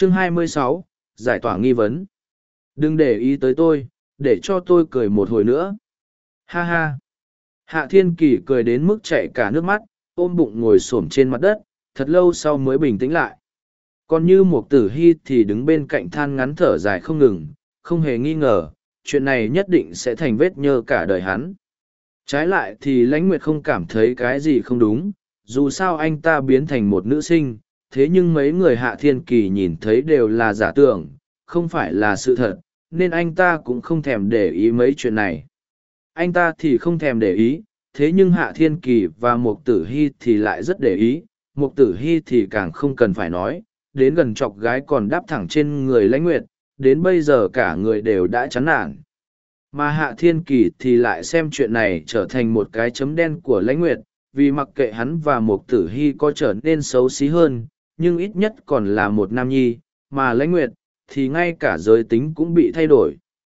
Chương 26, giải tỏa nghi vấn. Đừng để ý tới tôi, để cho tôi cười một hồi nữa. Ha ha. Hạ Thiên Kỳ cười đến mức chảy cả nước mắt, ôm bụng ngồi xổm trên mặt đất, thật lâu sau mới bình tĩnh lại. Còn như Mục Tử Hy thì đứng bên cạnh than ngắn thở dài không ngừng, không hề nghi ngờ, chuyện này nhất định sẽ thành vết nhơ cả đời hắn. Trái lại thì Lãnh Nguyệt không cảm thấy cái gì không đúng, dù sao anh ta biến thành một nữ sinh, thế nhưng mấy người Hạ Thiên Kỳ nhìn thấy đều là giả tưởng, không phải là sự thật, nên anh ta cũng không thèm để ý mấy chuyện này. Anh ta thì không thèm để ý, thế nhưng Hạ Thiên Kỳ và Mục Tử Hy thì lại rất để ý, Mục Tử Hy thì càng không cần phải nói, đến gần chọc gái còn đáp thẳng trên người Lãnh Nguyệt, đến bây giờ cả người đều đã chán nản. Mà Hạ Thiên Kỳ thì lại xem chuyện này trở thành một cái chấm đen của Lãnh Nguyệt, vì mặc kệ hắn và Mục Tử Hy có trở nên xấu xí hơn, nhưng ít nhất còn là một nam nhi, mà Lãnh Nguyệt thì ngay cả giới tính cũng bị thay đổi.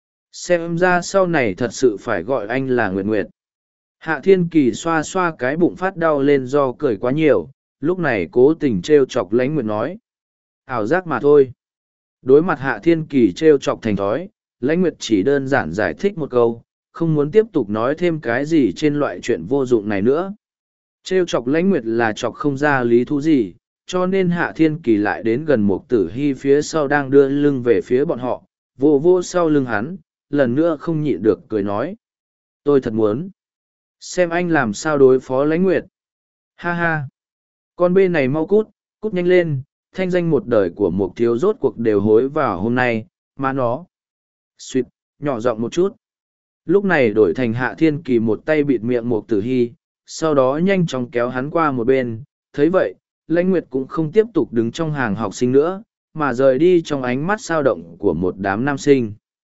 Xem ra sau này thật sự phải gọi anh là Nguyệt Nguyệt. Hạ Thiên Kỳ xoa xoa cái bụng phát đau lên do cười quá nhiều, lúc này cố tình trêu chọc Lãnh Nguyệt nói. Ảo giác mà thôi. Đối mặt Hạ Thiên Kỳ trêu chọc thành thói, Lãnh Nguyệt chỉ đơn giản giải thích một câu, không muốn tiếp tục nói thêm cái gì trên loại chuyện vô dụng này nữa. Trêu chọc Lãnh Nguyệt là chọc không ra lý thú gì, cho nên Hạ Thiên Kỳ lại đến gần Mục Tử Hy phía sau đang đưa lưng về phía bọn họ, vô vô sau lưng hắn, lần nữa không nhịn được cười nói. Tôi thật muốn xem anh làm sao đối phó Lãnh Nguyệt. Ha ha. Con bê này mau cút, cút nhanh lên, thanh danh một đời của Mục thiếu rốt cuộc đều hối vào hôm nay, mà nó. Xuyệt, nhỏ giọng một chút. Lúc này đổi thành Hạ Thiên Kỳ một tay bịt miệng Mục Tử Hy, sau đó nhanh chóng kéo hắn qua một bên, thấy vậy, Lãnh Nguyệt cũng không tiếp tục đứng trong hàng học sinh nữa, mà rời đi trong ánh mắt sao động của một đám nam sinh.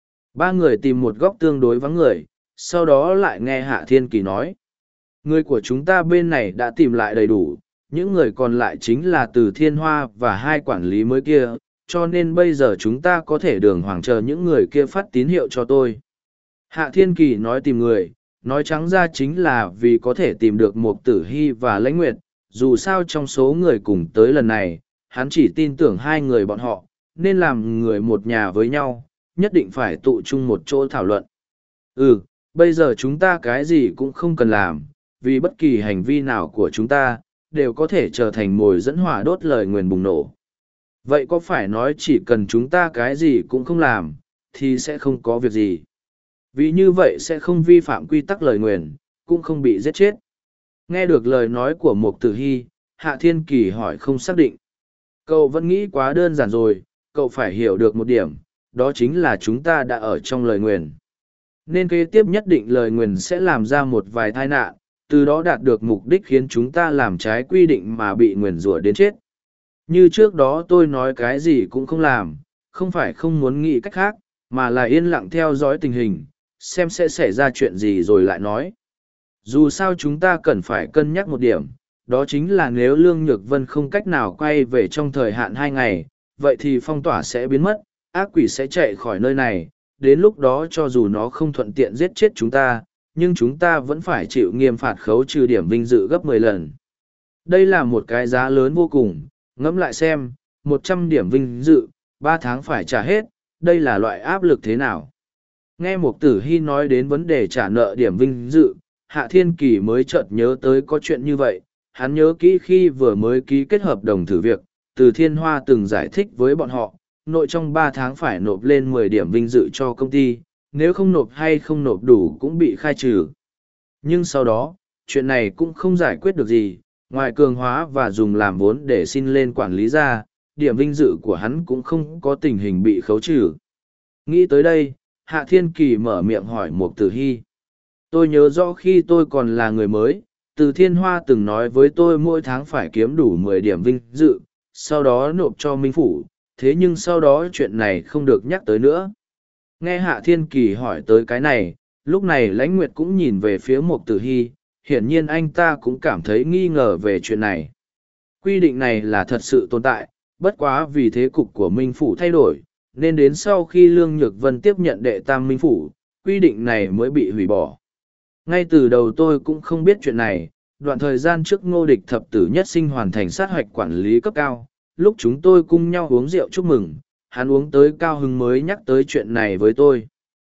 Ba người tìm một góc tương đối vắng người, sau đó lại nghe Hạ Thiên Kỳ nói. Người của chúng ta bên này đã tìm lại đầy đủ, những người còn lại chính là Từ Thiên Hoa và hai quản lý mới kia, cho nên bây giờ chúng ta có thể đường hoàng chờ những người kia phát tín hiệu cho tôi. Hạ Thiên Kỳ nói tìm người, nói trắng ra chính là vì có thể tìm được Mục Tử Hy và Lãnh Nguyệt, dù sao trong số người cùng tới lần này, hắn chỉ tin tưởng hai người bọn họ, nên làm người một nhà với nhau, nhất định phải tụ chung một chỗ thảo luận. Bây giờ chúng ta cái gì cũng không cần làm, vì bất kỳ hành vi nào của chúng ta, đều có thể trở thành mồi dẫn hỏa đốt lời nguyền bùng nổ. Vậy có phải nói chỉ cần chúng ta cái gì cũng không làm, thì sẽ không có việc gì? Vì như vậy sẽ không vi phạm quy tắc lời nguyền, cũng không bị giết chết. Nghe được lời nói của Mục Tử Hy, Hạ Thiên Kỳ hỏi không xác định. Cậu vẫn nghĩ quá đơn giản rồi, cậu phải hiểu được một điểm, đó chính là chúng ta đã ở trong lời nguyền. Nên kế tiếp nhất định lời nguyền sẽ làm ra một vài tai nạn, từ đó đạt được mục đích khiến chúng ta làm trái quy định mà bị nguyền rủa đến chết. Như trước đó tôi nói cái gì cũng không làm, không phải không muốn nghĩ cách khác, mà là yên lặng theo dõi tình hình, xem sẽ xảy ra chuyện gì rồi lại nói. Dù sao chúng ta cần phải cân nhắc một điểm, đó chính là nếu Lương Nhược Vân không cách nào quay về trong thời hạn 2 ngày, vậy thì phong tỏa sẽ biến mất, ác quỷ sẽ chạy khỏi nơi này, đến lúc đó cho dù nó không thuận tiện giết chết chúng ta, nhưng chúng ta vẫn phải chịu nghiêm phạt khấu trừ điểm vinh dự gấp 10 lần. Đây là một cái giá lớn vô cùng, ngẫm lại xem, 100 điểm vinh dự, 3 tháng phải trả hết, đây là loại áp lực thế nào? Nghe Mục Tử Hy nói đến vấn đề trả nợ điểm vinh dự, Hạ Thiên Kỳ mới chợt nhớ tới có chuyện như vậy, hắn nhớ kỹ khi vừa mới ký kết hợp đồng thử việc, Từ Thiên Hoa từng giải thích với bọn họ, nội trong 3 tháng phải nộp lên 10 điểm vinh dự cho công ty, nếu không nộp hay không nộp đủ cũng bị khai trừ. Nhưng sau đó, chuyện này cũng không giải quyết được gì, ngoài cường hóa và dùng làm vốn để xin lên quản lý ra, điểm vinh dự của hắn cũng không có tình hình bị khấu trừ. Nghĩ tới đây, Hạ Thiên Kỳ mở miệng hỏi Mục Tử Hy. Tôi nhớ rõ khi tôi còn là người mới, Từ Thiên Hoa từng nói với tôi mỗi tháng phải kiếm đủ 10 điểm vinh dự, sau đó nộp cho Minh Phủ, thế nhưng sau đó chuyện này không được nhắc tới nữa. Nghe Hạ Thiên Kỳ hỏi tới cái này, lúc này Lãnh Nguyệt cũng nhìn về phía Mục Tử Hy, hiển nhiên anh ta cũng cảm thấy nghi ngờ về chuyện này. Quy định này là thật sự tồn tại, bất quá vì thế cục của Minh Phủ thay đổi, nên đến sau khi Lương Nhược Vân tiếp nhận đệ tam Minh Phủ, quy định này mới bị hủy bỏ. Ngay từ đầu tôi cũng không biết chuyện này, đoạn thời gian trước Ngô Địch thập tử nhất sinh hoàn thành sát hoạch quản lý cấp cao, lúc chúng tôi cùng nhau uống rượu chúc mừng, hắn uống tới cao hứng mới nhắc tới chuyện này với tôi.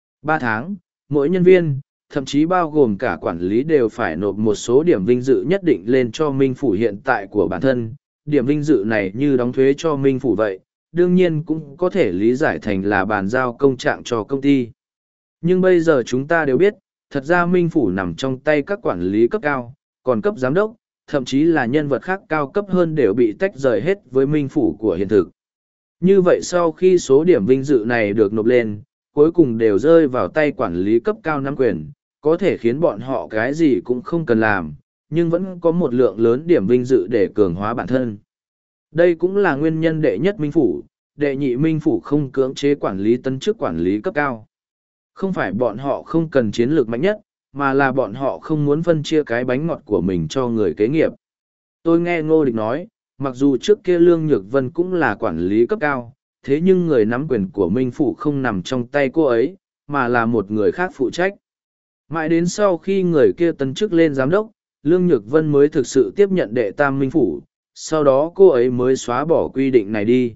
3 tháng, mỗi nhân viên, thậm chí bao gồm cả quản lý đều phải nộp một số điểm vinh dự nhất định lên cho minh phủ hiện tại của bản thân. Điểm vinh dự này như đóng thuế cho minh phủ vậy, đương nhiên cũng có thể lý giải thành là bàn giao công trạng cho công ty. Nhưng bây giờ chúng ta đều biết, thật ra minh phủ nằm trong tay các quản lý cấp cao, còn cấp giám đốc, thậm chí là nhân vật khác cao cấp hơn đều bị tách rời hết với minh phủ của hiện thực. Như vậy sau khi số điểm vinh dự này được nộp lên, cuối cùng đều rơi vào tay quản lý cấp cao nắm quyền, có thể khiến bọn họ cái gì cũng không cần làm, nhưng vẫn có một lượng lớn điểm vinh dự để cường hóa bản thân. Đây cũng là nguyên nhân đệ nhất minh phủ, đệ nhị minh phủ không cưỡng chế quản lý tân chức quản lý cấp cao. Không phải bọn họ không cần chiến lược mạnh nhất, mà là bọn họ không muốn phân chia cái bánh ngọt của mình cho người kế nghiệp. Tôi nghe Ngô Địch nói, mặc dù trước kia Lương Nhược Vân cũng là quản lý cấp cao, thế nhưng người nắm quyền của Minh Phủ không nằm trong tay cô ấy, mà là một người khác phụ trách. Mãi đến sau khi người kia tấn chức lên giám đốc, Lương Nhược Vân mới thực sự tiếp nhận đệ tam Minh Phủ, sau đó cô ấy mới xóa bỏ quy định này đi.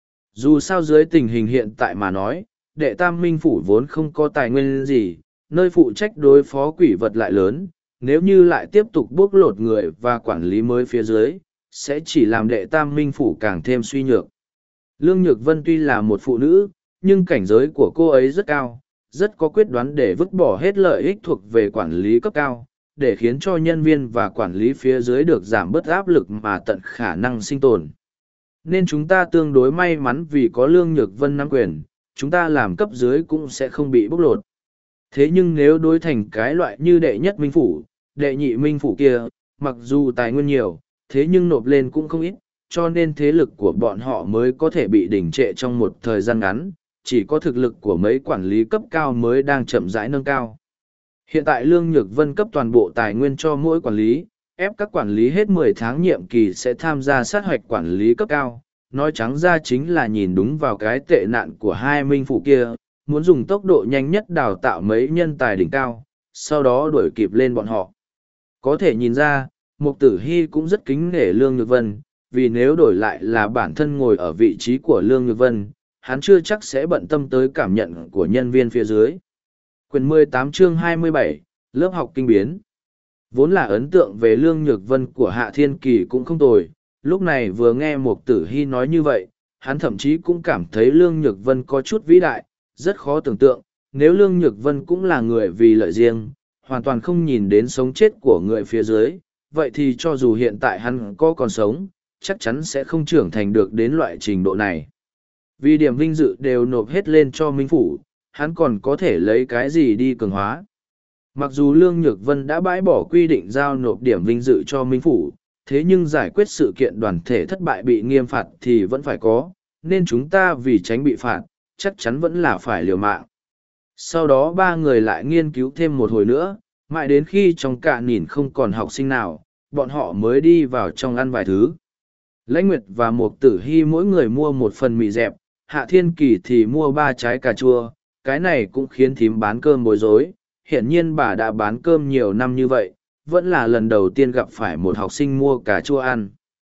Dù sao dưới tình hình hiện tại mà nói, đệ tam Minh Phủ vốn không có tài nguyên gì, nơi phụ trách đối phó quỷ vật lại lớn, nếu như lại tiếp tục bóc lột người và quản lý mới phía dưới, sẽ chỉ làm đệ tam Minh Phủ càng thêm suy nhược. Lương Nhược Vân tuy là một phụ nữ, nhưng cảnh giới của cô ấy rất cao, rất có quyết đoán để vứt bỏ hết lợi ích thuộc về quản lý cấp cao, để khiến cho nhân viên và quản lý phía dưới được giảm bớt áp lực mà tận khả năng sinh tồn. Nên chúng ta tương đối may mắn vì có Lương Nhược Vân nắm quyền, chúng ta làm cấp dưới cũng sẽ không bị bóc lột. Thế nhưng nếu đối thành cái loại như đệ nhất minh phủ, đệ nhị minh phủ kia, mặc dù tài nguyên nhiều, thế nhưng nộp lên cũng không ít, cho nên thế lực của bọn họ mới có thể bị đình trệ trong một thời gian ngắn, chỉ có thực lực của mấy quản lý cấp cao mới đang chậm rãi nâng cao. Hiện tại Lương Nhược Vân cấp toàn bộ tài nguyên cho mỗi quản lý, ép các quản lý hết 10 tháng nhiệm kỳ sẽ tham gia sát hoạch quản lý cấp cao, nói trắng ra chính là nhìn đúng vào cái tệ nạn của hai minh phủ kia, muốn dùng tốc độ nhanh nhất đào tạo mấy nhân tài đỉnh cao, sau đó đuổi kịp lên bọn họ. Có thể nhìn ra, Mục Tử Hy cũng rất kính nể Lương Nhược Vân, vì nếu đổi lại là bản thân ngồi ở vị trí của Lương Nhược Vân, hắn chưa chắc sẽ bận tâm tới cảm nhận của nhân viên phía dưới. Quyển 18 chương 27, lớp học kinh biến. Vốn là ấn tượng về Lương Nhược Vân của Hạ Thiên Kỳ cũng không tồi, lúc này vừa nghe Mục Tử Hy nói như vậy, hắn thậm chí cũng cảm thấy Lương Nhược Vân có chút vĩ đại, rất khó tưởng tượng, nếu Lương Nhược Vân cũng là người vì lợi riêng, hoàn toàn không nhìn đến sống chết của người phía dưới, vậy thì cho dù hiện tại hắn có còn sống, chắc chắn sẽ không trưởng thành được đến loại trình độ này. Vì điểm vinh dự đều nộp hết lên cho Minh Phủ, hắn còn có thể lấy cái gì đi cường hóa. Mặc dù Lương Nhược Vân đã bãi bỏ quy định giao nộp điểm vinh dự cho Minh Phủ, thế nhưng giải quyết sự kiện đoàn thể thất bại bị nghiêm phạt thì vẫn phải có, nên chúng ta vì tránh bị phạt, chắc chắn vẫn là phải liều mạng. Sau đó ba người lại nghiên cứu thêm một hồi nữa, mãi đến khi trong cả nhìn không còn học sinh nào, bọn họ mới đi vào trong ăn vài thứ. Lãnh Nguyệt và Mục Tử Hy mỗi người mua một phần mì dẹp, Hạ Thiên Kỳ thì mua 3 trái cà chua, cái này cũng khiến thím bán cơm bối rối. Hiển nhiên bà đã bán cơm nhiều năm như vậy, vẫn là lần đầu tiên gặp phải một học sinh mua cà chua ăn.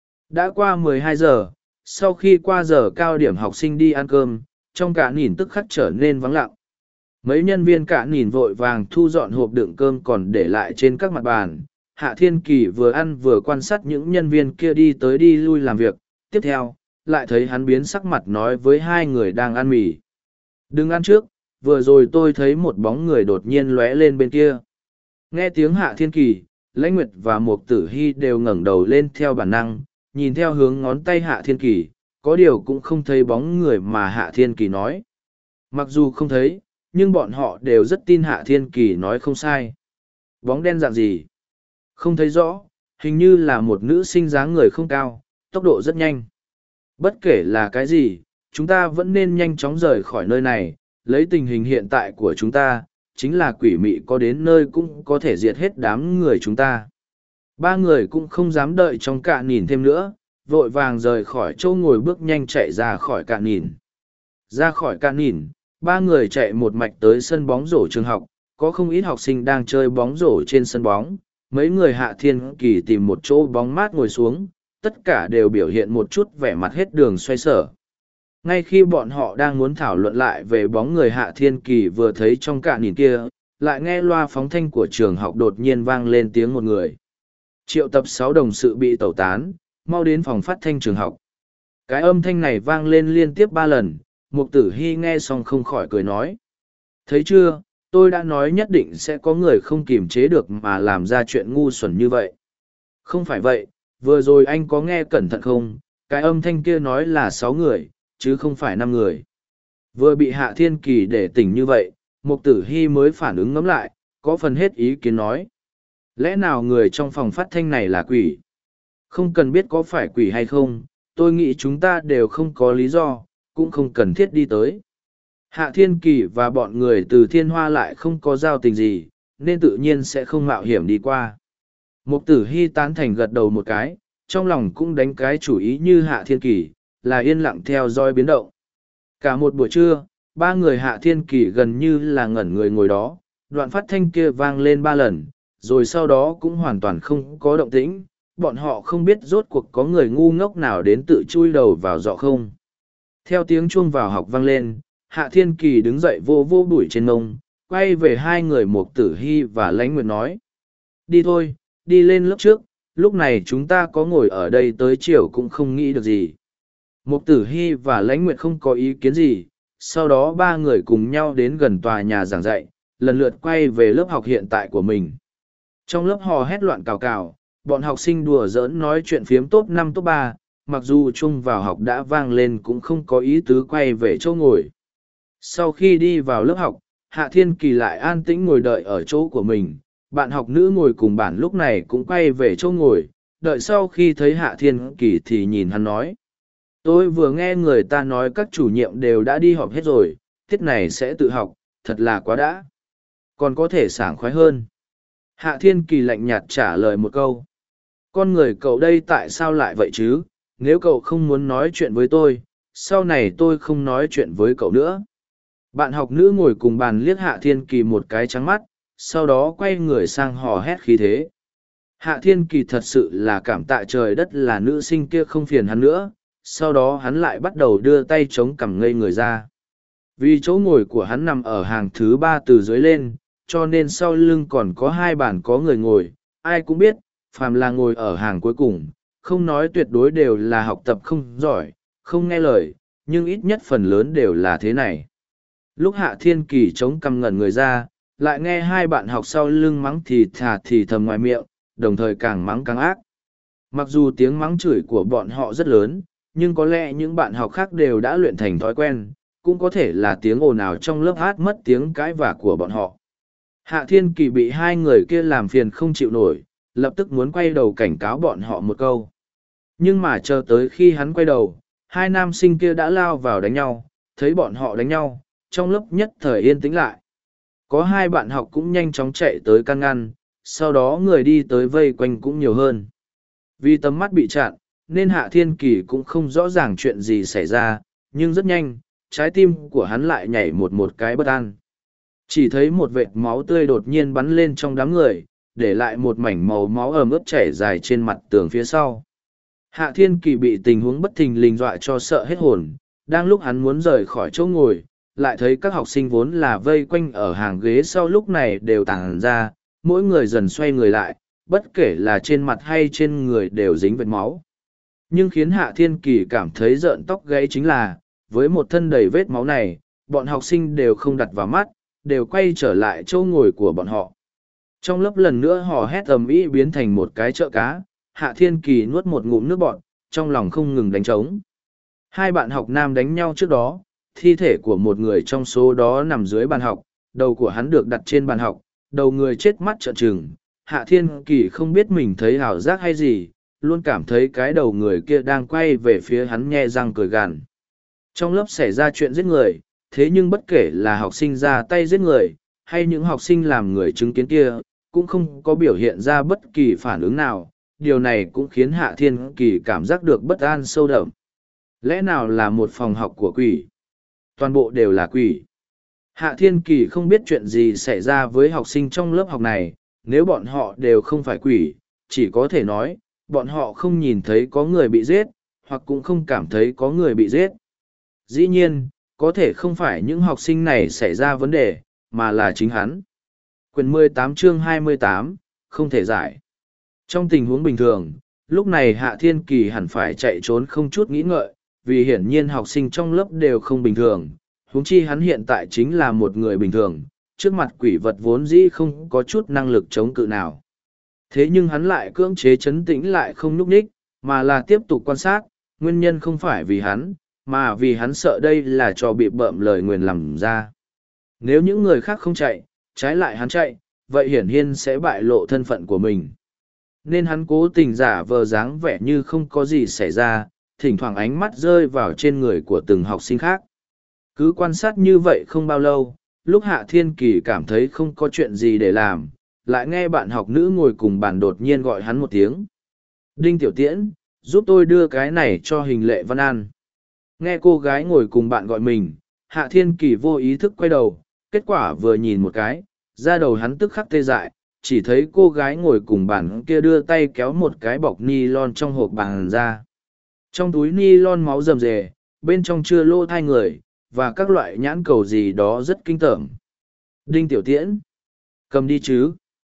Đã qua 12 giờ, sau khi qua giờ cao điểm học sinh đi ăn cơm, trong cả nhìn tức khắc trở nên vắng lặng. Mấy nhân viên cả nhìn vội vàng thu dọn hộp đựng cơm còn để lại trên các mặt bàn. Hạ Thiên Kỳ vừa ăn vừa quan sát những nhân viên kia đi tới đi lui làm việc. Tiếp theo, lại thấy hắn biến sắc mặt nói với hai người đang ăn mì. Đừng ăn trước, vừa rồi tôi thấy một bóng người đột nhiên lóe lên bên kia. Nghe tiếng Hạ Thiên Kỳ, Lãnh Nguyệt và Mục Tử Hy đều ngẩng đầu lên theo bản năng, nhìn theo hướng ngón tay Hạ Thiên Kỳ, có điều cũng không thấy bóng người mà Hạ Thiên Kỳ nói. Mặc dù không thấy, nhưng bọn họ đều rất tin Hạ Thiên Kỳ nói không sai. Bóng đen dạng gì? Không thấy rõ, hình như là một nữ sinh dáng người không cao, tốc độ rất nhanh. Bất kể là cái gì, chúng ta vẫn nên nhanh chóng rời khỏi nơi này, lấy tình hình hiện tại của chúng ta, chính là quỷ mị có đến nơi cũng có thể diệt hết đám người chúng ta. Ba người cũng không dám đợi trong cạn nhìn thêm nữa, vội vàng rời khỏi chỗ ngồi bước nhanh chạy ra khỏi cạn nhìn. Ra khỏi cạn nhìn, ba người chạy một mạch tới sân bóng rổ trường học, có không ít học sinh đang chơi bóng rổ trên sân bóng. Mấy người Hạ Thiên Kỳ tìm một chỗ bóng mát ngồi xuống, tất cả đều biểu hiện một chút vẻ mặt hết đường xoay sở. Ngay khi bọn họ đang muốn thảo luận lại về bóng người Hạ Thiên Kỳ vừa thấy trong cạn nhìn kia, lại nghe loa phóng thanh của trường học đột nhiên vang lên tiếng một người. Triệu tập 6 đồng sự bị tẩu tán, mau đến phòng phát thanh trường học. Cái âm thanh này vang lên liên tiếp 3 lần, Mục Tử Hy nghe xong không khỏi cười nói. Thấy chưa, tôi đã nói nhất định sẽ có người không kiềm chế được mà làm ra chuyện ngu xuẩn như vậy. Không phải vậy, vừa rồi anh có nghe cẩn thận không? Cái âm thanh kia nói là 6 người, chứ không phải 5 người. Vừa bị Hạ Thiên Kỳ để tỉnh như vậy, Mục Tử Hy mới phản ứng ngẫm lại, có phần hết ý kiến nói. Lẽ nào người trong phòng phát thanh này là quỷ? Không cần biết có phải quỷ hay không, tôi nghĩ chúng ta đều không có lý do, cũng không cần thiết đi tới. Hạ Thiên Kỳ và bọn người từ Thiên Hoa lại không có giao tình gì, nên tự nhiên sẽ không mạo hiểm đi qua. Mục Tử Hy tán thành gật đầu một cái, trong lòng cũng đánh cái chủ ý như Hạ Thiên Kỳ, là yên lặng theo dõi biến động. Cả một buổi trưa, 3 người Hạ Thiên Kỳ gần như là ngẩn người ngồi đó, đoạn phát thanh kia vang lên 3 lần, rồi sau đó cũng hoàn toàn không có động tĩnh, bọn họ không biết rốt cuộc có người ngu ngốc nào đến tự chui đầu vào giọ không. Theo tiếng chuông vào học vang lên, Hạ Thiên Kỳ đứng dậy vô vô bụi trên mông, quay về 2 người Mục Tử Hy và Lãnh Nguyệt nói. Đi thôi, đi lên lớp trước, lúc này chúng ta có ngồi ở đây tới chiều cũng không nghĩ được gì. Mục Tử Hy và Lãnh Nguyệt không có ý kiến gì, sau đó 3 người cùng nhau đến gần tòa nhà giảng dạy, lần lượt quay về lớp học hiện tại của mình. Trong lớp hò hét loạn cào cào, bọn học sinh đùa giỡn nói chuyện phiếm top 5 top 3, mặc dù chung vào học đã vang lên cũng không có ý tứ quay về chỗ ngồi. Sau khi đi vào lớp học, Hạ Thiên Kỳ lại an tĩnh ngồi đợi ở chỗ của mình, bạn học nữ ngồi cùng bản lúc này cũng quay về chỗ ngồi, đợi sau khi thấy Hạ Thiên Kỳ thì nhìn hắn nói. Tôi vừa nghe người ta nói các chủ nhiệm đều đã đi họp hết rồi, tiết này sẽ tự học, thật là quá đã. Còn có thể sảng khoái hơn. Hạ Thiên Kỳ lạnh nhạt trả lời một câu. Con người cậu đây tại sao lại vậy chứ, nếu cậu không muốn nói chuyện với tôi, sau này tôi không nói chuyện với cậu nữa. Bạn học nữ ngồi cùng bàn liếc Hạ Thiên Kỳ một cái trắng mắt, sau đó quay người sang hò hét khí thế. Hạ Thiên Kỳ thật sự là cảm tạ trời đất là nữ sinh kia không phiền hắn nữa, sau đó hắn lại bắt đầu đưa tay chống cằm ngây người ra. Vì chỗ ngồi của hắn nằm ở hàng thứ 3 từ dưới lên, cho nên sau lưng còn có 2 bàn có người ngồi, ai cũng biết, phàm là ngồi ở hàng cuối cùng, không nói tuyệt đối đều là học tập không giỏi, không nghe lời, nhưng ít nhất phần lớn đều là thế này. Lúc Hạ Thiên Kỳ chống cằm ngẩn người ra, lại nghe 2 bạn học sau lưng mắng thì thà thì thầm ngoài miệng, đồng thời càng mắng càng ác. Mặc dù tiếng mắng chửi của bọn họ rất lớn, nhưng có lẽ những bạn học khác đều đã luyện thành thói quen, cũng có thể là tiếng ồn ào trong lớp hát mất tiếng cãi vả của bọn họ. Hạ Thiên Kỳ bị 2 người kia làm phiền không chịu nổi, lập tức muốn quay đầu cảnh cáo bọn họ một câu. Nhưng mà chờ tới khi hắn quay đầu, 2 nam sinh kia đã lao vào đánh nhau, thấy bọn họ đánh nhau, trong lớp nhất thời yên tĩnh lại. Có 2 bạn học cũng nhanh chóng chạy tới can ngăn, sau đó người đi tới vây quanh cũng nhiều hơn. Vì tầm mắt bị chặn, nên Hạ Thiên Kỳ cũng không rõ ràng chuyện gì xảy ra, nhưng rất nhanh, trái tim của hắn lại nhảy một cái bất an. Chỉ thấy một vệt máu tươi đột nhiên bắn lên trong đám người, để lại một mảnh màu máu ẩm ướt chảy dài trên mặt tường phía sau. Hạ Thiên Kỳ bị tình huống bất thình lình dọa cho sợ hết hồn, đang lúc hắn muốn rời khỏi chỗ ngồi, lại thấy các học sinh vốn là vây quanh ở hàng ghế sau lúc này đều tản ra, mỗi người dần xoay người lại, bất kể là trên mặt hay trên người đều dính vệt máu. Nhưng khiến Hạ Thiên Kỳ cảm thấy rợn tóc gáy chính là, với một thân đầy vết máu này, bọn học sinh đều không đặt vào mắt, đều quay trở lại chỗ ngồi của bọn họ. Trong lớp lần nữa hò hét ầm ĩ biến thành một cái chợ cá, Hạ Thiên Kỳ nuốt một ngụm nước bọt, trong lòng không ngừng đánh trống. 2 bạn học nam đánh nhau trước đó, thi thể của một người trong số đó nằm dưới bàn học, đầu của hắn được đặt trên bàn học, đầu người chết mắt trợn trừng. Hạ Thiên Kỳ không biết mình thấy ảo giác hay gì, luôn cảm thấy cái đầu người kia đang quay về phía hắn nhe răng cười gằn. Trong lớp xảy ra chuyện giết người, thế nhưng bất kể là học sinh ra tay giết người, hay những học sinh làm người chứng kiến kia, cũng không có biểu hiện ra bất kỳ phản ứng nào. Điều này cũng khiến Hạ Thiên Kỳ cảm giác được bất an sâu đậm. Lẽ nào là một phòng học của quỷ? Toàn bộ đều là quỷ. Hạ Thiên Kỳ không biết chuyện gì xảy ra với học sinh trong lớp học này, nếu bọn họ đều không phải quỷ, chỉ có thể nói, bọn họ không nhìn thấy có người bị giết, hoặc cũng không cảm thấy có người bị giết. Dĩ nhiên, có thể không phải những học sinh này xảy ra vấn đề, mà là chính hắn. Quyển 18 chương 28, không thể giải. Trong tình huống bình thường, lúc này Hạ Thiên Kỳ hẳn phải chạy trốn không chút nghĩ ngợi, vì hiển nhiên học sinh trong lớp đều không bình thường, huống chi hắn hiện tại chính là một người bình thường, trước mặt quỷ vật vốn dĩ không có chút năng lực chống cự nào. Thế nhưng hắn lại cưỡng chế chấn tĩnh lại không nhúc nhích, mà là tiếp tục quan sát, nguyên nhân không phải vì hắn, mà vì hắn sợ đây là trò bị bợm lời nguyền làm ra. Nếu những người khác không chạy, trái lại hắn chạy, vậy hiển nhiên sẽ bại lộ thân phận của mình. Nên hắn cố tình giả vờ dáng vẻ như không có gì xảy ra, thỉnh thoảng ánh mắt rơi vào trên người của từng học sinh khác. Cứ quan sát như vậy không bao lâu, lúc Hạ Thiên Kỳ cảm thấy không có chuyện gì để làm, lại nghe bạn học nữ ngồi cùng bàn đột nhiên gọi hắn một tiếng. Đinh Tiểu Tiễn, giúp tôi đưa cái này cho Hình Lệ Văn An. Nghe cô gái ngồi cùng bạn gọi mình, Hạ Thiên Kỳ vô ý thức quay đầu, kết quả vừa nhìn một cái, da đầu hắn tức khắc tê dại, chỉ thấy cô gái ngồi cùng bàn kia đưa tay kéo một cái bọc ni lon trong hộp bàn ra. Trong túi ni lon máu rầm rề, bên trong chưa lô thai người, và các loại nhãn cầu gì đó rất kinh tởm. Đinh Tiểu Tiễn, cầm đi chứ.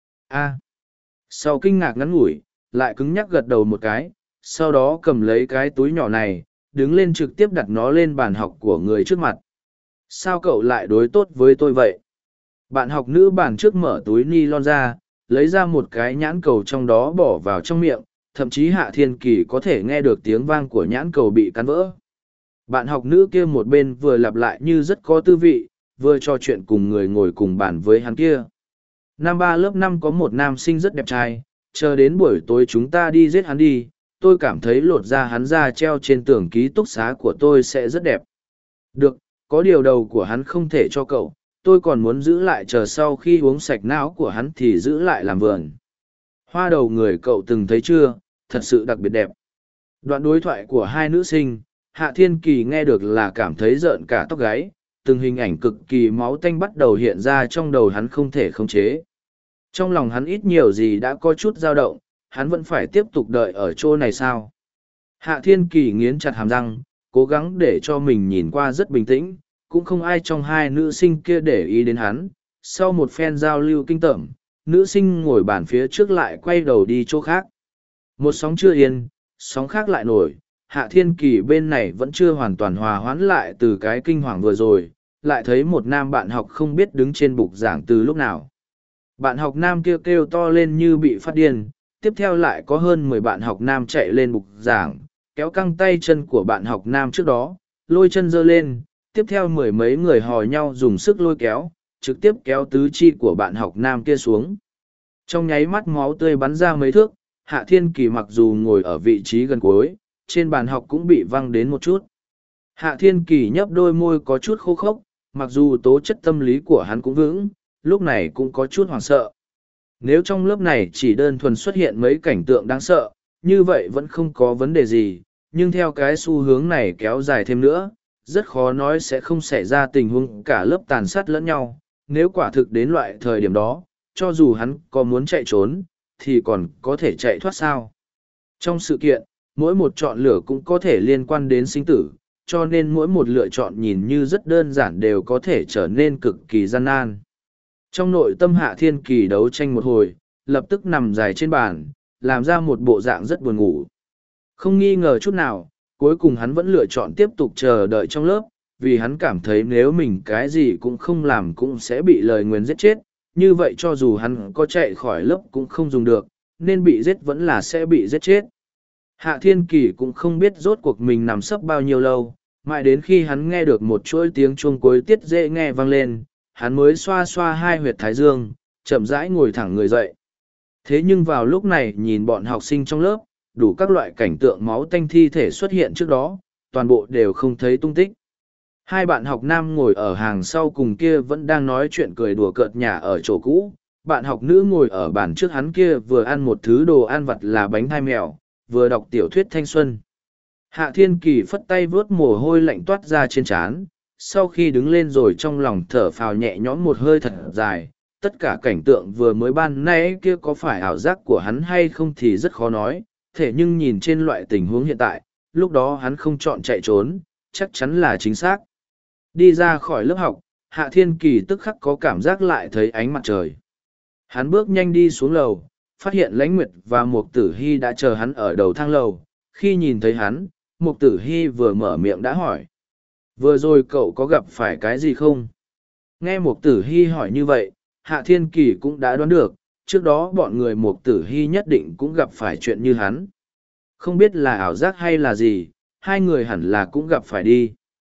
A. Sau kinh ngạc ngắn ngủi, lại cứng nhắc gật đầu một cái, sau đó cầm lấy cái túi nhỏ này, đứng lên trực tiếp đặt nó lên bàn học của người trước mặt. Sao cậu lại đối tốt với tôi vậy? Bạn học nữ bàn trước mở túi ni lon ra, lấy ra một cái nhãn cầu trong đó bỏ vào trong miệng, thậm chí Hạ Thiên Kỳ có thể nghe được tiếng vang của nhãn cầu bị cắn vỡ. Bạn học nữ kia một bên vừa lặp lại như rất có tư vị, vừa trò chuyện cùng người ngồi cùng bàn với hắn kia. Năm ba lớp 5 có một nam sinh rất đẹp trai, chờ đến buổi tối chúng ta đi giết hắn đi, tôi cảm thấy lột da hắn ra treo trên tường ký túc xá của tôi sẽ rất đẹp. Được, có điều đầu của hắn không thể cho cậu, tôi còn muốn giữ lại chờ sau khi uống sạch não của hắn thì giữ lại làm vườn. Hoa đầu người cậu từng thấy chưa, thật sự đặc biệt đẹp. Đoạn đối thoại của hai nữ sinh, Hạ Thiên Kỳ nghe được là cảm thấy rợn cả tóc gáy, từng hình ảnh cực kỳ máu tanh bắt đầu hiện ra trong đầu hắn không thể khống chế. Trong lòng hắn ít nhiều gì đã có chút dao động, hắn vẫn phải tiếp tục đợi ở chỗ này sao? Hạ Thiên Kỳ nghiến chặt hàm răng, cố gắng để cho mình nhìn qua rất bình tĩnh, cũng không ai trong hai nữ sinh kia để ý đến hắn. Sau một phen giao lưu kinh tởm, nữ sinh ngồi bàn phía trước lại quay đầu đi chỗ khác. Một sóng chưa yên, sóng khác lại nổi, Hạ Thiên Kỳ bên này vẫn chưa hoàn toàn hòa hoãn lại từ cái kinh hoàng vừa rồi, lại thấy một nam bạn học không biết đứng trên bục giảng từ lúc nào. Bạn học nam kia kêu to lên như bị phát điên, tiếp theo lại có hơn 10 bạn học nam chạy lên bục giảng, kéo căng tay chân của bạn học nam trước đó, lôi chân giơ lên, tiếp theo mười mấy người hò nhau dùng sức lôi kéo, trực tiếp kéo tứ chi của bạn học nam kia xuống. Trong nháy mắt máu tươi bắn ra mấy thước, Hạ Thiên Kỳ mặc dù ngồi ở vị trí gần cuối, trên bàn học cũng bị văng đến một chút. Hạ Thiên Kỳ nhấp đôi môi có chút khô khốc, mặc dù tố chất tâm lý của hắn cũng vững, lúc này cũng có chút hoảng sợ. Nếu trong lớp này chỉ đơn thuần xuất hiện mấy cảnh tượng đáng sợ, như vậy vẫn không có vấn đề gì, nhưng theo cái xu hướng này kéo dài thêm nữa, rất khó nói sẽ không xảy ra tình huống cả lớp tàn sát lẫn nhau. Nếu quả thực đến loại thời điểm đó, cho dù hắn có muốn chạy trốn, thì còn có thể chạy thoát sao. Trong sự kiện, mỗi một chọn lựa cũng có thể liên quan đến sinh tử, cho nên mỗi một lựa chọn nhìn như rất đơn giản đều có thể trở nên cực kỳ gian nan. Trong nội tâm Hạ Thiên Kỳ đấu tranh một hồi, lập tức nằm dài trên bàn, làm ra một bộ dạng rất buồn ngủ. Không nghi ngờ chút nào, cuối cùng hắn vẫn lựa chọn tiếp tục chờ đợi trong lớp, vì hắn cảm thấy nếu mình cái gì cũng không làm cũng sẽ bị lời nguyền giết chết, như vậy cho dù hắn có chạy khỏi lớp cũng không dùng được, nên bị giết vẫn là sẽ bị giết chết. Hạ Thiên Kỳ cũng không biết rốt cuộc mình nằm sấp bao nhiêu lâu, mãi đến khi hắn nghe được một chuỗi tiếng chuông cuối tiết dễ nghe vang lên, hắn mới xoa xoa hai huyệt thái dương, chậm rãi ngồi thẳng người dậy. Thế nhưng vào lúc này nhìn bọn học sinh trong lớp, đủ các loại cảnh tượng máu tanh thi thể xuất hiện trước đó, toàn bộ đều không thấy tung tích. Hai bạn học nam ngồi ở hàng sau cùng kia vẫn đang nói chuyện cười đùa cợt nhả ở chỗ cũ, bạn học nữ ngồi ở bàn trước hắn kia vừa ăn một thứ đồ ăn vặt là bánh thai mèo, vừa đọc tiểu thuyết thanh xuân. Hạ Thiên Kỳ phất tay vớt mồ hôi lạnh toát ra trên trán, sau khi đứng lên rồi trong lòng thở phào nhẹ nhõm một hơi thật dài. Tất cả cảnh tượng vừa mới ban nãy kia có phải ảo giác của hắn hay không thì rất khó nói, thể nhưng nhìn trên loại tình huống hiện tại, lúc đó hắn không chọn chạy trốn, chắc chắn là chính xác. Đi ra khỏi lớp học, Hạ Thiên Kỳ tức khắc có cảm giác lại thấy ánh mặt trời. Hắn bước nhanh đi xuống lầu, phát hiện Lãnh Nguyệt và Mục Tử Hy đã chờ hắn ở đầu thang lầu. Khi nhìn thấy hắn, Mục Tử Hy vừa mở miệng đã hỏi. Vừa rồi cậu có gặp phải cái gì không? Nghe Mục Tử Hy hỏi như vậy, Hạ Thiên Kỳ cũng đã đoán được, trước đó bọn người Mục Tử Hy nhất định cũng gặp phải chuyện như hắn. Không biết là ảo giác hay là gì, hai người hẳn là cũng gặp phải đi.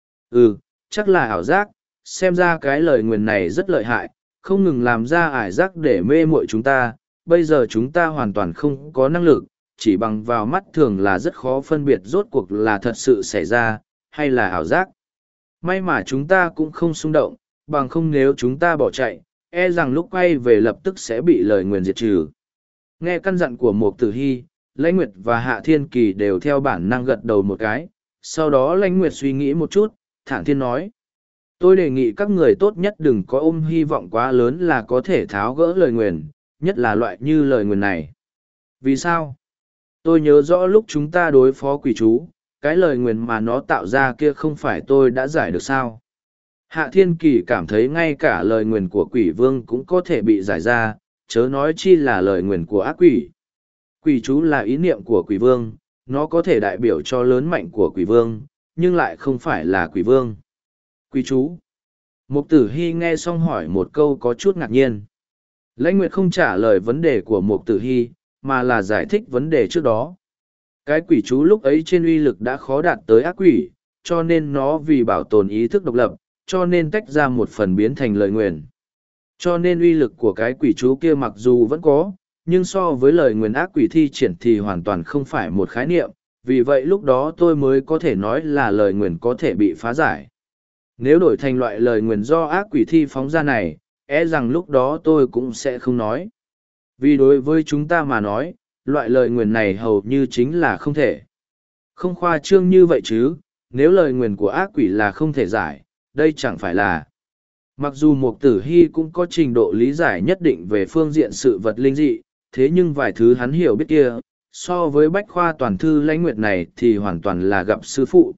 Ừ, chắc là ảo giác, xem ra cái lời nguyền này rất lợi hại, không ngừng làm ra ảo giác để mê muội chúng ta. Bây giờ chúng ta hoàn toàn không có năng lực, chỉ bằng vào mắt thường là rất khó phân biệt rốt cuộc là thật sự xảy ra, hay là ảo giác. May mà chúng ta cũng không xung động, bằng không nếu chúng ta bỏ chạy, e rằng lúc quay về lập tức sẽ bị lời nguyền diệt trừ. Nghe căn dặn của Mục Tử Hy, Lãnh Nguyệt và Hạ Thiên Kỳ đều theo bản năng gật đầu một cái, sau đó Lãnh Nguyệt suy nghĩ một chút, thản thiên nói. Tôi đề nghị các người tốt nhất đừng có ôm hy vọng quá lớn là có thể tháo gỡ lời nguyền, nhất là loại như lời nguyền này. Vì sao? Tôi nhớ rõ lúc chúng ta đối phó quỷ chú, cái lời nguyền mà nó tạo ra kia không phải tôi đã giải được sao? Hạ Thiên Kỳ cảm thấy ngay cả lời nguyền của quỷ vương cũng có thể bị giải ra, chớ nói chi là lời nguyền của ác quỷ. Quỷ chú là ý niệm của quỷ vương, nó có thể đại biểu cho lớn mạnh của quỷ vương, nhưng lại không phải là quỷ vương. Quỷ chú. Mục Tử Hy nghe xong hỏi một câu có chút ngạc nhiên. Lãnh Nguyệt không trả lời vấn đề của Mục Tử Hy, mà là giải thích vấn đề trước đó. Cái quỷ chú lúc ấy trên uy lực đã khó đạt tới ác quỷ, cho nên nó vì bảo tồn ý thức độc lập, cho nên tách ra một phần biến thành lời nguyền. Cho nên uy lực của cái quỷ chú kia mặc dù vẫn có, nhưng so với lời nguyền ác quỷ thi triển thì hoàn toàn không phải một khái niệm, vì vậy lúc đó tôi mới có thể nói là lời nguyền có thể bị phá giải. Nếu đổi thành loại lời nguyền do ác quỷ thi phóng ra này, e rằng lúc đó tôi cũng sẽ không nói. Vì đối với chúng ta mà nói, loại lời nguyền này hầu như chính là không thể. Không khoa trương như vậy chứ, nếu lời nguyền của ác quỷ là không thể giải, đây chẳng phải là. Mặc dù Mục Tử Hy cũng có trình độ lý giải nhất định về phương diện sự vật linh dị, thế nhưng vài thứ hắn hiểu biết kia, so với bách khoa toàn thư Lãnh Nguyệt này thì hoàn toàn là gặp sư phụ.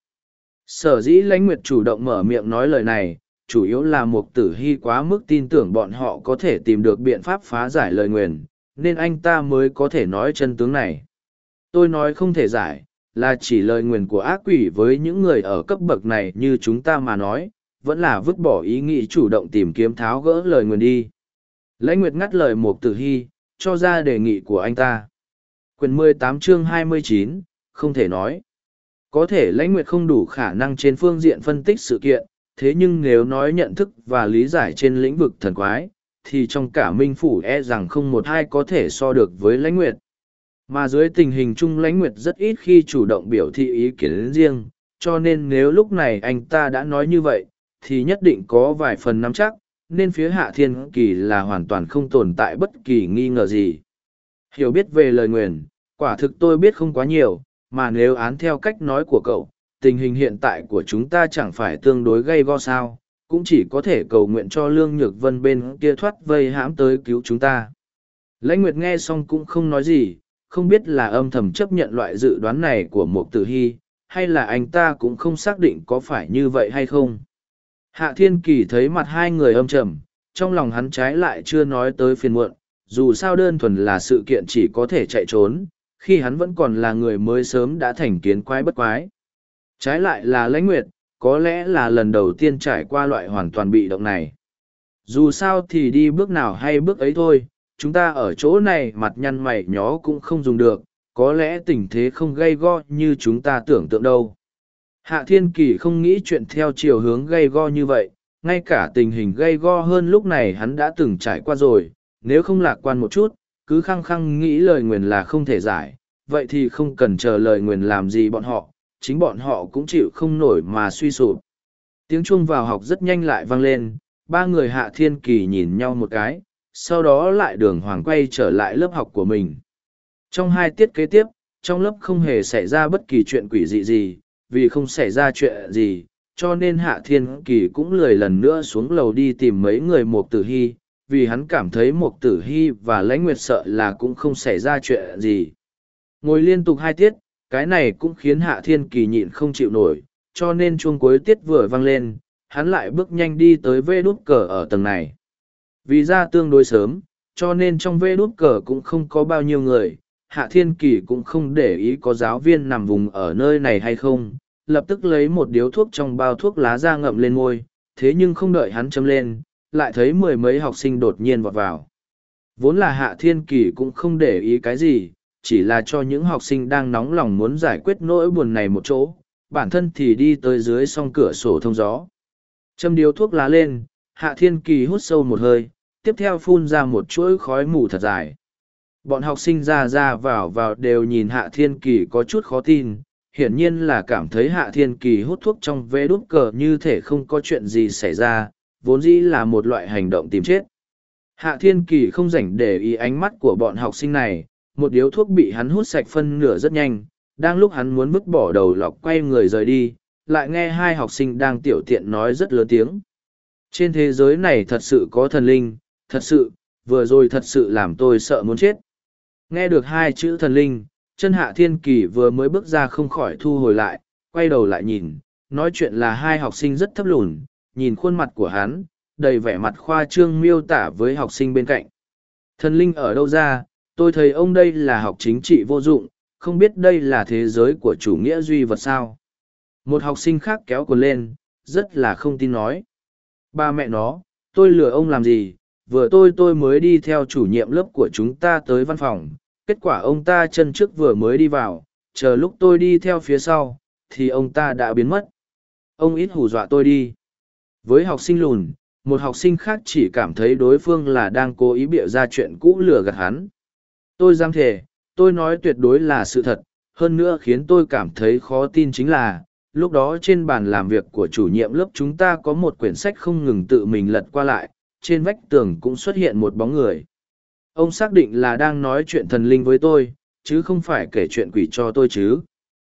Sở dĩ Lãnh Nguyệt chủ động mở miệng nói lời này, chủ yếu là Mục Tử Hy quá mức tin tưởng bọn họ có thể tìm được biện pháp phá giải lời nguyền, nên anh ta mới có thể nói chân tướng này. Tôi nói không thể giải, là chỉ lời nguyền của ác quỷ với những người ở cấp bậc này như chúng ta mà nói, vẫn là vứt bỏ ý nghĩ chủ động tìm kiếm tháo gỡ lời nguyền đi. Lãnh Nguyệt ngắt lời Mục Tử Hy, cho ra đề nghị của anh ta. Quyển 18 chương 29, không thể nói. Có thể Lãnh Nguyệt không đủ khả năng trên phương diện phân tích sự kiện, thế nhưng nếu nói nhận thức và lý giải trên lĩnh vực thần quái, thì trong cả Minh Phủ e rằng không một ai có thể so được với Lãnh Nguyệt. Mà dưới tình hình chung Lãnh Nguyệt rất ít khi chủ động biểu thị ý kiến riêng, cho nên nếu lúc này anh ta đã nói như vậy, thì nhất định có vài phần nắm chắc, nên phía Hạ Thiên Kỳ là hoàn toàn không tồn tại bất kỳ nghi ngờ gì. Hiểu biết về lời nguyền, quả thực tôi biết không quá nhiều, mà nếu án theo cách nói của cậu, tình hình hiện tại của chúng ta chẳng phải tương đối gay go sao, cũng chỉ có thể cầu nguyện cho Lương Nhược Vân bên kia thoát vây hãm tới cứu chúng ta. Lãnh Nguyệt nghe xong cũng không nói gì, không biết là âm thầm chấp nhận loại dự đoán này của Mục Tử Hy, hay là anh ta cũng không xác định có phải như vậy hay không. Hạ Thiên Kỳ thấy mặt hai người âm trầm, trong lòng hắn trái lại chưa nói tới phiền muộn, dù sao đơn thuần là sự kiện chỉ có thể chạy trốn, khi hắn vẫn còn là người mới sớm đã thành kiến quái bất quái. Trái lại là Lãnh Nguyệt, có lẽ là lần đầu tiên trải qua loại hoàn toàn bị động này. Dù sao thì đi bước nào hay bước ấy thôi, chúng ta ở chỗ này mặt nhăn mày nhó cũng không dùng được, có lẽ tình thế không gay go như chúng ta tưởng tượng đâu. Hạ Thiên Kỳ không nghĩ chuyện theo chiều hướng gay go như vậy, ngay cả tình hình gay go hơn lúc này hắn đã từng trải qua rồi, nếu không lạc quan một chút, cứ khăng khăng nghĩ lời nguyền là không thể giải, vậy thì không cần chờ lời nguyền làm gì bọn họ, chính bọn họ cũng chịu không nổi mà suy sụp. Tiếng chuông vào học rất nhanh lại vang lên, ba người Hạ Thiên Kỳ nhìn nhau một cái, sau đó lại đường hoàng quay trở lại lớp học của mình. Trong hai tiết kế tiếp, trong lớp không hề xảy ra bất kỳ chuyện quỷ dị gì, vì không xảy ra chuyện gì, cho nên Hạ Thiên Kỳ cũng lười lần nữa xuống lầu đi tìm mấy người Mục Tử Hy, vì hắn cảm thấy Mục Tử Hy và Lãnh Nguyệt sợ là cũng không xảy ra chuyện gì. Ngồi liên tục 2 tiết, cái này cũng khiến Hạ Thiên Kỳ nhịn không chịu nổi, cho nên chuông cuối tiết vừa vang lên, hắn lại bước nhanh đi tới vê đút cờ ở tầng này. Vì ra tương đối sớm, cho nên trong vê đút cờ cũng không có bao nhiêu người, Hạ Thiên Kỳ cũng không để ý có giáo viên nằm vùng ở nơi này hay không, lập tức lấy một điếu thuốc trong bao thuốc lá ra ngậm lên môi, thế nhưng không đợi hắn châm lên, lại thấy mười mấy học sinh đột nhiên vọt vào. Vốn là Hạ Thiên Kỳ cũng không để ý cái gì, chỉ là cho những học sinh đang nóng lòng muốn giải quyết nỗi buồn này một chỗ, bản thân thì đi tới dưới song cửa sổ thông gió. Châm điếu thuốc lá lên, Hạ Thiên Kỳ hút sâu một hơi, tiếp theo phun ra một chuỗi khói mù thật dài. Bọn học sinh ra vào đều nhìn Hạ Thiên Kỳ có chút khó tin, hiển nhiên là cảm thấy Hạ Thiên Kỳ hút thuốc trong vế đút cờ như thể không có chuyện gì xảy ra, vốn dĩ là một loại hành động tìm chết. Hạ Thiên Kỳ không rảnh để ý ánh mắt của bọn học sinh này, một điếu thuốc bị hắn hút sạch phân nửa rất nhanh, đang lúc hắn muốn vứt bỏ đầu lọc quay người rời đi, lại nghe hai học sinh đang tiểu tiện nói rất lớn tiếng. Trên thế giới này thật sự có thần linh, thật sự, vừa rồi thật sự làm tôi sợ muốn chết. Nghe được hai chữ thần linh, chân Hạ Thiên Kỳ vừa mới bước ra không khỏi thu hồi lại, quay đầu lại nhìn, nói chuyện là hai học sinh rất thấp lùn, nhìn khuôn mặt của hắn, đầy vẻ mặt khoa trương miêu tả với học sinh bên cạnh. Thần linh ở đâu ra, tôi thấy ông đây là học chính trị vô dụng, không biết đây là thế giới của chủ nghĩa duy vật sao. Một học sinh khác kéo quần lên, rất là không tin nói. Ba mẹ nó, tôi lừa ông làm gì, vừa tôi mới đi theo chủ nhiệm lớp của chúng ta tới văn phòng, kết quả ông ta chân trước vừa mới đi vào, chờ lúc tôi đi theo phía sau, thì ông ta đã biến mất. Ông ít hù dọa tôi đi. Với học sinh lùn, một học sinh khác chỉ cảm thấy đối phương là đang cố ý bịa ra chuyện cũ lừa gạt hắn. Tôi dám thề, tôi nói tuyệt đối là sự thật, hơn nữa khiến tôi cảm thấy khó tin chính là, lúc đó trên bàn làm việc của chủ nhiệm lớp chúng ta có một quyển sách không ngừng tự mình lật qua lại, trên vách tường cũng xuất hiện một bóng người. Ông xác định là đang nói chuyện thần linh với tôi, chứ không phải kể chuyện quỷ cho tôi chứ.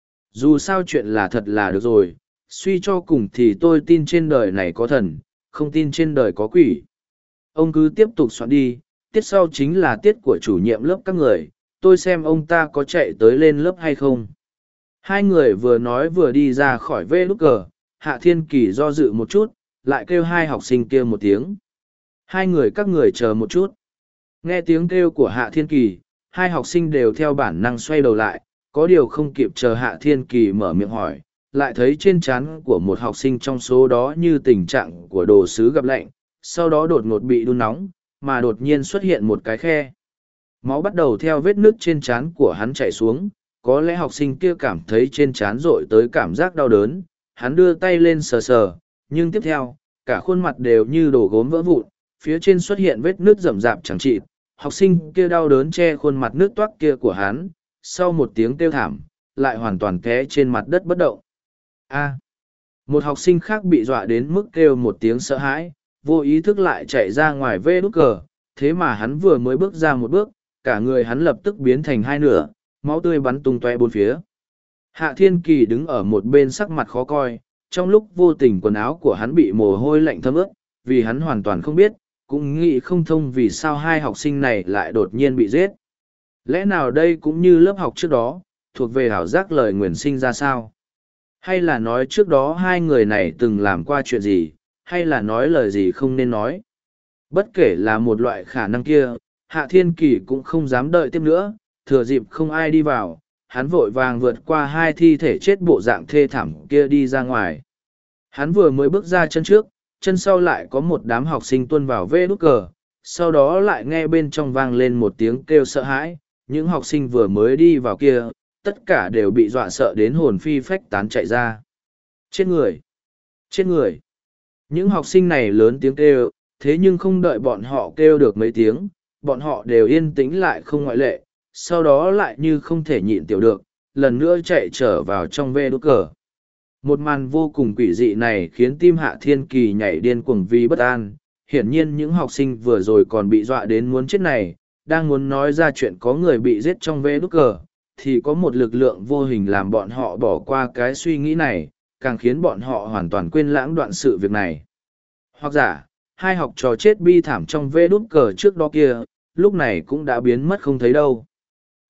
Dù sao chuyện là thật là được rồi, suy cho cùng thì tôi tin trên đời này có thần, không tin trên đời có quỷ. Ông cứ tiếp tục soạn đi, tiết sau chính là tiết của chủ nhiệm lớp các người, tôi xem ông ta có chạy tới lên lớp hay không. Hai người vừa nói vừa đi ra khỏi vê lúc cờ, Hạ Thiên Kỳ do dự một chút, lại kêu hai học sinh kia một tiếng. Hai người các người chờ một chút. Nghe tiếng kêu của Hạ Thiên Kỳ, hai học sinh đều theo bản năng xoay đầu lại, có điều không kịp chờ Hạ Thiên Kỳ mở miệng hỏi, lại thấy trên trán của một học sinh trong số đó như tình trạng của đồ sứ gặp lạnh, sau đó đột ngột bị đun nóng, mà đột nhiên xuất hiện một cái khe. Máu bắt đầu theo vết nước trên trán của hắn chảy xuống, có lẽ học sinh kia cảm thấy trên trán rội tới cảm giác đau đớn, hắn đưa tay lên sờ sờ, nhưng tiếp theo, cả khuôn mặt đều như đồ gốm vỡ vụn, phía trên xuất hiện vết nước rậm rạp chẳng chịt, học sinh kia đau đớn che khuôn mặt nước toát kia của hắn, sau một tiếng kêu thảm, lại hoàn toàn té trên mặt đất bất động. A. Một học sinh khác bị dọa đến mức kêu một tiếng sợ hãi, vô ý thức lại chạy ra ngoài vê đút cờ, thế mà hắn vừa mới bước ra một bước, cả người hắn lập tức biến thành hai nửa, máu tươi bắn tung tóe bốn phía. Hạ Thiên Kỳ đứng ở một bên sắc mặt khó coi, trong lúc vô tình quần áo của hắn bị mồ hôi lạnh thấm ướt, vì hắn hoàn toàn không biết, cũng nghĩ không thông vì sao hai học sinh này lại đột nhiên bị giết. Lẽ nào đây cũng như lớp học trước đó, thuộc về ảo giác lời nguyền sinh ra sao? Hay là nói trước đó hai người này từng làm qua chuyện gì, hay là nói lời gì không nên nói? Bất kể là một loại khả năng kia, Hạ Thiên Kỳ cũng không dám đợi tiếp nữa, thừa dịp không ai đi vào, hắn vội vàng vượt qua hai thi thể chết bộ dạng thê thảm kia đi ra ngoài. Hắn vừa mới bước ra chân trước, chân sau lại có một đám học sinh tuôn vào vê nút cờ, sau đó lại nghe bên trong vang lên một tiếng kêu sợ hãi, những học sinh vừa mới đi vào kia, tất cả đều bị dọa sợ đến hồn phi phách tán chạy ra. Chết người! Chết người! Những học sinh này lớn tiếng kêu, thế nhưng không đợi bọn họ kêu được mấy tiếng, bọn họ đều yên tĩnh lại không ngoại lệ, sau đó lại như không thể nhịn tiểu được, lần nữa chạy trở vào trong vê đút cờ. Một màn vô cùng quỷ dị này khiến tim Hạ Thiên Kỳ nhảy điên cuồng vì bất an, hiển nhiên những học sinh vừa rồi còn bị dọa đến muốn chết này, đang muốn nói ra chuyện có người bị giết trong vê đút cờ, thì có một lực lượng vô hình làm bọn họ bỏ qua cái suy nghĩ này, càng khiến bọn họ hoàn toàn quên lãng đoạn sự việc này. Hoặc giả, hai học trò chết bi thảm trong vê đút cờ trước đó kia, lúc này cũng đã biến mất không thấy đâu.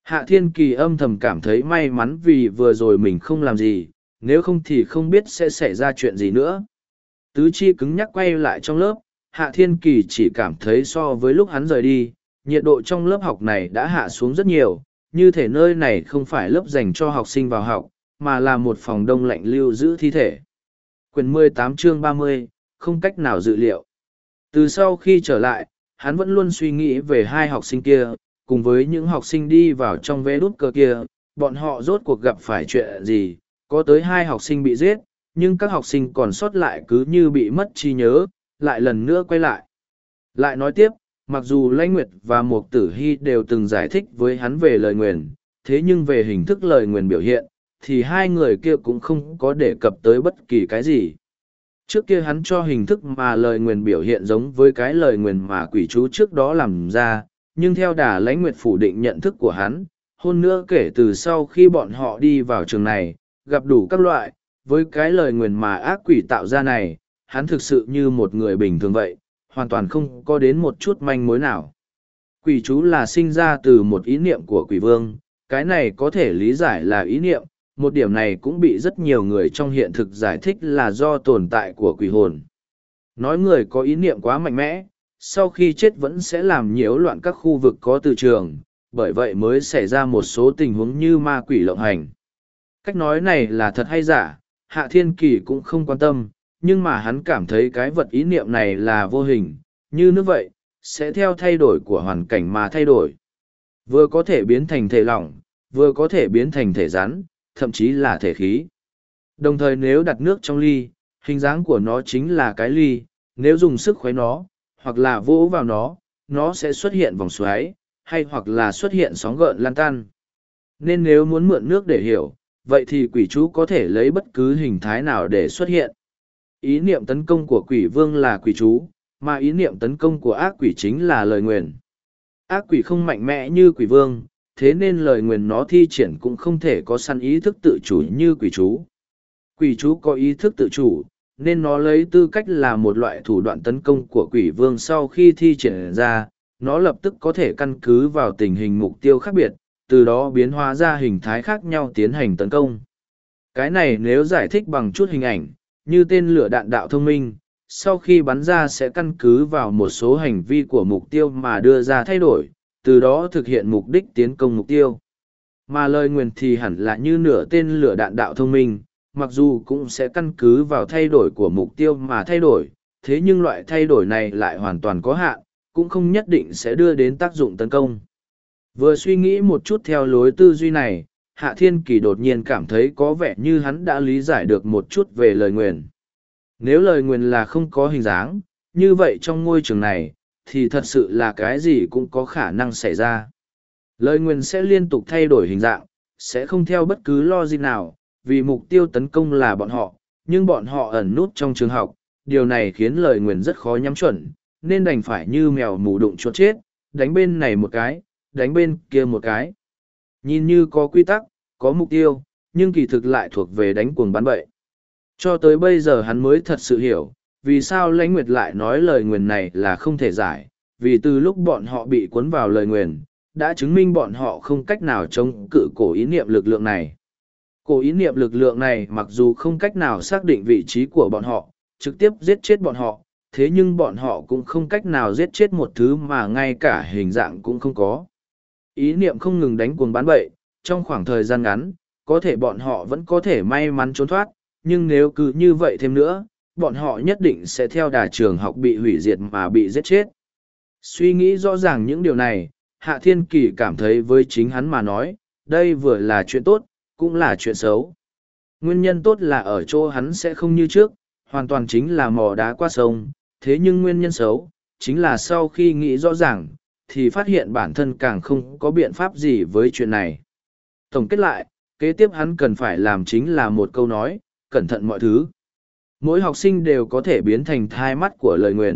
Hạ Thiên Kỳ âm thầm cảm thấy may mắn vì vừa rồi mình không làm gì, nếu không thì không biết sẽ xảy ra chuyện gì nữa. Tứ chi cứng nhắc quay lại trong lớp, Hạ Thiên Kỳ chỉ cảm thấy so với lúc hắn rời đi, nhiệt độ trong lớp học này đã hạ xuống rất nhiều, như thể nơi này không phải lớp dành cho học sinh vào học, mà là một phòng đông lạnh lưu giữ thi thể. Quyển 18 chương 30, không cách nào dự liệu. Từ sau khi trở lại, hắn vẫn luôn suy nghĩ về hai học sinh kia, cùng với những học sinh đi vào trong vé đút cờ kia, bọn họ rốt cuộc gặp phải chuyện gì, có tới hai học sinh bị giết, nhưng các học sinh còn sót lại cứ như bị mất trí nhớ, lại lần nữa quay lại. Lại nói tiếp, mặc dù Lãnh Nguyệt và Mục Tử Hy đều từng giải thích với hắn về lời nguyền, thế nhưng về hình thức lời nguyền biểu hiện, thì hai người kia cũng không có đề cập tới bất kỳ cái gì. Trước kia hắn cho hình thức mà lời nguyền biểu hiện giống với cái lời nguyền mà quỷ chú trước đó làm ra, nhưng theo đà Lãnh Nguyệt phủ định nhận thức của hắn, hơn nữa kể từ sau khi bọn họ đi vào trường này, gặp đủ các loại, với cái lời nguyền mà ác quỷ tạo ra này, hắn thực sự như một người bình thường vậy, hoàn toàn không có đến một chút manh mối nào. Quỷ chú là sinh ra từ một ý niệm của quỷ vương, cái này có thể lý giải là ý niệm, một điểm này cũng bị rất nhiều người trong hiện thực giải thích là do tồn tại của quỷ hồn. Nói người có ý niệm quá mạnh mẽ, sau khi chết vẫn sẽ làm nhiễu loạn các khu vực có từ trường, bởi vậy mới xảy ra một số tình huống như ma quỷ lộng hành. Cách nói này là thật hay giả, Hạ Thiên Kỳ cũng không quan tâm, nhưng mà hắn cảm thấy cái vật ý niệm này là vô hình, như nước vậy, sẽ theo thay đổi của hoàn cảnh mà thay đổi. Vừa có thể biến thành thể lỏng, vừa có thể biến thành thể rắn, thậm chí là thể khí. Đồng thời nếu đặt nước trong ly, hình dáng của nó chính là cái ly, nếu dùng sức khuấy nó, hoặc là vỗ vào nó sẽ xuất hiện vòng xoáy, hay hoặc là xuất hiện sóng gợn lan tan. Nên nếu muốn mượn nước để hiểu, vậy thì quỷ chú có thể lấy bất cứ hình thái nào để xuất hiện. Ý niệm tấn công của quỷ vương là quỷ chú, mà ý niệm tấn công của ác quỷ chính là lời nguyền. Ác quỷ không mạnh mẽ như quỷ vương, thế nên lời nguyền nó thi triển cũng không thể có săn ý thức tự chủ như quỷ chú. Quỷ chú có ý thức tự chủ, nên nó lấy tư cách là một loại thủ đoạn tấn công của quỷ vương sau khi thi triển ra, nó lập tức có thể căn cứ vào tình hình mục tiêu khác biệt, từ đó biến hóa ra hình thái khác nhau tiến hành tấn công. Cái này nếu giải thích bằng chút hình ảnh, như tên lửa đạn đạo thông minh, sau khi bắn ra sẽ căn cứ vào một số hành vi của mục tiêu mà đưa ra thay đổi, từ đó thực hiện mục đích tiến công mục tiêu. Mà lời nguyền thì hẳn là như nửa tên lửa đạn đạo thông minh, mặc dù cũng sẽ căn cứ vào thay đổi của mục tiêu mà thay đổi, thế nhưng loại thay đổi này lại hoàn toàn có hạn, cũng không nhất định sẽ đưa đến tác dụng tấn công. Vừa suy nghĩ một chút theo lối tư duy này, Hạ Thiên Kỳ đột nhiên cảm thấy có vẻ như hắn đã lý giải được một chút về lời nguyền. Nếu lời nguyền là không có hình dáng, như vậy trong ngôi trường này, thì thật sự là cái gì cũng có khả năng xảy ra. Lời nguyền sẽ liên tục thay đổi hình dạng, sẽ không theo bất cứ logic nào, vì mục tiêu tấn công là bọn họ, nhưng bọn họ ẩn nút trong trường học, điều này khiến lời nguyền rất khó nhắm chuẩn, nên đành phải như mèo mù đụng chuột chết, đánh bên này một cái, đánh bên kia một cái. Nhìn như có quy tắc, có mục tiêu, nhưng kỳ thực lại thuộc về đánh cuồng bắn bậy. Cho tới bây giờ hắn mới thật sự hiểu, vì sao Lãnh Nguyệt lại nói lời nguyền này là không thể giải, vì từ lúc bọn họ bị cuốn vào lời nguyền, đã chứng minh bọn họ không cách nào chống cự cổ ý niệm lực lượng này. Cổ ý niệm lực lượng này mặc dù không cách nào xác định vị trí của bọn họ, trực tiếp giết chết bọn họ, thế nhưng bọn họ cũng không cách nào giết chết một thứ mà ngay cả hình dạng cũng không có. Ý niệm không ngừng đánh cuồng bán bậy, trong khoảng thời gian ngắn, có thể bọn họ vẫn có thể may mắn trốn thoát, nhưng nếu cứ như vậy thêm nữa, bọn họ nhất định sẽ theo đà trường học bị hủy diệt mà bị giết chết. Suy nghĩ rõ ràng những điều này, Hạ Thiên Kỳ cảm thấy với chính hắn mà nói, đây vừa là chuyện tốt, cũng là chuyện xấu. Nguyên nhân tốt là ở chỗ hắn sẽ không như trước, hoàn toàn chính là mò đá qua sông, thế nhưng nguyên nhân xấu, chính là sau khi nghĩ rõ ràng, thì phát hiện bản thân càng không có biện pháp gì với chuyện này. Tổng kết lại, kế tiếp hắn cần phải làm chính là một câu nói, cẩn thận mọi thứ. Mỗi học sinh đều có thể biến thành thai mắt của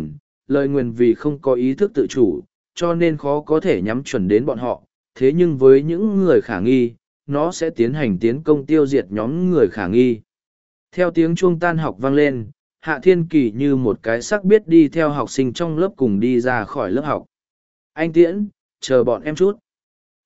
lời nguyền vì không có ý thức tự chủ, cho nên khó có thể nhắm chuẩn đến bọn họ, thế nhưng với những người khả nghi, nó sẽ tiến hành tiến công tiêu diệt nhóm người khả nghi. Theo tiếng chuông tan học vang lên, Hạ Thiên Kỳ như một cái sắc biết đi theo học sinh trong lớp cùng đi ra khỏi lớp học. Anh Tiễn, chờ bọn em chút.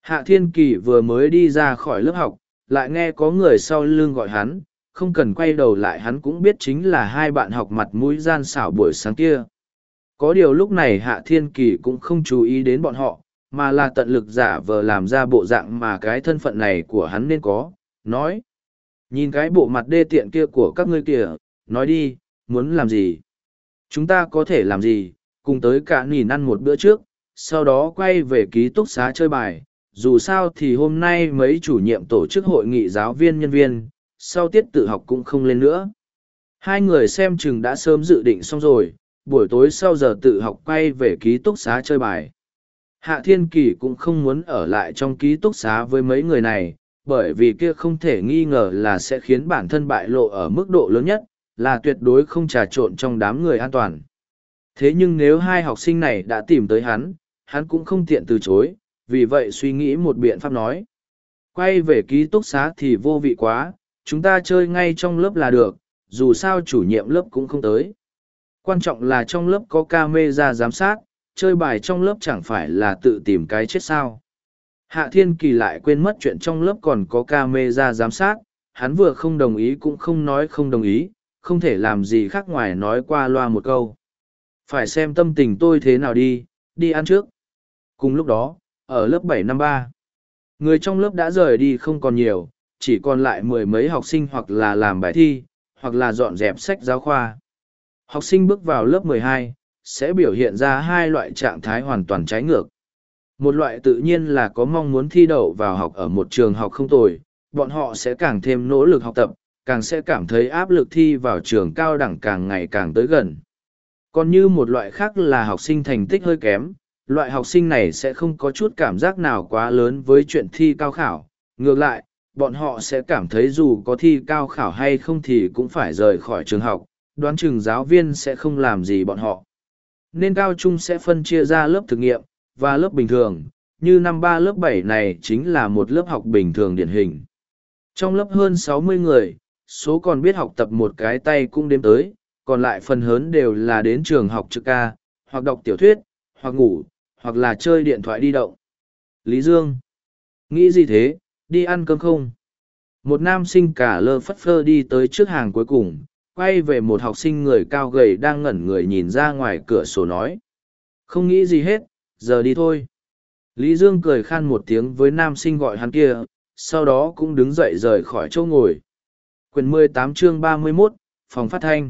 Hạ Thiên Kỳ vừa mới đi ra khỏi lớp học, lại nghe có người sau lưng gọi hắn, không cần quay đầu lại hắn cũng biết chính là hai bạn học mặt mũi gian xảo buổi sáng kia. Có điều lúc này Hạ Thiên Kỳ cũng không chú ý đến bọn họ, mà là tận lực giả vờ làm ra bộ dạng mà cái thân phận này của hắn nên có, nói. Nhìn cái bộ mặt đê tiện kia của các ngươi kìa, nói đi, muốn làm gì? Chúng ta có thể làm gì, cùng tới cả nhìn ăn một bữa trước, sau đó quay về ký túc xá chơi bài. Dù sao thì hôm nay mấy chủ nhiệm tổ chức hội nghị giáo viên nhân viên, sau tiết tự học cũng không lên nữa. Hai người xem chừng đã sớm dự định xong rồi, buổi tối sau giờ tự học quay về ký túc xá chơi bài. Hạ Thiên Kỳ cũng không muốn ở lại trong ký túc xá với mấy người này, bởi vì kia không thể nghi ngờ là sẽ khiến bản thân bại lộ ở mức độ lớn nhất, là tuyệt đối không trà trộn trong đám người an toàn. Thế nhưng nếu hai học sinh này đã tìm tới hắn cũng không tiện từ chối, vì vậy suy nghĩ một biện pháp nói. Quay về ký túc xá thì vô vị quá, chúng ta chơi ngay trong lớp là được, dù sao chủ nhiệm lớp cũng không tới. Quan trọng là trong lớp có camera giám sát, chơi bài trong lớp chẳng phải là tự tìm cái chết sao. Hạ Thiên Kỳ lại quên mất chuyện trong lớp còn có camera giám sát, hắn vừa không đồng ý cũng không nói không đồng ý, không thể làm gì khác ngoài nói qua loa một câu. Phải xem tâm tình tôi thế nào đi ăn trước. Cùng lúc đó, ở lớp 7 năm 3, người trong lớp đã rời đi không còn nhiều, chỉ còn lại mười mấy học sinh hoặc là làm bài thi, hoặc là dọn dẹp sách giáo khoa. Học sinh bước vào lớp 12, sẽ biểu hiện ra hai loại trạng thái hoàn toàn trái ngược. Một loại tự nhiên là có mong muốn thi đậu vào học ở một trường học không tồi, bọn họ sẽ càng thêm nỗ lực học tập, càng sẽ cảm thấy áp lực thi vào trường cao đẳng càng ngày càng tới gần. Còn như một loại khác là học sinh thành tích hơi kém, loại học sinh này sẽ không có chút cảm giác nào quá lớn với chuyện thi cao khảo. Ngược lại, bọn họ sẽ cảm thấy dù có thi cao khảo hay không thì cũng phải rời khỏi trường học, đoán chừng giáo viên sẽ không làm gì bọn họ. Nên cao trung sẽ phân chia ra lớp thực nghiệm và lớp bình thường, như năm 3 lớp 7 này chính là một lớp học bình thường điển hình. Trong lớp hơn 60 người, số còn biết học tập một cái tay cũng đếm tới, còn lại phần lớn đều là đến trường học trực ca, hoặc đọc tiểu thuyết, hoặc ngủ, hoặc là chơi điện thoại di động. Lý Dương, nghĩ gì thế, đi ăn cơm không? Một nam sinh cả lơ phất phơ đi tới trước hàng cuối cùng, quay về một học sinh người cao gầy đang ngẩn người nhìn ra ngoài cửa sổ nói. Không nghĩ gì hết, giờ đi thôi. Lý Dương cười khan một tiếng với nam sinh gọi hắn kia, sau đó cũng đứng dậy rời khỏi chỗ ngồi. Quyển 18 chương 31, phòng phát thanh.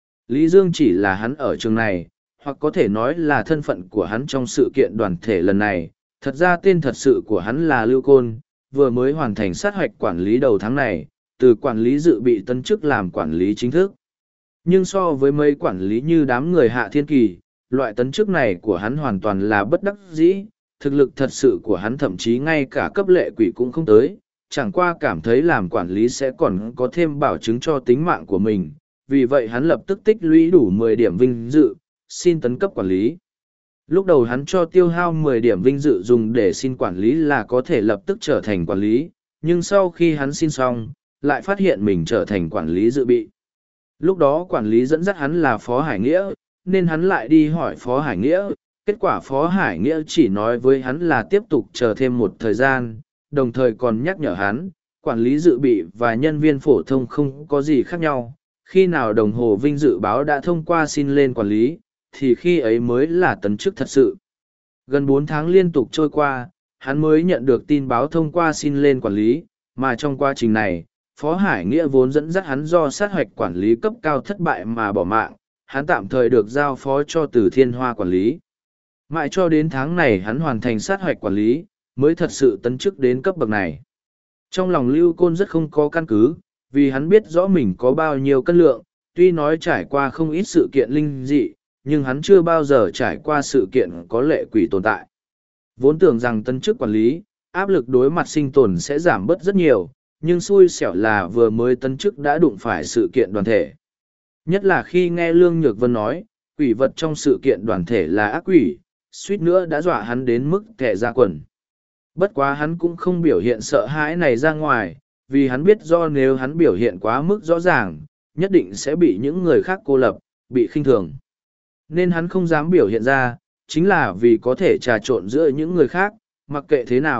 Lý Dương chỉ là hắn ở trường này, hoặc có thể nói là thân phận của hắn trong sự kiện đoàn thể lần này. Thật ra tên thật sự của hắn là Lưu Côn, vừa mới hoàn thành sát hoạch quản lý đầu tháng này, từ quản lý dự bị tân chức làm quản lý chính thức. Nhưng so với mấy quản lý như đám người Hạ Thiên Kỳ, loại tấn chức này của hắn hoàn toàn là bất đắc dĩ, thực lực thật sự của hắn thậm chí ngay cả cấp lệ quỷ cũng không tới, chẳng qua cảm thấy làm quản lý sẽ còn có thêm bảo chứng cho tính mạng của mình, vì vậy hắn lập tức tích lũy đủ 10 điểm vinh dự, xin tấn cấp quản lý. Lúc đầu hắn cho tiêu hao 10 điểm vinh dự dùng để xin quản lý là có thể lập tức trở thành quản lý, nhưng sau khi hắn xin xong, lại phát hiện mình trở thành quản lý dự bị. Lúc đó quản lý dẫn dắt hắn là Phó Hải Nghĩa, nên hắn lại đi hỏi Phó Hải Nghĩa, kết quả Phó Hải Nghĩa chỉ nói với hắn là tiếp tục chờ thêm một thời gian, đồng thời còn nhắc nhở hắn, quản lý dự bị và nhân viên phổ thông không có gì khác nhau, khi nào đồng hồ vinh dự báo đã thông qua xin lên quản lý, thì khi ấy mới là tấn chức thật sự. Gần 4 tháng liên tục trôi qua, hắn mới nhận được tin báo thông qua xin lên quản lý, mà trong quá trình này, Phó Hải Nghĩa vốn dẫn dắt hắn do sát hoạch quản lý cấp cao thất bại mà bỏ mạng, hắn tạm thời được giao phó cho Từ Thiên Hoa quản lý. Mãi cho đến tháng này hắn hoàn thành sát hoạch quản lý, mới thật sự tấn chức đến cấp bậc này. Trong lòng Lưu Côn rất không có căn cứ, vì hắn biết rõ mình có bao nhiêu cân lượng, tuy nói trải qua không ít sự kiện linh dị, nhưng hắn chưa bao giờ trải qua sự kiện có lệ quỷ tồn tại. Vốn tưởng rằng tấn chức quản lý, áp lực đối mặt sinh tồn sẽ giảm bớt rất nhiều, nhưng xui xẻo là vừa mới tấn chức đã đụng phải sự kiện đoàn thể. Nhất là khi nghe Lương Nhược Vân nói, quỷ vật trong sự kiện đoàn thể là ác quỷ, suýt nữa đã dọa hắn đến mức thẻ ra quần. Bất quá hắn cũng không biểu hiện sợ hãi này ra ngoài, vì hắn biết do nếu hắn biểu hiện quá mức rõ ràng, nhất định sẽ bị những người khác cô lập, bị khinh thường. Nên hắn không dám biểu hiện ra, chính là vì có thể trà trộn giữa những người khác, mặc kệ thế nào,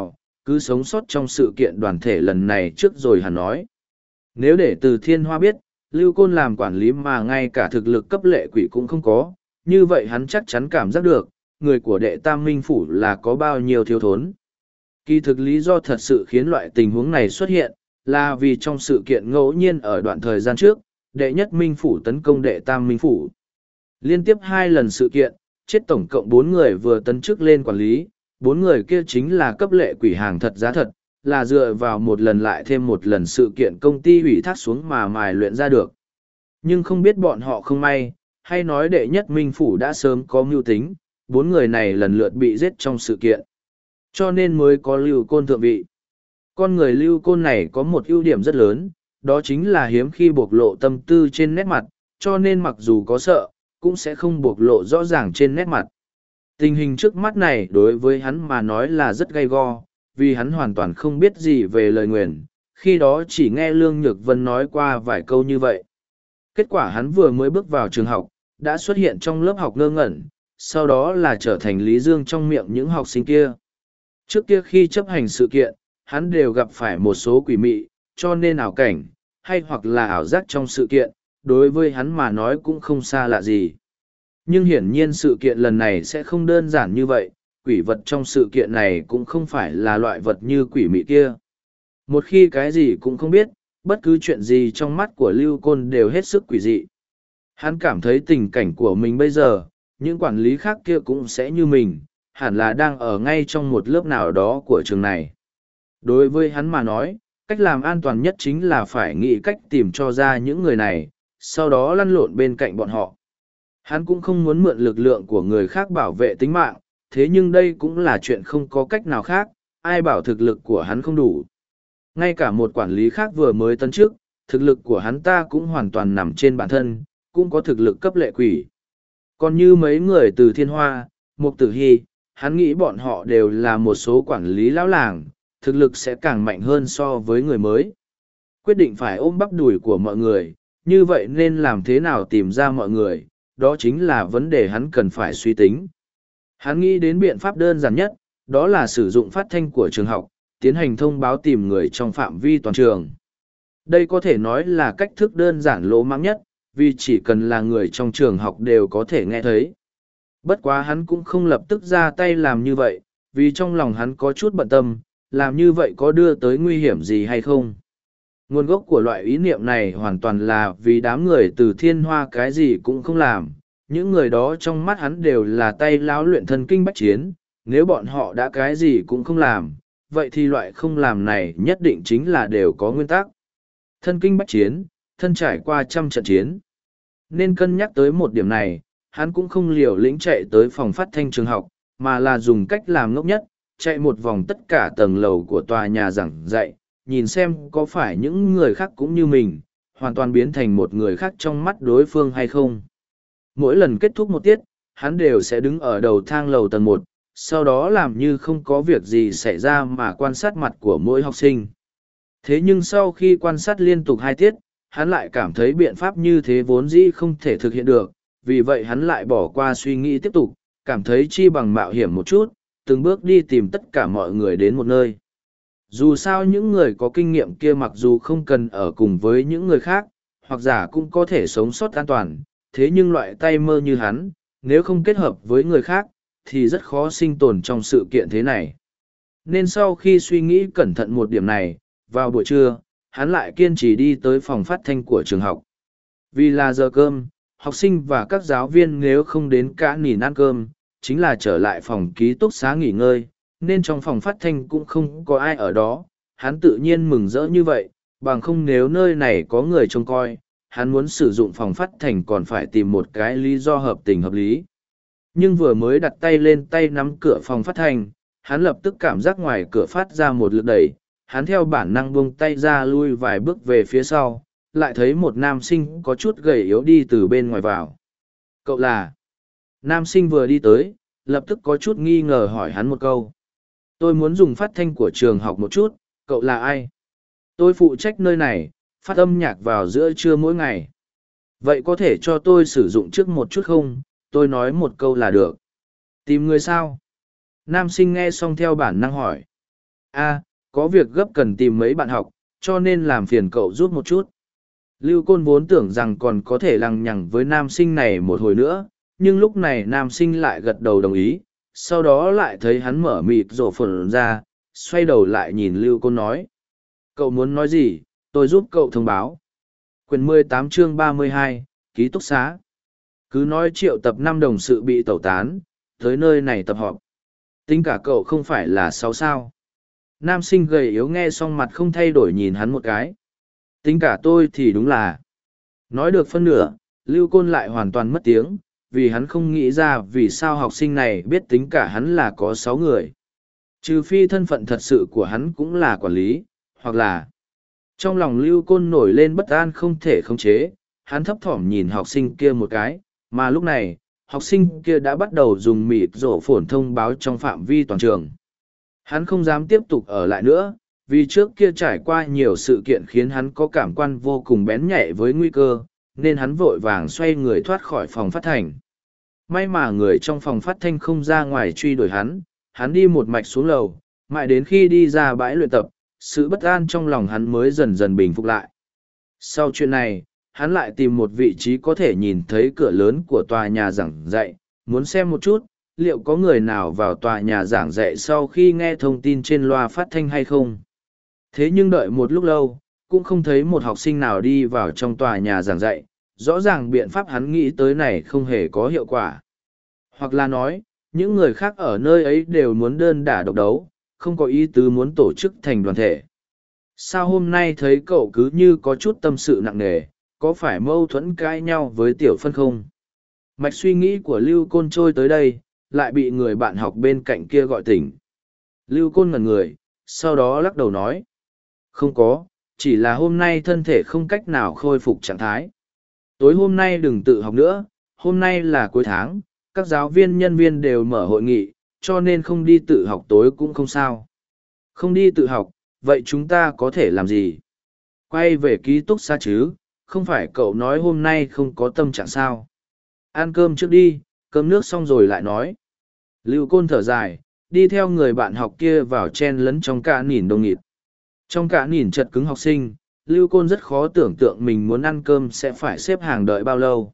cứ sống sót trong sự kiện đoàn thể lần này trước rồi hắn nói. Nếu để Từ Thiên Hoa biết, Lưu Côn làm quản lý mà ngay cả thực lực cấp lệ quỷ cũng không có, như vậy hắn chắc chắn cảm giác được, người của đệ tam minh phủ là có bao nhiêu thiếu thốn. Kỳ thực lý do thật sự khiến loại tình huống này xuất hiện, là vì trong sự kiện ngẫu nhiên ở đoạn thời gian trước, đệ nhất minh phủ tấn công đệ tam minh phủ. Liên tiếp 2 lần sự kiện, chết tổng cộng 4 người vừa tấn chức lên quản lý, 4 người kia chính là cấp lệ quỷ hàng thật giá thật, là dựa vào một lần lại thêm một lần sự kiện công ty ủy thác xuống mà mài luyện ra được. Nhưng không biết bọn họ không may, hay nói đệ nhất minh phủ đã sớm có mưu tính, 4 người này lần lượt bị giết trong sự kiện. Cho nên mới có Lưu Côn thượng vị. Con người Lưu Côn này có một ưu điểm rất lớn, đó chính là hiếm khi bộc lộ tâm tư trên nét mặt, cho nên mặc dù có sợ, cũng sẽ không bộc lộ rõ ràng trên nét mặt. Tình hình trước mắt này đối với hắn mà nói là rất gay go, vì hắn hoàn toàn không biết gì về lời nguyền, khi đó chỉ nghe Lương Nhược Vân nói qua vài câu như vậy. Kết quả hắn vừa mới bước vào trường học, đã xuất hiện trong lớp học ngơ ngẩn, sau đó là trở thành Lý Dương trong miệng những học sinh kia. Trước kia khi chấp hành sự kiện, hắn đều gặp phải một số quỷ mị, cho nên ảo cảnh, hay hoặc là ảo giác trong sự kiện, đối với hắn mà nói cũng không xa lạ gì. Nhưng hiển nhiên sự kiện lần này sẽ không đơn giản như vậy, quỷ vật trong sự kiện này cũng không phải là loại vật như quỷ mị kia. Một khi cái gì cũng không biết, bất cứ chuyện gì trong mắt của Lưu Côn đều hết sức quỷ dị. Hắn cảm thấy tình cảnh của mình bây giờ, những quản lý khác kia cũng sẽ như mình, hẳn là đang ở ngay trong một lớp nào đó của trường này. Đối với hắn mà nói, cách làm an toàn nhất chính là phải nghĩ cách tìm cho ra những người này, sau đó lăn lộn bên cạnh bọn họ. Hắn cũng không muốn mượn lực lượng của người khác bảo vệ tính mạng, thế nhưng đây cũng là chuyện không có cách nào khác, ai bảo thực lực của hắn không đủ. Ngay cả một quản lý khác vừa mới tấn chức, thực lực của hắn ta cũng hoàn toàn nằm trên bản thân, cũng có thực lực cấp lệ quỷ. Còn như mấy người từ Thiên Hoa, Mục Tử Hy, hắn nghĩ bọn họ đều là một số quản lý lão làng, thực lực sẽ càng mạnh hơn so với người mới. Quyết định phải ôm bắp đùi của mọi người, như vậy nên làm thế nào tìm ra mọi người, đó chính là vấn đề hắn cần phải suy tính. Hắn nghĩ đến biện pháp đơn giản nhất, đó là sử dụng phát thanh của trường học, tiến hành thông báo tìm người trong phạm vi toàn trường. Đây có thể nói là cách thức đơn giản lỗ mãng nhất, vì chỉ cần là người trong trường học đều có thể nghe thấy. Bất quá hắn cũng không lập tức ra tay làm như vậy, vì trong lòng hắn có chút bận tâm, làm như vậy có đưa tới nguy hiểm gì hay không. Nguồn gốc của loại ý niệm này hoàn toàn là vì đám người từ Thiên Hoa cái gì cũng không làm. Những người đó trong mắt hắn đều là tay láo luyện thân kinh bách chiến, nếu bọn họ đã cái gì cũng không làm, vậy thì loại không làm này nhất định chính là đều có nguyên tắc. Thân kinh bách chiến, thân trải qua trăm trận chiến. Nên cân nhắc tới một điểm này, hắn cũng không liều lĩnh chạy tới phòng phát thanh trường học, mà là dùng cách làm ngốc nhất, chạy một vòng tất cả tầng lầu của tòa nhà giảng dạy, nhìn xem có phải những người khác cũng như mình, hoàn toàn biến thành một người khác trong mắt đối phương hay không. Mỗi lần kết thúc một tiết, hắn đều sẽ đứng ở đầu thang lầu tầng 1, sau đó làm như không có việc gì xảy ra mà quan sát mặt của mỗi học sinh. Thế nhưng sau khi quan sát liên tục 2 tiết, hắn lại cảm thấy biện pháp như thế vốn dĩ không thể thực hiện được, vì vậy hắn lại bỏ qua suy nghĩ tiếp tục, cảm thấy chi bằng mạo hiểm một chút, từng bước đi tìm tất cả mọi người đến một nơi. Dù sao những người có kinh nghiệm kia mặc dù không cần ở cùng với những người khác, hoặc giả cũng có thể sống sót an toàn, thế nhưng loại tay mơ như hắn, nếu không kết hợp với người khác, thì rất khó sinh tồn trong sự kiện thế này. Nên sau khi suy nghĩ cẩn thận một điểm này, vào buổi trưa, hắn lại kiên trì đi tới phòng phát thanh của trường học. Vì là giờ cơm, học sinh và các giáo viên nếu không đến cả nỉn ăn cơm, chính là trở lại phòng ký túc xá nghỉ ngơi, nên trong phòng phát thanh cũng không có ai ở đó. Hắn tự nhiên mừng rỡ như vậy, bằng không nếu nơi này có người trông coi, hắn muốn sử dụng phòng phát thanh còn phải tìm một cái lý do hợp tình hợp lý. Nhưng vừa mới đặt tay lên tay nắm cửa phòng phát thanh, hắn lập tức cảm giác ngoài cửa phát ra một lực đẩy, hắn theo bản năng buông tay ra lui vài bước về phía sau, lại thấy một nam sinh có chút gầy yếu đi từ bên ngoài vào. Cậu là? Nam sinh vừa đi tới, lập tức có chút nghi ngờ hỏi hắn một câu. Tôi muốn dùng phát thanh của trường học một chút, cậu là ai? Tôi phụ trách nơi này, phát âm nhạc vào giữa trưa mỗi ngày. Vậy có thể cho tôi sử dụng trước một chút không? Tôi nói một câu là được. Tìm người sao? Nam sinh nghe xong theo bản năng hỏi. Có việc gấp cần tìm mấy bạn học, cho nên làm phiền cậu giúp một chút. Lưu Côn vốn tưởng rằng còn có thể lằng nhằng với nam sinh này một hồi nữa, nhưng lúc này nam sinh lại gật đầu đồng ý, sau đó lại thấy hắn mở mịt rổ phồn ra, xoay đầu lại nhìn Lưu Côn nói. Cậu muốn nói gì, tôi giúp cậu thông báo. Quyển 18 chương 32, ký túc xá. Cứ nói triệu tập 5 đồng sự bị tẩu tán, tới nơi này tập họp. Tính cả cậu không phải là 6 sao. Nam sinh gầy yếu nghe xong mặt không thay đổi nhìn hắn một cái. Tính cả tôi thì đúng là. Nói được phân nửa, Lưu Côn lại hoàn toàn mất tiếng, vì hắn không nghĩ ra vì sao học sinh này biết tính cả hắn là có 6 người. Trừ phi thân phận thật sự của hắn cũng là quản lý, hoặc là... Trong lòng Lưu Côn nổi lên bất an không thể khống chế, hắn thấp thỏm nhìn học sinh kia một cái, mà lúc này, học sinh kia đã bắt đầu dùng mịt rổ phồn thông báo trong phạm vi toàn trường. Hắn không dám tiếp tục ở lại nữa, vì trước kia trải qua nhiều sự kiện khiến hắn có cảm quan vô cùng bén nhạy với nguy cơ, nên hắn vội vàng xoay người thoát khỏi phòng phát thanh. May mà người trong phòng phát thanh không ra ngoài truy đuổi hắn đi một mạch xuống lầu, mãi đến khi đi ra bãi luyện tập, sự bất an trong lòng hắn mới dần dần bình phục lại. Sau chuyện này, hắn lại tìm một vị trí có thể nhìn thấy cửa lớn của tòa nhà giảng dạy, muốn xem một chút, liệu có người nào vào tòa nhà giảng dạy sau khi nghe thông tin trên loa phát thanh hay không. Thế nhưng đợi một lúc lâu, cũng không thấy một học sinh nào đi vào trong tòa nhà giảng dạy, rõ ràng biện pháp hắn nghĩ tới này không hề có hiệu quả. Hoặc là nói, những người khác ở nơi ấy đều muốn đơn đả độc đấu, không có ý tứ muốn tổ chức thành đoàn thể. Sao hôm nay thấy cậu cứ như có chút tâm sự nặng nề, có phải mâu thuẫn cãi nhau với Tiểu Phân không? Mạch suy nghĩ của Lưu Côn trôi tới đây, lại bị người bạn học bên cạnh kia gọi tỉnh. Lưu Côn ngẩn người, sau đó lắc đầu nói. Không có, chỉ là hôm nay thân thể không cách nào khôi phục trạng thái. Tối hôm nay đừng tự học nữa, hôm nay là cuối tháng, các giáo viên nhân viên đều mở hội nghị, cho nên không đi tự học tối cũng không sao. Không đi tự học, vậy chúng ta có thể làm gì? Quay về ký túc xá chứ, không phải cậu nói hôm nay không có tâm trạng sao? Ăn cơm trước đi, cơm nước xong rồi lại nói. Lưu Côn thở dài, đi theo người bạn học kia vào chen lấn trong cả nỉn đông nghịt. Trong cả nỉn chật cứng học sinh, Lưu Côn rất khó tưởng tượng mình muốn ăn cơm sẽ phải xếp hàng đợi bao lâu.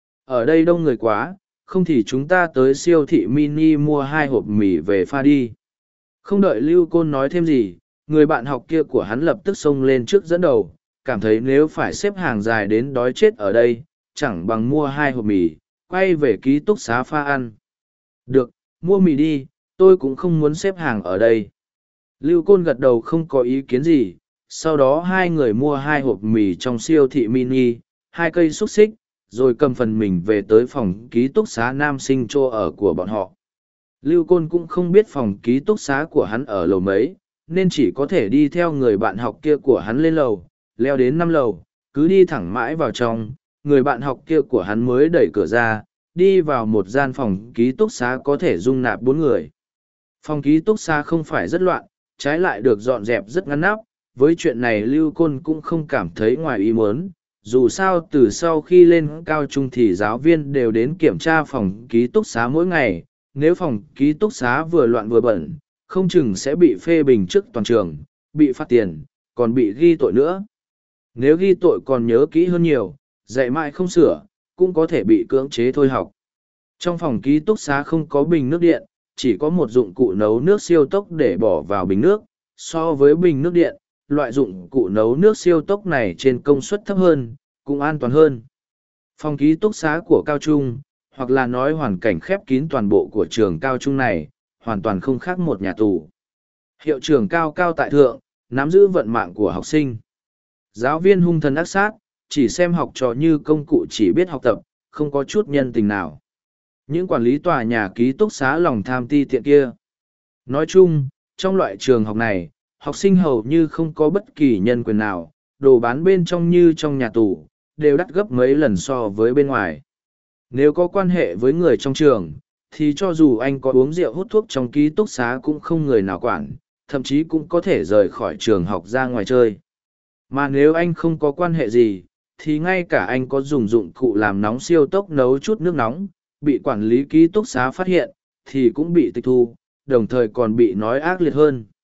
Ở đây đông người quá, không thì chúng ta tới siêu thị mini mua 2 hộp mì về pha đi. Không đợi Lưu Côn nói thêm gì, người bạn học kia của hắn lập tức xông lên trước dẫn đầu, cảm thấy nếu phải xếp hàng dài đến đói chết ở đây, chẳng bằng mua 2 hộp mì, quay về ký túc xá pha ăn. Được, mua mì đi, tôi cũng không muốn xếp hàng ở đây. Lưu Côn gật đầu không có ý kiến gì, sau đó hai người mua 2 hộp mì trong siêu thị mini, 2 cây xúc xích, rồi cầm phần mình về tới phòng ký túc xá nam sinh chỗ ở của bọn họ. Lưu Côn cũng không biết phòng ký túc xá của hắn ở lầu mấy, nên chỉ có thể đi theo người bạn học kia của hắn lên lầu, leo đến 5 lầu, cứ đi thẳng mãi vào trong, người bạn học kia của hắn mới đẩy cửa ra, đi vào một gian phòng ký túc xá có thể dung nạp 4 người. Phòng ký túc xá không phải rất loạn, trái lại được dọn dẹp rất ngăn nắp, với chuyện này Lưu Côn cũng không cảm thấy ngoài ý muốn. Dù sao từ sau khi lên cao trung thì giáo viên đều đến kiểm tra phòng ký túc xá mỗi ngày, nếu phòng ký túc xá vừa loạn vừa bẩn, không chừng sẽ bị phê bình trước toàn trường, bị phạt tiền, còn bị ghi tội nữa. Nếu ghi tội còn nhớ kỹ hơn nhiều, dạy mãi không sửa, cũng có thể bị cưỡng chế thôi học. Trong phòng ký túc xá không có bình nước điện, chỉ có một dụng cụ nấu nước siêu tốc để bỏ vào bình nước. So với bình nước điện, loại dụng cụ nấu nước siêu tốc này trên công suất thấp hơn, cũng an toàn hơn. Phòng ký túc xá của cao trung, hoặc là nói hoàn cảnh khép kín toàn bộ của trường cao trung này, hoàn toàn không khác một nhà tù. Hiệu trưởng cao cao tại thượng, nắm giữ vận mạng của học sinh. Giáo viên hung thần ác sát, chỉ xem học trò như công cụ chỉ biết học tập, không có chút nhân tình nào. Những quản lý tòa nhà ký túc xá lòng tham ti tiện kia. Nói chung, trong loại trường học này, học sinh hầu như không có bất kỳ nhân quyền nào, đồ bán bên trong như trong nhà tù, đều đắt gấp mấy lần so với bên ngoài. Nếu có quan hệ với người trong trường, thì cho dù anh có uống rượu hút thuốc trong ký túc xá cũng không người nào quản, thậm chí cũng có thể rời khỏi trường học ra ngoài chơi. Mà nếu anh không có quan hệ gì, thì ngay cả anh có dùng dụng cụ làm nóng siêu tốc nấu chút nước nóng, bị quản lý ký túc xá phát hiện, thì cũng bị tịch thu, đồng thời còn bị nói ác liệt hơn.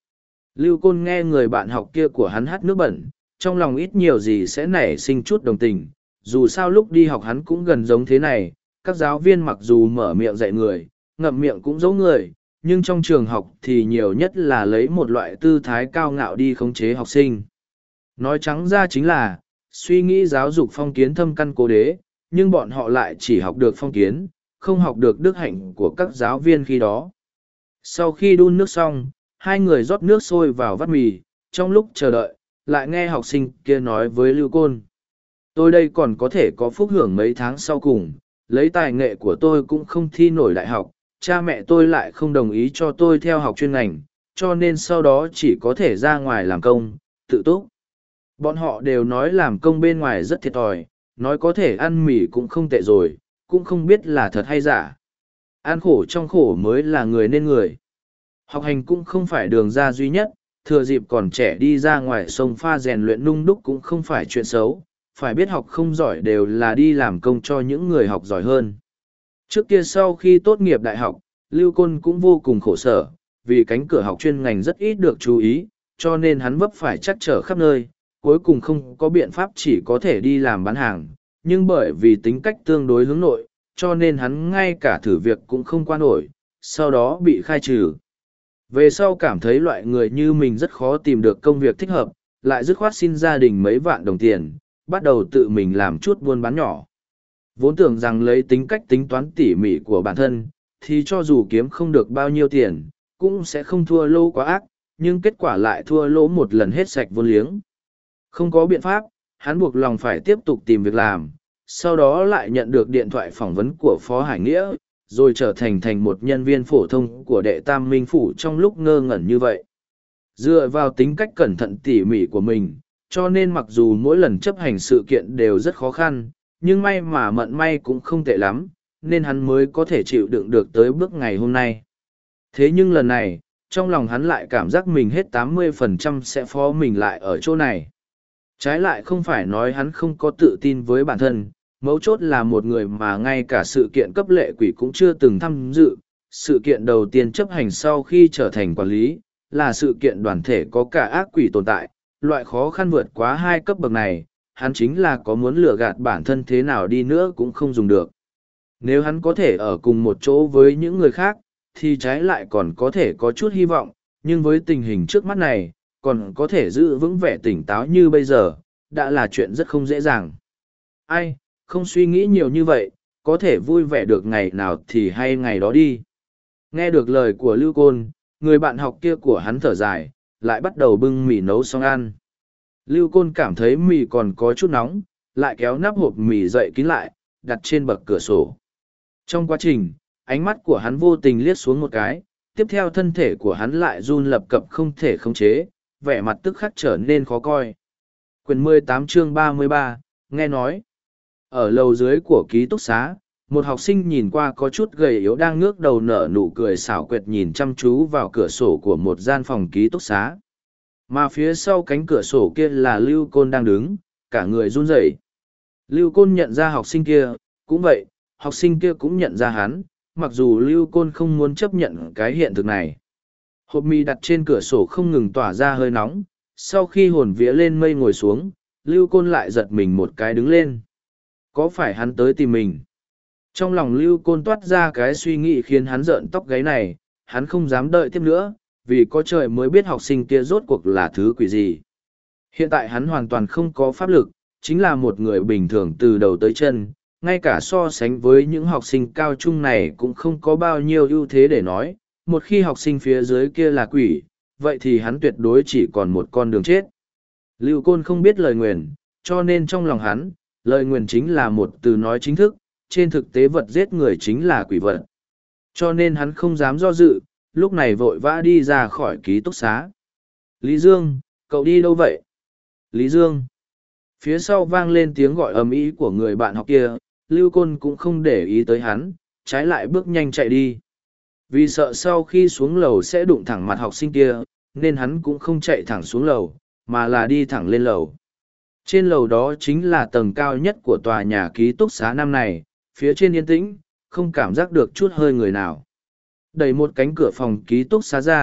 Lưu Côn nghe người bạn học kia của hắn hát nước bẩn, trong lòng ít nhiều gì sẽ nảy sinh chút đồng tình. Dù sao lúc đi học hắn cũng gần giống thế này, các giáo viên mặc dù mở miệng dạy người, ngậm miệng cũng giấu người, nhưng trong trường học thì nhiều nhất là lấy một loại tư thái cao ngạo đi khống chế học sinh. Nói trắng ra chính là, suy nghĩ giáo dục phong kiến thâm căn cố đế, nhưng bọn họ lại chỉ học được phong kiến, không học được đức hạnh của các giáo viên khi đó. Sau khi đun nước xong, hai người rót nước sôi vào vắt mì, trong lúc chờ đợi, lại nghe học sinh kia nói với Lưu Côn. Tôi đây còn có thể có phúc hưởng mấy tháng sau cùng, lấy tài nghệ của tôi cũng không thi nổi đại học, cha mẹ tôi lại không đồng ý cho tôi theo học chuyên ngành, cho nên sau đó chỉ có thể ra ngoài làm công, tự túc. Bọn họ đều nói làm công bên ngoài rất thiệt thòi, nói có thể ăn mì cũng không tệ rồi, cũng không biết là thật hay giả. Ăn khổ trong khổ mới là người nên người. Học hành cũng không phải đường ra duy nhất, thừa dịp còn trẻ đi ra ngoài sông pha rèn luyện nung đúc cũng không phải chuyện xấu, phải biết học không giỏi đều là đi làm công cho những người học giỏi hơn. Trước kia sau khi tốt nghiệp đại học, Lưu Côn cũng vô cùng khổ sở, vì cánh cửa học chuyên ngành rất ít được chú ý, cho nên hắn vấp phải trắc trở khắp nơi, cuối cùng không có biện pháp chỉ có thể đi làm bán hàng, nhưng bởi vì tính cách tương đối hướng nội, cho nên hắn ngay cả thử việc cũng không qua nổi, sau đó bị khai trừ. Về sau cảm thấy loại người như mình rất khó tìm được công việc thích hợp, lại dứt khoát xin gia đình mấy vạn đồng tiền, bắt đầu tự mình làm chút buôn bán nhỏ. Vốn tưởng rằng lấy tính cách tính toán tỉ mỉ của bản thân, thì cho dù kiếm không được bao nhiêu tiền, cũng sẽ không thua lỗ quá ác, nhưng kết quả lại thua lỗ một lần hết sạch vốn liếng. Không có biện pháp, hắn buộc lòng phải tiếp tục tìm việc làm, sau đó lại nhận được điện thoại phỏng vấn của Phó Hải Nghĩa, rồi trở thành một nhân viên phổ thông của đệ tam minh phủ trong lúc ngơ ngẩn như vậy. Dựa vào tính cách cẩn thận tỉ mỉ của mình, cho nên mặc dù mỗi lần chấp hành sự kiện đều rất khó khăn, nhưng may mà mận may cũng không tệ lắm, nên hắn mới có thể chịu đựng được tới bước ngày hôm nay. Thế nhưng lần này, trong lòng hắn lại cảm giác mình hết 80% sẽ phó mình lại ở chỗ này. Trái lại không phải nói hắn không có tự tin với bản thân, mấu chốt là một người mà ngay cả sự kiện cấp lệ quỷ cũng chưa từng tham dự. Sự kiện đầu tiên chấp hành sau khi trở thành quản lý, là sự kiện đoàn thể có cả ác quỷ tồn tại, loại khó khăn vượt quá 2 cấp bậc này, hắn chính là có muốn lừa gạt bản thân thế nào đi nữa cũng không dùng được. Nếu hắn có thể ở cùng một chỗ với những người khác, thì trái lại còn có thể có chút hy vọng, nhưng với tình hình trước mắt này, còn có thể giữ vững vẻ tỉnh táo như bây giờ, đã là chuyện rất không dễ dàng. Ai, không suy nghĩ nhiều như vậy, có thể vui vẻ được ngày nào thì hay ngày đó đi. Nghe được lời của Lưu Côn, người bạn học kia của hắn thở dài, lại bắt đầu bưng mì nấu xong ăn. Lưu Côn cảm thấy mì còn có chút nóng, lại kéo nắp hộp mì dậy kín lại, đặt trên bậc cửa sổ. Trong quá trình, ánh mắt của hắn vô tình liếc xuống một cái, tiếp theo thân thể của hắn lại run lập cập không thể khống chế, vẻ mặt tức khắc trở nên khó coi. Quyển 18 chương 33, nghe nói. Ở lầu dưới của ký túc xá, một học sinh nhìn qua có chút gầy yếu đang ngước đầu nở nụ cười xảo quyệt nhìn chăm chú vào cửa sổ của một gian phòng ký túc xá. Mà phía sau cánh cửa sổ kia là Lưu Côn đang đứng, cả người run rẩy. Lưu Côn nhận ra học sinh kia, cũng vậy, học sinh kia cũng nhận ra hắn, mặc dù Lưu Côn không muốn chấp nhận cái hiện thực này. Hộp mì đặt trên cửa sổ không ngừng tỏa ra hơi nóng, sau khi hồn vía lên mây ngồi xuống, Lưu Côn lại giật mình một cái đứng lên. Có phải hắn tới tìm mình? Trong lòng Lưu Côn toát ra cái suy nghĩ khiến hắn rợn tóc gáy này, hắn không dám đợi tiếp nữa, vì có trời mới biết học sinh kia rốt cuộc là thứ quỷ gì. Hiện tại hắn hoàn toàn không có pháp lực, chính là một người bình thường từ đầu tới chân, ngay cả so sánh với những học sinh cao trung này cũng không có bao nhiêu ưu thế để nói. Một khi học sinh phía dưới kia là quỷ, vậy thì hắn tuyệt đối chỉ còn một con đường chết. Lưu Côn không biết lời nguyền, cho nên trong lòng hắn, lời nguyền chính là một từ nói chính thức, trên thực tế vật giết người chính là quỷ vật. Cho nên hắn không dám do dự, lúc này vội vã đi ra khỏi ký túc xá. Lý Dương, cậu đi đâu vậy? Lý Dương. Phía sau vang lên tiếng gọi ầm ĩ của người bạn học kia, Lưu Côn cũng không để ý tới hắn, trái lại bước nhanh chạy đi. Vì sợ sau khi xuống lầu sẽ đụng thẳng mặt học sinh kia, nên hắn cũng không chạy thẳng xuống lầu, mà là đi thẳng lên lầu. Trên lầu đó chính là tầng cao nhất của tòa nhà ký túc xá năm này, phía trên yên tĩnh, không cảm giác được chút hơi người nào. Đẩy một cánh cửa phòng ký túc xá ra,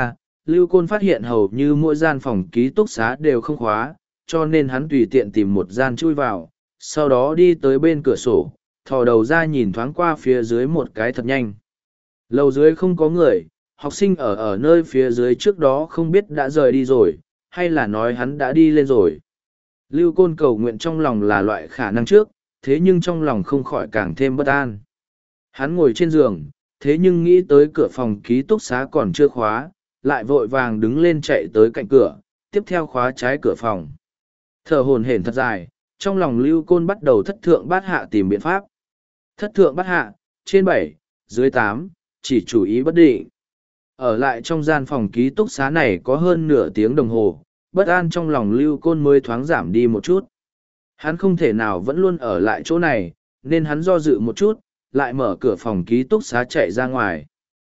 Lưu Côn phát hiện hầu như mỗi gian phòng ký túc xá đều không khóa, cho nên hắn tùy tiện tìm một gian chui vào, sau đó đi tới bên cửa sổ, thò đầu ra nhìn thoáng qua phía dưới một cái thật nhanh. Lầu dưới không có người, học sinh ở nơi phía dưới trước đó không biết đã rời đi rồi, hay là nói hắn đã đi lên rồi. Lưu Côn cầu nguyện trong lòng là loại khả năng trước, thế nhưng trong lòng không khỏi càng thêm bất an. Hắn ngồi trên giường, thế nhưng nghĩ tới cửa phòng ký túc xá còn chưa khóa, lại vội vàng đứng lên chạy tới cạnh cửa, tiếp theo khóa trái cửa phòng. Thở hổn hển thật dài, trong lòng Lưu Côn bắt đầu thất thượng bát hạ tìm biện pháp. Thất thượng bát hạ, trên 7, dưới 8, chỉ chú ý bất định. Ở lại trong gian phòng ký túc xá này có hơn nửa tiếng đồng hồ, bất an trong lòng Lưu Côn mới thoáng giảm đi một chút. Hắn không thể nào vẫn luôn ở lại chỗ này, nên hắn do dự một chút, lại mở cửa phòng ký túc xá chạy ra ngoài.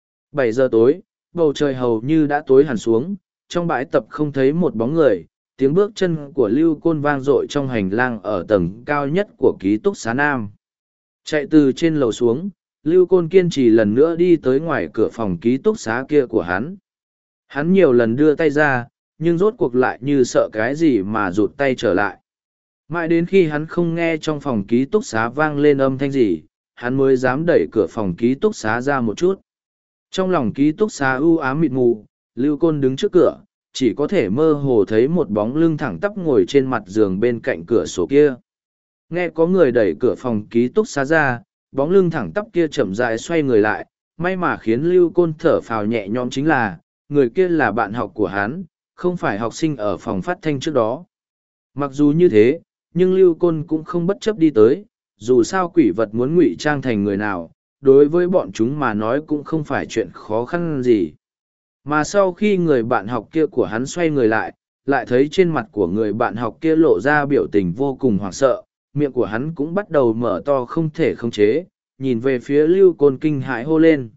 7 giờ tối, bầu trời hầu như đã tối hẳn xuống, trong bãi tập không thấy một bóng người, tiếng bước chân của Lưu Côn vang dội trong hành lang ở tầng cao nhất của ký túc xá Nam. Chạy từ trên lầu xuống, Lưu Côn kiên trì lần nữa đi tới ngoài cửa phòng ký túc xá kia của hắn. Hắn nhiều lần đưa tay ra, nhưng rốt cuộc lại như sợ cái gì mà rụt tay trở lại. Mãi đến khi hắn không nghe trong phòng ký túc xá vang lên âm thanh gì, hắn mới dám đẩy cửa phòng ký túc xá ra một chút. Trong lòng ký túc xá u ám mịt mù, Lưu Côn đứng trước cửa, chỉ có thể mơ hồ thấy một bóng lưng thẳng tắp ngồi trên mặt giường bên cạnh cửa sổ kia. Nghe có người đẩy cửa phòng ký túc xá ra, bóng lưng thẳng tắp kia chậm rãi xoay người lại, may mà khiến Lưu Côn thở phào nhẹ nhõm chính là, người kia là bạn học của hắn, không phải học sinh ở phòng phát thanh trước đó. Mặc dù như thế, nhưng Lưu Côn cũng không bất chấp đi tới, dù sao quỷ vật muốn ngụy trang thành người nào, đối với bọn chúng mà nói cũng không phải chuyện khó khăn gì. Mà sau khi người bạn học kia của hắn xoay người lại thấy trên mặt của người bạn học kia lộ ra biểu tình vô cùng hoảng sợ, miệng của hắn cũng bắt đầu mở to không thể khống chế, nhìn về phía Lưu Côn kinh hãi hô lên.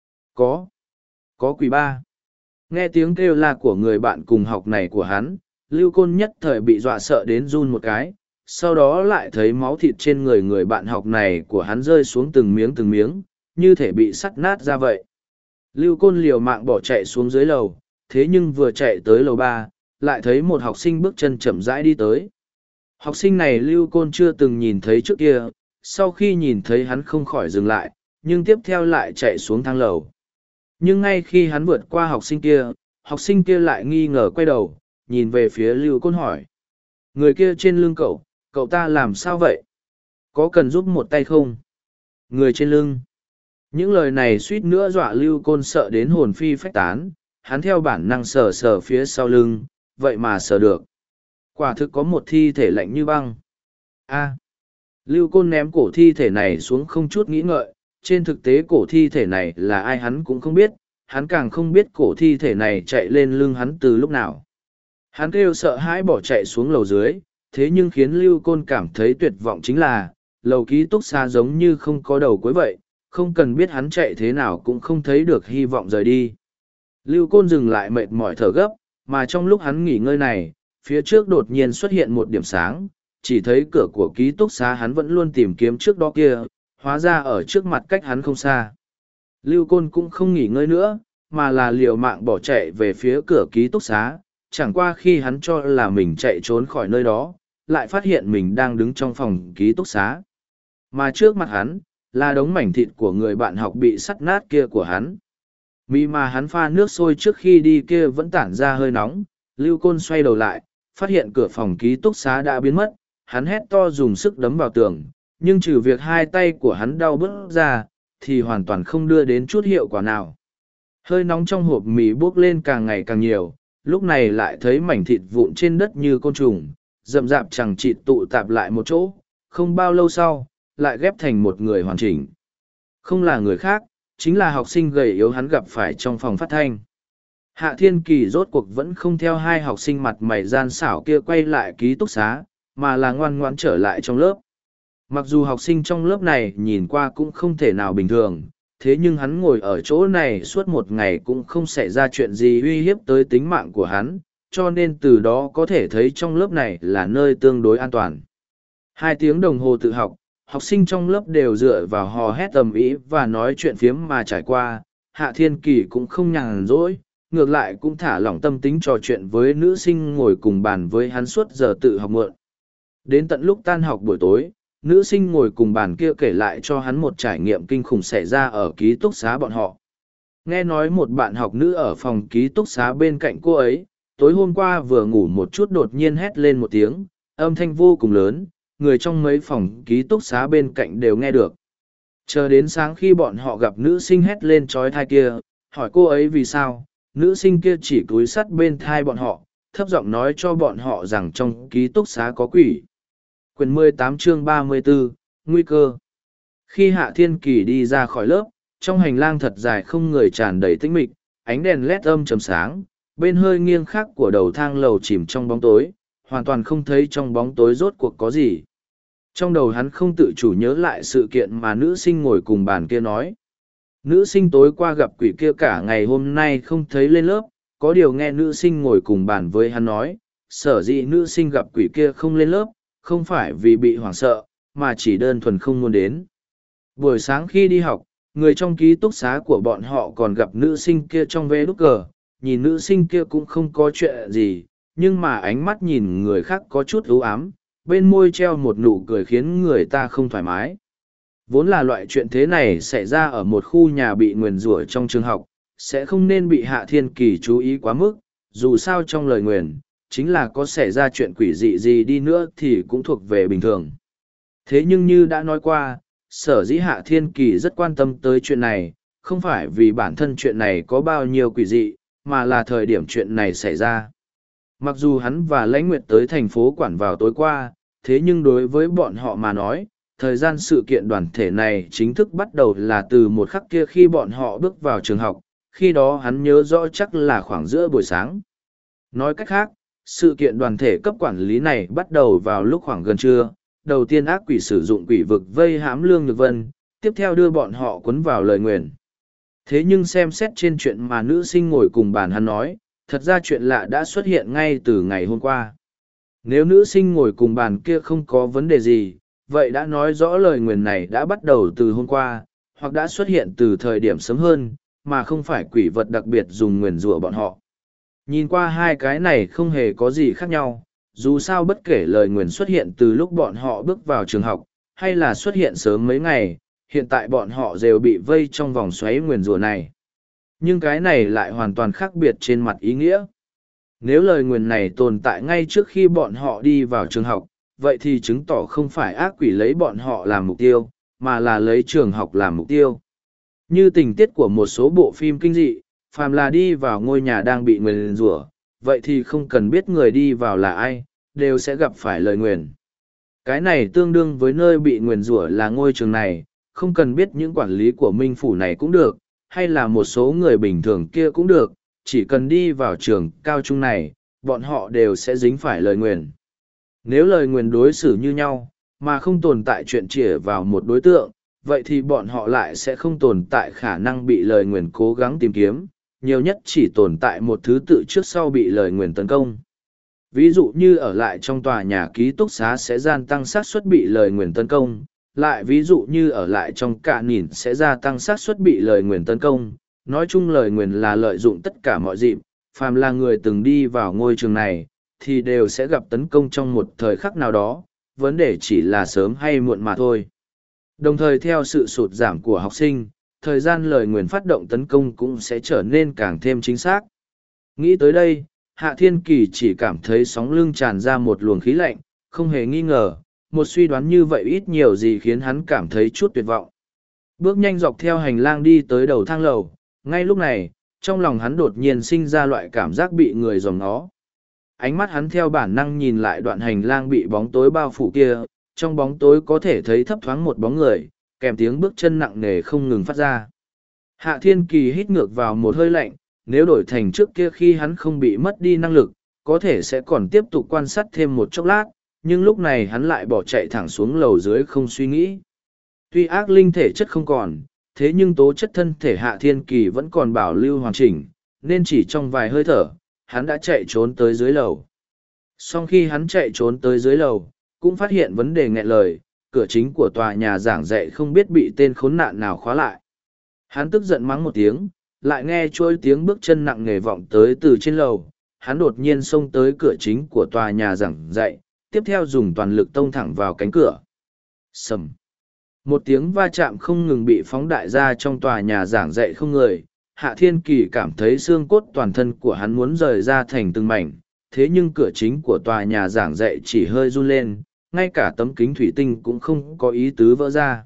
Có quỷ ba. Nghe tiếng kêu la của người bạn cùng học này của hắn, Lưu Côn nhất thời bị dọa sợ đến run một cái, sau đó lại thấy máu thịt trên người bạn học này của hắn rơi xuống từng miếng, như thể bị sắt nát ra vậy. Lưu Côn liều mạng bỏ chạy xuống dưới lầu, thế nhưng vừa chạy tới lầu 3, lại thấy một học sinh bước chân chậm rãi đi tới. Học sinh này Lưu Côn chưa từng nhìn thấy trước kia, sau khi nhìn thấy hắn không khỏi dừng lại, nhưng tiếp theo lại chạy xuống thang lầu. Nhưng ngay khi hắn vượt qua học sinh kia lại nghi ngờ quay đầu, nhìn về phía Lưu Côn hỏi. Người kia trên lưng cậu ta làm sao vậy? Có cần giúp một tay không? Người trên lưng. Những lời này suýt nữa dọa Lưu Côn sợ đến hồn phi phách tán, hắn theo bản năng sờ phía sau lưng, vậy mà sờ được. Quả thực có một thi thể lạnh như băng. Lưu Côn ném cổ thi thể này xuống không chút nghĩ ngợi, trên thực tế cổ thi thể này là ai hắn cũng không biết, hắn càng không biết cổ thi thể này chạy lên lưng hắn từ lúc nào. Hắn kêu sợ hãi bỏ chạy xuống lầu dưới, thế nhưng khiến Lưu Côn cảm thấy tuyệt vọng chính là, lầu ký túc xá giống như không có đầu cuối vậy, không cần biết hắn chạy thế nào cũng không thấy được hy vọng rời đi. Lưu Côn dừng lại mệt mỏi thở gấp, mà trong lúc hắn nghỉ ngơi này, phía trước đột nhiên xuất hiện một điểm sáng, chỉ thấy cửa của ký túc xá hắn vẫn luôn tìm kiếm trước đó kia, hóa ra ở trước mặt cách hắn không xa. Lưu Côn cũng không nghỉ ngơi nữa, mà là liều mạng bỏ chạy về phía cửa ký túc xá, chẳng qua khi hắn cho là mình chạy trốn khỏi nơi đó, lại phát hiện mình đang đứng trong phòng ký túc xá. Mà trước mặt hắn, là đống mảnh thịt của người bạn học bị sắt nát kia của hắn. Mì mà hắn pha nước sôi trước khi đi kia vẫn tản ra hơi nóng, Lưu Côn xoay đầu lại, phát hiện cửa phòng ký túc xá đã biến mất, hắn hét to dùng sức đấm vào tường, nhưng trừ việc hai tay của hắn đau bứt ra, thì hoàn toàn không đưa đến chút hiệu quả nào. Hơi nóng trong hộp mì bốc lên càng ngày càng nhiều, lúc này lại thấy mảnh thịt vụn trên đất như côn trùng, rậm rạp chẳng chịt tụ tạp lại một chỗ, không bao lâu sau, lại ghép thành một người hoàn chỉnh. Không là người khác, chính là học sinh gầy yếu hắn gặp phải trong phòng phát thanh. Hạ Thiên Kỳ rốt cuộc vẫn không theo hai học sinh mặt mày gian xảo kia quay lại ký túc xá, mà là ngoan ngoãn trở lại trong lớp. Mặc dù học sinh trong lớp này nhìn qua cũng không thể nào bình thường, thế nhưng hắn ngồi ở chỗ này suốt một ngày cũng không xảy ra chuyện gì uy hiếp tới tính mạng của hắn, cho nên từ đó có thể thấy trong lớp này là nơi tương đối an toàn. 2 tiếng đồng hồ tự học, học sinh trong lớp đều dựa vào hò hét tầm ý và nói chuyện phiếm mà trải qua, Hạ Thiên Kỳ cũng không nhàn rỗi, ngược lại cũng thả lỏng tâm tính trò chuyện với nữ sinh ngồi cùng bàn với hắn suốt giờ tự học mượn. Đến tận lúc tan học buổi tối, nữ sinh ngồi cùng bàn kia kể lại cho hắn một trải nghiệm kinh khủng xảy ra ở ký túc xá bọn họ. Nghe nói một bạn học nữ ở phòng ký túc xá bên cạnh cô ấy, tối hôm qua vừa ngủ một chút đột nhiên hét lên một tiếng, âm thanh vô cùng lớn, người trong mấy phòng ký túc xá bên cạnh đều nghe được. Chờ đến sáng khi bọn họ gặp nữ sinh hét lên trói thai kia, hỏi cô ấy vì sao, nữ sinh kia chỉ cúi sắt bên thai bọn họ, thấp giọng nói cho bọn họ rằng trong ký túc xá có quỷ. Quyển 18 chương 34, Nguy cơ. Khi Hạ Thiên Kỳ đi ra khỏi lớp, trong hành lang thật dài không người tràn đầy tĩnh mịch, ánh đèn led âm trầm sáng, bên hơi nghiêng khác của đầu thang lầu chìm trong bóng tối, hoàn toàn không thấy trong bóng tối rốt cuộc có gì. Trong đầu hắn không tự chủ nhớ lại sự kiện mà nữ sinh ngồi cùng bàn kia nói. Nữ sinh tối qua gặp quỷ kia cả ngày hôm nay không thấy lên lớp, có điều nghe nữ sinh ngồi cùng bàn với hắn nói, sở dĩ nữ sinh gặp quỷ kia không lên lớp, không phải vì bị hoảng sợ, mà chỉ đơn thuần không muốn đến. Buổi sáng khi đi học, người trong ký túc xá của bọn họ còn gặp nữ sinh kia trong vé đúc cờ, nhìn nữ sinh kia cũng không có chuyện gì, nhưng mà ánh mắt nhìn người khác có chút ưu ám, bên môi treo một nụ cười khiến người ta không thoải mái. Vốn là loại chuyện thế này xảy ra ở một khu nhà bị nguyền rủa trong trường học, sẽ không nên bị Hạ Thiên Kỳ chú ý quá mức, dù sao trong lời nguyền, chính là có xảy ra chuyện quỷ dị gì đi nữa thì cũng thuộc về bình thường. Thế nhưng như đã nói qua, sở dĩ Hạ Thiên Kỳ rất quan tâm tới chuyện này, không phải vì bản thân chuyện này có bao nhiêu quỷ dị, mà là thời điểm chuyện này xảy ra. Mặc dù hắn và Lãnh Nguyệt tới thành phố Quản vào tối qua, thế nhưng đối với bọn họ mà nói, thời gian sự kiện đoàn thể này chính thức bắt đầu là từ một khắc kia khi bọn họ bước vào trường học, khi đó hắn nhớ rõ chắc là khoảng giữa buổi sáng. Nói cách khác, sự kiện đoàn thể cấp quản lý này bắt đầu vào lúc khoảng gần trưa, đầu tiên ác quỷ sử dụng quỷ vực vây hãm Lương Nhược Vân, tiếp theo đưa bọn họ cuốn vào lời nguyền. Thế nhưng xem xét trên chuyện mà nữ sinh ngồi cùng bàn hắn nói, thật ra chuyện lạ đã xuất hiện ngay từ ngày hôm qua. Nếu nữ sinh ngồi cùng bàn kia không có vấn đề gì, vậy đã nói rõ lời nguyền này đã bắt đầu từ hôm qua, hoặc đã xuất hiện từ thời điểm sớm hơn, mà không phải quỷ vật đặc biệt dùng nguyền rủa bọn họ. Nhìn qua hai cái này không hề có gì khác nhau, dù sao bất kể lời nguyền xuất hiện từ lúc bọn họ bước vào trường học, hay là xuất hiện sớm mấy ngày, hiện tại bọn họ đều bị vây trong vòng xoáy nguyền rủa này. Nhưng cái này lại hoàn toàn khác biệt trên mặt ý nghĩa. Nếu lời nguyền này tồn tại ngay trước khi bọn họ đi vào trường học, vậy thì chứng tỏ không phải ác quỷ lấy bọn họ làm mục tiêu, mà là lấy trường học làm mục tiêu. Như tình tiết của một số bộ phim kinh dị, phàm là đi vào ngôi nhà đang bị nguyền rủa, vậy thì không cần biết người đi vào là ai, đều sẽ gặp phải lời nguyền. Cái này tương đương với nơi bị nguyền rủa là ngôi trường này, không cần biết những quản lý của Minh Phủ này cũng được, hay là một số người bình thường kia cũng được, chỉ cần đi vào trường cao trung này, bọn họ đều sẽ dính phải lời nguyền. Nếu lời nguyền đối xử như nhau, mà không tồn tại chuyện chĩa vào một đối tượng, vậy thì bọn họ lại sẽ không tồn tại khả năng bị lời nguyền cố gắng tìm kiếm, nhiều nhất chỉ tồn tại một thứ tự trước sau bị lời nguyền tấn công. Ví dụ như ở lại trong tòa nhà ký túc xá sẽ gia tăng xác suất bị lời nguyền tấn công, lại ví dụ như ở lại trong cả nhìn sẽ gia tăng xác suất bị lời nguyền tấn công. Nói chung lời nguyền là lợi dụng tất cả mọi dịp, phàm là người từng đi vào ngôi trường này, thì đều sẽ gặp tấn công trong một thời khắc nào đó, vấn đề chỉ là sớm hay muộn mà thôi. Đồng thời theo sự sụt giảm của học sinh, thời gian lời nguyền phát động tấn công cũng sẽ trở nên càng thêm chính xác. Nghĩ tới đây, Hạ Thiên Kỳ chỉ cảm thấy sóng lưng tràn ra một luồng khí lạnh, không hề nghi ngờ, một suy đoán như vậy ít nhiều gì khiến hắn cảm thấy chút tuyệt vọng. Bước nhanh dọc theo hành lang đi tới đầu thang lầu, ngay lúc này, trong lòng hắn đột nhiên sinh ra loại cảm giác bị người dòm ngó. Ánh mắt hắn theo bản năng nhìn lại đoạn hành lang bị bóng tối bao phủ kia, trong bóng tối có thể thấy thấp thoáng một bóng người, kèm tiếng bước chân nặng nề không ngừng phát ra. Hạ Thiên Kỳ hít ngược vào một hơi lạnh, nếu đổi thành trước kia khi hắn không bị mất đi năng lực, có thể sẽ còn tiếp tục quan sát thêm một chốc lát, nhưng lúc này hắn lại bỏ chạy thẳng xuống lầu dưới không suy nghĩ. Tuy ác linh thể chất không còn, thế nhưng tố chất thân thể Hạ Thiên Kỳ vẫn còn bảo lưu hoàn chỉnh, nên chỉ trong vài hơi thở, hắn đã chạy trốn tới dưới lầu. Sau khi hắn chạy trốn tới dưới lầu, cũng phát hiện vấn đề nghẹn lời, cửa chính của tòa nhà giảng dạy không biết bị tên khốn nạn nào khóa lại. Hắn tức giận mắng một tiếng, lại nghe chuỗi tiếng bước chân nặng nề vọng tới từ trên lầu. Hắn đột nhiên xông tới cửa chính của tòa nhà giảng dạy, tiếp theo dùng toàn lực tông thẳng vào cánh cửa. Sầm. Một tiếng va chạm không ngừng bị phóng đại ra trong tòa nhà giảng dạy không người. Hạ Thiên Kỳ cảm thấy xương cốt toàn thân của hắn muốn rời ra thành từng mảnh, thế nhưng cửa chính của tòa nhà giảng dạy chỉ hơi run lên, ngay cả tấm kính thủy tinh cũng không có ý tứ vỡ ra.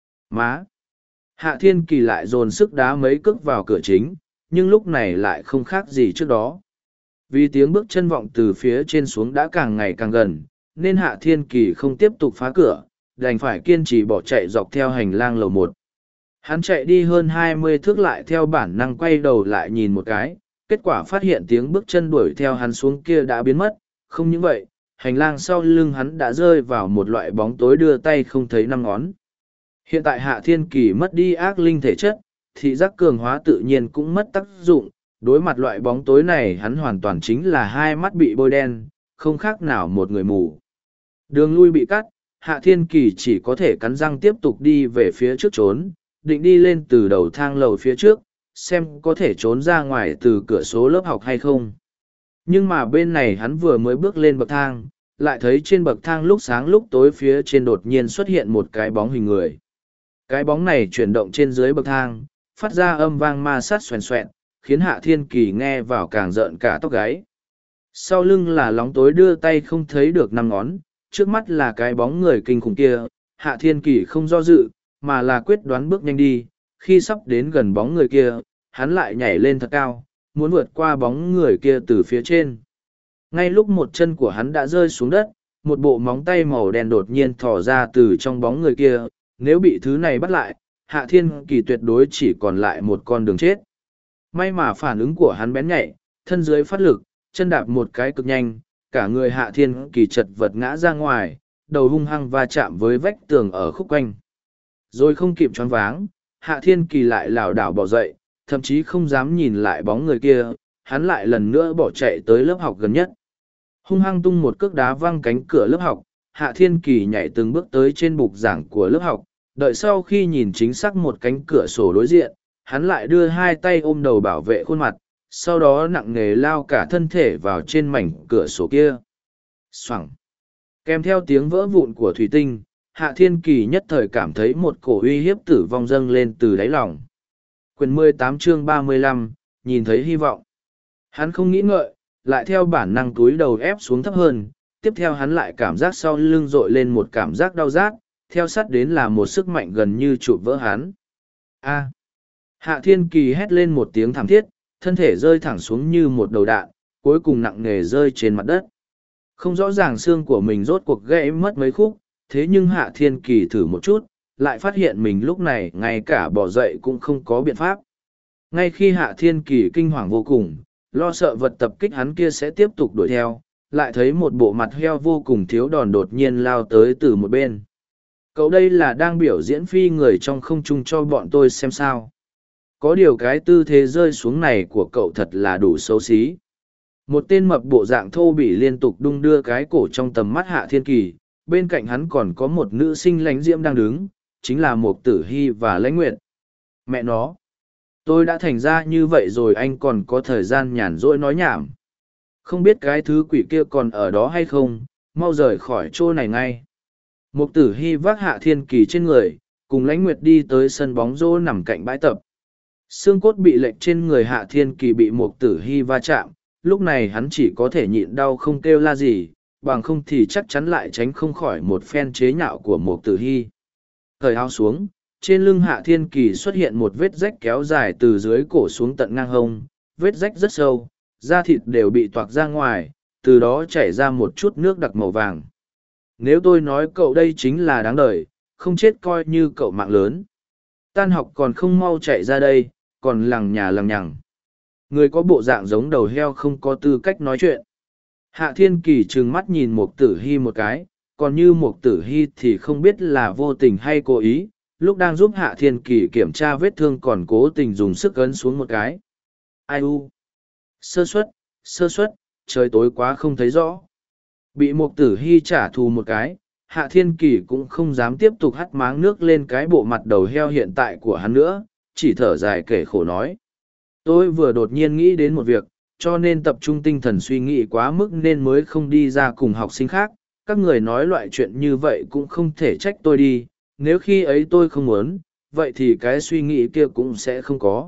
Má! Hạ Thiên Kỳ lại dồn sức đá mấy cước vào cửa chính, nhưng lúc này lại không khác gì trước đó. Vì tiếng bước chân vọng từ phía trên xuống đã càng ngày càng gần, nên Hạ Thiên Kỳ không tiếp tục phá cửa, đành phải kiên trì bỏ chạy dọc theo hành lang lầu một. Hắn chạy đi hơn 20 thước lại theo bản năng quay đầu lại nhìn một cái, kết quả phát hiện tiếng bước chân đuổi theo hắn xuống kia đã biến mất. Không những vậy, hành lang sau lưng hắn đã rơi vào một loại bóng tối đưa tay không thấy năm ngón. Hiện tại Hạ Thiên Kỳ mất đi ác linh thể chất, thị giác cường hóa tự nhiên cũng mất tác dụng. Đối mặt loại bóng tối này hắn hoàn toàn chính là hai mắt bị bôi đen, không khác nào một người mù. Đường lui bị cắt, Hạ Thiên Kỳ chỉ có thể cắn răng tiếp tục đi về phía trước trốn, định đi lên từ đầu thang lầu phía trước, xem có thể trốn ra ngoài từ cửa số lớp học hay không. Nhưng mà bên này hắn vừa mới bước lên bậc thang, lại thấy trên bậc thang lúc sáng lúc tối phía trên đột nhiên xuất hiện một cái bóng hình người. Cái bóng này chuyển động trên dưới bậc thang, phát ra âm vang ma sát xoèn xoẹn, khiến Hạ Thiên Kỳ nghe vào càng rợn cả tóc gáy. Sau lưng là lóng tối đưa tay không thấy được năm ngón, trước mắt là cái bóng người kinh khủng kia. Hạ Thiên Kỳ không do dự, mà là quyết đoán bước nhanh đi. Khi sắp đến gần bóng người kia, hắn lại nhảy lên thật cao, muốn vượt qua bóng người kia từ phía trên. Ngay lúc một chân của hắn đã rơi xuống đất, một bộ móng tay màu đen đột nhiên thò ra từ trong bóng người kia. Nếu bị thứ này bắt lại, Hạ Thiên Kỳ tuyệt đối chỉ còn lại một con đường chết. May mà phản ứng của hắn bén nhạy, thân dưới phát lực, chân đạp một cái cực nhanh, cả người Hạ Thiên Kỳ chật vật ngã ra ngoài, đầu hung hăng va chạm với vách tường ở khúc quanh. Rồi không kịp choáng váng, Hạ Thiên Kỳ lại lảo đảo bỏ dậy, thậm chí không dám nhìn lại bóng người kia, hắn lại lần nữa bỏ chạy tới lớp học gần nhất. Hung hăng tung một cước đá văng cánh cửa lớp học, Hạ Thiên Kỳ nhảy từng bước tới trên bục giảng của lớp học, đợi sau khi nhìn chính xác một cánh cửa sổ đối diện, hắn lại đưa hai tay ôm đầu bảo vệ khuôn mặt, sau đó nặng nề lao cả thân thể vào trên mảnh cửa sổ kia. Xoẳng! Kèm theo tiếng vỡ vụn của thủy tinh, Hạ Thiên Kỳ nhất thời cảm thấy một cổ uy hiếp tử vong dâng lên từ đáy lòng. Quyển 18 chương 35, nhìn thấy hy vọng. Hắn không nghĩ ngợi, lại theo bản năng túi đầu ép xuống thấp hơn, tiếp theo hắn lại cảm giác sau lưng dội lên một cảm giác đau rát, theo sát đến là một sức mạnh gần như chụp vỡ hắn. A! Hạ Thiên Kỳ hét lên một tiếng thảm thiết, thân thể rơi thẳng xuống như một đầu đạn, cuối cùng nặng nề rơi trên mặt đất. Không rõ ràng xương của mình rốt cuộc gãy mất mấy khúc, thế nhưng Hạ Thiên Kỳ thử một chút, lại phát hiện mình lúc này ngay cả bỏ dậy cũng không có biện pháp. Ngay khi Hạ Thiên Kỳ kinh hoàng vô cùng, lo sợ vật tập kích hắn kia sẽ tiếp tục đuổi theo, lại thấy một bộ mặt heo vô cùng thiếu đòn đột nhiên lao tới từ một bên. Cậu đây là đang biểu diễn phi người trong không trung cho bọn tôi xem sao. Có điều cái tư thế rơi xuống này của cậu thật là đủ xấu xí. Một tên mập bộ dạng thô bỉ liên tục đung đưa cái cổ trong tầm mắt Hạ Thiên Kỳ, bên cạnh hắn còn có một nữ sinh lãnh diễm đang đứng, chính là Mục Tử Hy và Lãnh Nguyệt. Mẹ nó! Tôi đã thành ra như vậy rồi anh còn có thời gian nhàn rỗi nói nhảm. Không biết cái thứ quỷ kia còn ở đó hay không, mau rời khỏi chỗ này ngay. Mục Tử Hy vác Hạ Thiên Kỳ trên người, cùng Lãnh Nguyệt đi tới sân bóng rổ nằm cạnh bãi tập. Xương cốt bị lệch trên người Hạ Thiên Kỳ bị Mục Tử Hy va chạm, lúc này hắn chỉ có thể nhịn đau không kêu la gì, bằng không thì chắc chắn lại tránh không khỏi một phen chế nhạo của Mục Tử Hy. Thời áo xuống, trên lưng Hạ Thiên Kỳ xuất hiện một vết rách kéo dài từ dưới cổ xuống tận ngang hông, vết rách rất sâu, da thịt đều bị toạc ra ngoài, từ đó chảy ra một chút nước đặc màu vàng. Nếu tôi nói cậu đây chính là đáng đời, không chết coi như cậu mạng lớn. Tan học còn không mau chạy ra đây, còn lằng nhà lằng nhằng. Người có bộ dạng giống đầu heo không có tư cách nói chuyện. Hạ Thiên Kỳ trừng mắt nhìn Mục Tử Hy một cái, còn như Mục Tử Hy thì không biết là vô tình hay cố ý, lúc đang giúp Hạ Thiên Kỳ kiểm tra vết thương còn cố tình dùng sức ấn xuống một cái. Ai u? Sơ suất, trời tối quá không thấy rõ. Bị Mục Tử Hy trả thù một cái, Hạ Thiên Kỳ cũng không dám tiếp tục hắt máng nước lên cái bộ mặt đầu heo hiện tại của hắn nữa, chỉ thở dài kể khổ nói. Tôi vừa đột nhiên nghĩ đến một việc, cho nên tập trung tinh thần suy nghĩ quá mức nên mới không đi ra cùng học sinh khác. Các người nói loại chuyện như vậy cũng không thể trách tôi đi, nếu khi ấy tôi không muốn, vậy thì cái suy nghĩ kia cũng sẽ không có.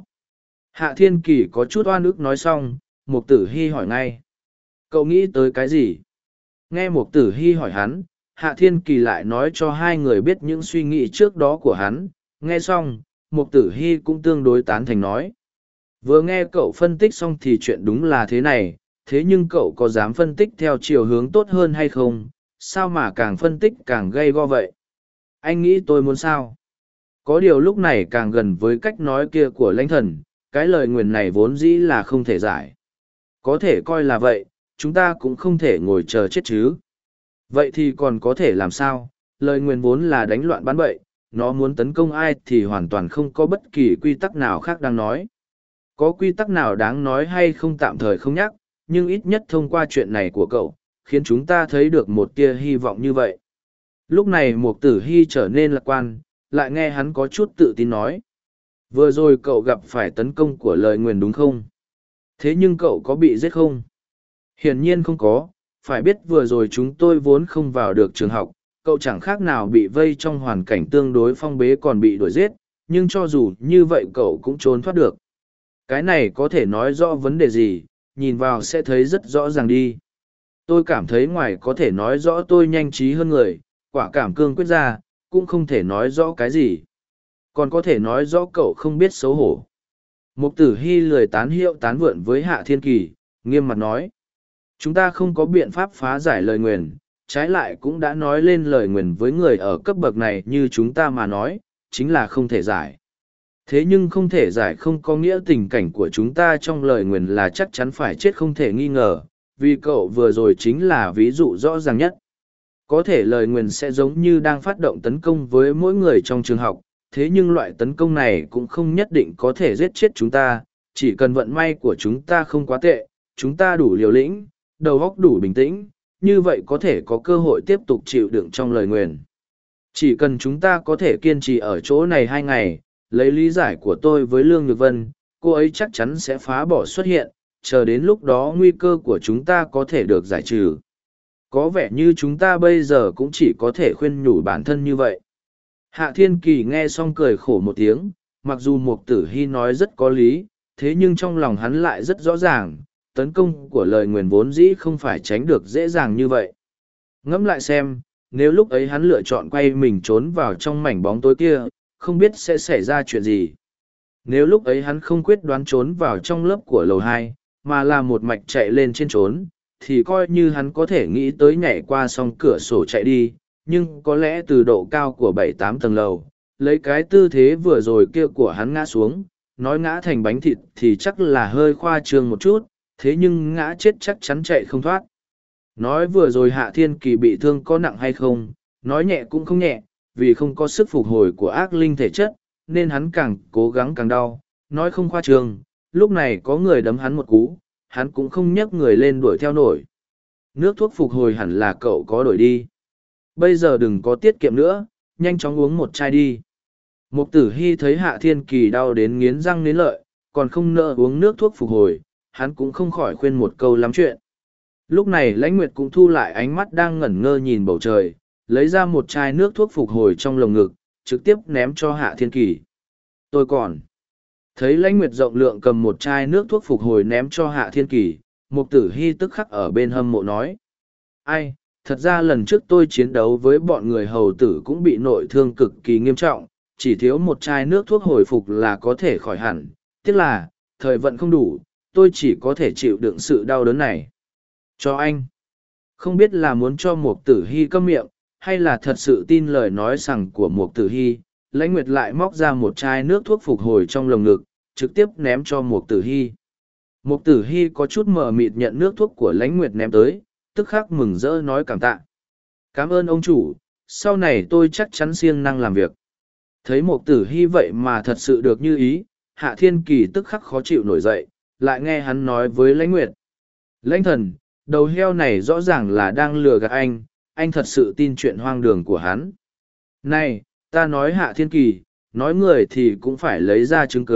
Hạ Thiên Kỳ có chút oan ức nói xong, Mục Tử Hy hỏi ngay. Cậu nghĩ tới cái gì? Nghe Mục Tử Hy hỏi hắn, Hạ Thiên Kỳ lại nói cho hai người biết những suy nghĩ trước đó của hắn. Nghe xong, Mục Tử Hy cũng tương đối tán thành nói. Vừa nghe cậu phân tích xong thì chuyện đúng là thế này, thế nhưng cậu có dám phân tích theo chiều hướng tốt hơn hay không? Sao mà càng phân tích càng gay go vậy? Anh nghĩ tôi muốn sao? Có điều lúc này càng gần với cách nói kia của lãnh thần, cái lời nguyền này vốn dĩ là không thể giải. Có thể coi là vậy, chúng ta cũng không thể ngồi chờ chết chứ. Vậy thì còn có thể làm sao? Lời nguyền vốn là đánh loạn bán bậy, nó muốn tấn công ai thì hoàn toàn không có bất kỳ quy tắc nào khác đang nói. Có quy tắc nào đáng nói hay không tạm thời không nhắc, nhưng ít nhất thông qua chuyện này của cậu, khiến chúng ta thấy được một tia hy vọng như vậy. Lúc này Mục Tử Hy trở nên lạc quan, lại nghe hắn có chút tự tin nói. Vừa rồi cậu gặp phải tấn công của lời nguyền đúng không? Thế nhưng cậu có bị giết không? Hiển nhiên không có, phải biết vừa rồi chúng tôi vốn không vào được trường học, cậu chẳng khác nào bị vây trong hoàn cảnh tương đối phong bế còn bị đuổi giết, nhưng cho dù như vậy cậu cũng trốn thoát được. Cái này có thể nói rõ vấn đề gì, nhìn vào sẽ thấy rất rõ ràng đi. Tôi cảm thấy ngoài có thể nói rõ tôi nhanh trí hơn người, quả cảm cương quyết ra, cũng không thể nói rõ cái gì. Còn có thể nói rõ cậu không biết xấu hổ. Mục Tử Hy lười tán hiệu tán vượn với Hạ Thiên Kỳ, nghiêm mặt nói. Chúng ta không có biện pháp phá giải lời nguyền, trái lại cũng đã nói lên lời nguyền với người ở cấp bậc này như chúng ta mà nói, chính là không thể giải. Thế nhưng không thể giải không có nghĩa tình cảnh của chúng ta trong lời nguyền là chắc chắn phải chết không thể nghi ngờ, vì cậu vừa rồi chính là ví dụ rõ ràng nhất. Có thể lời nguyền sẽ giống như đang phát động tấn công với mỗi người trong trường học, thế nhưng loại tấn công này cũng không nhất định có thể giết chết chúng ta, chỉ cần vận may của chúng ta không quá tệ, chúng ta đủ liều lĩnh, đầu óc đủ bình tĩnh, như vậy có thể có cơ hội tiếp tục chịu đựng trong lời nguyền. Chỉ cần chúng ta có thể kiên trì ở chỗ này 2 ngày, lấy lý giải của tôi với Lương Nhược Vân, cô ấy chắc chắn sẽ phá bỏ xuất hiện, chờ đến lúc đó nguy cơ của chúng ta có thể được giải trừ. Có vẻ như chúng ta bây giờ cũng chỉ có thể khuyên nhủ bản thân như vậy. Hạ Thiên Kỳ nghe xong cười khổ một tiếng, mặc dù Mục Tử Hy nói rất có lý, thế nhưng trong lòng hắn lại rất rõ ràng, tấn công của lời nguyền vốn dĩ không phải tránh được dễ dàng như vậy. Ngẫm lại xem, nếu lúc ấy hắn lựa chọn quay mình trốn vào trong mảnh bóng tối kia, không biết sẽ xảy ra chuyện gì. Nếu lúc ấy hắn không quyết đoán trốn vào trong lớp của lầu 2, mà là một mạch chạy lên trên trốn, thì coi như hắn có thể nghĩ tới nhảy qua song cửa sổ chạy đi, nhưng có lẽ từ độ cao của 7-8 tầng lầu, lấy cái tư thế vừa rồi kia của hắn ngã xuống, nói ngã thành bánh thịt thì chắc là hơi khoa trương một chút, thế nhưng ngã chết chắc chắn chạy không thoát. Nói vừa rồi Hạ Thiên Kỳ bị thương có nặng hay không, nói nhẹ cũng không nhẹ, vì không có sức phục hồi của ác linh thể chất, nên hắn càng cố gắng càng đau, nói không khoa trương, lúc này có người đấm hắn một cú, hắn cũng không nhấc người lên đuổi theo nổi. Nước thuốc phục hồi hẳn là cậu có đổi đi. Bây giờ đừng có tiết kiệm nữa, nhanh chóng uống một chai đi. Mục Tử Hy thấy Hạ Thiên Kỳ đau đến nghiến răng nghiến lợi, còn không nỡ uống nước thuốc phục hồi, hắn cũng không khỏi khuyên một câu lắm chuyện. Lúc này Lãnh Nguyệt cũng thu lại ánh mắt đang ngẩn ngơ nhìn bầu trời, lấy ra một chai nước thuốc phục hồi trong lồng ngực, trực tiếp ném cho Hạ Thiên Kỳ. Tôi còn. Thấy Lãnh Nguyệt rộng lượng cầm một chai nước thuốc phục hồi ném cho Hạ Thiên Kỳ, Mục Tử Hy tức khắc ở bên hâm mộ nói. Ai, thật ra lần trước tôi chiến đấu với bọn người hầu tử cũng bị nội thương cực kỳ nghiêm trọng, chỉ thiếu một chai nước thuốc hồi phục là có thể khỏi hẳn. Tiếc là, thời vận không đủ, tôi chỉ có thể chịu đựng sự đau đớn này. Cho anh. Không biết là muốn cho Mục Tử Hy câm miệng, hay là thật sự tin lời nói sằng của Mục Tử Hy, Lãnh Nguyệt lại móc ra một chai nước thuốc phục hồi trong lồng ngực, trực tiếp ném cho Mục Tử Hy. Mục Tử Hy có chút mờ mịt nhận nước thuốc của Lãnh Nguyệt ném tới, tức khắc mừng rỡ nói cảm tạ. Cảm ơn ông chủ, sau này tôi chắc chắn siêng năng làm việc. Thấy Mục Tử Hy vậy mà thật sự được như ý, Hạ Thiên Kỳ tức khắc khó chịu nổi dậy, lại nghe hắn nói với Lãnh Nguyệt. Lãnh thần, đầu heo này rõ ràng là đang lừa gạt anh thật sự tin chuyện hoang đường của hắn. Này, ta nói Hạ Thiên Kỳ, nói người thì cũng phải lấy ra chứng cớ,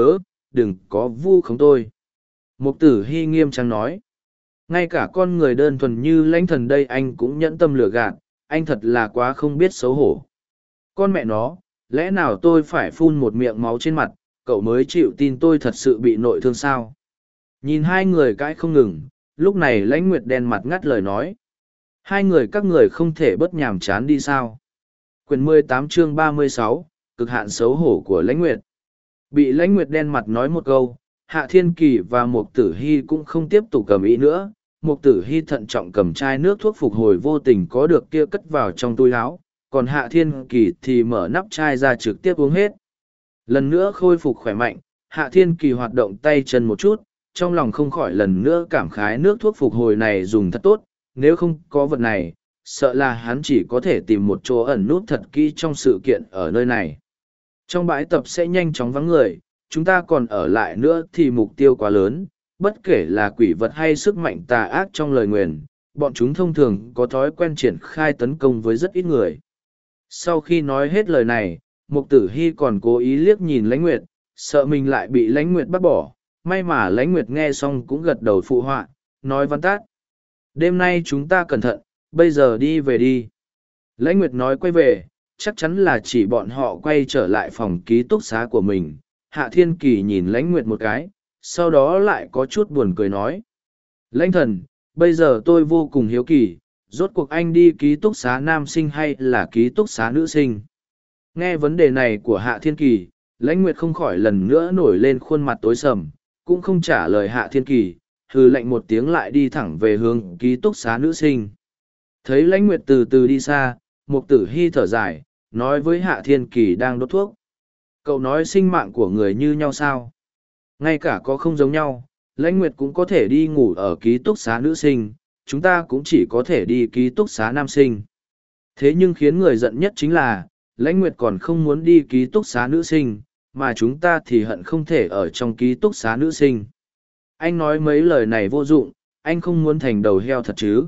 đừng có vu khống tôi. Mục Tử Hy nghiêm trang nói. Ngay cả con người đơn thuần như Lãnh Thần đây anh cũng nhẫn tâm lừa gạt, anh thật là quá không biết xấu hổ. Con mẹ nó, lẽ nào tôi phải phun một miệng máu trên mặt, cậu mới chịu tin tôi thật sự bị nội thương sao? Nhìn hai người cãi không ngừng, lúc này Lãnh Nguyệt đen mặt ngắt lời nói. Hai người các người không thể bớt nhàm chán đi sao? Quyển 18 chương 36, cực hạn xấu hổ của Lãnh Nguyệt. Bị Lãnh Nguyệt đen mặt nói một câu, Hạ Thiên Kỳ và Mục Tử Hy cũng không tiếp tục cầm ý nữa. Mục Tử Hy thận trọng cầm chai nước thuốc phục hồi vô tình có được kia cất vào trong túi áo, còn Hạ Thiên Kỳ thì mở nắp chai ra trực tiếp uống hết. Lần nữa khôi phục khỏe mạnh, Hạ Thiên Kỳ hoạt động tay chân một chút, trong lòng không khỏi lần nữa cảm khái nước thuốc phục hồi này dùng thật tốt, nếu không có vật này, sợ là hắn chỉ có thể tìm một chỗ ẩn nút thật kỹ trong sự kiện ở nơi này. Trong bãi tập sẽ nhanh chóng vắng người, chúng ta còn ở lại nữa thì mục tiêu quá lớn, bất kể là quỷ vật hay sức mạnh tà ác trong lời nguyền, bọn chúng thông thường có thói quen triển khai tấn công với rất ít người. Sau khi nói hết lời này, Mục Tử Hy còn cố ý liếc nhìn Lãnh Nguyệt, sợ mình lại bị Lãnh Nguyệt bắt bỏ, may mà Lãnh Nguyệt nghe xong cũng gật đầu phụ họa, nói văn tát. Đêm nay chúng ta cẩn thận, bây giờ đi về đi. Lãnh Nguyệt nói quay về, chắc chắn là chỉ bọn họ quay trở lại phòng ký túc xá của mình. Hạ Thiên Kỳ nhìn Lãnh Nguyệt một cái, sau đó lại có chút buồn cười nói. Lãnh thần, bây giờ tôi vô cùng hiếu kỳ, rốt cuộc anh đi ký túc xá nam sinh hay là ký túc xá nữ sinh? Nghe vấn đề này của Hạ Thiên Kỳ, Lãnh Nguyệt không khỏi lần nữa nổi lên khuôn mặt tối sầm, cũng không trả lời Hạ Thiên Kỳ, hừ lạnh một tiếng lại đi thẳng về hướng ký túc xá nữ sinh. Thấy Lãnh Nguyệt từ từ đi xa, Mục Tử Hy thở dài, nói với Hạ Thiên Kỳ đang đốt thuốc. Cậu nói sinh mạng của người như nhau sao? Ngay cả có không giống nhau, Lãnh Nguyệt cũng có thể đi ngủ ở ký túc xá nữ sinh, chúng ta cũng chỉ có thể đi ký túc xá nam sinh. Thế nhưng khiến người giận nhất chính là, Lãnh Nguyệt còn không muốn đi ký túc xá nữ sinh, mà chúng ta thì hận không thể ở trong ký túc xá nữ sinh. Anh nói mấy lời này vô dụng, anh không muốn thành đầu heo thật chứ?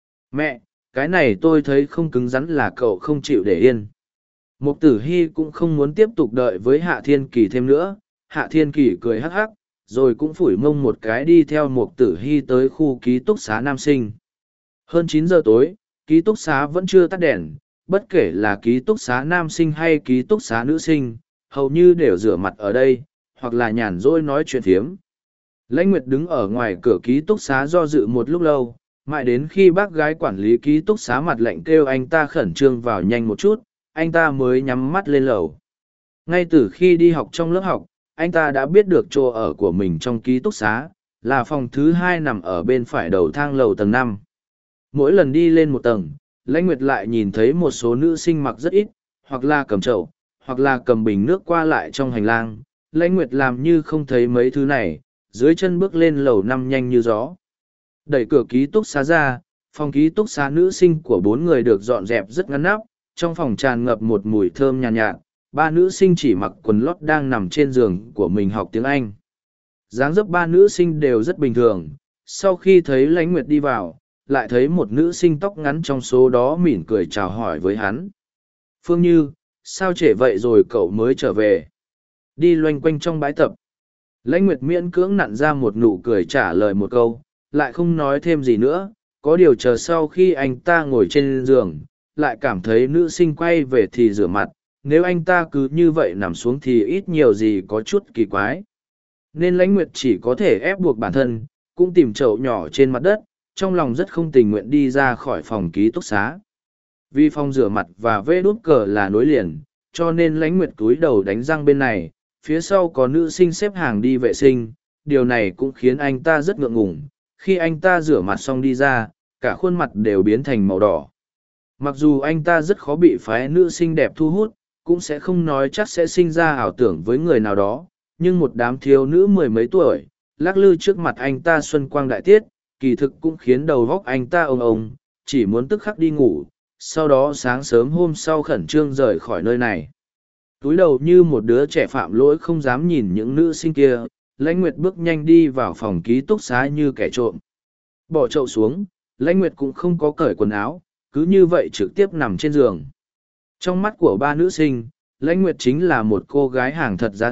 Mẹ, cái này tôi thấy không cứng rắn là cậu không chịu để yên. Mục Tử Hy cũng không muốn tiếp tục đợi với Hạ Thiên Kỳ thêm nữa. Hạ Thiên Kỳ cười hắc hắc, rồi cũng phủi mông một cái đi theo Mục Tử Hy tới khu ký túc xá nam sinh. Hơn 9 giờ tối, ký túc xá vẫn chưa tắt đèn, bất kể là ký túc xá nam sinh hay ký túc xá nữ sinh, hầu như đều rửa mặt ở đây, hoặc là nhàn rỗi nói chuyện phiếm. Lãnh Nguyệt đứng ở ngoài cửa ký túc xá do dự một lúc lâu, mãi đến khi bác gái quản lý ký túc xá mặt lạnh kêu anh ta khẩn trương vào nhanh một chút, anh ta mới nhắm mắt lên lầu. Ngay từ khi đi học trong lớp học, anh ta đã biết được chỗ ở của mình trong ký túc xá, là phòng thứ 2 nằm ở bên phải đầu thang lầu tầng 5. Mỗi lần đi lên một tầng, Lãnh Nguyệt lại nhìn thấy một số nữ sinh mặc rất ít, hoặc là cầm chậu, hoặc là cầm bình nước qua lại trong hành lang. Lãnh Nguyệt làm như không thấy mấy thứ này, dưới chân bước lên lầu 5 nhanh như gió. Đẩy cửa ký túc xá ra, phòng ký túc xá nữ sinh của 4 người được dọn dẹp rất ngăn nắp, trong phòng tràn ngập một mùi thơm nhàn nhạt, 3 nữ sinh chỉ mặc quần lót đang nằm trên giường của mình học tiếng Anh. Dáng dấp 3 nữ sinh đều rất bình thường, sau khi thấy Lãnh Nguyệt đi vào, lại thấy một nữ sinh tóc ngắn trong số đó mỉm cười chào hỏi với hắn. Phương Như, sao trễ vậy rồi cậu mới trở về? Đi loanh quanh trong bãi tập. Lãnh Nguyệt miễn cưỡng nặn ra một nụ cười trả lời một câu, lại không nói thêm gì nữa, có điều chờ sau khi anh ta ngồi trên giường, lại cảm thấy nữ sinh quay về thì rửa mặt, nếu anh ta cứ như vậy nằm xuống thì ít nhiều gì có chút kỳ quái. Nên Lãnh Nguyệt chỉ có thể ép buộc bản thân, cũng tìm chậu nhỏ trên mặt đất, trong lòng rất không tình nguyện đi ra khỏi phòng ký túc xá. Vì phòng rửa mặt và vê đút cờ là nối liền, cho nên Lãnh Nguyệt cúi đầu đánh răng bên này, phía sau có nữ sinh xếp hàng đi vệ sinh, điều này cũng khiến anh ta rất ngượng ngùng. Khi anh ta rửa mặt xong đi ra, cả khuôn mặt đều biến thành màu đỏ. Mặc dù anh ta rất khó bị phái nữ xinh đẹp thu hút, cũng sẽ không nói chắc sẽ sinh ra ảo tưởng với người nào đó, nhưng một đám thiếu nữ mười mấy tuổi, lắc lư trước mặt anh ta xuân quang đại tiết, kỳ thực cũng khiến đầu óc anh ta ông, chỉ muốn tức khắc đi ngủ, sau đó sáng sớm hôm sau khẩn trương rời khỏi nơi này. Túi đầu như một đứa trẻ phạm lỗi không dám nhìn những nữ sinh kia, Lãnh Nguyệt bước nhanh đi vào phòng ký túc xá như kẻ trộm. Bỏ chậu xuống, Lãnh Nguyệt cũng không có cởi quần áo, cứ như vậy trực tiếp nằm trên giường. Trong mắt của 3 nữ sinh, Lãnh Nguyệt chính là một cô gái hàng thật giá thật,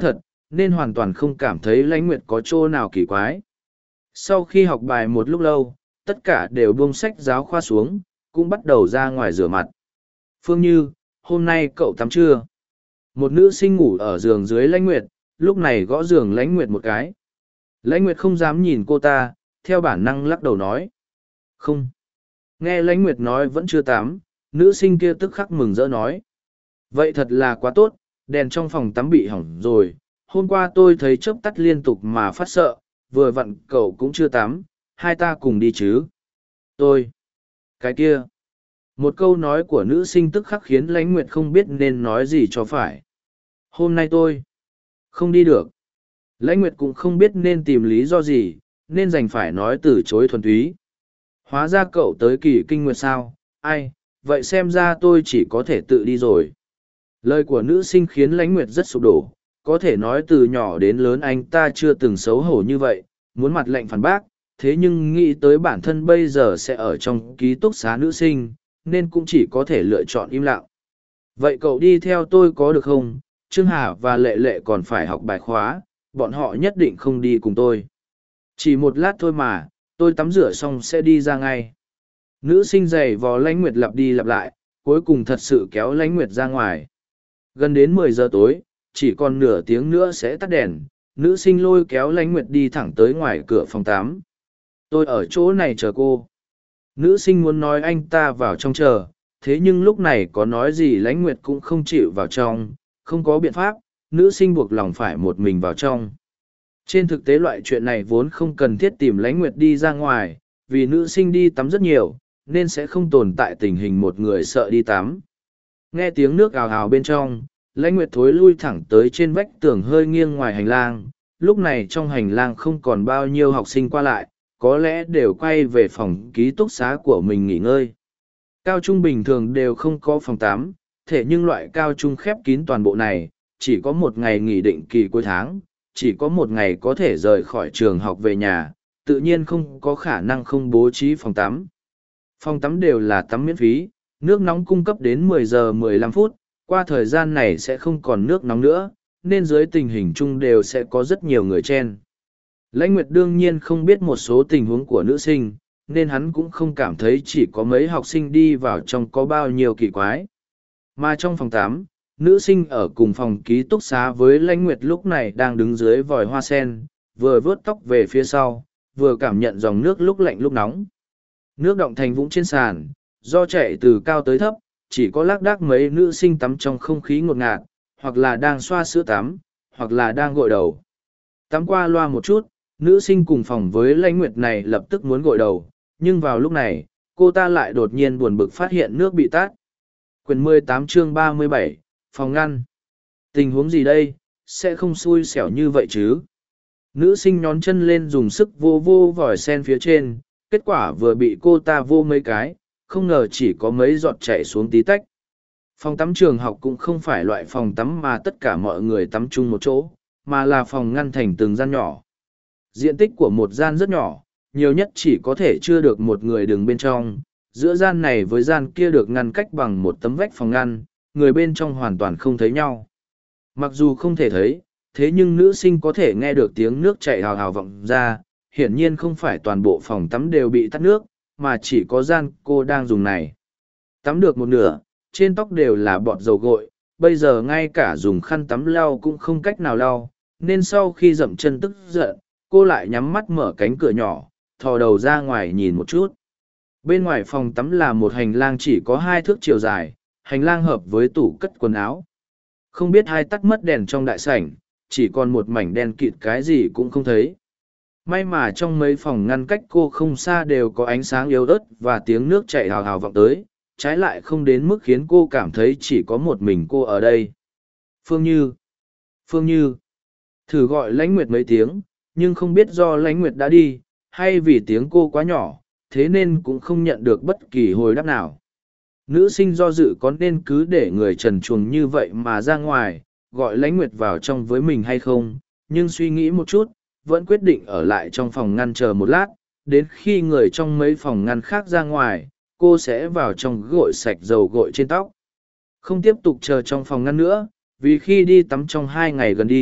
nên hoàn toàn không cảm thấy Lãnh Nguyệt có chỗ nào kỳ quái. Sau khi học bài một lúc lâu, tất cả đều buông sách giáo khoa xuống, cũng bắt đầu ra ngoài rửa mặt. Phương Như, hôm nay cậu tắm chưa? Một nữ sinh ngủ ở giường dưới Lãnh Nguyệt, lúc này gõ giường Lãnh Nguyệt một cái. Lãnh Nguyệt không dám nhìn cô ta, theo bản năng lắc đầu nói. Không. Nghe Lãnh Nguyệt nói vẫn chưa tắm, nữ sinh kia tức khắc mừng rỡ nói. Vậy thật là quá tốt, đèn trong phòng tắm bị hỏng rồi. Hôm qua tôi thấy chớp tắt liên tục mà phát sợ, vừa vặn cậu cũng chưa tắm, hai ta cùng đi chứ. Tôi. Cái kia. Một câu nói của nữ sinh tức khắc khiến Lãnh Nguyệt không biết nên nói gì cho phải. Hôm nay tôi không đi được. Lãnh Nguyệt cũng không biết nên tìm lý do gì, nên đành phải nói từ chối thuần túy. Hóa ra cậu tới kỳ kinh nguyệt sao? Ai, vậy xem ra tôi chỉ có thể tự đi rồi. Lời của nữ sinh khiến Lãnh Nguyệt rất sụp đổ, có thể nói từ nhỏ đến lớn anh ta chưa từng xấu hổ như vậy, muốn mặt lạnh phản bác, thế nhưng nghĩ tới bản thân bây giờ sẽ ở trong ký túc xá nữ sinh, nên cũng chỉ có thể lựa chọn im lặng. Vậy cậu đi theo tôi có được không? Trương Hà và Lệ Lệ còn phải học bài khóa, bọn họ nhất định không đi cùng tôi. Chỉ một lát thôi mà, tôi tắm rửa xong sẽ đi ra ngay. Nữ sinh giày vò Lãnh Nguyệt lặp đi lặp lại, cuối cùng thật sự kéo Lãnh Nguyệt ra ngoài. Gần đến 10 giờ tối, chỉ còn nửa tiếng nữa sẽ tắt đèn, nữ sinh lôi kéo Lãnh Nguyệt đi thẳng tới ngoài cửa phòng 8. Tôi ở chỗ này chờ cô. Nữ sinh muốn nói anh ta vào trong chờ, thế nhưng lúc này có nói gì Lãnh Nguyệt cũng không chịu vào trong, không có biện pháp, nữ sinh buộc lòng phải một mình vào trong. Trên thực tế loại chuyện này vốn không cần thiết tìm Lãnh Nguyệt đi ra ngoài, vì nữ sinh đi tắm rất nhiều, nên sẽ không tồn tại tình hình một người sợ đi tắm. Nghe tiếng nước ào ào bên trong, Lãnh Nguyệt thối lui thẳng tới trên vách tường hơi nghiêng ngoài hành lang. Lúc này trong hành lang không còn bao nhiêu học sinh qua lại, có lẽ đều quay về phòng ký túc xá của mình nghỉ ngơi. Cao trung bình thường đều không có phòng tắm, thế nhưng loại cao trung khép kín toàn bộ này, chỉ có một ngày nghỉ định kỳ cuối tháng, chỉ có một ngày có thể rời khỏi trường học về nhà, tự nhiên không có khả năng không bố trí phòng tắm. Phòng tắm đều là tắm miễn phí, nước nóng cung cấp đến 10 giờ 15 phút, qua thời gian này sẽ không còn nước nóng nữa, nên dưới tình hình chung đều sẽ có rất nhiều người chen. Lãnh Nguyệt đương nhiên không biết một số tình huống của nữ sinh, nên hắn cũng không cảm thấy chỉ có mấy học sinh đi vào trong có bao nhiêu kỳ quái. Mà trong phòng 8, nữ sinh ở cùng phòng ký túc xá với Lãnh Nguyệt lúc này đang đứng dưới vòi hoa sen, vừa vớt tóc về phía sau, vừa cảm nhận dòng nước lúc lạnh lúc nóng. Nước đọng thành vũng trên sàn, do chạy từ cao tới thấp, chỉ có lác đác mấy nữ sinh tắm trong không khí ngột ngạt, hoặc là đang xoa sữa tắm, hoặc là đang gội đầu. Tắm qua loa một chút, nữ sinh cùng phòng với Lãnh Nguyệt này lập tức muốn gội đầu, nhưng vào lúc này, cô ta lại đột nhiên buồn bực phát hiện nước bị tát. Quyển 18 chương 37, phòng ngăn. Tình huống gì đây, sẽ không xui xẻo như vậy chứ? Nữ sinh nhón chân lên dùng sức vô vô vòi sen phía trên, kết quả vừa bị cô ta vô mấy cái, không ngờ chỉ có mấy giọt chảy xuống tí tách. Phòng tắm trường học cũng không phải loại phòng tắm mà tất cả mọi người tắm chung một chỗ, mà là phòng ngăn thành từng gian nhỏ. Diện tích của một gian rất nhỏ, nhiều nhất chỉ có thể chưa được một người đứng bên trong. Giữa gian này với gian kia được ngăn cách bằng một tấm vách phòng ngăn, người bên trong hoàn toàn không thấy nhau. Mặc dù không thể thấy, thế nhưng nữ sinh có thể nghe được tiếng nước chảy hào hào vọng ra, hiển nhiên không phải toàn bộ phòng tắm đều bị tắt nước, mà chỉ có gian cô đang dùng này. Tắm được một nửa, trên tóc đều là bọt dầu gội, bây giờ ngay cả dùng khăn tắm lau cũng không cách nào lau, nên sau khi dậm chân tức giận, cô lại nhắm mắt mở cánh cửa nhỏ, thò đầu ra ngoài nhìn một chút. Bên ngoài phòng tắm là một hành lang chỉ có 2 thước chiều dài, hành lang hợp với tủ cất quần áo. Không biết ai tắt mất đèn trong đại sảnh, chỉ còn một mảnh đen kịt cái gì cũng không thấy. May mà trong mấy phòng ngăn cách cô không xa đều có ánh sáng yếu ớt và tiếng nước chảy hào hào vọng tới, trái lại không đến mức khiến cô cảm thấy chỉ có một mình cô ở đây. Phương Như! Phương Như! Thử gọi Lãnh Nguyệt mấy tiếng, nhưng không biết do Lãnh Nguyệt đã đi, hay vì tiếng cô quá nhỏ, thế nên cũng không nhận được bất kỳ hồi đáp nào. Nữ sinh do dự có nên cứ để người trần truồng như vậy mà ra ngoài, gọi Lãnh Nguyệt vào trong với mình hay không, nhưng suy nghĩ một chút, vẫn quyết định ở lại trong phòng ngăn chờ một lát, đến khi người trong mấy phòng ngăn khác ra ngoài, cô sẽ vào trong gội sạch dầu gội trên tóc. Không tiếp tục chờ trong phòng ngăn nữa, vì khi đi tắm trong 2 ngày gần đi,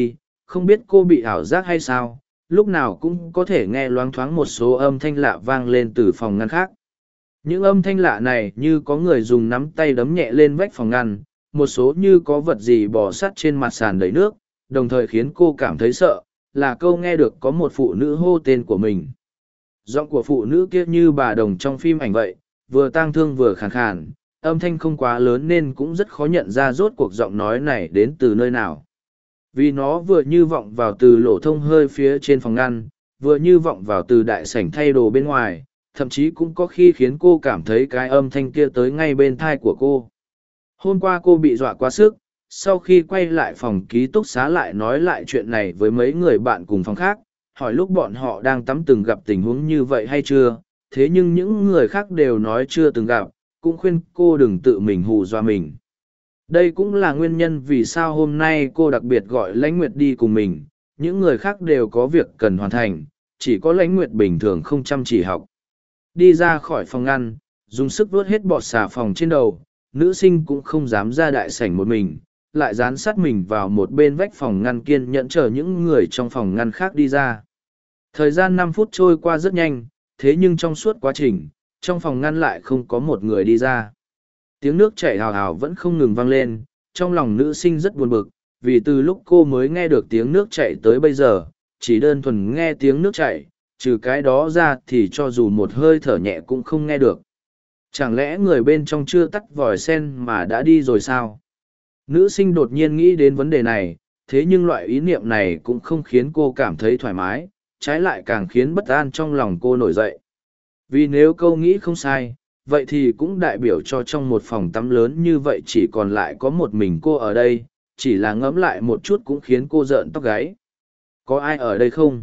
không biết cô bị ảo giác hay sao, lúc nào cũng có thể nghe loáng thoáng một số âm thanh lạ vang lên từ phòng ngăn khác. Những âm thanh lạ này như có người dùng nắm tay đấm nhẹ lên vách phòng ngăn, một số như có vật gì bò sắt trên mặt sàn đầy nước, đồng thời khiến cô cảm thấy sợ, là câu nghe được có một phụ nữ hô tên của mình. Giọng của phụ nữ kia như bà Đồng trong phim ảnh vậy, vừa tang thương vừa khàn khàn, âm thanh không quá lớn nên cũng rất khó nhận ra rốt cuộc giọng nói này đến từ nơi nào. Vì nó vừa như vọng vào từ lỗ thông hơi phía trên phòng ngăn, vừa như vọng vào từ đại sảnh thay đồ bên ngoài, thậm chí cũng có khi khiến cô cảm thấy cái âm thanh kia tới ngay bên thai của cô. Hôm qua cô bị dọa quá sức, sau khi quay lại phòng ký túc xá lại nói lại chuyện này với mấy người bạn cùng phòng khác, hỏi lúc bọn họ đang tắm từng gặp tình huống như vậy hay chưa, thế nhưng những người khác đều nói chưa từng gặp, cũng khuyên cô đừng tự mình hù dọa mình. Đây cũng là nguyên nhân vì sao hôm nay cô đặc biệt gọi Lãnh Nguyệt đi cùng mình, những người khác đều có việc cần hoàn thành, chỉ có Lãnh Nguyệt bình thường không chăm chỉ học. Đi ra khỏi phòng ngăn, dùng sức vuốt hết bọt xà phòng trên đầu, nữ sinh cũng không dám ra đại sảnh một mình, lại dán sát mình vào một bên vách phòng ngăn kiên nhẫn chờ những người trong phòng ngăn khác đi ra. Thời gian 5 phút trôi qua rất nhanh, thế nhưng trong suốt quá trình, trong phòng ngăn lại không có một người đi ra. Tiếng nước chảy hào hào vẫn không ngừng vang lên, trong lòng nữ sinh rất buồn bực, vì từ lúc cô mới nghe được tiếng nước chảy tới bây giờ, chỉ đơn thuần nghe tiếng nước chảy, trừ cái đó ra thì cho dù một hơi thở nhẹ cũng không nghe được. Chẳng lẽ người bên trong chưa tắt vòi sen mà đã đi rồi sao? Nữ sinh đột nhiên nghĩ đến vấn đề này, thế nhưng loại ý niệm này cũng không khiến cô cảm thấy thoải mái, trái lại càng khiến bất an trong lòng cô nổi dậy. Vì nếu câu nghĩ không sai, vậy thì cũng đại biểu cho trong một phòng tắm lớn như vậy chỉ còn lại có một mình cô ở đây, chỉ là ngẫm lại một chút cũng khiến cô rợn tóc gáy. Có ai ở đây không?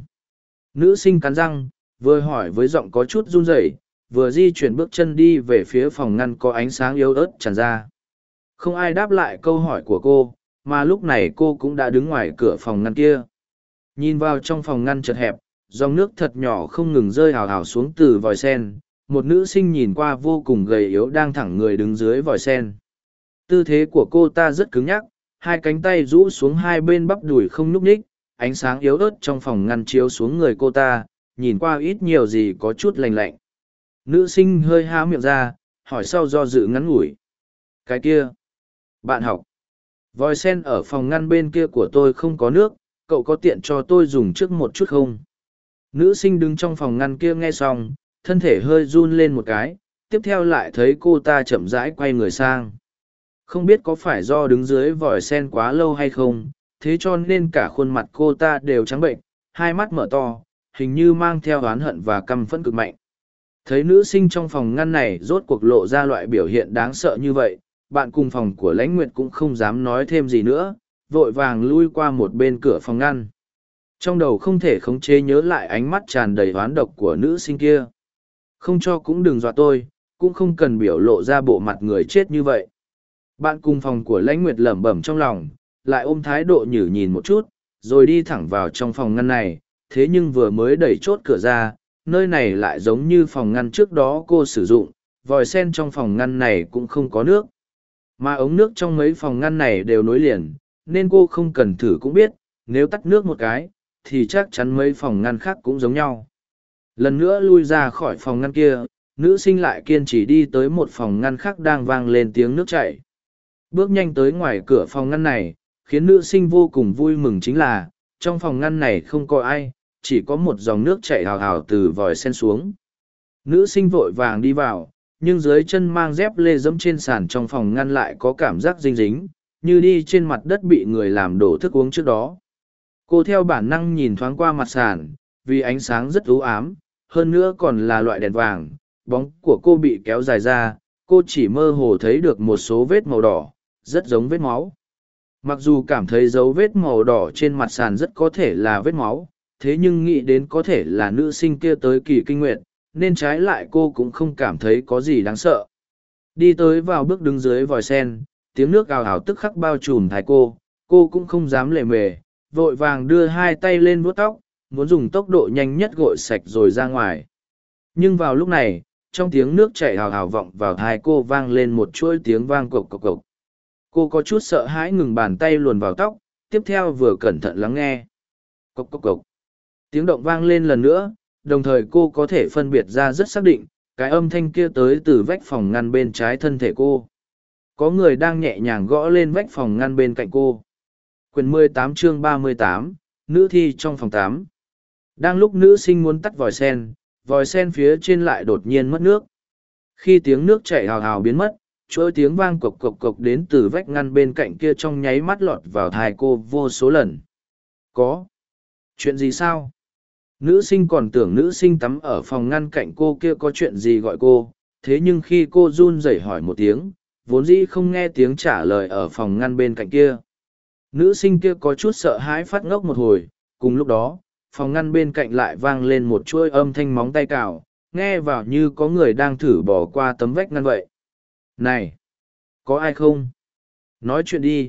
Nữ sinh cắn răng, vừa hỏi với giọng có chút run rẩy, vừa di chuyển bước chân đi về phía phòng ngăn có ánh sáng yếu ớt tràn ra. Không ai đáp lại câu hỏi của cô, mà lúc này cô cũng đã đứng ngoài cửa phòng ngăn kia. Nhìn vào trong phòng ngăn chật hẹp, dòng nước thật nhỏ không ngừng rơi hào hào xuống từ vòi sen, một nữ sinh nhìn qua vô cùng gầy yếu đang thẳng người đứng dưới vòi sen. Tư thế của cô ta rất cứng nhắc, hai cánh tay rũ xuống hai bên bắp đùi không nhúc nhích, ánh sáng yếu ớt trong phòng ngăn chiếu xuống người cô ta, nhìn qua ít nhiều gì có chút lành lạnh. Nữ sinh hơi há miệng ra, hỏi sau do dự ngắn ngủi. Cái kia, bạn học. Vòi sen ở phòng ngăn bên kia của tôi không có nước, cậu có tiện cho tôi dùng trước một chút không? Nữ sinh đứng trong phòng ngăn kia nghe xong, thân thể hơi run lên một cái, tiếp theo lại thấy cô ta chậm rãi quay người sang. Không biết có phải do đứng dưới vòi sen quá lâu hay không, thế cho nên cả khuôn mặt cô ta đều trắng bệnh, hai mắt mở to, hình như mang theo oán hận và căm phẫn cực mạnh. Thấy nữ sinh trong phòng ngăn này rốt cuộc lộ ra loại biểu hiện đáng sợ như vậy, bạn cùng phòng của Lãnh Nguyệt cũng không dám nói thêm gì nữa, vội vàng lui qua một bên cửa phòng ngăn. Trong đầu không thể khống chế nhớ lại ánh mắt tràn đầy oán độc của nữ sinh kia. Không cho cũng đừng dọa tôi, cũng không cần biểu lộ ra bộ mặt người chết như vậy. Bạn cùng phòng của Lãnh Nguyệt lẩm bẩm trong lòng, lại ôm thái độ nhử nhìn một chút, rồi đi thẳng vào trong phòng ngăn này, thế nhưng vừa mới đẩy chốt cửa ra, nơi này lại giống như phòng ngăn trước đó cô sử dụng, vòi sen trong phòng ngăn này cũng không có nước. Mà ống nước trong mấy phòng ngăn này đều nối liền, nên cô không cần thử cũng biết, nếu tắt nước một cái, thì chắc chắn mấy phòng ngăn khác cũng giống nhau. Lần nữa lui ra khỏi phòng ngăn kia, nữ sinh lại kiên trì đi tới một phòng ngăn khác đang vang lên tiếng nước chảy. Bước nhanh tới ngoài cửa phòng ngăn này, khiến nữ sinh vô cùng vui mừng chính là, trong phòng ngăn này không có ai, chỉ có một dòng nước chảy hào hào từ vòi sen xuống. Nữ sinh vội vàng đi vào, nhưng dưới chân mang dép lê dẫm trên sàn trong phòng ngăn lại có cảm giác dinh dính, như đi trên mặt đất bị người làm đổ thức uống trước đó. Cô theo bản năng nhìn thoáng qua mặt sàn, vì ánh sáng rất u ám, hơn nữa còn là loại đèn vàng, bóng của cô bị kéo dài ra, cô chỉ mơ hồ thấy được một số vết màu đỏ, rất giống vết máu. Mặc dù cảm thấy dấu vết màu đỏ trên mặt sàn rất có thể là vết máu, thế nhưng nghĩ đến có thể là nữ sinh kia tới kỳ kinh nguyệt, nên trái lại cô cũng không cảm thấy có gì đáng sợ. Đi tới vào bước đứng dưới vòi sen, tiếng nước ào ào tức khắc bao trùm thái cô cũng không dám lề mề, vội vàng đưa hai tay lên vuốt tóc, muốn dùng tốc độ nhanh nhất gội sạch rồi ra ngoài. Nhưng vào lúc này, trong tiếng nước chảy hào hào vọng vào tai cô vang lên một chuỗi tiếng vang cộc cộc cộc. Cô có chút sợ hãi ngừng bàn tay luồn vào tóc, tiếp theo vừa cẩn thận lắng nghe. Cộc cộc cộc. Tiếng động vang lên lần nữa, đồng thời cô có thể phân biệt ra rất xác định, cái âm thanh kia tới từ vách phòng ngăn bên trái thân thể cô. Có người đang nhẹ nhàng gõ lên vách phòng ngăn bên cạnh cô. Quyển 18 chương 38, nữ thi trong phòng 8. Đang lúc nữ sinh muốn tắt vòi sen phía trên lại đột nhiên mất nước. Khi tiếng nước chảy hào hào biến mất, chuỗi tiếng vang cộc cộc cộc đến từ vách ngăn bên cạnh kia trong nháy mắt lọt vào tai cô vô số lần. Có chuyện gì sao? Nữ sinh còn tưởng nữ sinh tắm ở phòng ngăn cạnh cô kia có chuyện gì gọi cô, thế nhưng khi cô run rẩy hỏi một tiếng, vốn dĩ không nghe tiếng trả lời ở phòng ngăn bên cạnh kia. Nữ sinh kia có chút sợ hãi phát ngốc một hồi, cùng lúc đó, phòng ngăn bên cạnh lại vang lên một chuỗi âm thanh móng tay cào, nghe vào như có người đang thử bỏ qua tấm vách ngăn vậy. Này! Có ai không? Nói chuyện đi!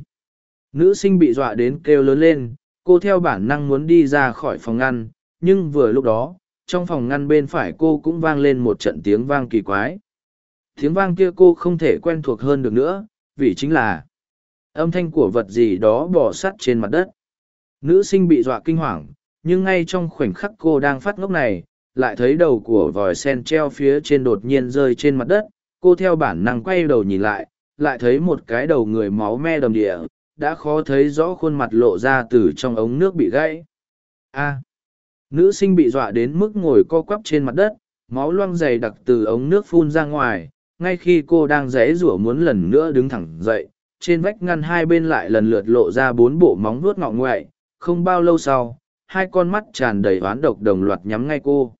Nữ sinh bị dọa đến kêu lớn lên, cô theo bản năng muốn đi ra khỏi phòng ngăn, nhưng vừa lúc đó, trong phòng ngăn bên phải cô cũng vang lên một trận tiếng vang kỳ quái. Tiếng vang kia cô không thể quen thuộc hơn được nữa, vì chính là âm thanh của vật gì đó bò sắt trên mặt đất. Nữ sinh bị dọa kinh hoàng, nhưng ngay trong khoảnh khắc cô đang phát ngốc này, lại thấy đầu của vòi sen treo phía trên đột nhiên rơi trên mặt đất. Cô theo bản năng quay đầu nhìn lại thấy một cái đầu người máu me đầm địa, đã khó thấy rõ khuôn mặt lộ ra từ trong ống nước bị gãy. A! Nữ sinh bị dọa đến mức ngồi co quắp trên mặt đất, máu loang dày đặc từ ống nước phun ra ngoài. Ngay khi cô đang giãy giụa muốn lần nữa đứng thẳng dậy, trên vách ngăn hai bên lại lần lượt lộ ra 4 bộ móng vuốt ngọ ngoại. Không bao lâu sau, hai con mắt tràn đầy oán độc đồng loạt nhắm ngay cô.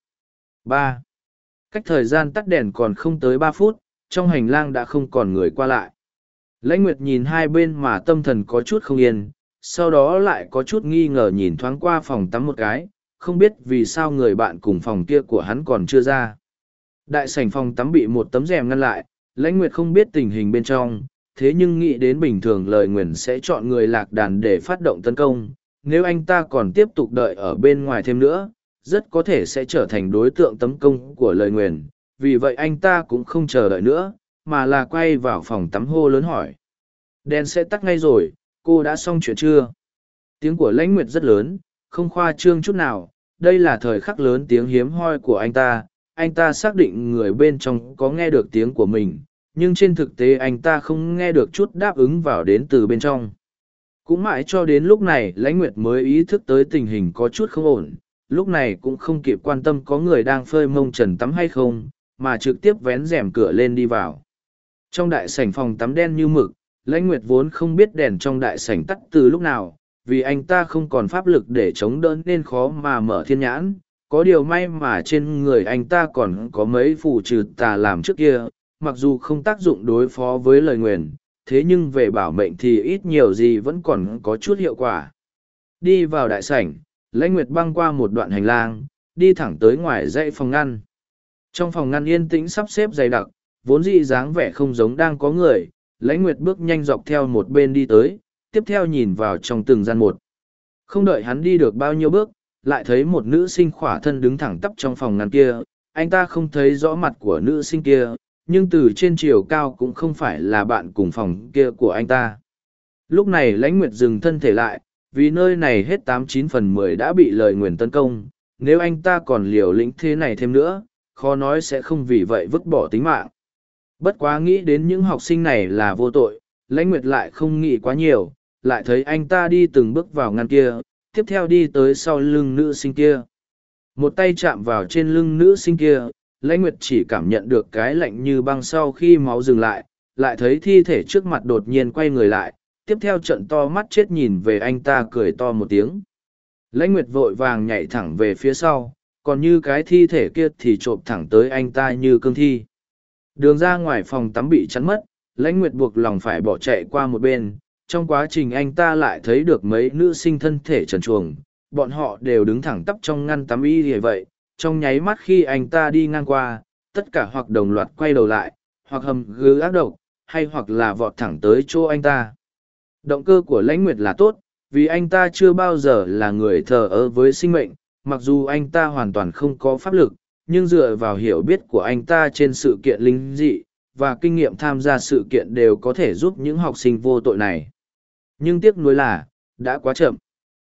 3. Cách thời gian tắt đèn còn không tới 3 phút, trong hành lang đã không còn người qua lại. Lãnh Nguyệt nhìn hai bên mà tâm thần có chút không yên, sau đó lại có chút nghi ngờ nhìn thoáng qua phòng tắm một cái, không biết vì sao người bạn cùng phòng kia của hắn còn chưa ra. Đại sảnh phòng tắm bị một tấm rèm ngăn lại, Lãnh Nguyệt không biết tình hình bên trong, thế nhưng nghĩ đến bình thường lời nguyền sẽ chọn người lạc đàn để phát động tấn công. Nếu anh ta còn tiếp tục đợi ở bên ngoài thêm nữa, rất có thể sẽ trở thành đối tượng tấn công của lời nguyền. Vì vậy anh ta cũng không chờ đợi nữa, mà là quay vào phòng tắm hô lớn hỏi. Đèn sẽ tắt ngay rồi, cô đã xong chuyện chưa? Tiếng của Lãnh Nguyệt rất lớn, không khoa trương chút nào. Đây là thời khắc lớn tiếng hiếm hoi của anh ta xác định người bên trong có nghe được tiếng của mình, nhưng trên thực tế anh ta không nghe được chút đáp ứng vào đến từ bên trong. Cũng mãi cho đến lúc này Lãnh Nguyệt mới ý thức tới tình hình có chút không ổn, lúc này cũng không kịp quan tâm có người đang phơi mông trần tắm hay không, mà trực tiếp vén rèm cửa lên đi vào. Trong đại sảnh phòng tắm đen như mực, Lãnh Nguyệt vốn không biết đèn trong đại sảnh tắt từ lúc nào, vì anh ta không còn pháp lực để chống đỡ nên khó mà mở thiên nhãn. Có điều may mà trên người anh ta còn có mấy phù trừ tà làm trước kia, mặc dù không tác dụng đối phó với lời nguyền, thế nhưng về bảo mệnh thì ít nhiều gì vẫn còn có chút hiệu quả. Đi vào đại sảnh, Lãnh Nguyệt băng qua một đoạn hành lang, đi thẳng tới ngoài dãy phòng ngăn. Trong phòng ngăn yên tĩnh sắp xếp dày đặc, vốn dĩ dáng vẻ không giống đang có người, Lãnh Nguyệt bước nhanh dọc theo một bên đi tới, tiếp theo nhìn vào trong từng gian một. Không đợi hắn đi được bao nhiêu bước, lại thấy một nữ sinh khỏa thân đứng thẳng tắp trong phòng ngăn kia. Anh ta không thấy rõ mặt của nữ sinh kia, nhưng từ trên chiều cao cũng không phải là bạn cùng phòng kia của anh ta. Lúc này Lãnh Nguyệt dừng thân thể lại, vì nơi này hết 89/10 đã bị lời nguyền tấn công, nếu anh ta còn liều lĩnh thế này thêm nữa, khó nói sẽ không vì vậy vứt bỏ tính mạng. Bất quá nghĩ đến những học sinh này là vô tội, Lãnh Nguyệt lại không nghĩ quá nhiều, lại thấy anh ta đi từng bước vào ngăn kia, tiếp theo đi tới sau lưng nữ sinh kia. Một tay chạm vào trên lưng nữ sinh kia, Lãnh Nguyệt chỉ cảm nhận được cái lạnh như băng sau khi máu dừng lại thấy thi thể trước mặt đột nhiên quay người lại, tiếp theo trận to mắt chết nhìn về anh ta cười to một tiếng. Lãnh Nguyệt vội vàng nhảy thẳng về phía sau, còn như cái thi thể kia thì trộm thẳng tới anh ta như cương thi. Đường ra ngoài phòng tắm bị chắn mất, Lãnh Nguyệt buộc lòng phải bỏ chạy qua một bên. Trong quá trình anh ta lại thấy được mấy nữ sinh thân thể trần truồng, bọn họ đều đứng thẳng tắp trong ngăn tắm y như vậy. Trong nháy mắt khi anh ta đi ngang qua, tất cả hoặc đồng loạt quay đầu lại, hoặc hầm gừ ác độc, hay hoặc là vọt thẳng tới chỗ anh ta. Động cơ của Lãnh Nguyệt là tốt, vì anh ta chưa bao giờ là người thờ ơ với sinh mệnh, mặc dù anh ta hoàn toàn không có pháp lực, nhưng dựa vào hiểu biết của anh ta trên sự kiện linh dị, và kinh nghiệm tham gia sự kiện đều có thể giúp những học sinh vô tội này. Nhưng tiếc nuối là, đã quá chậm.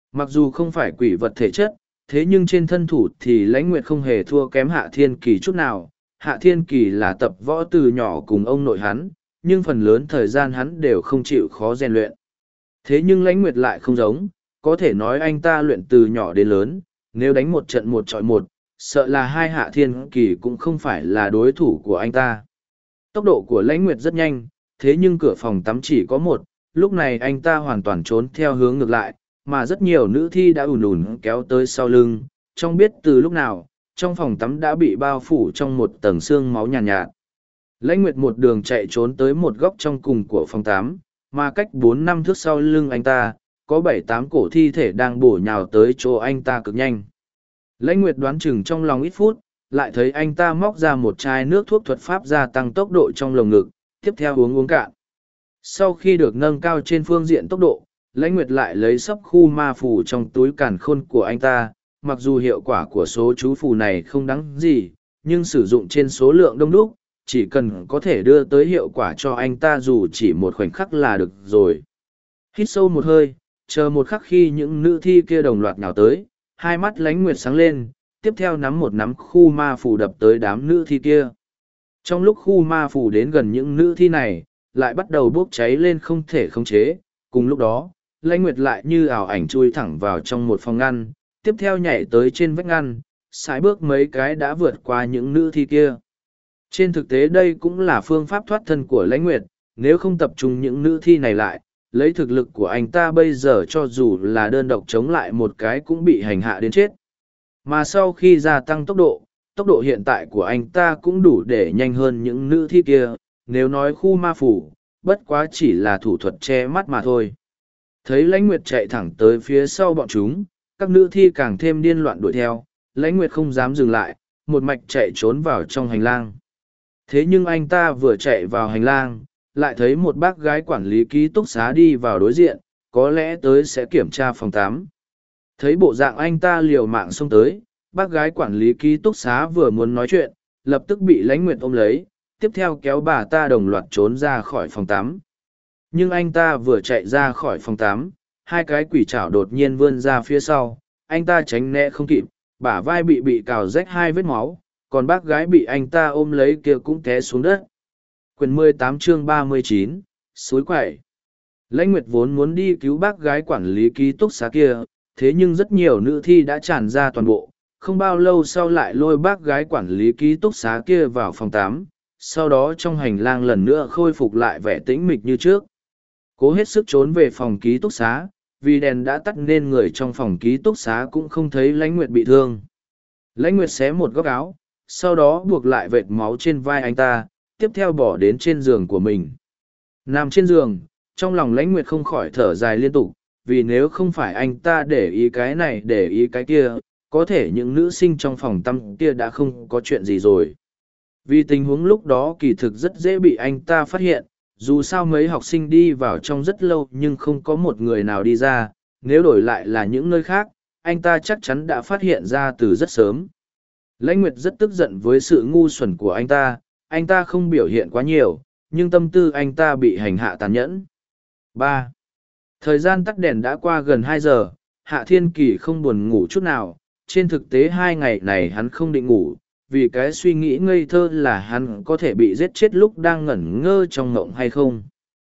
Mặc dù không phải quỷ vật thể chất, thế nhưng trên thân thủ thì Lãnh Nguyệt không hề thua kém Hạ Thiên Kỳ chút nào. Hạ Thiên Kỳ là tập võ từ nhỏ cùng ông nội hắn, nhưng phần lớn thời gian hắn đều không chịu khó rèn luyện. Thế nhưng Lãnh Nguyệt lại không giống, có thể nói anh ta luyện từ nhỏ đến lớn, nếu đánh một trận một chọi một, sợ là hai Hạ Thiên Kỳ cũng không phải là đối thủ của anh ta. Tốc độ của Lãnh Nguyệt rất nhanh, thế nhưng cửa phòng tắm chỉ có một, lúc này anh ta hoàn toàn trốn theo hướng ngược lại, mà rất nhiều nữ thi đã ùn ùn kéo tới sau lưng, trong biết từ lúc nào, trong phòng tắm đã bị bao phủ trong một tầng xương máu nhàn nhạt. Lãnh Nguyệt một đường chạy trốn tới một góc trong cùng của phòng tắm, mà cách 4-5 thước sau lưng anh ta, có 7-8 cổ thi thể đang bổ nhào tới chỗ anh ta cực nhanh. Lãnh Nguyệt đoán chừng trong lòng ít phút, lại thấy anh ta móc ra một chai nước thuốc thuật pháp gia tăng tốc độ trong lồng ngực, tiếp theo uống cạn. Sau khi được nâng cao trên phương diện tốc độ, Lãnh Nguyệt lại lấy sấp khu ma phù trong túi càn khôn của anh ta, mặc dù hiệu quả của số chú phù này không đáng gì, nhưng sử dụng trên số lượng đông đúc, chỉ cần có thể đưa tới hiệu quả cho anh ta dù chỉ một khoảnh khắc là được rồi. Hít sâu một hơi, chờ một khắc khi những nữ thi kia đồng loạt nhào tới, hai mắt Lãnh Nguyệt sáng lên, tiếp theo nắm một nắm khu ma phù đập tới đám nữ thi kia. Trong lúc khu ma phù đến gần những nữ thi này, lại bắt đầu bốc cháy lên không thể khống chế, cùng lúc đó, Lãnh Nguyệt lại như ảo ảnh chui thẳng vào trong một phòng ngăn, tiếp theo nhảy tới trên vách ngăn, sải bước mấy cái đã vượt qua những nữ thi kia. Trên thực tế đây cũng là phương pháp thoát thân của Lãnh Nguyệt, nếu không tập trung những nữ thi này lại, lấy thực lực của anh ta bây giờ cho dù là đơn độc chống lại một cái cũng bị hành hạ đến chết. Mà sau khi gia tăng tốc độ hiện tại của anh ta cũng đủ để nhanh hơn những nữ thi kia, nếu nói khu ma phủ, bất quá chỉ là thủ thuật che mắt mà thôi. Thấy Lãnh Nguyệt chạy thẳng tới phía sau bọn chúng, các nữ thi càng thêm điên loạn đuổi theo, Lãnh Nguyệt không dám dừng lại, một mạch chạy trốn vào trong hành lang. Thế nhưng anh ta vừa chạy vào hành lang, lại thấy một bác gái quản lý ký túc xá đi vào đối diện, có lẽ tới sẽ kiểm tra phòng 8. Thấy bộ dạng anh ta liều mạng xông tới, bác gái quản lý ký túc xá vừa muốn nói chuyện, lập tức bị Lãnh Nguyệt ôm lấy, tiếp theo kéo bà ta đồng loạt trốn ra khỏi phòng 8. Nhưng anh ta vừa chạy ra khỏi phòng 8, hai cái quỷ chảo đột nhiên vươn ra phía sau, anh ta tránh né không kịp, bả vai bị cào rách 2 vết máu, còn bác gái bị anh ta ôm lấy kia cũng té xuống đất. Quyển 18 chương 39, suối quẩy. Lãnh Nguyệt vốn muốn đi cứu bác gái quản lý ký túc xá kia, thế nhưng rất nhiều nữ thi đã tràn ra toàn bộ, không bao lâu sau lại lôi bác gái quản lý ký túc xá kia vào phòng 8, sau đó trong hành lang lần nữa khôi phục lại vẻ tĩnh mịch như trước. Cố hết sức trốn về phòng ký túc xá, vì đèn đã tắt nên người trong phòng ký túc xá cũng không thấy Lãnh Nguyệt bị thương. Lãnh Nguyệt xé một góc áo, sau đó buộc lại vệt máu trên vai anh ta, tiếp theo bỏ đến trên giường của mình. Nằm trên giường, trong lòng Lãnh Nguyệt không khỏi thở dài liên tục, vì nếu không phải anh ta để ý cái này để ý cái kia, có thể những nữ sinh trong phòng tắm kia đã không có chuyện gì rồi. Vì tình huống lúc đó kỳ thực rất dễ bị anh ta phát hiện, dù sao mấy học sinh đi vào trong rất lâu nhưng không có một người nào đi ra, nếu đổi lại là những nơi khác, anh ta chắc chắn đã phát hiện ra từ rất sớm. Lãnh Nguyệt rất tức giận với sự ngu xuẩn của anh ta không biểu hiện quá nhiều, nhưng tâm tư anh ta bị hành hạ tàn nhẫn. 3. Thời gian tắt đèn đã qua gần 2 giờ, Hạ Thiên Kỳ không buồn ngủ chút nào, trên thực tế 2 ngày này hắn không định ngủ, vì cái suy nghĩ ngây thơ là hắn có thể bị giết chết lúc đang ngẩn ngơ trong ngộng hay không.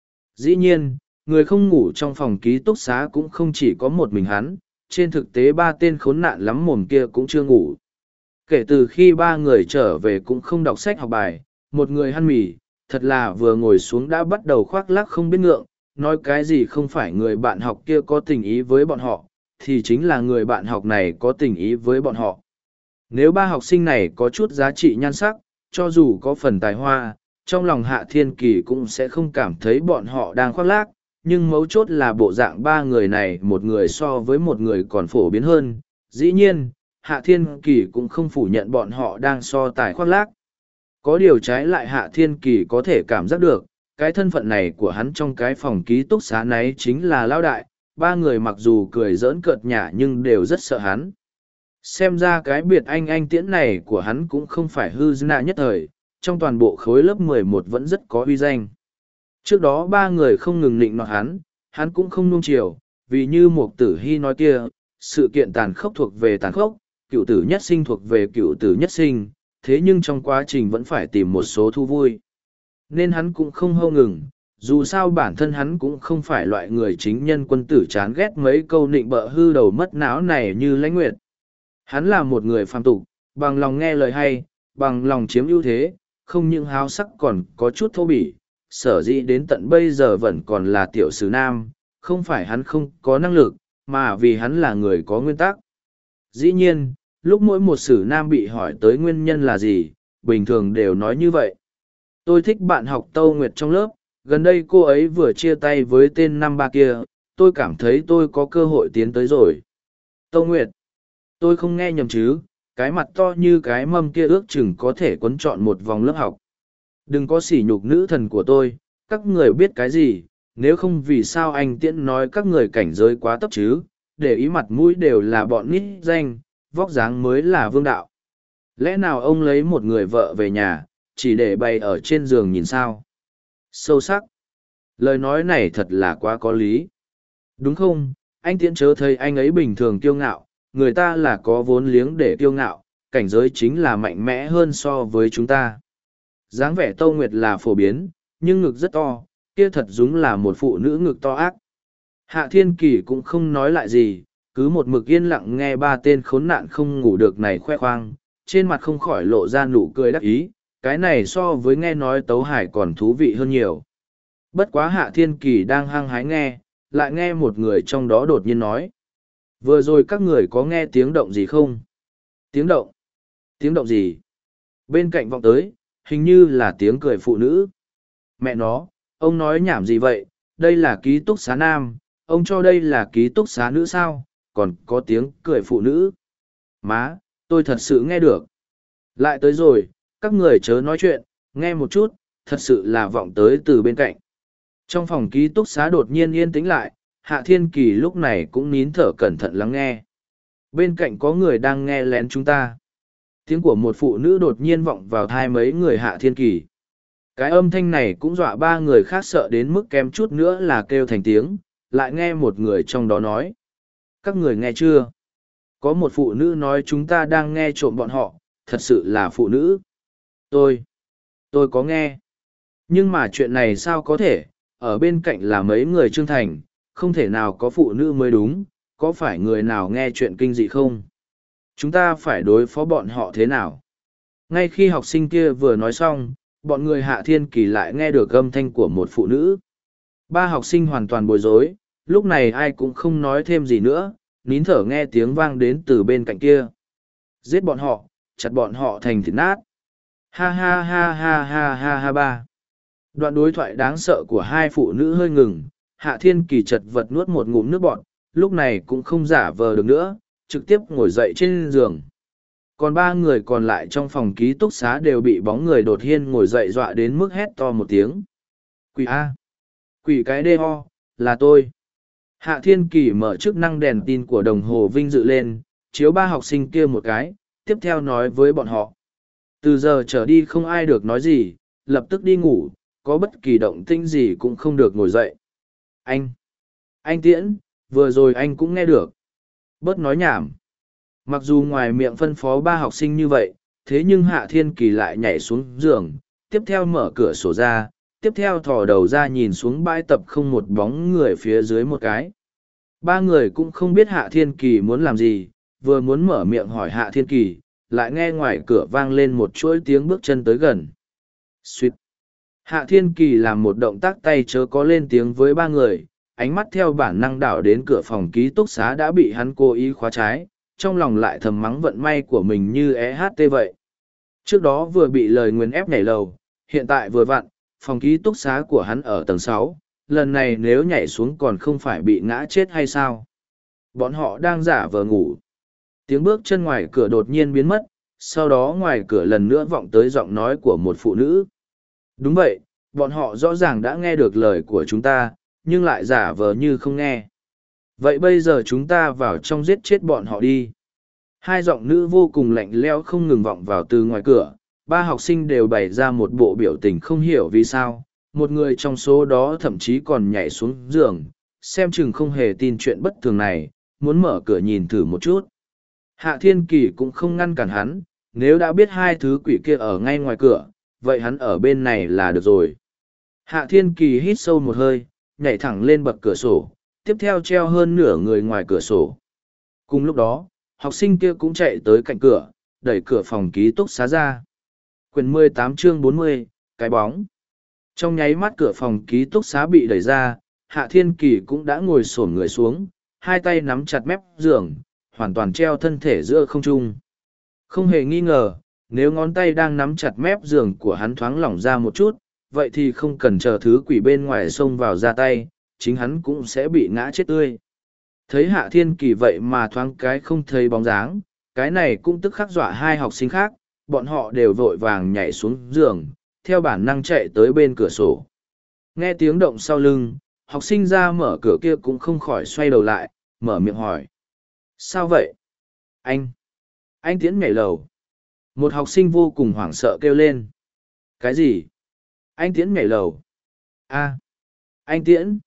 Dĩ nhiên, người không ngủ trong phòng ký túc xá cũng không chỉ có một mình hắn, trên thực tế 3 tên khốn nạn lắm mồm kia cũng chưa ngủ. Kể từ khi 3 người trở về cũng không đọc sách học bài, một người ăn mì, thật là vừa ngồi xuống đã bắt đầu khoác lác không biết ngượng, nói cái gì không phải người bạn học kia có tình ý với bọn họ, thì chính là người bạn học này có tình ý với bọn họ. Nếu 3 học sinh này có chút giá trị nhan sắc, cho dù có phần tài hoa, trong lòng Hạ Thiên Kỳ cũng sẽ không cảm thấy bọn họ đang khoác lác, nhưng mấu chốt là bộ dạng 3 người này một người so với một người còn phổ biến hơn. Dĩ nhiên, Hạ Thiên Kỳ cũng không phủ nhận bọn họ đang so tài khoác lác. Có điều trái lại Hạ Thiên Kỳ có thể cảm giác được, cái thân phận này của hắn trong cái phòng ký túc xá này chính là lão đại, 3 người mặc dù cười giỡn cợt nhả nhưng đều rất sợ hắn. Xem ra cái biệt anh tiễn này của hắn cũng không phải hư nạ nhất thời, trong toàn bộ khối lớp 11 vẫn rất có uy danh. Trước đó 3 người không ngừng nịnh nọt hắn cũng không nuông chiều, vì như Mục Tử Hy nói kia, sự kiện tàn khốc thuộc về tàn khốc, cựu tử nhất sinh thuộc về cựu tử nhất sinh, thế nhưng trong quá trình vẫn phải tìm một số thú vui. Nên hắn cũng không hâu ngừng, dù sao bản thân hắn cũng không phải loại người chính nhân quân tử chán ghét mấy câu nịnh bợ hư đầu mất não này như Lãnh Nguyệt. Hắn là một người phàm tục, bằng lòng nghe lời hay, bằng lòng chiếm ưu thế, không những háo sắc còn có chút thô bỉ, sở dĩ đến tận bây giờ vẫn còn là tiểu sử nam, không phải hắn không có năng lực, mà vì hắn là người có nguyên tắc. Dĩ nhiên, lúc mỗi một sử nam bị hỏi tới nguyên nhân là gì, bình thường đều nói như vậy. Tôi thích bạn học Tâu Nguyệt trong lớp, gần đây cô ấy vừa chia tay với tên năm ba kia, tôi cảm thấy tôi có cơ hội tiến tới rồi. Tâu Nguyệt, tôi không nghe nhầm chứ, cái mặt to như cái mâm kia ước chừng có thể quấn trọn một vòng lớp học. Đừng có sỉ nhục nữ thần của tôi, các người biết cái gì, nếu không vì sao anh Tiễn nói các người cảnh giới quá tấp chứ, để ý mặt mũi đều là bọn nít danh, vóc dáng mới là vương đạo. Lẽ nào ông lấy một người vợ về nhà, chỉ để bày ở trên giường nhìn sao? Sâu sắc. Lời nói này thật là quá có lý. Đúng không, anh Tiễn chớ thấy anh ấy bình thường kiêu ngạo, người ta là có vốn liếng để kiêu ngạo, cảnh giới chính là mạnh mẽ hơn so với chúng ta. Dáng vẻ Tâu Nguyệt là phổ biến, nhưng ngực rất to, kia thật giống là một phụ nữ ngực to ác. Hạ Thiên Kỳ cũng không nói lại gì, cứ một mực yên lặng nghe ba tên khốn nạn không ngủ được này khoe khoang, trên mặt không khỏi lộ ra nụ cười đắc ý, cái này so với nghe nói Tấu Hải còn thú vị hơn nhiều. Bất quá Hạ Thiên Kỳ đang hăng hái nghe, lại nghe một người trong đó đột nhiên nói. Vừa rồi các người có nghe tiếng động gì không? Tiếng động? Tiếng động gì? Bên cạnh vọng tới, hình như là tiếng cười phụ nữ. Mẹ nó, ông nói nhảm gì vậy? Đây là ký túc xá nam, ông cho đây là ký túc xá nữ sao? Còn có tiếng cười phụ nữ. Má, tôi thật sự nghe được. Lại tới rồi, các người chớ nói chuyện, nghe một chút, thật sự là vọng tới từ bên cạnh. Trong phòng ký túc xá đột nhiên yên tĩnh lại, Hạ Thiên Kỳ lúc này cũng nín thở cẩn thận lắng nghe. Bên cạnh có người đang nghe lén chúng ta. Tiếng của một phụ nữ đột nhiên vọng vào thai mấy người Hạ Thiên Kỳ. Cái âm thanh này cũng dọa ba người khác sợ đến mức kém chút nữa là kêu thành tiếng, lại nghe một người trong đó nói. Các người nghe chưa? Có một phụ nữ nói chúng ta đang nghe trộm bọn họ, thật sự là phụ nữ. Tôi có nghe. Nhưng mà chuyện này sao có thể, ở bên cạnh là mấy người trưởng thành, không thể nào có phụ nữ mới đúng, có phải người nào nghe chuyện kinh dị không? Chúng ta phải đối phó bọn họ thế nào? Ngay khi học sinh kia vừa nói xong, bọn người Hạ Thiên Kỳ lại nghe được âm thanh của một phụ nữ. Ba học sinh hoàn toàn bối rối, lúc này ai cũng không nói thêm gì nữa, nín thở nghe tiếng vang đến từ bên cạnh kia. Giết bọn họ, chặt bọn họ thành thịt nát. Ha ha ha ha ha ha ha ba. Đoạn đối thoại đáng sợ của hai phụ nữ hơi ngừng, Hạ Thiên Kỳ chật vật nuốt một ngụm nước bọt, lúc này cũng không giả vờ được nữa, trực tiếp ngồi dậy trên giường. Còn ba người còn lại trong phòng ký túc xá đều bị bóng người đột nhiên ngồi dậy dọa đến mức hét to một tiếng. Quỷ A! Quỷ cái đê ho, là tôi! Hạ Thiên Kỳ mở chức năng đèn tin của đồng hồ vinh dự lên, chiếu ba học sinh kia một cái, tiếp theo nói với bọn họ. Từ giờ trở đi không ai được nói gì, lập tức đi ngủ, có bất kỳ động tĩnh gì cũng không được ngồi dậy. Anh Tiễn, vừa rồi anh cũng nghe được. Bớt nói nhảm. Mặc dù ngoài miệng phân phó ba học sinh như vậy, thế nhưng Hạ Thiên Kỳ lại nhảy xuống giường, tiếp theo mở cửa sổ ra, tiếp theo thò đầu ra nhìn xuống bãi tập không một bóng người phía dưới một cái. Ba người cũng không biết Hạ Thiên Kỳ muốn làm gì, vừa muốn mở miệng hỏi Hạ Thiên Kỳ, lại nghe ngoài cửa vang lên một chuỗi tiếng bước chân tới gần. Xuyệt. Hạ Thiên Kỳ làm một động tác tay chớ có lên tiếng với ba người, ánh mắt theo bản năng đảo đến cửa phòng ký túc xá đã bị hắn cố ý khóa trái, trong lòng lại thầm mắng vận may của mình như EHT vậy. Trước đó vừa bị lời nguyền ép nhảy lầu, hiện tại vừa vặn, phòng ký túc xá của hắn ở tầng 6, lần này nếu nhảy xuống còn không phải bị ngã chết hay sao? Bọn họ đang giả vờ ngủ. Tiếng bước chân ngoài cửa đột nhiên biến mất, sau đó ngoài cửa lần nữa vọng tới giọng nói của một phụ nữ. Đúng vậy, bọn họ rõ ràng đã nghe được lời của chúng ta, nhưng lại giả vờ như không nghe. Vậy bây giờ chúng ta vào trong giết chết bọn họ đi. Hai giọng nữ vô cùng lạnh lẽo không ngừng vọng vào từ ngoài cửa, ba học sinh đều bày ra một bộ biểu tình không hiểu vì sao, một người trong số đó thậm chí còn nhảy xuống giường, xem chừng không hề tin chuyện bất thường này, muốn mở cửa nhìn thử một chút. Hạ Thiên Kỳ cũng không ngăn cản hắn, nếu đã biết hai thứ quỷ kia ở ngay ngoài cửa, vậy hắn ở bên này là được rồi. Hạ Thiên Kỳ hít sâu một hơi, nhảy thẳng lên bậc cửa sổ, tiếp theo treo hơn nửa người ngoài cửa sổ. Cùng lúc đó, học sinh kia cũng chạy tới cạnh cửa, đẩy cửa phòng ký túc xá ra. Quyển 18 chương 40, cái bóng. Trong nháy mắt cửa phòng ký túc xá bị đẩy ra, Hạ Thiên Kỳ cũng đã ngồi xổm người xuống, hai tay nắm chặt mép giường, hoàn toàn treo thân thể giữa không trung. Không hề nghi ngờ, nếu ngón tay đang nắm chặt mép giường của hắn thoáng lỏng ra một chút, vậy thì không cần chờ thứ quỷ bên ngoài xông vào ra tay, chính hắn cũng sẽ bị ngã chết tươi. Thấy Hạ Thiên Kỳ vậy mà thoáng cái không thấy bóng dáng, cái này cũng tức khắc dọa hai học sinh khác, bọn họ đều vội vàng nhảy xuống giường, theo bản năng chạy tới bên cửa sổ. Nghe tiếng động sau lưng, học sinh ra mở cửa kia cũng không khỏi xoay đầu lại, mở miệng hỏi. Sao vậy? Anh Tiễn nhảy lầu. Một học sinh vô cùng hoảng sợ kêu lên. Cái gì? Anh Tiễn nhảy lầu. Anh Tiễn.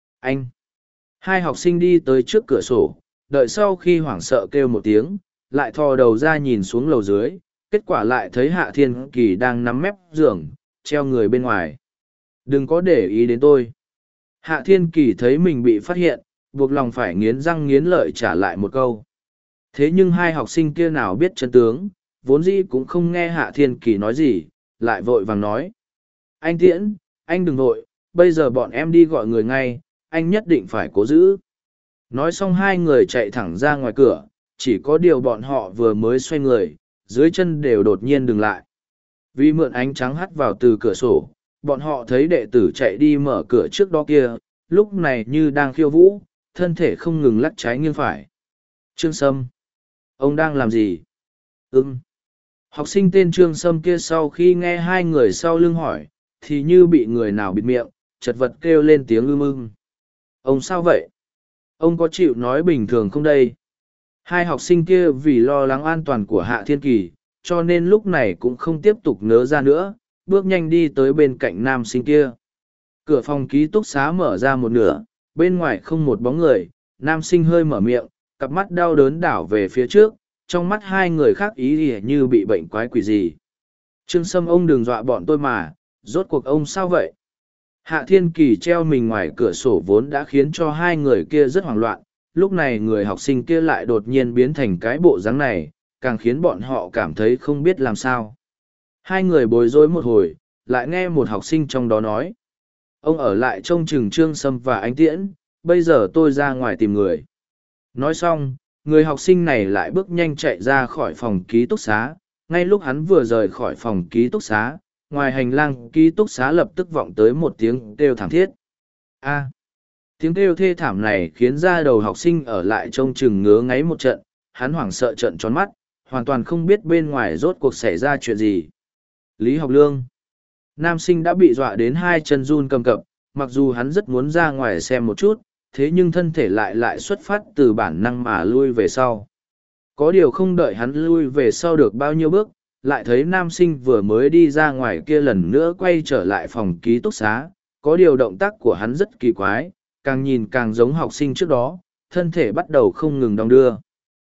Hai học sinh đi tới trước cửa sổ, đợi sau khi hoảng sợ kêu một tiếng, lại thò đầu ra nhìn xuống lầu dưới, kết quả lại thấy Hạ Thiên Kỳ đang nắm mép giường, treo người bên ngoài. Đừng có để ý đến tôi. Hạ Thiên Kỳ thấy mình bị phát hiện, buộc lòng phải nghiến răng nghiến lợi trả lại một câu. Thế nhưng hai học sinh kia nào biết chân tướng, vốn dĩ cũng không nghe Hạ Thiên Kỳ nói gì, lại vội vàng nói. Anh Tiễn, anh đừng vội, bây giờ bọn em đi gọi người ngay, anh nhất định phải cố giữ. Nói xong hai người chạy thẳng ra ngoài cửa, chỉ có điều bọn họ vừa mới xoay người, dưới chân đều đột nhiên dừng lại. Vì mượn ánh trắng hắt vào từ cửa sổ, bọn họ thấy đệ tử chạy đi mở cửa trước đó kia, lúc này như đang khiêu vũ, thân thể không ngừng lắc trái nghiêng phải. Trương Sâm, ông đang làm gì? Học sinh tên Trương Sâm kia sau khi nghe hai người sau lưng hỏi, thì như bị người nào bịt miệng, chật vật kêu lên tiếng ưng. Ông sao vậy? Ông có chịu nói bình thường không đây? Hai học sinh kia vì lo lắng an toàn của Hạ Thiên Kỳ, cho nên lúc này cũng không tiếp tục nớ ra nữa, bước nhanh đi tới bên cạnh nam sinh kia. Cửa phòng ký túc xá mở ra một nửa, bên ngoài không một bóng người, nam sinh hơi mở miệng, cặp mắt đau đớn đảo về phía trước, trong mắt hai người khác ý ỉa như bị bệnh quái quỷ gì. Trương Sâm, ông đừng dọa bọn tôi mà, rốt cuộc ông sao vậy? Hạ Thiên Kỳ treo mình ngoài cửa sổ vốn đã khiến cho hai người kia rất hoảng loạn, lúc này người học sinh kia lại đột nhiên biến thành cái bộ dáng này, càng khiến bọn họ cảm thấy không biết làm sao. Hai người bối rối một hồi, lại nghe một học sinh trong đó nói. Ông ở lại trông chừng Trương Sâm và anh Tiễn, bây giờ tôi ra ngoài tìm người. Nói xong, người học sinh này lại bước nhanh chạy ra khỏi phòng ký túc xá, ngay lúc hắn vừa rời khỏi phòng ký túc xá, ngoài hành lang ký túc xá lập tức vọng tới một tiếng kêu thảm thiết. Tiếng kêu thê thảm này khiến ra đầu học sinh ở lại trông chừng ngứa ngáy một trận, hắn hoảng sợ trợn tròn mắt, hoàn toàn không biết bên ngoài rốt cuộc xảy ra chuyện gì. Lý Học Lương. Nam sinh đã bị dọa đến hai chân run cầm cập, mặc dù hắn rất muốn ra ngoài xem một chút, thế nhưng thân thể lại xuất phát từ bản năng mà lui về sau. Có điều không đợi hắn lui về sau được bao nhiêu bước, lại thấy nam sinh vừa mới đi ra ngoài kia lần nữa quay trở lại phòng ký túc xá, có điều động tác của hắn rất kỳ quái, càng nhìn càng giống học sinh trước đó, thân thể bắt đầu không ngừng đong đưa.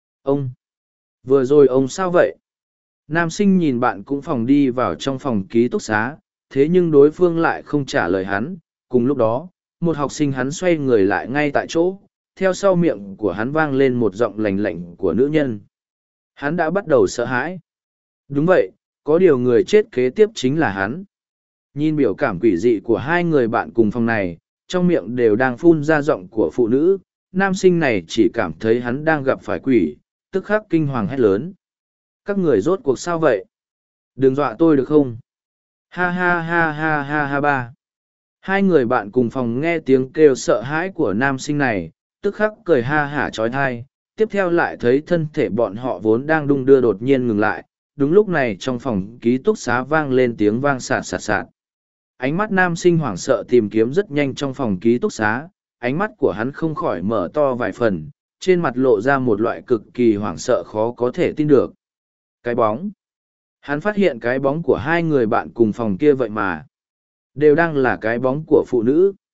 Vừa rồi ông sao vậy? Nam sinh nhìn bạn cũng phòng đi vào trong phòng ký túc xá, thế nhưng đối phương lại không trả lời hắn. Cùng lúc đó, một học sinh hắn xoay người lại ngay tại chỗ, theo sau miệng của hắn vang lên một giọng lành lạnh của nữ nhân. Hắn đã bắt đầu sợ hãi. Đúng vậy, có điều người chết kế tiếp chính là hắn. Nhìn biểu cảm quỷ dị của hai người bạn cùng phòng này, trong miệng đều đang phun ra giọng của phụ nữ, nam sinh này chỉ cảm thấy hắn đang gặp phải quỷ, tức khắc kinh hoàng hét lớn. Các người rốt cuộc sao vậy? Đừng dọa tôi được không? Ha ha ha ha ha ha ba. Hai người bạn cùng phòng nghe tiếng kêu sợ hãi của nam sinh này, tức khắc cười ha hả trói thai, tiếp theo lại thấy thân thể bọn họ vốn đang đung đưa đột nhiên ngừng lại. Đúng lúc này trong phòng ký túc xá vang lên tiếng vang sạt sạt sạt. Ánh mắt nam sinh hoảng sợ tìm kiếm rất nhanh trong phòng ký túc xá, ánh mắt của hắn không khỏi mở to vài phần, trên mặt lộ ra một loại cực kỳ hoảng sợ khó có thể tin được. Cái bóng. Hắn phát hiện cái bóng của hai người bạn cùng phòng kia vậy mà đều đang là cái bóng của phụ nữ.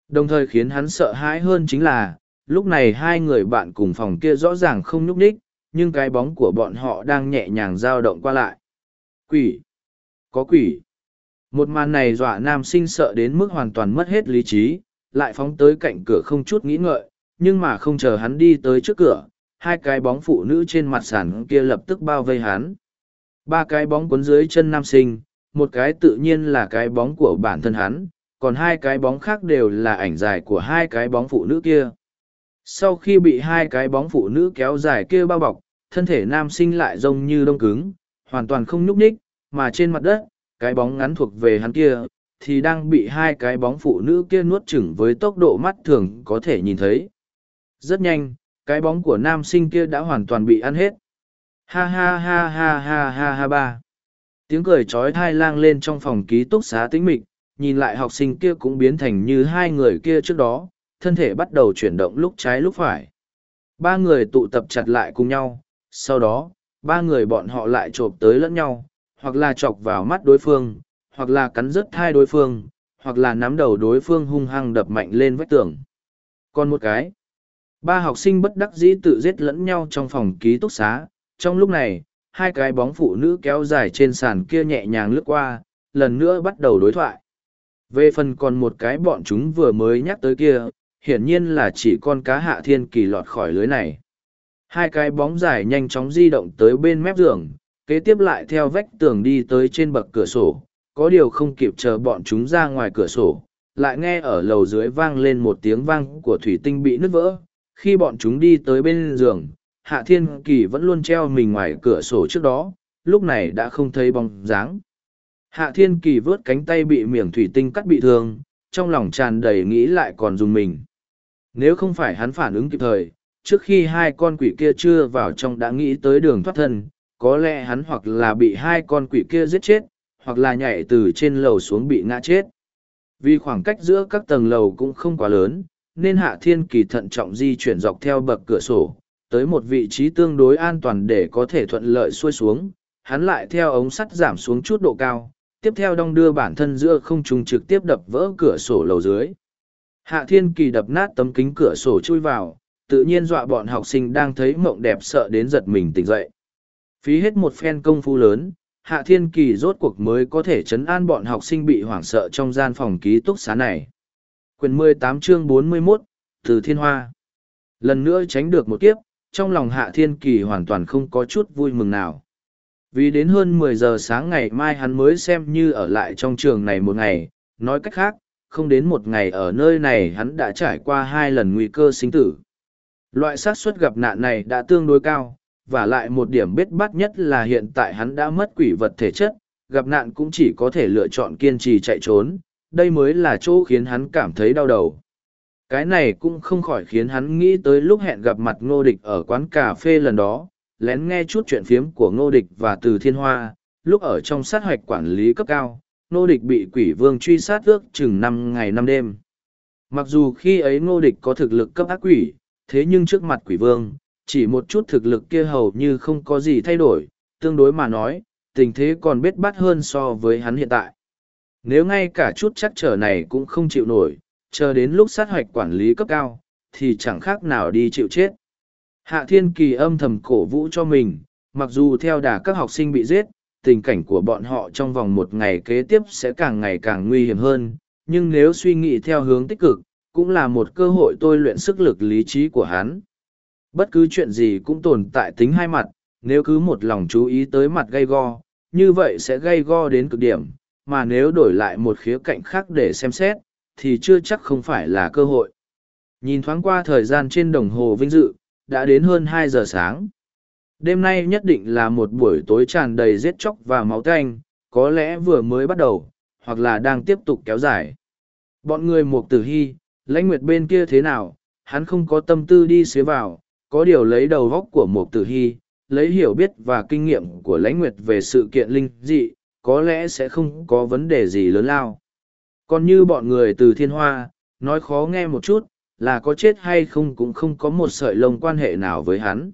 Đồng thời khiến hắn sợ hãi hơn chính là, lúc này hai người bạn cùng phòng kia rõ ràng không nhúc nhích, nhưng cái bóng của bọn họ đang nhẹ nhàng dao động qua lại. Quỷ! Có quỷ! Một màn này dọa nam sinh sợ đến mức hoàn toàn mất hết lý trí, lại phóng tới cạnh cửa không chút nghĩ ngợi, nhưng mà không chờ hắn đi tới trước cửa, hai cái bóng phụ nữ trên mặt sàn kia lập tức bao vây hắn. Ba cái bóng cuốn dưới chân nam sinh, một cái tự nhiên là cái bóng của bản thân hắn, còn hai cái bóng khác đều là ảnh dài của hai cái bóng phụ nữ kia. Sau khi bị hai cái bóng phụ nữ kéo dài kia bao bọc, thân thể nam sinh lại giống như đông cứng, hoàn toàn không nhúc nhích, mà trên mặt đất, cái bóng ngắn thuộc về hắn kia, thì đang bị hai cái bóng phụ nữ kia nuốt chửng với tốc độ mắt thường có thể nhìn thấy. Rất nhanh, cái bóng của nam sinh kia đã hoàn toàn bị ăn hết. Ha ha ha ha ha ha ha ba. Tiếng cười trói thai lang lên trong phòng ký túc xá tĩnh mịch, nhìn lại học sinh kia cũng biến thành như hai người kia trước đó, thân thể bắt đầu chuyển động lúc trái lúc phải. Ba người tụ tập chặt lại cùng nhau, sau đó, ba người bọn họ lại chộp tới lẫn nhau, hoặc là chọc vào mắt đối phương, hoặc là cắn rứt hai đối phương, hoặc là nắm đầu đối phương hung hăng đập mạnh lên vách tường. Còn một cái, ba học sinh bất đắc dĩ tự giết lẫn nhau trong phòng ký túc xá. Trong lúc này, hai cái bóng phụ nữ kéo dài trên sàn kia nhẹ nhàng lướt qua, lần nữa bắt đầu đối thoại. Về phần còn một cái bọn chúng vừa mới nhắc tới kia, hiển nhiên là chỉ con cá Hạ Thiên Kỳ lọt khỏi lưới này. Hai cái bóng dài nhanh chóng di động tới bên mép giường, kế tiếp lại theo vách tường đi tới trên bậc cửa sổ, có điều không kịp chờ bọn chúng ra ngoài cửa sổ, lại nghe ở lầu dưới vang lên một tiếng vang của thủy tinh bị nứt vỡ. Khi bọn chúng đi tới bên giường, Hạ Thiên Kỳ vẫn luôn treo mình ngoài cửa sổ trước đó, lúc này đã không thấy bóng dáng. Hạ Thiên Kỳ vớt cánh tay bị miệng thủy tinh cắt bị thương, trong lòng tràn đầy nghĩ lại còn dùng mình. Nếu không phải hắn phản ứng kịp thời, trước khi hai con quỷ kia chưa vào trong đã nghĩ tới đường thoát thân, có lẽ hắn hoặc là bị hai con quỷ kia giết chết, hoặc là nhảy từ trên lầu xuống bị ngã chết. Vì khoảng cách giữa các tầng lầu cũng không quá lớn, nên Hạ Thiên Kỳ thận trọng di chuyển dọc theo bậc cửa sổ, tới một vị trí tương đối an toàn để có thể thuận lợi xuôi xuống. Hắn lại theo ống sắt giảm xuống chút độ cao, tiếp theo đong đưa bản thân giữa không trung trực tiếp đập vỡ cửa sổ lầu dưới. Hạ Thiên Kỳ đập nát tấm kính cửa sổ chui vào, tự nhiên dọa bọn học sinh đang thấy mộng đẹp sợ đến giật mình tỉnh dậy. Phí hết một phen công phu lớn, Hạ Thiên Kỳ rốt cuộc mới có thể trấn an bọn học sinh bị hoảng sợ trong gian phòng ký túc xá này. Quyển 18 chương 41, Từ Thiên Hoa. Lần nữa tránh được một kiếp, trong lòng Hạ Thiên Kỳ hoàn toàn không có chút vui mừng nào. Vì đến hơn 10 giờ sáng ngày mai hắn mới xem như ở lại trong trường này một ngày, nói cách khác, không đến một ngày ở nơi này hắn đã trải qua 2 lần nguy cơ sinh tử. Loại xác suất gặp nạn này đã tương đối cao, và lại một điểm bết bát nhất là hiện tại hắn đã mất quỷ vật thể chất, gặp nạn cũng chỉ có thể lựa chọn kiên trì chạy trốn, đây mới là chỗ khiến hắn cảm thấy đau đầu. Cái này cũng không khỏi khiến hắn nghĩ tới lúc hẹn gặp mặt Ngô Địch ở quán cà phê lần đó, lén nghe chút chuyện phiếm của Ngô Địch và Từ Thiên Hoa, lúc ở trong sát hoạch quản lý cấp cao, Ngô Địch bị quỷ vương truy sát ước chừng 5 ngày 5 đêm. Mặc dù khi ấy Ngô Địch có thực lực cấp ác quỷ, thế nhưng trước mặt quỷ vương, chỉ một chút thực lực kia hầu như không có gì thay đổi, tương đối mà nói, tình thế còn bết bát hơn so với hắn hiện tại. Nếu ngay cả chút chắc trở này cũng không chịu nổi, chờ đến lúc sát hoạch quản lý cấp cao, thì chẳng khác nào đi chịu chết. Hạ Thiên Kỳ âm thầm cổ vũ cho mình, mặc dù theo đà các học sinh bị giết, tình cảnh của bọn họ trong vòng một ngày kế tiếp sẽ càng ngày càng nguy hiểm hơn, nhưng nếu suy nghĩ theo hướng tích cực, cũng là một cơ hội tôi luyện sức lực lý trí của hắn. Bất cứ chuyện gì cũng tồn tại tính hai mặt, nếu cứ một lòng chú ý tới mặt gay go, như vậy sẽ gay go đến cực điểm, mà nếu đổi lại một khía cạnh khác để xem xét, thì chưa chắc không phải là cơ hội. Nhìn thoáng qua thời gian trên đồng hồ vinh dự, đã đến hơn 2 giờ sáng. Đêm nay nhất định là một buổi tối tràn đầy giết chóc và máu tanh, có lẽ vừa mới bắt đầu, hoặc là đang tiếp tục kéo dài. Bọn người Mục Tử Hy, Lãnh Nguyệt bên kia thế nào, hắn không có tâm tư đi xế vào, có điều lấy đầu góc của Mục Tử Hy, lấy hiểu biết và kinh nghiệm của Lãnh Nguyệt về sự kiện linh dị, có lẽ sẽ không có vấn đề gì lớn lao. Còn như bọn người Từ Thiên Hoa, nói khó nghe một chút, là có chết hay không cũng không có một sợi lông quan hệ nào với hắn.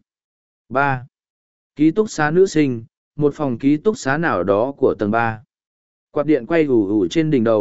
3. Ký túc xá nữ sinh, một phòng ký túc xá nào đó của tầng 3. Quạt điện quay ù ù trên đỉnh đầu,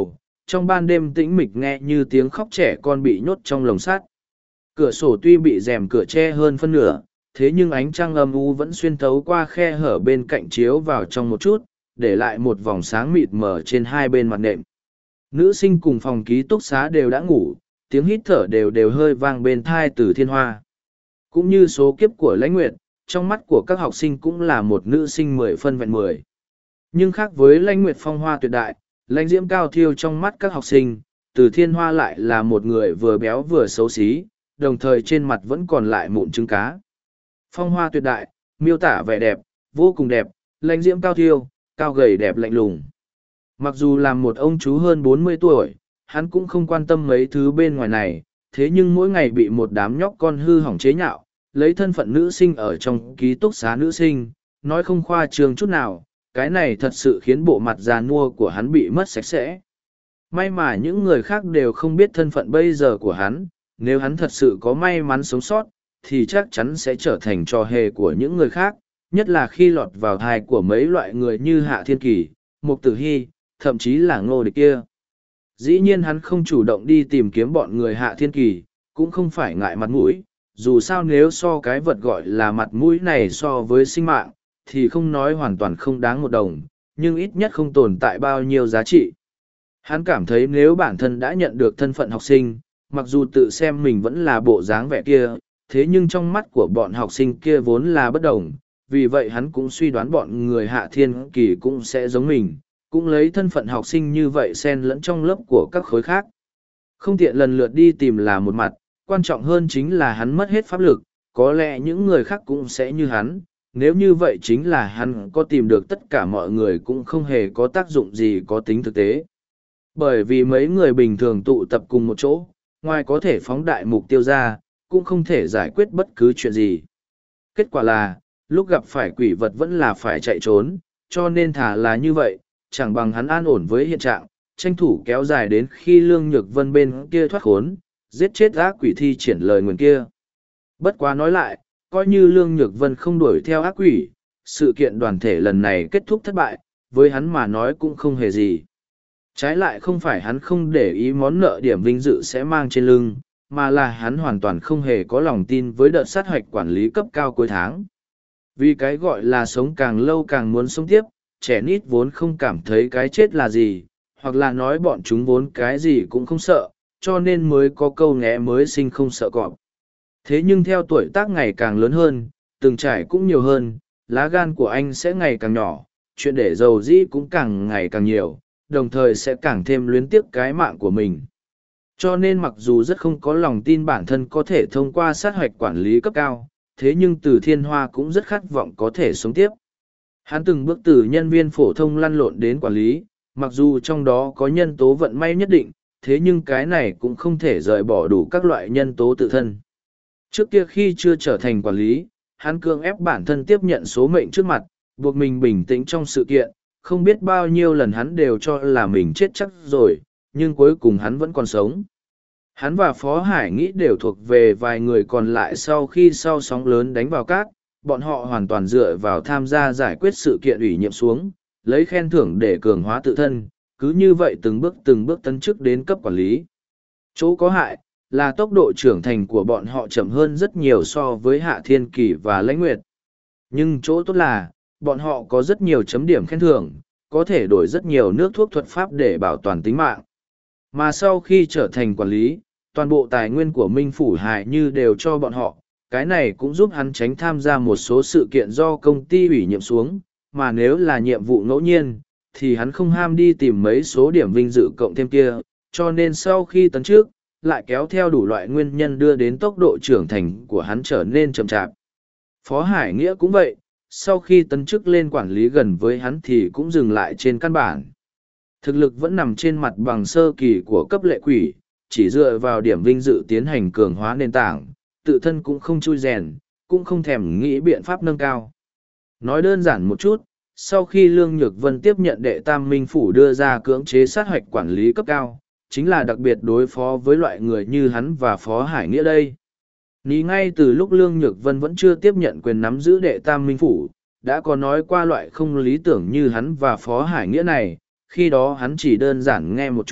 trong ban đêm tĩnh mịch nghe như tiếng khóc trẻ con bị nhốt trong lồng sắt. Cửa sổ tuy bị rèm cửa che hơn phân nửa, thế nhưng ánh trăng âm u vẫn xuyên thấu qua khe hở bên cạnh chiếu vào trong một chút, để lại một vòng sáng mịt mờ trên hai bên mặt nệm. Nữ sinh cùng phòng ký túc xá đều đã ngủ, tiếng hít thở đều đều hơi vang bên thai từ Thiên Hoa. Cũng như số kiếp của Lãnh Nguyệt, trong mắt của các học sinh cũng là một nữ sinh 10 phân vẹn 10. Nhưng khác với Lãnh Nguyệt phong hoa tuyệt đại, lãnh diễm cao thiêu trong mắt các học sinh, từ Thiên Hoa lại là một người vừa béo vừa xấu xí, đồng thời trên mặt vẫn còn lại mụn trứng cá. Phong hoa tuyệt đại, miêu tả vẻ đẹp, vô cùng đẹp, lãnh diễm cao thiêu, cao gầy đẹp lạnh lùng. Mặc dù là một ông chú hơn 40 tuổi, hắn cũng không quan tâm mấy thứ bên ngoài này, thế nhưng mỗi ngày bị một đám nhóc con hư hỏng chế nhạo, lấy thân phận nữ sinh ở trong ký túc xá nữ sinh, nói không khoa trương chút nào, cái này thật sự khiến bộ mặt già nua của hắn bị mất sạch sẽ. May mà những người khác đều không biết thân phận bây giờ của hắn, nếu hắn thật sự có may mắn sống sót, thì chắc chắn sẽ trở thành trò hề của những người khác, nhất là khi lọt vào thai của mấy loại người như Hạ Thiên Kỳ, Mục Tử Hy, thậm chí là Ngô Địch kia. Dĩ nhiên hắn không chủ động đi tìm kiếm bọn người Hạ Thiên Kỳ, cũng không phải ngại mặt mũi, dù sao nếu so cái vật gọi là mặt mũi này so với sinh mạng, thì không nói hoàn toàn không đáng một đồng, nhưng ít nhất không tồn tại bao nhiêu giá trị. Hắn cảm thấy nếu bản thân đã nhận được thân phận học sinh, mặc dù tự xem mình vẫn là bộ dáng vẻ kia, thế nhưng trong mắt của bọn học sinh kia vốn là bất đồng, vì vậy hắn cũng suy đoán bọn người Hạ Thiên Kỳ cũng sẽ giống mình, cũng lấy thân phận học sinh như vậy xen lẫn trong lớp của các khối khác. Không tiện lần lượt đi tìm là một mặt, quan trọng hơn chính là hắn mất hết pháp lực, có lẽ những người khác cũng sẽ như hắn, nếu như vậy chính là hắn có tìm được tất cả mọi người cũng không hề có tác dụng gì có tính thực tế. Bởi vì mấy người bình thường tụ tập cùng một chỗ, ngoài có thể phóng đại mục tiêu ra, cũng không thể giải quyết bất cứ chuyện gì. Kết quả là, lúc gặp phải quỷ vật vẫn là phải chạy trốn, cho nên thà là như vậy, chẳng bằng hắn an ổn với hiện trạng, tranh thủ kéo dài đến khi Lương Nhược Vân bên kia thoát khốn, giết chết ác quỷ thi triển lời nguyền kia. Bất quá nói lại, coi như Lương Nhược Vân không đuổi theo ác quỷ, sự kiện đoàn thể lần này kết thúc thất bại, với hắn mà nói cũng không hề gì. Trái lại không phải hắn không để ý món nợ điểm vinh dự sẽ mang trên lưng, mà là hắn hoàn toàn không hề có lòng tin với đợt sát hoạch quản lý cấp cao cuối tháng. Vì cái gọi là sống càng lâu càng muốn sống tiếp, trẻ nít vốn không cảm thấy cái chết là gì, hoặc là nói bọn chúng vốn cái gì cũng không sợ, cho nên mới có câu nghé mới sinh không sợ cọp. Thế nhưng theo tuổi tác ngày càng lớn hơn, từng trải cũng nhiều hơn, lá gan của anh sẽ ngày càng nhỏ, chuyện để giàu dĩ cũng càng ngày càng nhiều, đồng thời sẽ càng thêm luyến tiếc cái mạng của mình. Cho nên mặc dù rất không có lòng tin bản thân có thể thông qua sát hoạch quản lý cấp cao, thế nhưng Từ Thiên Hoa cũng rất khát vọng có thể sống tiếp. Hắn từng bước từ nhân viên phổ thông lăn lộn đến quản lý, mặc dù trong đó có nhân tố vận may nhất định, thế nhưng cái này cũng không thể rời bỏ đủ các loại nhân tố tự thân. Trước kia khi chưa trở thành quản lý, hắn cưỡng ép bản thân tiếp nhận số mệnh trước mặt, buộc mình bình tĩnh trong sự kiện, không biết bao nhiêu lần hắn đều cho là mình chết chắc rồi, nhưng cuối cùng hắn vẫn còn sống. Hắn và Phó Hải nghĩ đều thuộc về vài người còn lại sau khi sau sóng lớn đánh vào cát, bọn họ hoàn toàn dựa vào tham gia giải quyết sự kiện ủy nhiệm xuống, lấy khen thưởng để cường hóa tự thân, cứ như vậy từng bước tấn chức đến cấp quản lý. Chỗ có hại là tốc độ trưởng thành của bọn họ chậm hơn rất nhiều so với Hạ Thiên Kỳ và Lãnh Nguyệt. Nhưng chỗ tốt là, bọn họ có rất nhiều chấm điểm khen thưởng, có thể đổi rất nhiều nước thuốc thuật pháp để bảo toàn tính mạng. Mà sau khi trở thành quản lý, toàn bộ tài nguyên của Minh Phủ Hải như đều cho bọn họ, cái này cũng giúp hắn tránh tham gia một số sự kiện do công ty ủy nhiệm xuống, mà nếu là nhiệm vụ ngẫu nhiên, thì hắn không ham đi tìm mấy số điểm vinh dự cộng thêm kia, cho nên sau khi tấn trước, lại kéo theo đủ loại nguyên nhân đưa đến tốc độ trưởng thành của hắn trở nên chậm chạp. Phó Hải Nghĩa cũng vậy, sau khi tấn chức lên quản lý gần với hắn thì cũng dừng lại trên căn bản. Thực lực vẫn nằm trên mặt bằng sơ kỳ của cấp lệ quỷ, chỉ dựa vào điểm vinh dự tiến hành cường hóa nền tảng, tự thân cũng không chui rèn, cũng không thèm nghĩ biện pháp nâng cao. Nói đơn giản một chút, sau khi Lương Nhược Vân tiếp nhận đệ tam minh phủ đưa ra cưỡng chế sát hoạch quản lý cấp cao, chính là đặc biệt đối phó với loại người như hắn và Phó Hải Nghĩa đây. Ní ngay từ lúc Lương Nhược Vân vẫn chưa tiếp nhận quyền nắm giữ đệ tam minh phủ, đã có nói qua loại không lý tưởng như hắn và Phó Hải Nghĩa này, khi đó hắn chỉ đơn giản nghe một chút,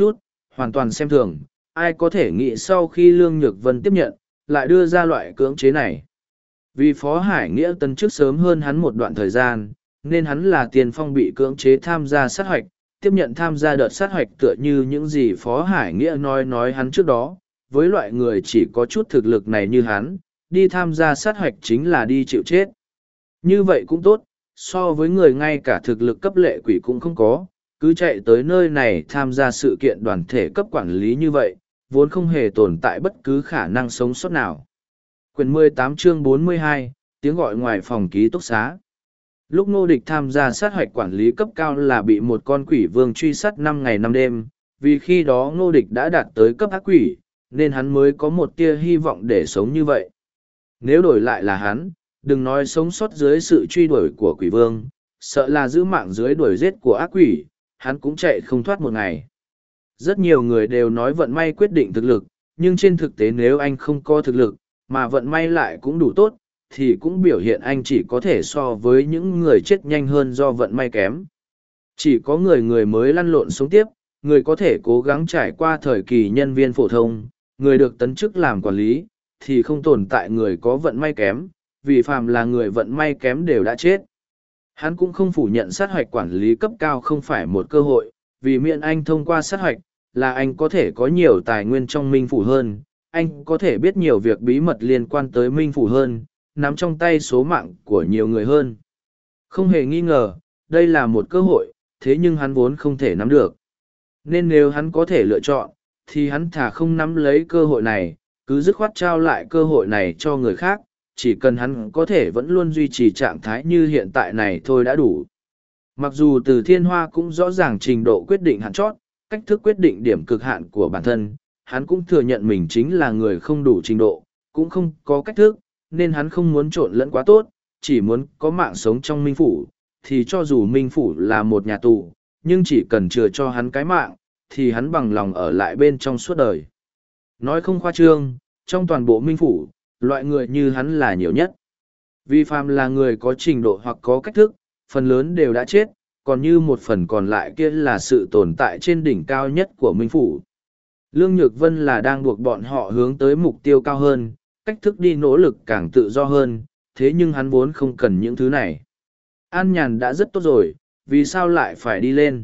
hoàn toàn xem thường, ai có thể nghĩ sau khi Lương Nhược Vân tiếp nhận, lại đưa ra loại cưỡng chế này. Vì Phó Hải Nghĩa tân chức sớm hơn hắn một đoạn thời gian, nên hắn là tiền phong bị cưỡng chế tham gia sát hoạch, tiếp nhận tham gia đợt sát hoạch tựa như những gì Phó Hải Nghĩa nói hắn trước đó, với loại người chỉ có chút thực lực này như hắn, đi tham gia sát hoạch chính là đi chịu chết. Như vậy cũng tốt, so với người ngay cả thực lực cấp lệ quỷ cũng không có, cứ chạy tới nơi này tham gia sự kiện đoàn thể cấp quản lý như vậy, vốn không hề tồn tại bất cứ khả năng sống sót nào. Quyển 18 chương 42, tiếng gọi ngoài phòng ký túc xá. Lúc Ngô Địch tham gia sát hoạch quản lý cấp cao là bị một con quỷ vương truy sát 5 ngày 5 đêm, vì khi đó Ngô Địch đã đạt tới cấp ác quỷ, nên hắn mới có một tia hy vọng để sống như vậy. Nếu đổi lại là hắn, đừng nói sống sót dưới sự truy đuổi của quỷ vương, sợ là giữ mạng dưới đuổi giết của ác quỷ, hắn cũng chạy không thoát một ngày. Rất nhiều người đều nói vận may quyết định thực lực, nhưng trên thực tế nếu anh không có thực lực, mà vận may lại cũng đủ tốt, thì cũng biểu hiện anh chỉ có thể so với những người chết nhanh hơn do vận may kém. Chỉ có người mới lăn lộn sống tiếp, người có thể cố gắng trải qua thời kỳ nhân viên phổ thông, người được tấn chức làm quản lý, thì không tồn tại người có vận may kém, vì phàm là người vận may kém đều đã chết. Hắn cũng không phủ nhận sát hoạch quản lý cấp cao không phải một cơ hội, vì miễn anh thông qua sát hoạch, là anh có thể có nhiều tài nguyên trong minh phủ hơn, anh có thể biết nhiều việc bí mật liên quan tới minh phủ hơn, nắm trong tay số mạng của nhiều người hơn. Không hề nghi ngờ, đây là một cơ hội, thế nhưng hắn vốn không thể nắm được. Nên nếu hắn có thể lựa chọn, thì hắn thà không nắm lấy cơ hội này, cứ dứt khoát trao lại cơ hội này cho người khác, chỉ cần hắn có thể vẫn luôn duy trì trạng thái như hiện tại này thôi đã đủ. Mặc dù Từ Thiên Hoa cũng rõ ràng trình độ quyết định hạn chót, cách thức quyết định điểm cực hạn của bản thân, hắn cũng thừa nhận mình chính là người không đủ trình độ, cũng không có cách thức, nên hắn không muốn trộn lẫn quá tốt, chỉ muốn có mạng sống trong minh phủ, thì cho dù minh phủ là một nhà tù, nhưng chỉ cần chừa cho hắn cái mạng, thì hắn bằng lòng ở lại bên trong suốt đời. Nói không khoa trương, trong toàn bộ minh phủ, loại người như hắn là nhiều nhất. Vì phàm là người có trình độ hoặc có cách thức, phần lớn đều đã chết, còn như một phần còn lại kia là sự tồn tại trên đỉnh cao nhất của minh phủ. Lương Nhược Vân là đang buộc bọn họ hướng tới mục tiêu cao hơn, cách thức đi nỗ lực càng tự do hơn, thế nhưng hắn vốn không cần những thứ này. An nhàn đã rất tốt rồi, vì sao lại phải đi lên?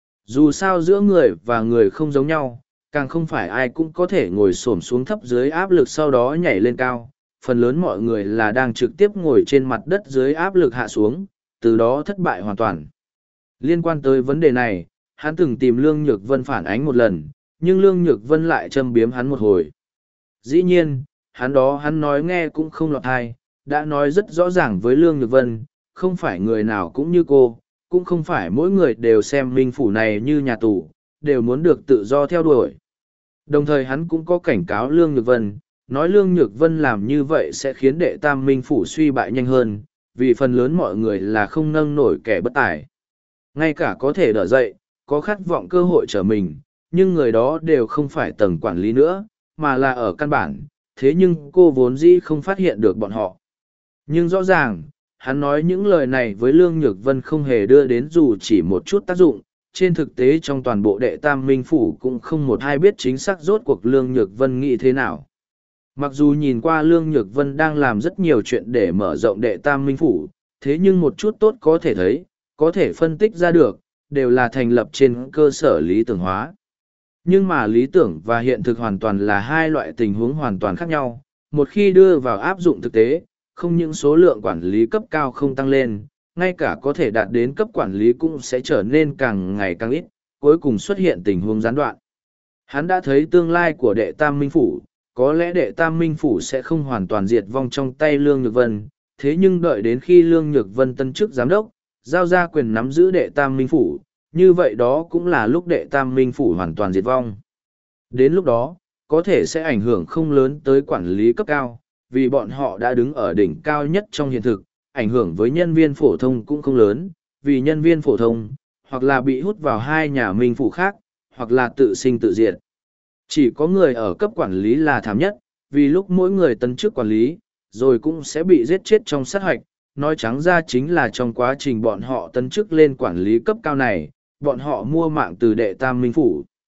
Dù sao giữa người và người không giống nhau, càng không phải ai cũng có thể ngồi xổm xuống thấp dưới áp lực sau đó nhảy lên cao. Phần lớn mọi người là đang trực tiếp ngồi trên mặt đất dưới áp lực hạ xuống, từ đó thất bại hoàn toàn. Liên quan tới vấn đề này, hắn từng tìm Lương Nhược Vân phản ánh một lần, nhưng Lương Nhược Vân lại châm biếm hắn một hồi. Dĩ nhiên, hắn nói nghe cũng không lọt tai, đã nói rất rõ ràng với Lương Nhược Vân, không phải người nào cũng như cô, cũng không phải mỗi người đều xem minh phủ này như nhà tù, đều muốn được tự do theo đuổi. Đồng thời hắn cũng có cảnh cáo Lương Nhược Vân, nói Lương Nhược Vân làm như vậy sẽ khiến đệ tam minh phủ suy bại nhanh hơn, vì phần lớn mọi người là không nâng nổi kẻ bất tài. Ngay cả có thể đỡ dậy, có khát vọng cơ hội trở mình, nhưng người đó đều không phải tầng quản lý nữa, mà là ở căn bản, thế nhưng cô vốn dĩ không phát hiện được bọn họ. Nhưng rõ ràng, hắn nói những lời này với Lương Nhược Vân không hề đưa đến dù chỉ một chút tác dụng, trên thực tế trong toàn bộ đệ tam minh phủ cũng không một ai biết chính xác rốt cuộc Lương Nhược Vân nghĩ thế nào. Mặc dù nhìn qua Lương Nhược Vân đang làm rất nhiều chuyện để mở rộng đệ tam minh phủ, thế nhưng một chút tốt có thể thấy, có thể phân tích ra được, đều là thành lập trên cơ sở lý tưởng hóa. Nhưng mà lý tưởng và hiện thực hoàn toàn là hai loại tình huống hoàn toàn khác nhau. Một khi đưa vào áp dụng thực tế, không những số lượng quản lý cấp cao không tăng lên, ngay cả có thể đạt đến cấp quản lý cũng sẽ trở nên càng ngày càng ít, cuối cùng xuất hiện tình huống gián đoạn. Hắn đã thấy tương lai của đệ tam minh phủ, có lẽ đệ tam minh phủ sẽ không hoàn toàn diệt vong trong tay Lương Nhược Vân, thế nhưng đợi đến khi Lương Nhược Vân tân chức giám đốc, giao ra quyền nắm giữ đệ tam minh phủ, như vậy đó cũng là lúc đệ tam minh phủ hoàn toàn diệt vong. Đến lúc đó, có thể sẽ ảnh hưởng không lớn tới quản lý cấp cao, vì bọn họ đã đứng ở đỉnh cao nhất trong hiện thực, ảnh hưởng với nhân viên phổ thông cũng không lớn, vì nhân viên phổ thông, hoặc là bị hút vào hai nhà minh phủ khác, hoặc là tự sinh tự diệt. Chỉ có người ở cấp quản lý là thảm nhất, vì lúc mỗi người tấn chức quản lý, rồi cũng sẽ bị giết chết trong sát hoạch, nói trắng ra chính là trong quá trình bọn họ tấn chức lên quản lý cấp cao này, bọn họ mua mạng từ đệ tam minh phủ.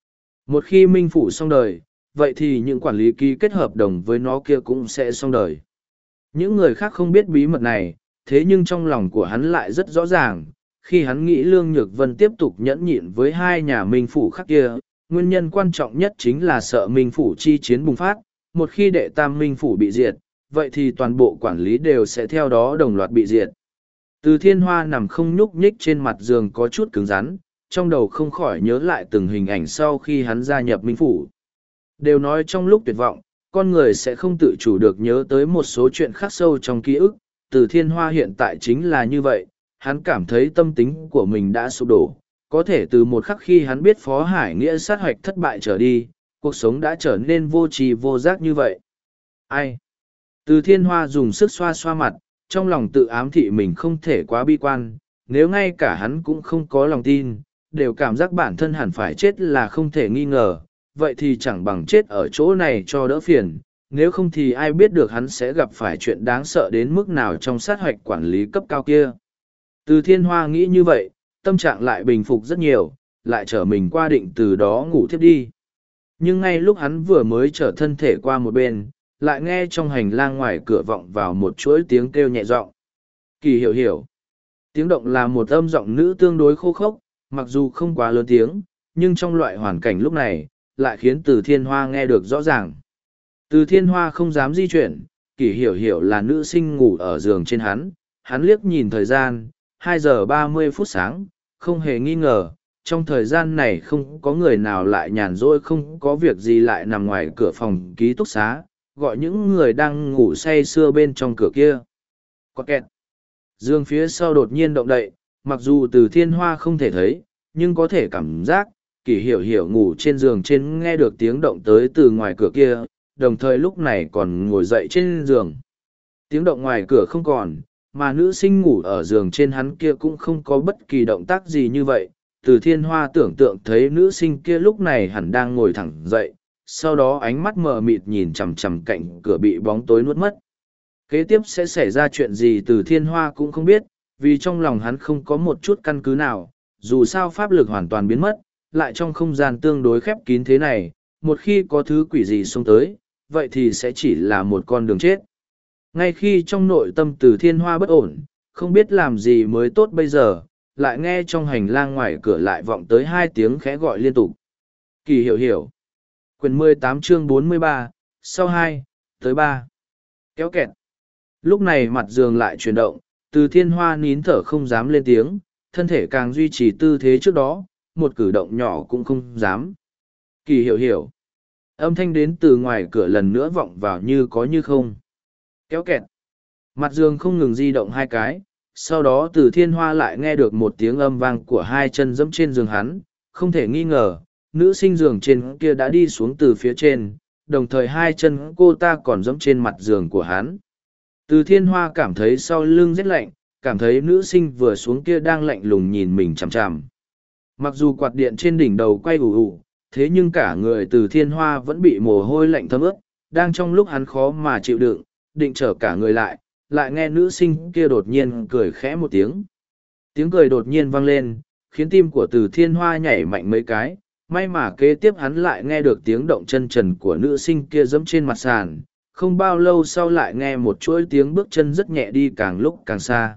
Một khi minh phủ xong đời, vậy thì những quản lý ký kết hợp đồng với nó kia cũng sẽ xong đời. Những người khác không biết bí mật này, thế nhưng trong lòng của hắn lại rất rõ ràng, khi hắn nghĩ Lương Nhược Vân tiếp tục nhẫn nhịn với hai nhà minh phủ khác kia, nguyên nhân quan trọng nhất chính là sợ minh phủ chi chiến bùng phát, một khi đệ tam minh phủ bị diệt, vậy thì toàn bộ quản lý đều sẽ theo đó đồng loạt bị diệt. Từ Thiên Hoa nằm không nhúc nhích trên mặt giường có chút cứng rắn, trong đầu không khỏi nhớ lại từng hình ảnh sau khi hắn gia nhập minh phủ. Đều nói trong lúc tuyệt vọng, con người sẽ không tự chủ được nhớ tới một số chuyện khắc sâu trong ký ức. Từ Thiên Hoa hiện tại chính là như vậy, hắn cảm thấy tâm tính của mình đã sụp đổ. Có thể từ một khắc khi hắn biết Phó Hải Nghĩa sát hoạch thất bại trở đi, cuộc sống đã trở nên vô tri vô giác như vậy. Ai? Từ Thiên Hoa dùng sức xoa xoa mặt, trong lòng tự ám thị mình không thể quá bi quan, nếu ngay cả hắn cũng không có lòng tin, đều cảm giác bản thân hẳn phải chết là không thể nghi ngờ, vậy thì chẳng bằng chết ở chỗ này cho đỡ phiền, nếu không thì ai biết được hắn sẽ gặp phải chuyện đáng sợ đến mức nào trong sát hoạch quản lý cấp cao kia. Từ Thiên Hoa nghĩ như vậy, tâm trạng lại bình phục rất nhiều, lại trở mình qua định từ đó ngủ thiếp đi. Nhưng ngay lúc hắn vừa mới trở thân thể qua một bên, lại nghe trong hành lang ngoài cửa vọng vào một chuỗi tiếng kêu nhẹ giọng. Kỳ hiểu hiểu. Tiếng động là một âm giọng nữ tương đối khô khốc, mặc dù không quá lớn tiếng, nhưng trong loại hoàn cảnh lúc này, lại khiến Từ Thiên Hoa nghe được rõ ràng. Từ Thiên Hoa không dám di chuyển, Kỳ hiểu hiểu là nữ sinh ngủ ở giường trên hắn liếc nhìn thời gian, 2 giờ 30 phút sáng, không hề nghi ngờ, trong thời gian này không có người nào lại nhàn rỗi không có việc gì lại nằm ngoài cửa phòng ký túc xá, gọi những người đang ngủ say sưa bên trong cửa kia. Có kẹt. Giường phía sau đột nhiên động đậy, mặc dù Từ Thiên Hoa không thể thấy, nhưng có thể cảm giác, Kỳ hiểu hiểu ngủ trên giường trên nghe được tiếng động tới từ ngoài cửa kia, đồng thời lúc này còn ngồi dậy trên giường. Tiếng động ngoài cửa không còn, mà nữ sinh ngủ ở giường trên hắn kia cũng không có bất kỳ động tác gì như vậy. Từ Thiên Hoa tưởng tượng thấy nữ sinh kia lúc này hẳn đang ngồi thẳng dậy, sau đó ánh mắt mờ mịt nhìn chằm chằm cạnh cửa bị bóng tối nuốt mất. Kế tiếp sẽ xảy ra chuyện gì Từ Thiên Hoa cũng không biết, vì trong lòng hắn không có một chút căn cứ nào, dù sao pháp lực hoàn toàn biến mất, lại trong không gian tương đối khép kín thế này, một khi có thứ quỷ gì xông tới, vậy thì sẽ chỉ là một con đường chết. Ngay khi trong nội tâm Từ Thiên Hoa bất ổn, không biết làm gì mới tốt bây giờ, lại nghe trong hành lang ngoài cửa lại vọng tới 2 tiếng khẽ gọi liên tục. Kỳ hiểu hiểu. Quyển 18 chương 43, sau 2, tới 3. Kéo kẹt. Lúc này mặt giường lại chuyển động, Từ Thiên Hoa nín thở không dám lên tiếng, thân thể càng duy trì tư thế trước đó, một cử động nhỏ cũng không dám. Kỳ hiểu hiểu. Âm thanh đến từ ngoài cửa lần nữa vọng vào như có như không. Kéo kẹt. Mặt giường không ngừng di động 2 cái, sau đó Từ Thiên Hoa lại nghe được một tiếng âm vang của 2 chân dẫm trên giường hắn, không thể nghi ngờ, nữ sinh giường trên kia đã đi xuống từ phía trên, đồng thời 2 chân cô ta còn dẫm trên mặt giường của hắn. Từ Thiên Hoa cảm thấy sau lưng rét lạnh, cảm thấy nữ sinh vừa xuống kia đang lạnh lùng nhìn mình chằm chằm. Mặc dù quạt điện trên đỉnh đầu quay ù ù, thế nhưng cả người Từ Thiên Hoa vẫn bị mồ hôi lạnh thấm ướt, đang trong lúc hắn khó mà chịu đựng, định trở cả người lại nghe nữ sinh kia đột nhiên cười khẽ một tiếng. Tiếng cười đột nhiên vang lên, khiến tim của Từ Thiên Hoa nhảy mạnh mấy cái, may mà kế tiếp hắn lại nghe được tiếng động chân trần của nữ sinh kia dẫm trên mặt sàn, không bao lâu sau lại nghe một chuỗi tiếng bước chân rất nhẹ đi càng lúc càng xa.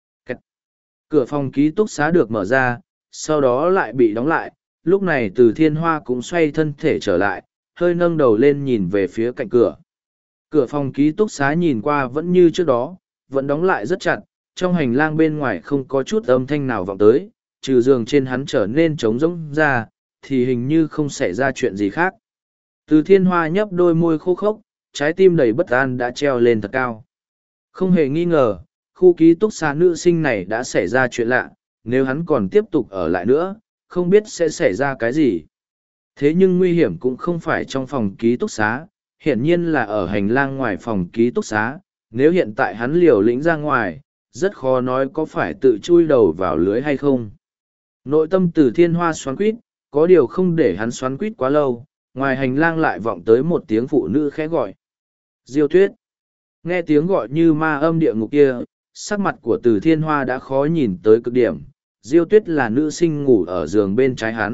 Cửa phòng ký túc xá được mở ra, sau đó lại bị đóng lại, lúc này Từ Thiên Hoa cũng xoay thân thể trở lại, hơi nâng đầu lên nhìn về phía cạnh cửa. Cửa phòng ký túc xá nhìn qua vẫn như trước đó, vẫn đóng lại rất chặt, trong hành lang bên ngoài không có chút âm thanh nào vọng tới, trừ giường trên hắn trở nên trống rỗng ra, thì hình như không xảy ra chuyện gì khác. Từ Thiên Hoa nhấp đôi môi khô khốc, trái tim đầy bất an đã treo lên thật cao. Không hề nghi ngờ, khu ký túc xá nữ sinh này đã xảy ra chuyện lạ, nếu hắn còn tiếp tục ở lại nữa, không biết sẽ xảy ra cái gì. Thế nhưng nguy hiểm cũng không phải trong phòng ký túc xá, hiển nhiên là ở hành lang ngoài phòng ký túc xá, nếu hiện tại hắn liều lĩnh ra ngoài, rất khó nói có phải tự chui đầu vào lưới hay không. Nội tâm Từ Thiên Hoa xoắn quýt, có điều không để hắn xoắn quýt quá lâu, ngoài hành lang lại vọng tới một tiếng phụ nữ khẽ gọi. Diêu Tuyết. Nghe tiếng gọi như ma âm địa ngục kia, sắc mặt của Từ Thiên Hoa đã khó nhìn tới cực điểm. Diêu Tuyết là nữ sinh ngủ ở giường bên trái hắn,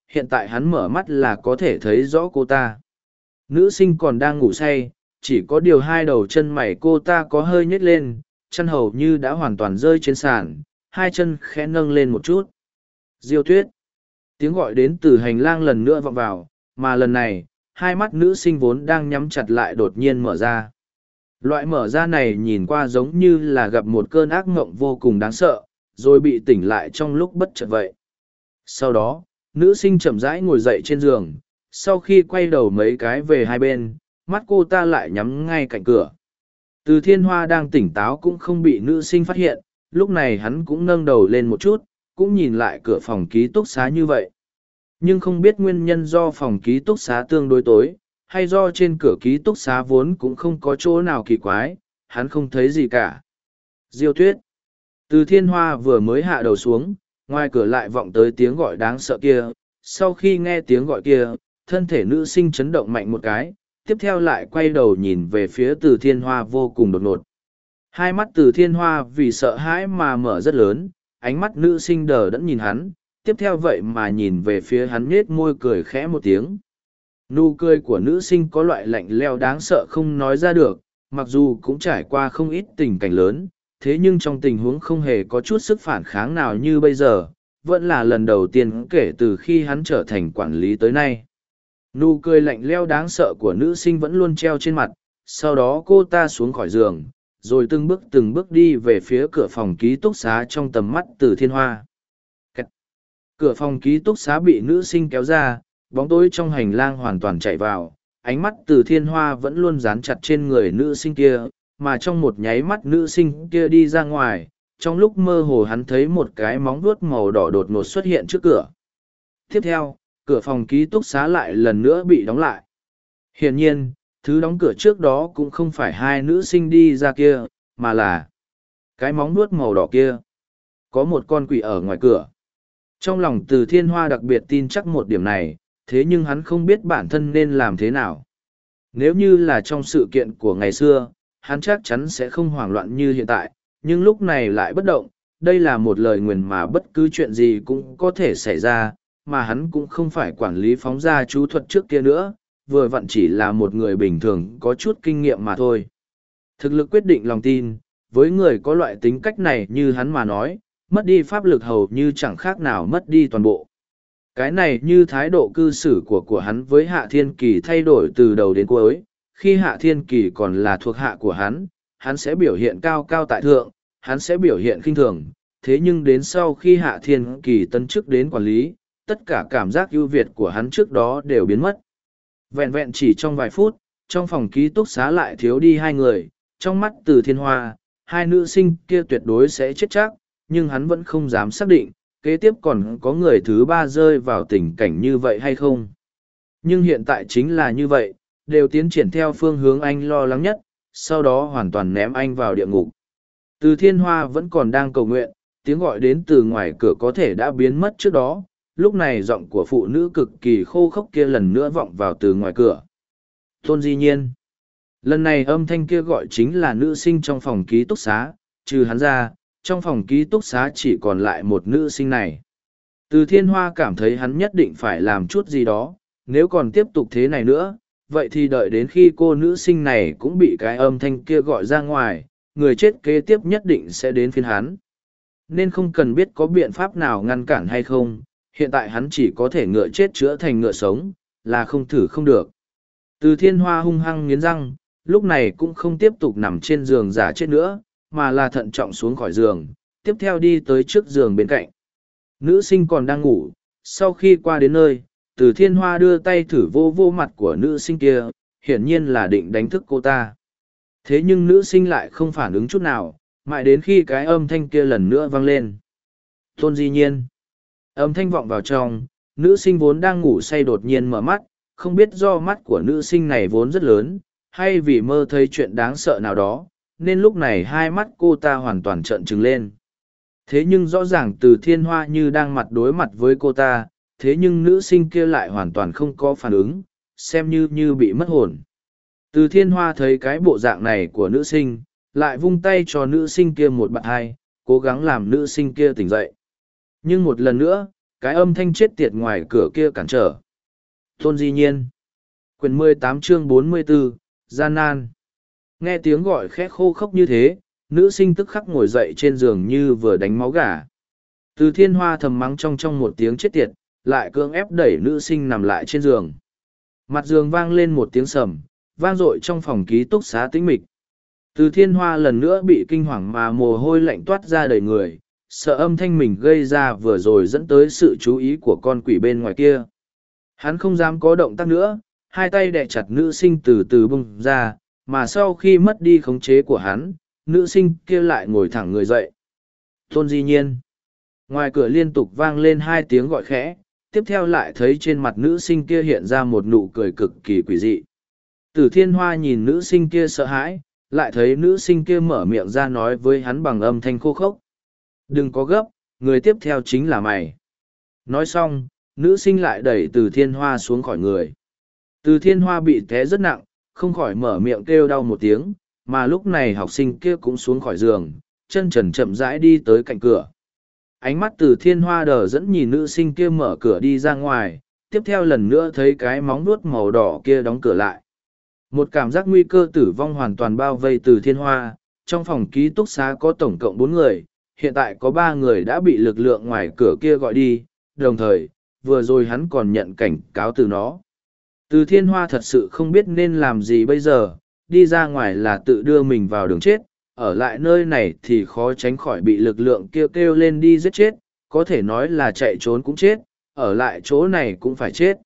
hiện tại hắn mở mắt là có thể thấy rõ cô ta. Nữ sinh còn đang ngủ say, chỉ có điều hai đầu chân mày cô ta có hơi nhếch lên, chân hầu như đã hoàn toàn rơi trên sàn, hai chân khẽ nâng lên một chút. Diêu Tuyết. Tiếng gọi đến từ hành lang lần nữa vọng vào, mà lần này, hai mắt nữ sinh vốn đang nhắm chặt lại đột nhiên mở ra. Loại mở ra này nhìn qua giống như là gặp một cơn ác mộng vô cùng đáng sợ, rồi bị tỉnh lại trong lúc bất chợt vậy. Sau đó, nữ sinh chậm rãi ngồi dậy trên giường, sau khi quay đầu mấy cái về hai bên, mắt cô ta lại nhắm ngay cạnh cửa. Từ Thiên Hoa đang tỉnh táo cũng không bị nữ sinh phát hiện, lúc này hắn cũng nâng đầu lên một chút, cũng nhìn lại cửa phòng ký túc xá như vậy. Nhưng không biết nguyên nhân do phòng ký túc xá tương đối tối, hay do trên cửa ký túc xá vốn cũng không có chỗ nào kỳ quái, hắn không thấy gì cả. Diêu Tuyết. Từ Thiên Hoa vừa mới hạ đầu xuống, ngoài cửa lại vọng tới tiếng gọi đáng sợ kia. Sau khi nghe tiếng gọi kia, thân thể nữ sinh chấn động mạnh một cái, tiếp theo lại quay đầu nhìn về phía Từ Thiên Hoa vô cùng đột ngột. Hai mắt Từ Thiên Hoa vì sợ hãi mà mở rất lớn, ánh mắt nữ sinh đờ đẫn nhìn hắn, tiếp theo vậy mà nhìn về phía hắn nhếch môi cười khẽ một tiếng. Nụ cười của nữ sinh có loại lạnh lẽo đáng sợ không nói ra được, mặc dù cũng trải qua không ít tình cảnh lớn, thế nhưng trong tình huống không hề có chút sức phản kháng nào như bây giờ, vẫn là lần đầu tiên kể từ khi hắn trở thành quản lý tới nay. Nụ cười lạnh lẽo đáng sợ của nữ sinh vẫn luôn treo trên mặt, sau đó cô ta xuống khỏi giường, rồi từng bước đi về phía cửa phòng ký túc xá trong tầm mắt Từ Thiên Hoa. Cửa phòng ký túc xá bị nữ sinh kéo ra, bóng tối trong hành lang hoàn toàn chạy vào, ánh mắt Từ Thiên Hoa vẫn luôn dán chặt trên người nữ sinh kia, mà trong một nháy mắt nữ sinh kia đi ra ngoài, trong lúc mơ hồ hắn thấy một cái móng vuốt màu đỏ đột ngột xuất hiện trước cửa. Tiếp theo, cửa phòng ký túc xá lại lần nữa bị đóng lại. Hiển nhiên, thứ đóng cửa trước đó cũng không phải hai nữ sinh đi ra kia, mà là cái móng vuốt màu đỏ kia. Có một con quỷ ở ngoài cửa. Trong lòng Từ Thiên Hoa đặc biệt tin chắc một điểm này, thế nhưng hắn không biết bản thân nên làm thế nào. Nếu như là trong sự kiện của ngày xưa, hắn chắc chắn sẽ không hoảng loạn như hiện tại, nhưng lúc này lại bất động. Đây là một lời nguyền mà bất cứ chuyện gì cũng có thể xảy ra, mà hắn cũng không phải quản lý phóng ra chú thuật trước kia nữa, vừa vặn chỉ là một người bình thường có chút kinh nghiệm mà thôi. Thực lực quyết định lòng tin, với người có loại tính cách này như hắn mà nói, mất đi pháp lực hầu như chẳng khác nào mất đi toàn bộ. Cái này như thái độ cư xử của hắn với Hạ Thiên Kỳ thay đổi từ đầu đến cuối, khi Hạ Thiên Kỳ còn là thuộc hạ của hắn sẽ biểu hiện cao cao tại thượng, hắn sẽ biểu hiện khinh thường, thế nhưng đến sau khi Hạ Thiên Kỳ tân chức đến quản lý, tất cả cảm giác ưu việt của hắn trước đó đều biến mất. Vẹn vẹn chỉ trong vài phút, trong phòng ký túc xá lại thiếu đi hai người, trong mắt Từ Thiên Hoa, hai nữ sinh kia tuyệt đối sẽ chết chắc, nhưng hắn vẫn không dám xác định, kế tiếp còn có người thứ ba rơi vào tình cảnh như vậy hay không. Nhưng hiện tại chính là như vậy, đều tiến triển theo phương hướng anh lo lắng nhất, sau đó hoàn toàn ném anh vào địa ngục. Từ Thiên Hoa vẫn còn đang cầu nguyện, tiếng gọi đến từ ngoài cửa có thể đã biến mất trước đó, lúc này giọng của phụ nữ cực kỳ khô khốc kia lần nữa vọng vào từ ngoài cửa. Tôn Di Nhiên. Lần này âm thanh kia gọi chính là nữ sinh trong phòng ký túc xá, trừ hắn ra, trong phòng ký túc xá chỉ còn lại một nữ sinh này. Từ Thiên Hoa cảm thấy hắn nhất định phải làm chút gì đó, nếu còn tiếp tục thế này nữa, vậy thì đợi đến khi cô nữ sinh này cũng bị cái âm thanh kia gọi ra ngoài, người chết kế tiếp nhất định sẽ đến phiên hắn. Nên không cần biết có biện pháp nào ngăn cản hay không, hiện tại hắn chỉ có thể ngựa chết chữa thành ngựa sống, là không thử không được. Từ Thiên Hoa hung hăng nghiến răng, lúc này cũng không tiếp tục nằm trên giường giả chết nữa, mà là thận trọng xuống khỏi giường, tiếp theo đi tới trước giường bên cạnh. Nữ sinh còn đang ngủ, sau khi qua đến nơi, Từ Thiên Hoa đưa tay thử vô vô mặt của nữ sinh kia, hiển nhiên là định đánh thức cô ta. Thế nhưng nữ sinh lại không phản ứng chút nào, mãi đến khi cái âm thanh kia lần nữa vang lên. Tôn Di Nhiên. Âm thanh vọng vào trong, nữ sinh vốn đang ngủ say đột nhiên mở mắt, không biết do mắt của nữ sinh này vốn rất lớn, hay vì mơ thấy chuyện đáng sợ nào đó, nên lúc này hai mắt cô ta hoàn toàn trợn trừng lên. Thế nhưng rõ ràng Từ Thiên Hoa như đang mặt đối mặt với cô ta, thế nhưng nữ sinh kia lại hoàn toàn không có phản ứng, xem như bị mất hồn. Từ Thiên Hoa thấy cái bộ dạng này của nữ sinh, lại vung tay cho nữ sinh kia một bạt hai, cố gắng làm nữ sinh kia tỉnh dậy. Nhưng một lần nữa, cái âm thanh chết tiệt ngoài cửa kia cản trở. Tôn Di Nhiên. Quyển 18 chương 44, gian nan. Nghe tiếng gọi khẽ khô khốc như thế, nữ sinh tức khắc ngồi dậy trên giường như vừa đánh máu gà. Từ Thiên Hoa thầm mắng trong một tiếng chết tiệt, lại cưỡng ép đẩy nữ sinh nằm lại trên giường. Mặt giường vang lên một tiếng sầm, vang dội trong phòng ký túc xá tĩnh mịch. Từ Thiên Hoa lần nữa bị kinh hoàng mà mồ hôi lạnh toát ra đầy người, sợ âm thanh mình gây ra vừa rồi dẫn tới sự chú ý của con quỷ bên ngoài kia. Hắn không dám có động tác nữa, hai tay đè chặt nữ sinh từ từ bung ra, mà sau khi mất đi khống chế của hắn, nữ sinh kia lại ngồi thẳng người dậy. Tôn Di Nhiên. Ngoài cửa liên tục vang lên hai tiếng gọi khẽ, tiếp theo lại thấy trên mặt nữ sinh kia hiện ra một nụ cười cực kỳ quỷ dị. Từ Thiên Hoa nhìn nữ sinh kia sợ hãi, lại thấy nữ sinh kia mở miệng ra nói với hắn bằng âm thanh khô khốc. Đừng có gấp, người tiếp theo chính là mày. Nói xong, nữ sinh lại đẩy Từ Thiên Hoa xuống khỏi người. Từ Thiên Hoa bị té rất nặng, không khỏi mở miệng kêu đau một tiếng, mà lúc này học sinh kia cũng xuống khỏi giường, chân trần chậm rãi đi tới cạnh cửa. Ánh mắt Từ Thiên Hoa đờ dẫn nhìn nữ sinh kia mở cửa đi ra ngoài, tiếp theo lần nữa thấy cái móng vuốt màu đỏ kia đóng cửa lại. Một cảm giác nguy cơ tử vong hoàn toàn bao vây Từ Thiên Hoa. Trong phòng ký túc xá có tổng cộng 4 người, hiện tại có 3 người đã bị lực lượng ngoài cửa kia gọi đi, đồng thời, vừa rồi hắn còn nhận cảnh cáo từ nó. Từ Thiên Hoa thật sự không biết nên làm gì bây giờ, đi ra ngoài là tự đưa mình vào đường chết, ở lại nơi này thì khó tránh khỏi bị lực lượng kia kêu lên đi giết chết, có thể nói là chạy trốn cũng chết, ở lại chỗ này cũng phải chết.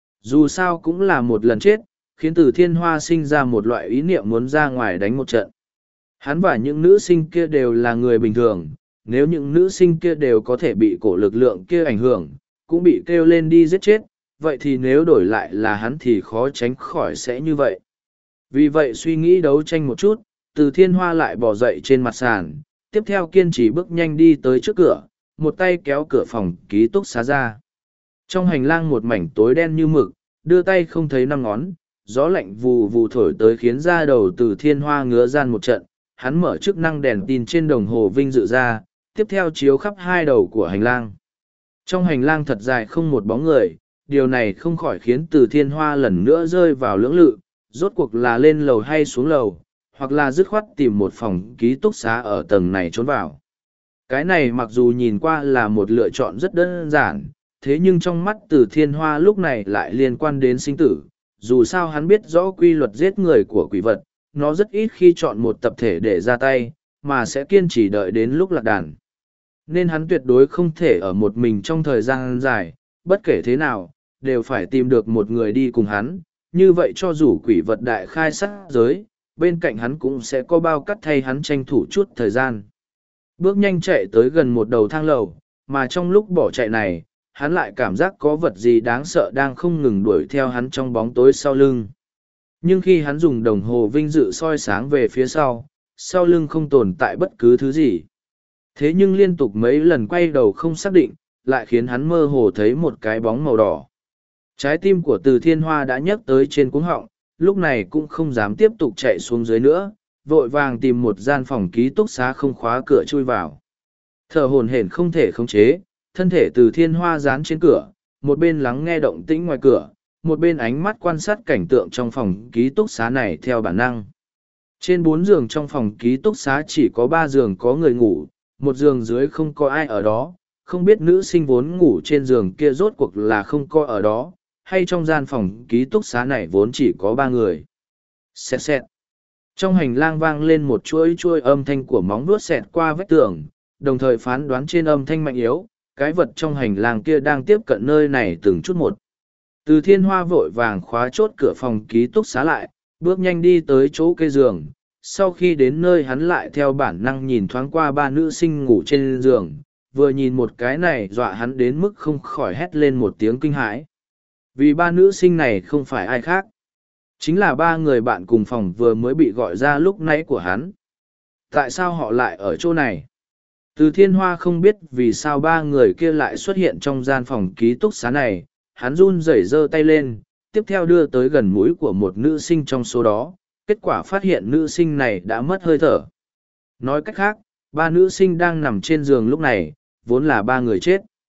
Dù sao cũng là một lần chết, khiến Từ Thiên Hoa sinh ra một loại ý niệm muốn ra ngoài đánh một trận. Hắn và những nữ sinh kia đều là người bình thường, nếu những nữ sinh kia đều có thể bị cổ lực lượng kia ảnh hưởng, cũng bị kêu lên đi giết chết, vậy thì nếu đổi lại là hắn thì khó tránh khỏi sẽ như vậy. Vì vậy suy nghĩ đấu tranh một chút, Từ Thiên Hoa lại bò dậy trên mặt sàn, tiếp theo kiên trì bước nhanh đi tới trước cửa, một tay kéo cửa phòng ký túc xá ra. Trong hành lang một mảnh tối đen như mực, đưa tay không thấy năm ngón, gió lạnh vù vù thổi tới khiến da đầu Từ Thiên Hoa ngứa ran một trận. Hắn mở chức năng đèn tin trên đồng hồ vinh dự ra, tiếp theo chiếu khắp hai đầu của hành lang. Trong hành lang thật dài không một bóng người, điều này không khỏi khiến Từ Thiên Hoa lần nữa rơi vào lưỡng lự, rốt cuộc là lên lầu hay xuống lầu, hoặc là dứt khoát tìm một phòng ký túc xá ở tầng này trốn vào. Cái này mặc dù nhìn qua là một lựa chọn rất đơn giản, thế nhưng trong mắt Từ Thiên Hoa lúc này lại liên quan đến sinh tử. Dù sao hắn biết rõ quy luật giết người của quỷ vật, nó rất ít khi chọn một tập thể để ra tay, mà sẽ kiên trì đợi đến lúc lạc đàn. Nên hắn tuyệt đối không thể ở một mình trong thời gian dài, bất kể thế nào, đều phải tìm được một người đi cùng hắn, như vậy cho dù quỷ vật đại khai sát giới, bên cạnh hắn cũng sẽ có bao cắt thay hắn tranh thủ chút thời gian. Bước nhanh chạy tới gần một đầu thang lầu, mà trong lúc bỏ chạy này, hắn lại cảm giác có vật gì đáng sợ đang không ngừng đuổi theo hắn trong bóng tối sau lưng. Nhưng khi hắn dùng đồng hồ vinh dự soi sáng về phía sau lưng không tồn tại bất cứ thứ gì. Thế nhưng liên tục mấy lần quay đầu không xác định, lại khiến hắn mơ hồ thấy một cái bóng màu đỏ. Trái tim của Từ Thiên Hoa đã nhấc tới trên cuống họng, lúc này cũng không dám tiếp tục chạy xuống dưới nữa, vội vàng tìm một gian phòng ký túc xá không khóa cửa chui vào. Thở hổn hển không thể khống chế, thân thể Từ Thiên Hoa dán trên cửa, một bên lắng nghe động tĩnh ngoài cửa, một bên ánh mắt quan sát cảnh tượng trong phòng ký túc xá này theo bản năng. Trên 4 giường trong phòng ký túc xá chỉ có 3 giường có người ngủ, một giường dưới không có ai ở đó, không biết nữ sinh vốn ngủ trên giường kia rốt cuộc là không có ở đó, hay trong gian phòng ký túc xá này vốn chỉ có 3 người. Xẹt xẹt. Trong hành lang vang lên một chuỗi âm thanh của móng vuốt xẹt qua vách tường, đồng thời phán đoán trên âm thanh mạnh yếu, cái vật trong hành lang kia đang tiếp cận nơi này từng chút một. Từ Thiên Hoa vội vàng khóa chốt cửa phòng ký túc xá lại, bước nhanh đi tới chỗ cây giường. Sau khi đến nơi hắn lại theo bản năng nhìn thoáng qua 3 nữ sinh ngủ trên giường, vừa nhìn một cái này dọa hắn đến mức không khỏi hét lên một tiếng kinh hãi. Vì 3 nữ sinh này không phải ai khác. Chính là 3 người bạn cùng phòng vừa mới bị gọi ra lúc nãy của hắn. Tại sao họ lại ở chỗ này? Từ Thiên Hoa không biết vì sao 3 người kia lại xuất hiện trong gian phòng ký túc xá này, hắn run rẩy giơ tay lên, tiếp theo đưa tới gần mũi của một nữ sinh trong số đó, kết quả phát hiện nữ sinh này đã mất hơi thở. Nói cách khác, 3 nữ sinh đang nằm trên giường lúc này, vốn là 3 người chết.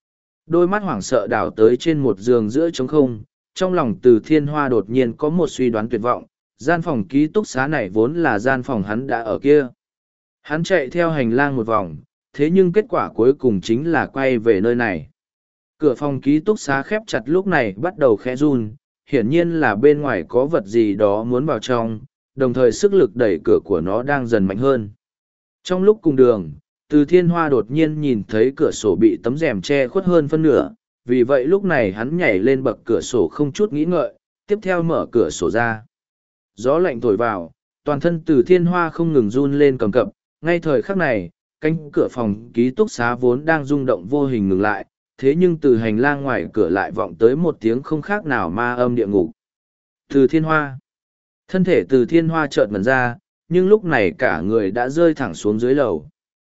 Đôi mắt hoảng sợ đảo tới trên một giường giữa trống không, trong lòng Từ Thiên Hoa đột nhiên có một suy đoán tuyệt vọng, gian phòng ký túc xá này vốn là gian phòng hắn đã ở kia. Hắn chạy theo hành lang một vòng, thế nhưng kết quả cuối cùng chính là quay về nơi này. Cửa phòng ký túc xá khép chặt lúc này bắt đầu khẽ run, hiển nhiên là bên ngoài có vật gì đó muốn vào trong, đồng thời sức lực đẩy cửa của nó đang dần mạnh hơn. Trong lúc cùng đường, Từ Thiên Hoa đột nhiên nhìn thấy cửa sổ bị tấm rèm che khuất hơn phân nửa, vì vậy lúc này hắn nhảy lên bậc cửa sổ không chút nghĩ ngợi, tiếp theo mở cửa sổ ra. Gió lạnh thổi vào, toàn thân Từ Thiên Hoa không ngừng run lên cầm cập, ngay thời khắc này, cánh cửa phòng ký túc xá vốn đang rung động vô hình ngừng lại, thế nhưng từ hành lang ngoài cửa lại vọng tới một tiếng không khác nào ma âm địa ngục. Từ Thiên Hoa. Thân thể Từ Thiên Hoa chợt ngẩn ra, nhưng lúc này cả người đã rơi thẳng xuống dưới lầu.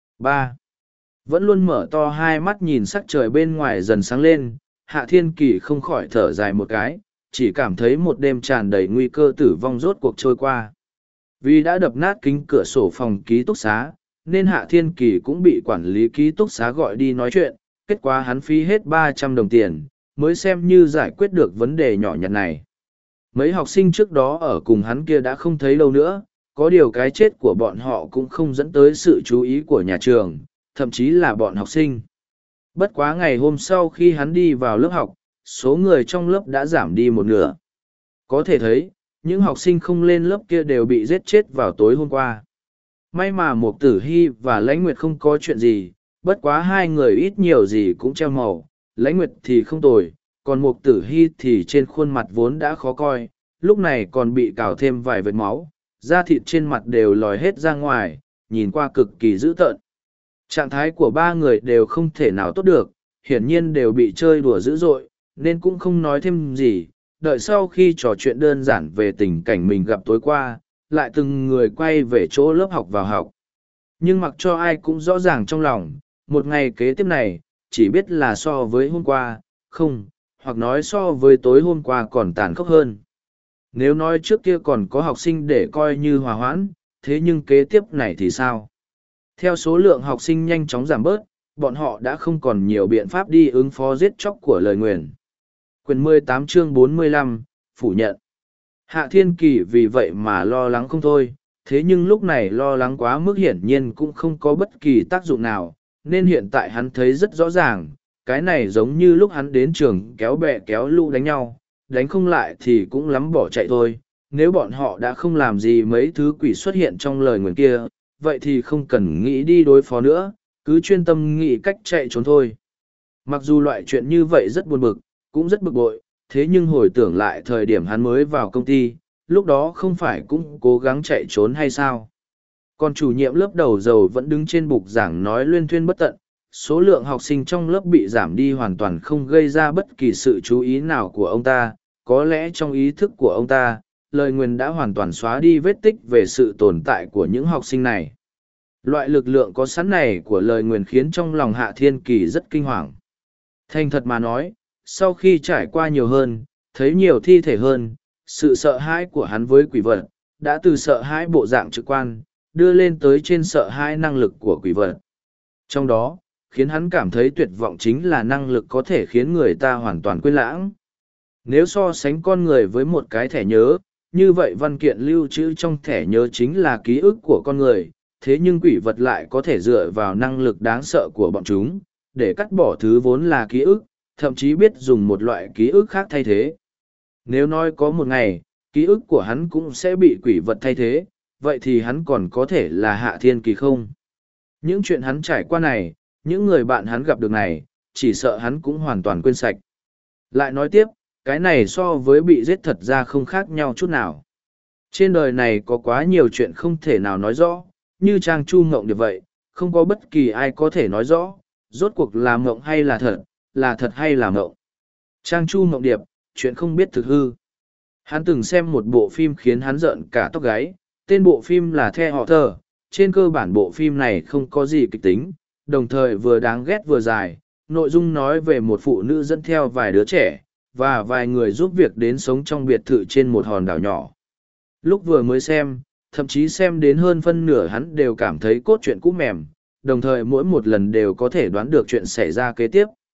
3. Vẫn luôn mở to hai mắt nhìn sắc trời bên ngoài dần sáng lên, Hạ Thiên Kỳ không khỏi thở dài một cái, chỉ cảm thấy một đêm tràn đầy nguy cơ tử vong rốt cuộc trôi qua. Vì đã đập nát kính cửa sổ phòng ký túc xá, nên Hạ Thiên Kỳ cũng bị quản lý ký túc xá gọi đi nói chuyện, kết quả hắn phí hết 300 đồng tiền, mới xem như giải quyết được vấn đề nhỏ nhặt này. Mấy học sinh trước đó ở cùng hắn kia đã không thấy lâu nữa, có điều cái chết của bọn họ cũng không dẫn tới sự chú ý của nhà trường, thậm chí là bọn học sinh. Bất quá ngày hôm sau khi hắn đi vào lớp học, số người trong lớp đã giảm đi một nửa. Có thể thấy, những học sinh không lên lớp kia đều bị giết chết vào tối hôm qua. May mà Mục Tử Hy và Lãnh Nguyệt không có chuyện gì, bất quá hai người ít nhiều gì cũng treo màu, Lãnh Nguyệt thì không tồi, còn Mục Tử Hy thì trên khuôn mặt vốn đã khó coi, lúc này còn bị cào thêm vài vệt máu, da thịt trên mặt đều lòi hết ra ngoài, nhìn qua cực kỳ dữ tợn. Trạng thái của ba người đều không thể nào tốt được, hiển nhiên đều bị chơi đùa dữ dội, nên cũng không nói thêm gì, đợi sau khi trò chuyện đơn giản về tình cảnh mình gặp tối qua, lại từng người quay về chỗ lớp học vào học. Nhưng mặc cho ai cũng rõ ràng trong lòng, một ngày kế tiếp này, chỉ biết là so với hôm qua, không, hoặc nói so với tối hôm qua còn tàn khốc hơn. Nếu nói trước kia còn có học sinh để coi như hòa hoãn, thế nhưng kế tiếp này thì sao? Theo số lượng học sinh nhanh chóng giảm bớt, bọn họ đã không còn nhiều biện pháp đi ứng phó giết chóc của lời nguyền. Quyền 18 chương 45, phủ nhận. Hạ Thiên Kỳ vì vậy mà lo lắng không thôi, thế nhưng lúc này lo lắng quá mức hiển nhiên cũng không có bất kỳ tác dụng nào, nên hiện tại hắn thấy rất rõ ràng, cái này giống như lúc hắn đến trường kéo bè kéo lũ đánh nhau, đánh không lại thì cũng lắm bỏ chạy thôi. Nếu bọn họ đã không làm gì mấy thứ quỷ xuất hiện trong lời nguyền kia, vậy thì không cần nghĩ đi đối phó nữa, cứ chuyên tâm nghĩ cách chạy trốn thôi. Mặc dù loại chuyện như vậy rất buồn bực, cũng rất bực bội, thế nhưng hồi tưởng lại thời điểm hắn mới vào công ty, lúc đó không phải cũng cố gắng chạy trốn hay sao? Còn chủ nhiệm lớp đầu dầu vẫn đứng trên bục giảng nói luyên thuyên bất tận, số lượng học sinh trong lớp bị giảm đi hoàn toàn không gây ra bất kỳ sự chú ý nào của ông ta, có lẽ trong ý thức của ông ta, lời nguyền đã hoàn toàn xóa đi vết tích về sự tồn tại của những học sinh này. Loại lực lượng có sẵn này của lời nguyền khiến trong lòng Hạ Thiên Kỳ rất kinh hoàng. Thành thật mà nói, sau khi trải qua nhiều hơn, thấy nhiều thi thể hơn, sự sợ hãi của hắn với quỷ vật, đã từ sợ hãi bộ dạng trực quan, đưa lên tới trên sợ hãi năng lực của quỷ vật. Trong đó, khiến hắn cảm thấy tuyệt vọng chính là năng lực có thể khiến người ta hoàn toàn quên lãng. Nếu so sánh con người với một cái thẻ nhớ, như vậy văn kiện lưu trữ trong thẻ nhớ chính là ký ức của con người, thế nhưng quỷ vật lại có thể dựa vào năng lực đáng sợ của bọn chúng, để cắt bỏ thứ vốn là ký ức, thậm chí biết dùng một loại ký ức khác thay thế. Nếu nói có một ngày, ký ức của hắn cũng sẽ bị quỷ vật thay thế, vậy thì hắn còn có thể là Hạ Thiên Kỳ không? Những chuyện hắn trải qua này, những người bạn hắn gặp được này, chỉ sợ hắn cũng hoàn toàn quên sạch. Lại nói tiếp, cái này so với bị giết thật ra không khác nhau chút nào. Trên đời này có quá nhiều chuyện không thể nào nói rõ, như Trang Chu Ngộng Điệp vậy, không có bất kỳ ai có thể nói rõ, rốt cuộc là mộng hay là thật hay là mộng. Trang Chu Ngộng Điệp, chuyện không biết thực hư. Hắn từng xem một bộ phim khiến hắn rợn cả tóc gáy, tên bộ phim là The Hotel. Trên cơ bản bộ phim này không có gì kịch tính, đồng thời vừa đáng ghét vừa dài, nội dung nói về một phụ nữ dẫn theo vài đứa trẻ, và vài người giúp việc đến sống trong biệt thự trên một hòn đảo nhỏ. Lúc vừa mới xem, thậm chí xem đến hơn phân nửa hắn đều cảm thấy cốt truyện cũ mềm, đồng thời mỗi một lần đều có thể đoán được chuyện xảy ra kế tiếp.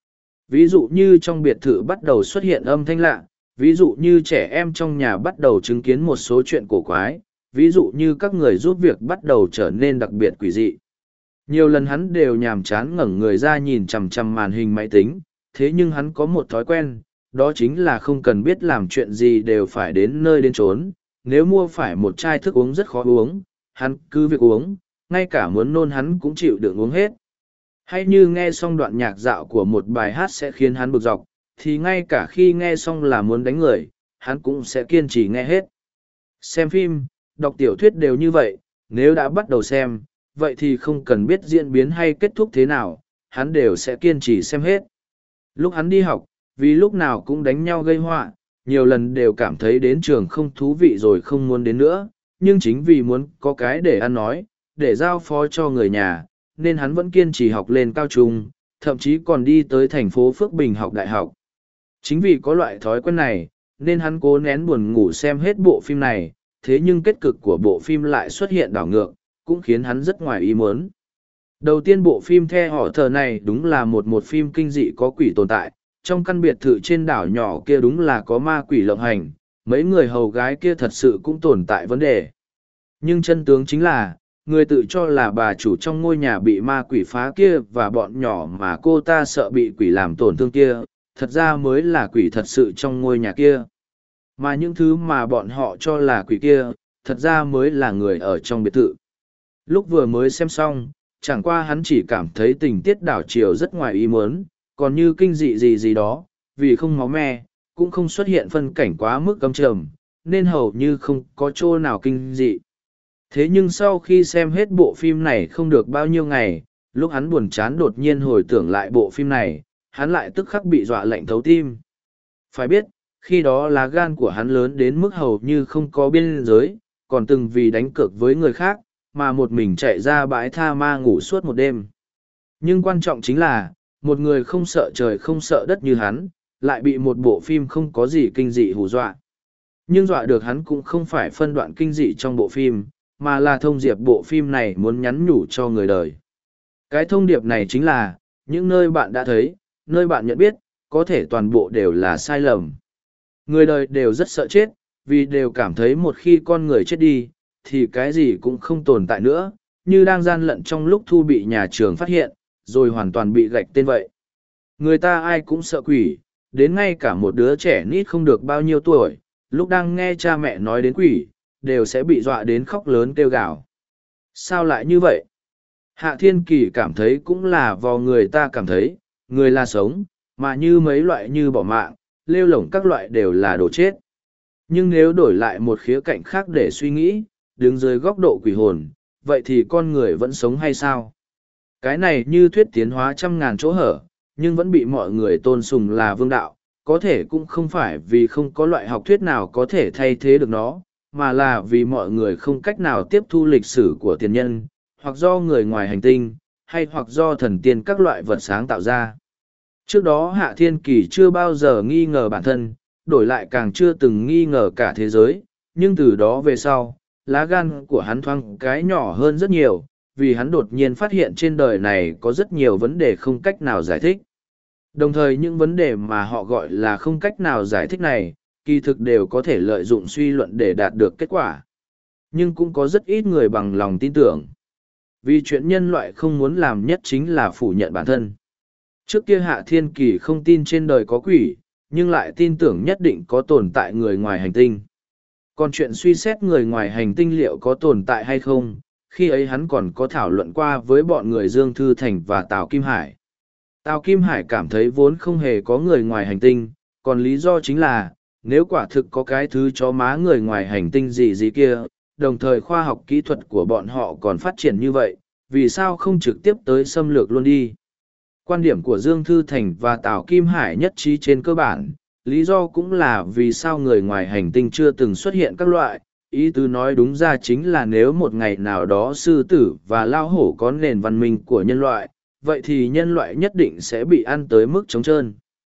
Ví dụ như trong biệt thự bắt đầu xuất hiện âm thanh lạ, ví dụ như trẻ em trong nhà bắt đầu chứng kiến một số chuyện cổ quái, ví dụ như các người giúp việc bắt đầu trở nên đặc biệt quỷ dị. Nhiều lần hắn đều nhàm chán ngẩng người ra nhìn chằm chằm màn hình máy tính, thế nhưng hắn có một thói quen, đó chính là không cần biết làm chuyện gì đều phải đến nơi đến chốn. Nếu mua phải một chai thức uống rất khó uống, hắn cứ việc uống, ngay cả muốn nôn hắn cũng chịu đựng uống hết. Hay như nghe xong đoạn nhạc dạo của một bài hát sẽ khiến hắn bực dọc, thì ngay cả khi nghe xong là muốn đánh người, hắn cũng sẽ kiên trì nghe hết. Xem phim, đọc tiểu thuyết đều như vậy, nếu đã bắt đầu xem, vậy thì không cần biết diễn biến hay kết thúc thế nào, hắn đều sẽ kiên trì xem hết. Lúc hắn đi học, vì lúc nào cũng đánh nhau gây họa, nhiều lần đều cảm thấy đến trường không thú vị rồi không muốn đến nữa, nhưng chính vì muốn có cái để ăn nói, để giao phó cho người nhà, nên hắn vẫn kiên trì học lên cao trung, thậm chí còn đi tới thành phố Phước Bình học đại học. Chính vì có loại thói quen này, nên hắn cố nén buồn ngủ xem hết bộ phim này, thế nhưng kết cục của bộ phim lại xuất hiện đảo ngược, cũng khiến hắn rất ngoài ý muốn. Đầu tiên bộ phim The Họ Thờ này đúng là một phim kinh dị có quỷ tồn tại, trong căn biệt thự trên đảo nhỏ kia đúng là có ma quỷ lộng hành, mấy người hầu gái kia thật sự cũng tồn tại vấn đề. Nhưng chân tướng chính là, người tự cho là bà chủ trong ngôi nhà bị ma quỷ phá kia và bọn nhỏ mà cô ta sợ bị quỷ làm tổn thương kia, thật ra mới là quỷ thật sự trong ngôi nhà kia. Mà những thứ mà bọn họ cho là quỷ kia, thật ra mới là người ở trong biệt thự. Lúc vừa mới xem xong, chẳng qua hắn chỉ cảm thấy tình tiết đảo chiều rất ngoài ý muốn, còn như kinh dị gì gì đó, vì không máu me, cũng không xuất hiện phân cảnh quá mức căm trầm, nên hầu như không có chỗ nào kinh dị. Thế nhưng sau khi xem hết bộ phim này không được bao nhiêu ngày, lúc hắn buồn chán đột nhiên hồi tưởng lại bộ phim này, hắn lại tức khắc bị dọa lạnh thấu tim. Phải biết, khi đó lá gan của hắn lớn đến mức hầu như không có biên giới, còn từng vì đánh cược với người khác, mà một mình chạy ra bãi tha ma ngủ suốt một đêm. Nhưng quan trọng chính là, một người không sợ trời không sợ đất như hắn, lại bị một bộ phim không có gì kinh dị hù dọa. Nhưng dọa được hắn cũng không phải phân đoạn kinh dị trong bộ phim, mà là thông điệp bộ phim này muốn nhắn nhủ cho người đời. Cái thông điệp này chính là, những nơi bạn đã thấy, nơi bạn nhận biết, có thể toàn bộ đều là sai lầm. Người đời đều rất sợ chết, vì đều cảm thấy một khi con người chết đi, thì cái gì cũng không tồn tại nữa, như đang gian lận trong lúc Thu bị nhà trường phát hiện, rồi hoàn toàn bị gạch tên vậy. Người ta ai cũng sợ quỷ, đến ngay cả một đứa trẻ nít không được bao nhiêu tuổi, lúc đang nghe cha mẹ nói đến quỷ, đều sẽ bị dọa đến khóc lớn kêu gào. Sao lại như vậy? Hạ Thiên Kỳ cảm thấy cũng là do người ta cảm thấy, người là sống, mà như mấy loại như bỏ mạng, lêu lổng các loại đều là đồ chết. Nhưng nếu đổi lại một khía cạnh khác để suy nghĩ, đứng dưới góc độ quỷ hồn, vậy thì con người vẫn sống hay sao? Cái này như thuyết tiến hóa trăm ngàn chỗ hở, nhưng vẫn bị mọi người tôn sùng là vương đạo, có thể cũng không phải vì không có loại học thuyết nào có thể thay thế được nó, mà là vì mọi người không cách nào tiếp thu lịch sử của tiền nhân, hoặc do người ngoài hành tinh, hay hoặc do thần tiên các loại vật sáng tạo ra. Trước đó Hạ Thiên Kỳ chưa bao giờ nghi ngờ bản thân, đổi lại càng chưa từng nghi ngờ cả thế giới, nhưng từ đó về sau, lá gan của hắn thoáng cái nhỏ hơn rất nhiều, vì hắn đột nhiên phát hiện trên đời này có rất nhiều vấn đề không cách nào giải thích. Đồng thời những vấn đề mà họ gọi là không cách nào giải thích này, kỳ thực đều có thể lợi dụng suy luận để đạt được kết quả. Nhưng cũng có rất ít người bằng lòng tin tưởng. Vì chuyện nhân loại không muốn làm nhất chính là phủ nhận bản thân. Trước kia Hạ Thiên Kỳ không tin trên đời có quỷ, nhưng lại tin tưởng nhất định có tồn tại người ngoài hành tinh. Còn chuyện suy xét người ngoài hành tinh liệu có tồn tại hay không, khi ấy hắn còn có thảo luận qua với bọn người Dương Thư Thành và Tào Kim Hải. Tào Kim Hải cảm thấy vốn không hề có người ngoài hành tinh, còn lý do chính là, nếu quả thực có cái thứ chó má người ngoài hành tinh gì gì kia, đồng thời khoa học kỹ thuật của bọn họ còn phát triển như vậy, vì sao không trực tiếp tới xâm lược luôn đi. Quan điểm của Dương Thư Thành và Tào Kim Hải nhất trí trên cơ bản, lý do cũng là vì sao người ngoài hành tinh chưa từng xuất hiện các loại, ý tứ nói đúng ra chính là nếu một ngày nào đó sư tử và lao hổ có nền văn minh của nhân loại, vậy thì nhân loại nhất định sẽ bị ăn tới mức trống trơn.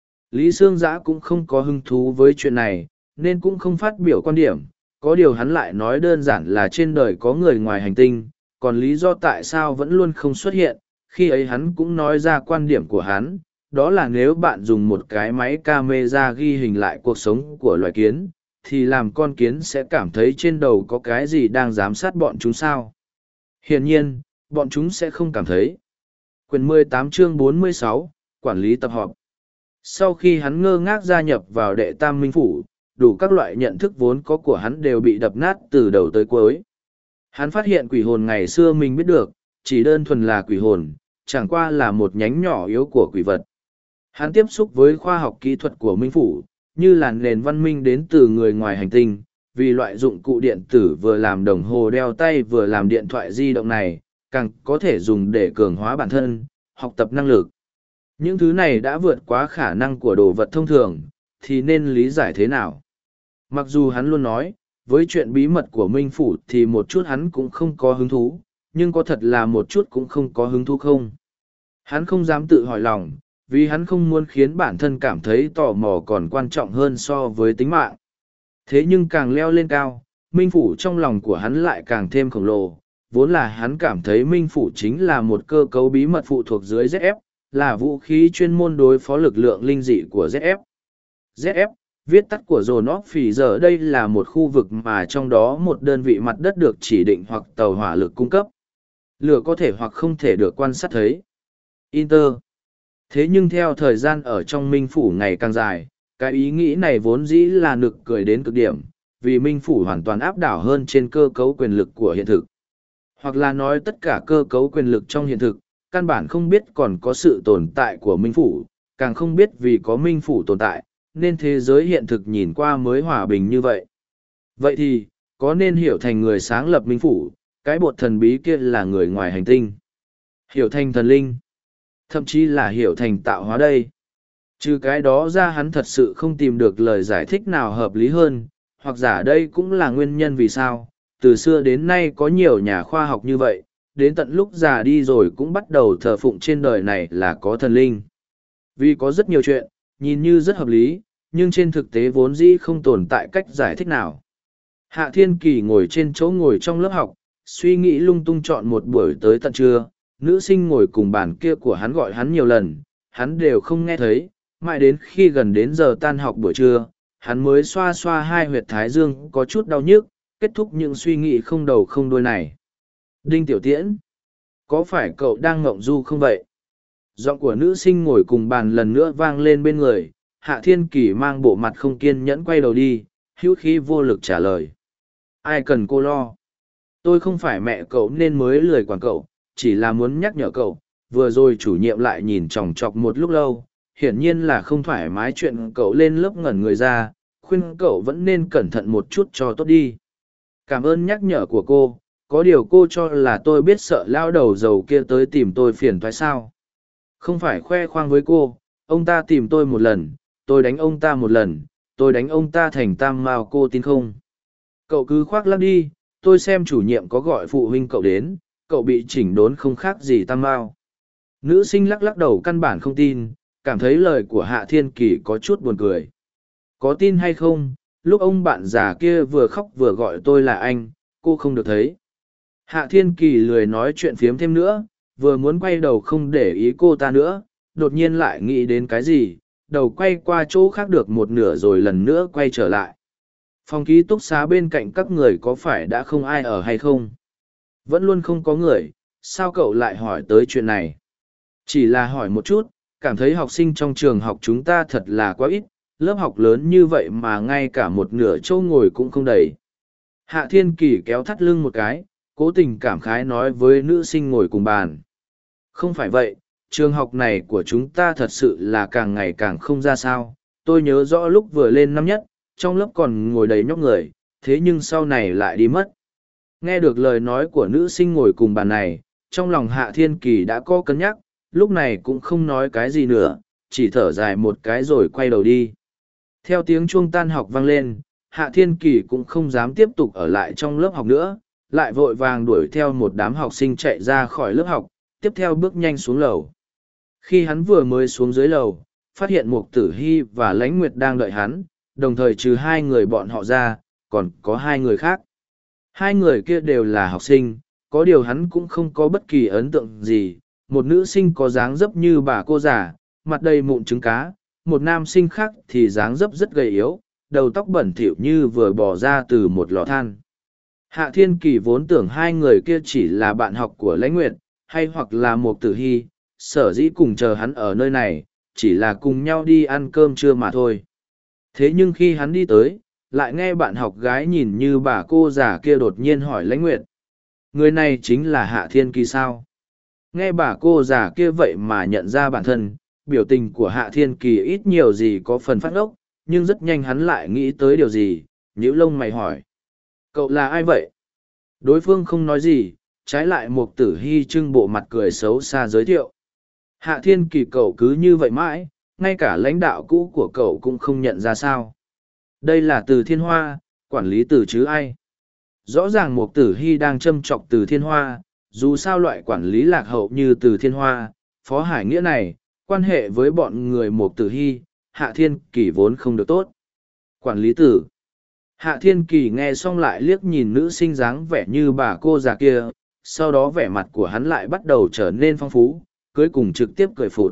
Lý Sương Giã cũng không có hứng thú với chuyện này, nên cũng không phát biểu quan điểm, có điều hắn lại nói đơn giản là trên đời có người ngoài hành tinh, còn lý do tại sao vẫn luôn không xuất hiện, khi ấy hắn cũng nói ra quan điểm của hắn, đó là nếu bạn dùng một cái máy camera ghi hình lại cuộc sống của loài kiến, thì làm con kiến sẽ cảm thấy trên đầu có cái gì đang giám sát bọn chúng sao? Hiển nhiên, bọn chúng sẽ không cảm thấy. Quyển 18 chương 46, Quản lý tập họp. Sau khi hắn ngơ ngác gia nhập vào đệ tam minh phủ, đủ các loại nhận thức vốn có của hắn đều bị đập nát từ đầu tới cuối. Hắn phát hiện quỷ hồn ngày xưa mình biết được, chỉ đơn thuần là quỷ hồn, chẳng qua là một nhánh nhỏ yếu của quỷ vật. Hắn tiếp xúc với khoa học kỹ thuật của minh phủ, như là nền văn minh đến từ người ngoài hành tinh, vì loại dụng cụ điện tử vừa làm đồng hồ đeo tay vừa làm điện thoại di động này, càng có thể dùng để cường hóa bản thân, học tập năng lực. Những thứ này đã vượt quá khả năng của đồ vật thông thường, thì nên lý giải thế nào? Mặc dù hắn luôn nói, với chuyện bí mật của Minh Phủ thì một chút hắn cũng không có hứng thú, nhưng có thật là một chút cũng không có hứng thú không? Hắn không dám tự hỏi lòng, vì hắn không muốn khiến bản thân cảm thấy tò mò còn quan trọng hơn so với tính mạng. Thế nhưng càng leo lên cao, Minh Phủ trong lòng của hắn lại càng thêm khổng lồ, vốn là hắn cảm thấy Minh Phủ chính là một cơ cấu bí mật phụ thuộc dưới ZF, là vũ khí chuyên môn đối phó lực lượng linh dị của ZF. ZF, viết tắt của Zone of Phỉ giờ đây là một khu vực mà trong đó một đơn vị mặt đất được chỉ định hoặc tàu hỏa lực cung cấp. Lửa có thể hoặc không thể được quan sát thấy. Inter. Thế nhưng theo thời gian ở trong Minh Phủ ngày càng dài, cái ý nghĩ này vốn dĩ là nực cười đến cực điểm, vì Minh Phủ hoàn toàn áp đảo hơn trên cơ cấu quyền lực của hiện thực. Hoặc là nói tất cả cơ cấu quyền lực trong hiện thực, căn bản không biết còn có sự tồn tại của Minh Phủ, càng không biết vì có Minh Phủ tồn tại, nên thế giới hiện thực nhìn qua mới hòa bình như vậy. Vậy thì, có nên hiểu thành người sáng lập Minh Phủ, cái bột thần bí kia là người ngoài hành tinh? Hiểu thành thần linh? Thậm chí là hiểu thành tạo hóa đây? Trừ cái đó ra hắn thật sự không tìm được lời giải thích nào hợp lý hơn, hoặc giả đây cũng là nguyên nhân vì sao, từ xưa đến nay có nhiều nhà khoa học như vậy, đến tận lúc già đi rồi cũng bắt đầu thờ phụng trên đời này là có thần linh. Vì có rất nhiều chuyện, nhìn như rất hợp lý, nhưng trên thực tế vốn dĩ không tồn tại cách giải thích nào. Hạ Thiên Kỳ ngồi trên chỗ ngồi trong lớp học, suy nghĩ lung tung chọn một buổi tới tận trưa, nữ sinh ngồi cùng bàn kia của hắn gọi hắn nhiều lần, hắn đều không nghe thấy, mãi đến khi gần đến giờ tan học buổi trưa, hắn mới xoa xoa hai huyệt thái dương có chút đau nhức, kết thúc những suy nghĩ không đầu không đuôi này. Đinh Tiểu Tiễn, có phải cậu đang ngộng du không vậy? Giọng của nữ sinh ngồi cùng bàn lần nữa vang lên bên người, Hạ Thiên Kỳ mang bộ mặt không kiên nhẫn quay đầu đi, hữu khí vô lực trả lời. Ai cần cô lo? Tôi không phải mẹ cậu nên mới lười quản cậu, chỉ là muốn nhắc nhở cậu, vừa rồi chủ nhiệm lại nhìn chòng chọc một lúc lâu, hiển nhiên là không thoải mái chuyện cậu lên lớp ngẩn người ra, khuyên cậu vẫn nên cẩn thận một chút cho tốt đi. Cảm ơn nhắc nhở của cô, có điều cô cho là tôi biết sợ lao đầu dầu kia tới tìm tôi phiền thoái sao? Không phải khoe khoang với cô, ông ta tìm tôi một lần, tôi đánh ông ta một lần, tôi đánh ông ta thành tam mao, cô tin không? Cậu cứ khoác lác đi, tôi xem chủ nhiệm có gọi phụ huynh cậu đến, cậu bị chỉnh đốn không khác gì tam mao. Nữ sinh lắc lắc đầu căn bản không tin, cảm thấy lời của Hạ Thiên Kỳ có chút buồn cười. Có tin hay không, lúc ông bạn già kia vừa khóc vừa gọi tôi là anh, cô không được thấy. Hạ Thiên Kỳ lười nói chuyện phiếm thêm nữa, vừa muốn quay đầu không để ý cô ta nữa, đột nhiên lại nghĩ đến cái gì, đầu quay qua chỗ khác được một nửa rồi lần nữa quay trở lại. Phòng ký túc xá bên cạnh các người có phải đã không ai ở hay không? Vẫn luôn không có người, sao cậu lại hỏi tới chuyện này? Chỉ là hỏi một chút, cảm thấy học sinh trong trường học chúng ta thật là quá ít, lớp học lớn như vậy mà ngay cả một nửa chỗ ngồi cũng không đầy. Hạ Thiên Kỳ kéo thắt lưng một cái, cố tình cảm khái nói với nữ sinh ngồi cùng bàn. Không phải vậy, trường học này của chúng ta thật sự là càng ngày càng không ra sao. Tôi nhớ rõ lúc vừa lên năm nhất, trong lớp còn ngồi đầy nhóc người, thế nhưng sau này lại đi mất. Nghe được lời nói của nữ sinh ngồi cùng bàn này, trong lòng Hạ Thiên Kỳ đã có cân nhắc, lúc này cũng không nói cái gì nữa, chỉ thở dài một cái rồi quay đầu đi. Theo tiếng chuông tan học vang lên, Hạ Thiên Kỳ cũng không dám tiếp tục ở lại trong lớp học nữa, lại vội vàng đuổi theo một đám học sinh chạy ra khỏi lớp học, tiếp theo bước nhanh xuống lầu. Khi hắn vừa mới xuống dưới lầu, phát hiện Mục Tử Hy và Lãnh Nguyệt đang đợi hắn, đồng thời trừ hai người bọn họ ra, còn có hai người khác. Hai người kia đều là học sinh, có điều hắn cũng không có bất kỳ ấn tượng gì. Một nữ sinh có dáng dấp như bà cô già, mặt đầy mụn trứng cá, một nam sinh khác thì dáng dấp rất gầy yếu, đầu tóc bẩn thỉu như vừa bỏ ra từ một lò than. Hạ Thiên Kỳ vốn tưởng hai người kia chỉ là bạn học của Lãnh Nguyệt, hay hoặc là Mục Tử Hy, sở dĩ cùng chờ hắn ở nơi này, chỉ là cùng nhau đi ăn cơm trưa mà thôi. Thế nhưng khi hắn đi tới, lại nghe bạn học gái nhìn như bà cô già kia đột nhiên hỏi Lãnh Nguyệt. Người này chính là Hạ Thiên Kỳ sao? Nghe bà cô già kia vậy mà nhận ra bản thân, biểu tình của Hạ Thiên Kỳ ít nhiều gì có phần phát ốc, nhưng rất nhanh hắn lại nghĩ tới điều gì, nhíu lông mày hỏi. Cậu là ai vậy? Đối phương không nói gì, trái lại Mục Tử Hy trưng bộ mặt cười xấu xa giới thiệu. Hạ Thiên Kỳ cậu cứ như vậy mãi, ngay cả lãnh đạo cũ của cậu cũng không nhận ra sao. Đây là Từ Thiên Hoa, quản lý Từ chứ ai. Rõ ràng Mục Tử Hy đang châm chọc Từ Thiên Hoa, dù sao loại quản lý lạc hậu như Từ Thiên Hoa, Phó Hải Nghĩa này, quan hệ với bọn người Mục Tử Hy, Hạ Thiên Kỳ vốn không được tốt. Quản lý Tử. Hạ Thiên Kỳ nghe xong lại liếc nhìn nữ sinh dáng vẻ như bà cô già kia, sau đó vẻ mặt của hắn lại bắt đầu trở nên phong phú, cuối cùng trực tiếp cười phụt.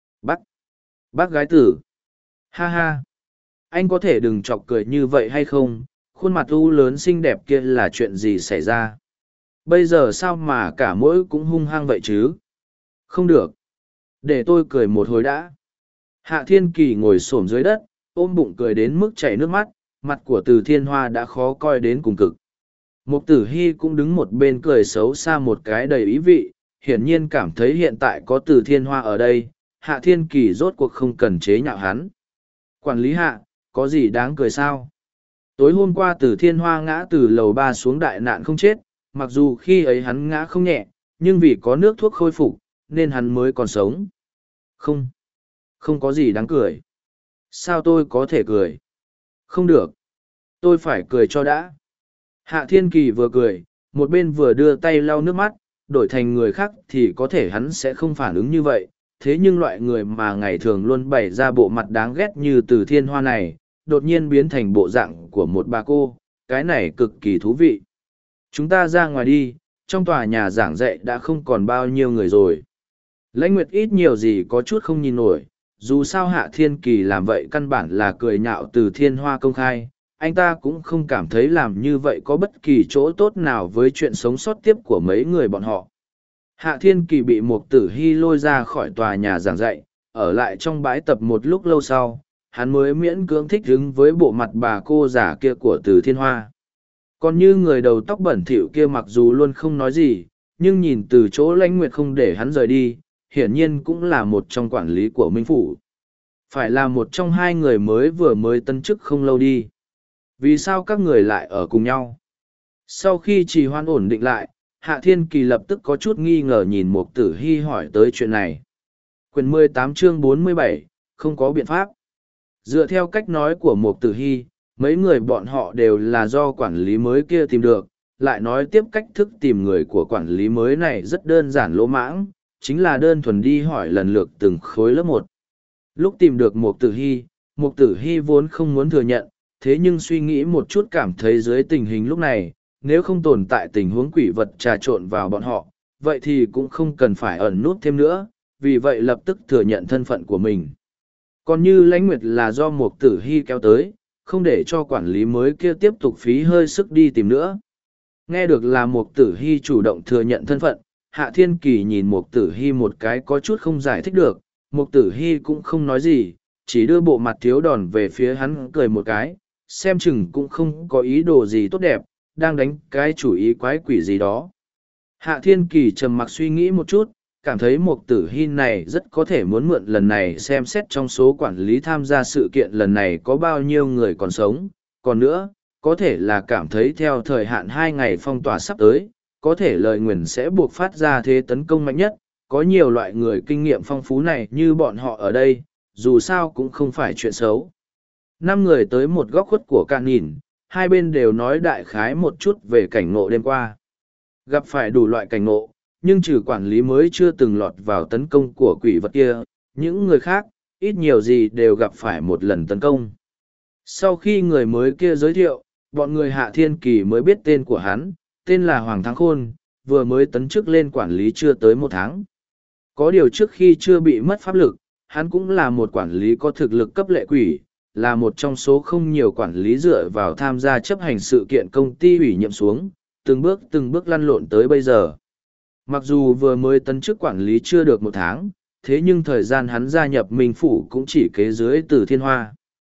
Bác gái Tử. Ha ha. Anh có thể đừng chọc cười như vậy hay không, khuôn mặt u lớn xinh đẹp kia là chuyện gì xảy ra? Bây giờ sao mà cả mỗi cũng hung hăng vậy chứ? Không được. Để tôi cười một hồi đã. Hạ Thiên Kỳ ngồi xổm dưới đất, ôm bụng cười đến mức chảy nước mắt, mặt của Từ Thiên Hoa đã khó coi đến cùng cực. Mục Tử Hy cũng đứng một bên cười xấu xa một cái đầy ý vị, hiển nhiên cảm thấy hiện tại có Từ Thiên Hoa ở đây, Hạ Thiên Kỳ rốt cuộc không cần chế nhạo hắn. Quản lý Hạ, có gì đáng cười sao? Tối hôm qua Từ Thiên Hoa ngã từ lầu 3 xuống đại nạn không chết, mặc dù khi ấy hắn ngã không nhẹ, nhưng vì có nước thuốc khôi phục, nên hắn mới còn sống. Không có gì đáng cười. Sao tôi có thể cười? Không được. Tôi phải cười cho đã. Hạ Thiên Kỳ vừa cười, một bên vừa đưa tay lau nước mắt, đổi thành người khác thì có thể hắn sẽ không phản ứng như vậy. Thế nhưng loại người mà ngày thường luôn bày ra bộ mặt đáng ghét như Từ Thiên Hoa này, đột nhiên biến thành bộ dạng của một bà cô, cái này cực kỳ thú vị. Chúng ta ra ngoài đi, trong tòa nhà giảng dạy đã không còn bao nhiêu người rồi. Lãnh Nguyệt ít nhiều gì có chút không nhìn nổi, dù sao Hạ Thiên Kỳ làm vậy căn bản là cười nhạo Từ Thiên Hoa công khai, anh ta cũng không cảm thấy làm như vậy có bất kỳ chỗ tốt nào với chuyện sống sót tiếp của mấy người bọn họ. Hạ Thiên Kỳ bị Mục Tử Hy lôi ra khỏi tòa nhà giảng dạy, ở lại trong bãi tập một lúc lâu sau, hắn mới miễn cưỡng thích ứng với bộ mặt bà cô già kia của Từ Thiên Hoa. Còn như người đầu tóc bẩn thỉu kia mặc dù luôn không nói gì, nhưng nhìn từ chỗ Lãnh Nguyệt không để hắn rời đi, hiển nhiên cũng là một trong quản lý của Minh Phủ. Phải là một trong hai người mới tân chức không lâu đi. Vì sao các người lại ở cùng nhau? Sau khi trì hoãn ổn định lại, Hạ Thiên Kỳ lập tức có chút nghi ngờ nhìn Mục Tử Hy hỏi tới chuyện này. Quyển 18 chương 47, không có biện pháp. Dựa theo cách nói của Mục Tử Hy, mấy người bọn họ đều là do quản lý mới kia tìm được, lại nói tiếp cách thức tìm người của quản lý mới này rất đơn giản lỗ mãng, chính là đơn thuần đi hỏi lần lượt từng khối lớp một. Lúc tìm được Mục Tử Hy vốn không muốn thừa nhận, thế nhưng suy nghĩ một chút cảm thấy dưới tình hình lúc này, nếu không tồn tại tình huống quỷ vật trà trộn vào bọn họ, vậy thì cũng không cần phải ẩn nút thêm nữa, vì vậy lập tức thừa nhận thân phận của mình. Còn như Lãnh Nguyệt là do Mục Tử Hy kéo tới, không để cho quản lý mới kia tiếp tục phí hơi sức đi tìm nữa. Nghe được là Mục Tử Hy chủ động thừa nhận thân phận, Hạ Thiên Kỳ nhìn Mục Tử Hy một cái có chút không giải thích được, Mục Tử Hy cũng không nói gì, chỉ đưa bộ mặt thiếu đòn về phía hắn cười một cái, xem chừng cũng không có ý đồ gì tốt đẹp, đang đánh cái chủ ý quái quỷ gì đó. Hạ Thiên Kỳ trầm mặc suy nghĩ một chút, cảm thấy Mục Tử Hy này rất có thể muốn mượn lần này xem xét trong số quản lý tham gia sự kiện lần này có bao nhiêu người còn sống. Còn nữa, có thể là cảm thấy theo thời hạn 2 ngày phong tỏa sắp tới, có thể lời nguyền sẽ buộc phát ra thế tấn công mạnh nhất. Có nhiều loại người kinh nghiệm phong phú này như bọn họ ở đây, dù sao cũng không phải chuyện xấu. 5 người tới một góc khuất của cạn nhìn, hai bên đều nói đại khái một chút về cảnh ngộ đêm qua. Gặp phải đủ loại cảnh ngộ, nhưng trừ quản lý mới chưa từng lọt vào tấn công của quỷ vật kia, những người khác, ít nhiều gì đều gặp phải một lần tấn công. Sau khi người mới kia giới thiệu, bọn người Hạ Thiên Kỳ mới biết tên của hắn, tên là Hoàng Thắng Khôn, vừa mới tấn chức lên quản lý chưa tới 1 tháng. Có điều trước khi chưa bị mất pháp lực, hắn cũng là một quản lý có thực lực cấp lệ quỷ, là một trong số không nhiều quản lý dựa vào tham gia chấp hành sự kiện công ty ủy nhiệm xuống, từng bước lăn lộn tới bây giờ. Mặc dù vừa mới tấn chức quản lý chưa được 1 tháng, thế nhưng thời gian hắn gia nhập Minh Phủ cũng chỉ kế dưới Từ Thiên Hoa.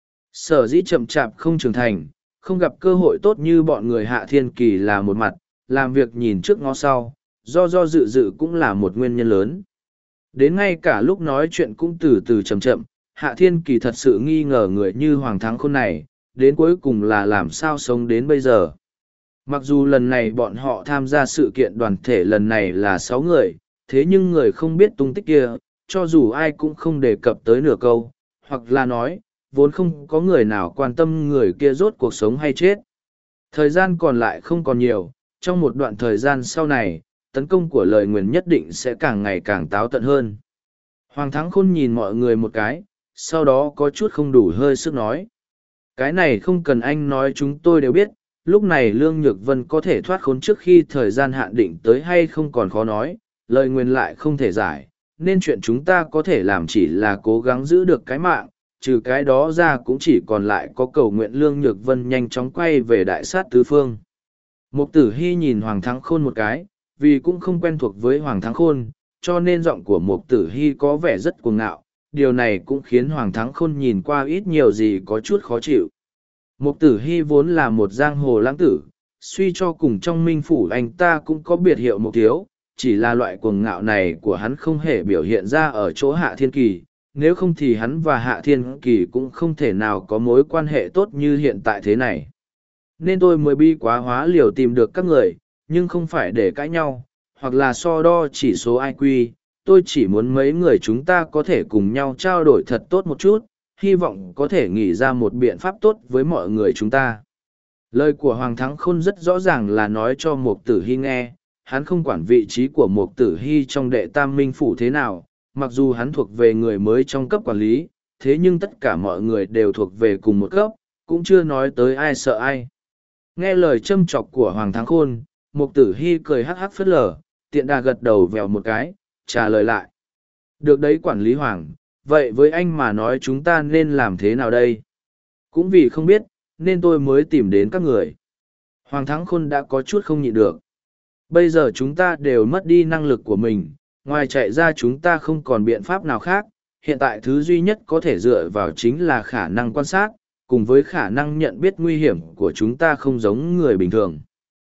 Sở dĩ chậm chạp không trưởng thành, không gặp cơ hội tốt như bọn người Hạ Thiên Kỳ là một mặt, làm việc nhìn trước ngó sau, do dự cũng là một nguyên nhân lớn. Đến ngay cả lúc nói chuyện cũng từ từ chậm chậm, Hạ Thiên Kỳ thật sự nghi ngờ người như Hoàng Thắng Khôn này, đến cuối cùng là làm sao sống đến bây giờ. Mặc dù lần này bọn họ tham gia sự kiện đoàn thể lần này là 6 người, thế nhưng người không biết tung tích kia, cho dù ai cũng không đề cập tới nửa câu, hoặc là nói, vốn không có người nào quan tâm người kia rốt cuộc sống hay chết. Thời gian còn lại không còn nhiều, trong một đoạn thời gian sau này, tấn công của lời nguyền nhất định sẽ càng ngày càng táo tận hơn. Hoàng Thắng Khôn nhìn mọi người một cái, sau đó có chút không đủ hơi sức nói. Cái này không cần anh nói, chúng tôi đều biết, lúc này Lương Nhược Vân có thể thoát khốn trước khi thời gian hạn định tới hay không còn khó nói, lời nguyền lại không thể giải, nên chuyện chúng ta có thể làm chỉ là cố gắng giữ được cái mạng, trừ cái đó ra cũng chỉ còn lại có cầu nguyện Lương Nhược Vân nhanh chóng quay về đại sát tứ phương. Mục Tử Hy nhìn Hoàng Thắng Khôn một cái, vì cũng không quen thuộc với Hoàng Thắng Khôn, cho nên giọng của Mục Tử Hy có vẻ rất cuồng ngạo, điều này cũng khiến Hoàng Thắng Khôn nhìn qua ít nhiều gì có chút khó chịu. Mục Tử Hy vốn là một giang hồ lãng tử, suy cho cùng trong Minh Phủ anh ta cũng có biệt hiệu Mục Thiếu, chỉ là loại cuồng ngạo này của hắn không hề biểu hiện ra ở chỗ Hạ Thiên Kỳ, nếu không thì hắn và Hạ Thiên Kỳ cũng không thể nào có mối quan hệ tốt như hiện tại thế này. Nên tôi mới bi quá hóa liều tìm được các người, nhưng không phải để cãi nhau, hoặc là so đo chỉ số IQ, tôi chỉ muốn mấy người chúng ta có thể cùng nhau trao đổi thật tốt một chút, hy vọng có thể nghĩ ra một biện pháp tốt với mọi người chúng ta. Lời của Hoàng Thắng Khôn rất rõ ràng là nói cho Mục Tử Hy nghe, hắn không quản vị trí của Mục Tử Hy trong đệ tam minh phủ thế nào, mặc dù hắn thuộc về người mới trong cấp quản lý, thế nhưng tất cả mọi người đều thuộc về cùng một cấp, cũng chưa nói tới ai sợ ai. Nghe lời châm chọc của Hoàng Thắng Khôn, Mục Tử Hy cười hắc hắc phớt lờ, tiện đà gật đầu vèo một cái, trả lời lại. Được đấy quản lý Hoàng, vậy với anh mà nói chúng ta nên làm thế nào đây? Cũng vì không biết, nên tôi mới tìm đến các người. Hoàng Thắng Khôn đã có chút không nhịn được. Bây giờ chúng ta đều mất đi năng lực của mình, ngoài chạy ra chúng ta không còn biện pháp nào khác, hiện tại thứ duy nhất có thể dựa vào chính là khả năng quan sát, cùng với khả năng nhận biết nguy hiểm của chúng ta không giống người bình thường.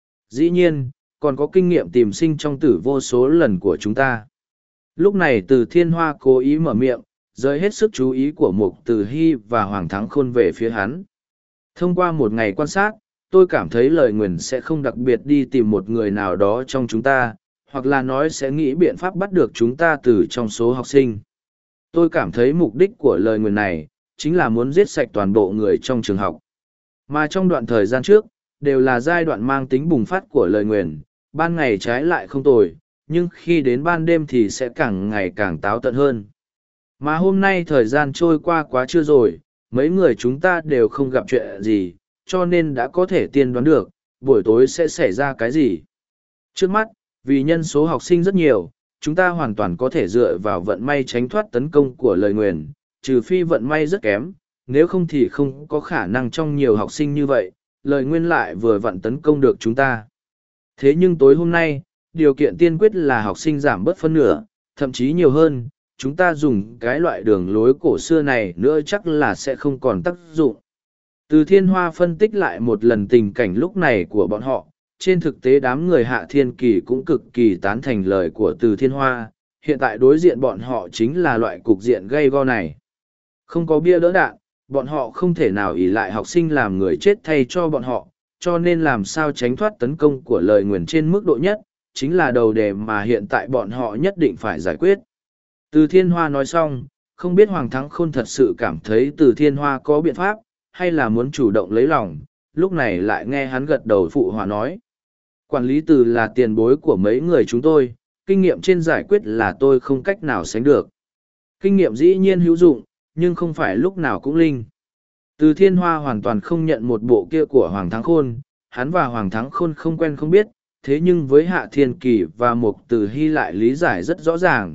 Dĩ nhiên, còn có kinh nghiệm tìm sinh trong tử vô số lần của chúng ta. Lúc này Từ Thiên Hoa cố ý mở miệng, rời hết sức chú ý của Mục Tử Hy và Hoàng Thắng Khôn về phía hắn. Thông qua một ngày quan sát, tôi cảm thấy lời nguyền sẽ không đặc biệt đi tìm một người nào đó trong chúng ta, hoặc là nói sẽ nghĩ biện pháp bắt được chúng ta từ trong số học sinh. Tôi cảm thấy mục đích của lời nguyền này, chính là muốn giết sạch toàn bộ người trong trường học. Mà trong đoạn thời gian trước, đều là giai đoạn mang tính bùng phát của lời nguyền, ban ngày trái lại không tồi, nhưng khi đến ban đêm thì sẽ càng ngày càng táo tận hơn. Mà hôm nay thời gian trôi qua quá trưa rồi, mấy người chúng ta đều không gặp chuyện gì, cho nên đã có thể tiên đoán được, buổi tối sẽ xảy ra cái gì. Trước mắt, vì nhân số học sinh rất nhiều, chúng ta hoàn toàn có thể dựa vào vận may tránh thoát tấn công của lời nguyền, trừ phi vận may rất kém, nếu không thì không có khả năng trong nhiều học sinh như vậy, lời nguyên lại vừa vặn tấn công được chúng ta. Thế nhưng tối hôm nay, điều kiện tiên quyết là học sinh giảm bớt phân nửa, thậm chí nhiều hơn, chúng ta dùng cái loại đường lối cổ xưa này nữa chắc là sẽ không còn tác dụng. Từ Thiên Hoa phân tích lại một lần tình cảnh lúc này của bọn họ, trên thực tế đám người Hạ Thiên Kỳ cũng cực kỳ tán thành lời của Từ Thiên Hoa, hiện tại đối diện bọn họ chính là loại cục diện gay go này. Không có bia đỡ đạn, bọn họ không thể nào ỷ lại học sinh làm người chết thay cho bọn họ, cho nên làm sao tránh thoát tấn công của lời nguyền trên mức độ nhất, chính là đầu đề mà hiện tại bọn họ nhất định phải giải quyết. Từ Thiên Hoa nói xong, không biết Hoàng Thắng Khôn thật sự cảm thấy Từ Thiên Hoa có biện pháp, hay là muốn chủ động lấy lòng, lúc này lại nghe hắn gật đầu phụ hòa nói. Quản lý Từ là tiền bối của mấy người chúng tôi, kinh nghiệm trên giải quyết là tôi không cách nào sánh được. Kinh nghiệm dĩ nhiên hữu dụng, nhưng không phải lúc nào cũng linh. Từ Thiên Hoa hoàn toàn không nhận một bộ kia của Hoàng Thắng Khôn, hắn và Hoàng Thắng Khôn không quen không biết, thế nhưng với Hạ Thiên Kỳ và Mục Tử Hy lại lý giải rất rõ ràng,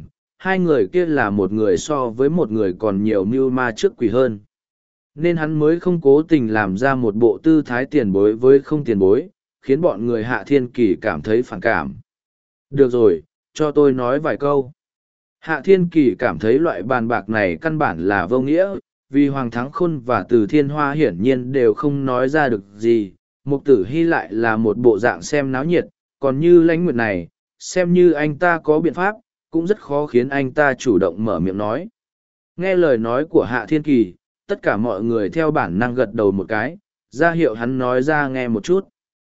hai người kia là một người so với một người còn nhiều mưu ma trước quỷ hơn. Nên hắn mới không cố tình làm ra một bộ tư thái tiền bối với không tiền bối, khiến bọn người Hạ Thiên Kỳ cảm thấy phản cảm. Được rồi, cho tôi nói vài câu. Hạ Thiên Kỳ cảm thấy loại bàn bạc này căn bản là vô nghĩa, vì Hoàng Thắng Khôn và Từ Thiên Hoa hiển nhiên đều không nói ra được gì. Mục Tử Hy lại là một bộ dạng xem náo nhiệt, còn như Lãnh Nguyệt này, xem như anh ta có biện pháp, cũng rất khó khiến anh ta chủ động mở miệng nói. Nghe lời nói của Hạ Thiên Kỳ, tất cả mọi người theo bản năng gật đầu một cái, ra hiệu hắn nói ra nghe một chút.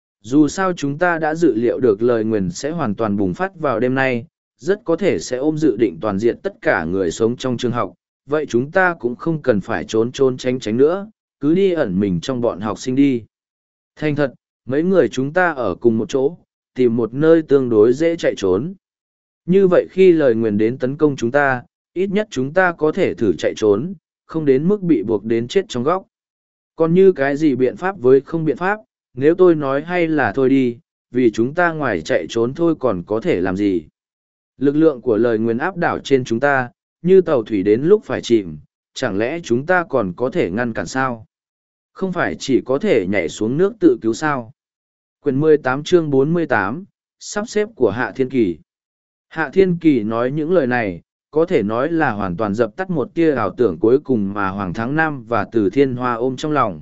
Dù sao chúng ta đã dự liệu được lời nguyền sẽ hoàn toàn bùng phát vào đêm nay, rất có thể sẽ ôm dự định toàn diện tất cả người sống trong trường học, vậy chúng ta cũng không cần phải trốn trốn tránh tránh nữa, cứ đi ẩn mình trong bọn học sinh đi. Thành thật, mấy người chúng ta ở cùng một chỗ, tìm một nơi tương đối dễ chạy trốn. Như vậy khi lời nguyền đến tấn công chúng ta, ít nhất chúng ta có thể thử chạy trốn, không đến mức bị buộc đến chết trong góc. Còn như cái gì biện pháp với không biện pháp, nếu tôi nói hay là thôi đi, vì chúng ta ngoài chạy trốn thôi còn có thể làm gì. Lực lượng của lời nguyền áp đảo trên chúng ta, như tàu thủy đến lúc phải chìm, chẳng lẽ chúng ta còn có thể ngăn cản sao? Không phải chỉ có thể nhảy xuống nước tự cứu sao? Quyển 18 chương 48, sắp xếp của Hạ Thiên Kỳ. Hạ Thiên Kỳ nói những lời này, có thể nói là hoàn toàn dập tắt một tia ảo tưởng cuối cùng mà Hoàng Thắng Nam và Từ Thiên Hoa ôm trong lòng.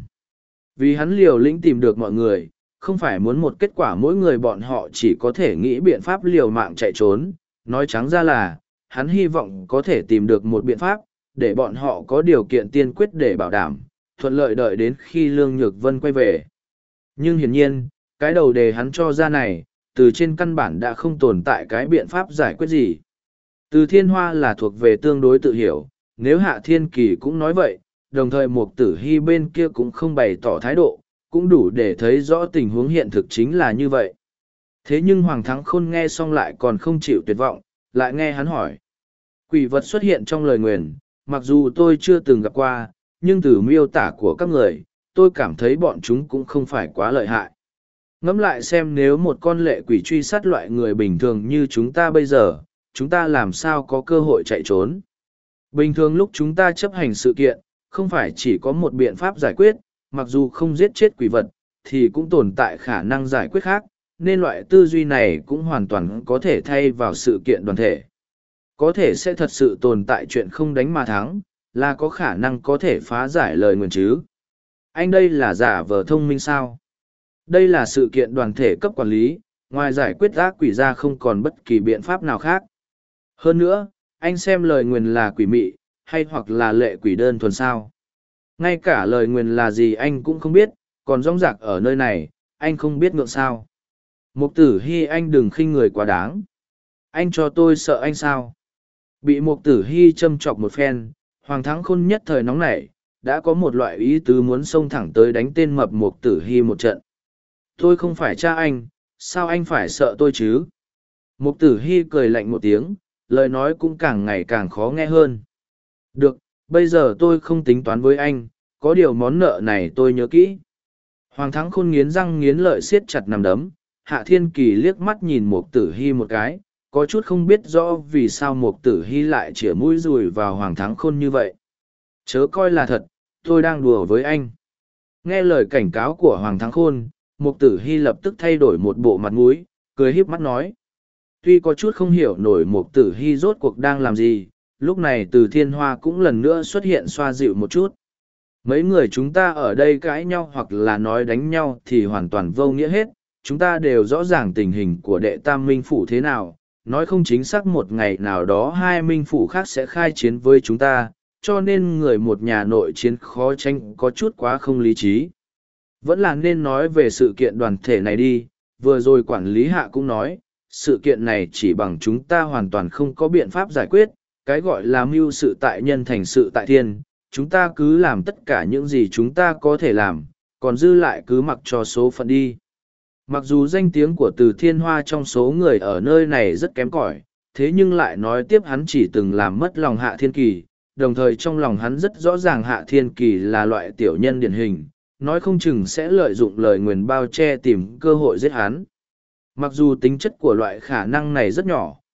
Vì hắn liều lĩnh tìm được mọi người, không phải muốn một kết quả mỗi người bọn họ chỉ có thể nghĩ biện pháp liều mạng chạy trốn, nói trắng ra là, hắn hy vọng có thể tìm được một biện pháp, để bọn họ có điều kiện tiên quyết để bảo đảm, thuận lợi đợi đến khi Lương Nhược Vân quay về. Nhưng hiển nhiên, cái đầu đề hắn cho ra này, từ trên căn bản đã không tồn tại cái biện pháp giải quyết gì. Từ Thiên Hoa là thuộc về tương đối tự hiểu, nếu Hạ Thiên Kỳ cũng nói vậy, đồng thời Mục Tử Hy bên kia cũng không bày tỏ thái độ, cũng đủ để thấy rõ tình huống hiện thực chính là như vậy. Thế nhưng Hoàng Thắng Khôn nghe xong lại còn không chịu tuyệt vọng, lại nghe hắn hỏi. Quỷ vật xuất hiện trong lời nguyền, mặc dù tôi chưa từng gặp qua, nhưng từ miêu tả của các người, tôi cảm thấy bọn chúng cũng không phải quá lợi hại. Ngẫm lại xem nếu một con lệ quỷ truy sát loại người bình thường như chúng ta bây giờ, chúng ta làm sao có cơ hội chạy trốn. Bình thường lúc chúng ta chấp hành sự kiện, không phải chỉ có một biện pháp giải quyết, mặc dù không giết chết quỷ vật, thì cũng tồn tại khả năng giải quyết khác, nên loại tư duy này cũng hoàn toàn có thể thay vào sự kiện đoàn thể. Có thể sẽ thật sự tồn tại chuyện không đánh mà thắng, là có khả năng có thể phá giải lời nguyền chứ. Anh đây là giả vờ thông minh sao? Đây là sự kiện đoàn thể cấp quản lý, ngoài giải quyết ác quỷ ra không còn bất kỳ biện pháp nào khác. Hơn nữa, anh xem lời nguyền là quỷ mị, hay hoặc là lệ quỷ đơn thuần sao. Ngay cả lời nguyền là gì anh cũng không biết, còn rong rạc ở nơi này, anh không biết ngượng sao. Mục Tử Hy anh đừng khinh người quá đáng. Anh cho tôi sợ anh sao? Bị Mục Tử Hy châm chọc một phen, Hoàng Thắng Khôn nhất thời nóng nảy, đã có một loại ý tứ muốn xông thẳng tới đánh tên mập Mục Tử Hy một trận. Tôi không phải cha anh, sao anh phải sợ tôi chứ? Mục Tử Hy cười lạnh một tiếng, lời nói cũng càng ngày càng khó nghe hơn. Được, bây giờ tôi không tính toán với anh, có điều món nợ này tôi nhớ kỹ. Hoàng Thắng Khôn nghiến răng nghiến lợi siết chặt nằm đấm, Hạ Thiên Kỳ liếc mắt nhìn Mục Tử Hy một cái, có chút không biết rõ vì sao Mục Tử Hy lại chĩa mũi dùi vào Hoàng Thắng Khôn như vậy. Chớ coi là thật, tôi đang đùa với anh. Nghe lời cảnh cáo của Hoàng Thắng Khôn, Mục Tử Hy lập tức thay đổi một bộ mặt mũi, cười híp mắt nói. Tuy có chút không hiểu nổi Mục Tử Hy rốt cuộc đang làm gì, lúc này Từ Thiên Hoa cũng lần nữa xuất hiện xoa dịu một chút. Mấy người chúng ta ở đây cãi nhau hoặc là nói đánh nhau thì hoàn toàn vô nghĩa hết, chúng ta đều rõ ràng tình hình của đệ tam minh phủ thế nào, nói không chính xác một ngày nào đó hai minh phủ khác sẽ khai chiến với chúng ta, cho nên người một nhà nội chiến khó tránh có chút quá không lý trí. Vẫn là nên nói về sự kiện đoàn thể này đi, vừa rồi quản lý Hạ cũng nói, sự kiện này chỉ bằng chúng ta hoàn toàn không có biện pháp giải quyết, cái gọi là mưu sự tại nhân thành sự tại thiên, chúng ta cứ làm tất cả những gì chúng ta có thể làm, còn dư lại cứ mặc cho số phận đi. Mặc dù danh tiếng của Từ Thiên Hoa trong số người ở nơi này rất kém cỏi, thế nhưng lại nói tiếp hắn chỉ từng làm mất lòng Hạ Thiên Kỳ, đồng thời trong lòng hắn rất rõ ràng Hạ Thiên Kỳ là loại tiểu nhân điển hình, nói không chừng sẽ lợi dụng lời nguyền bao che tìm cơ hội giết hắn. Mặc dù tính chất của loại khả năng này rất nhỏ,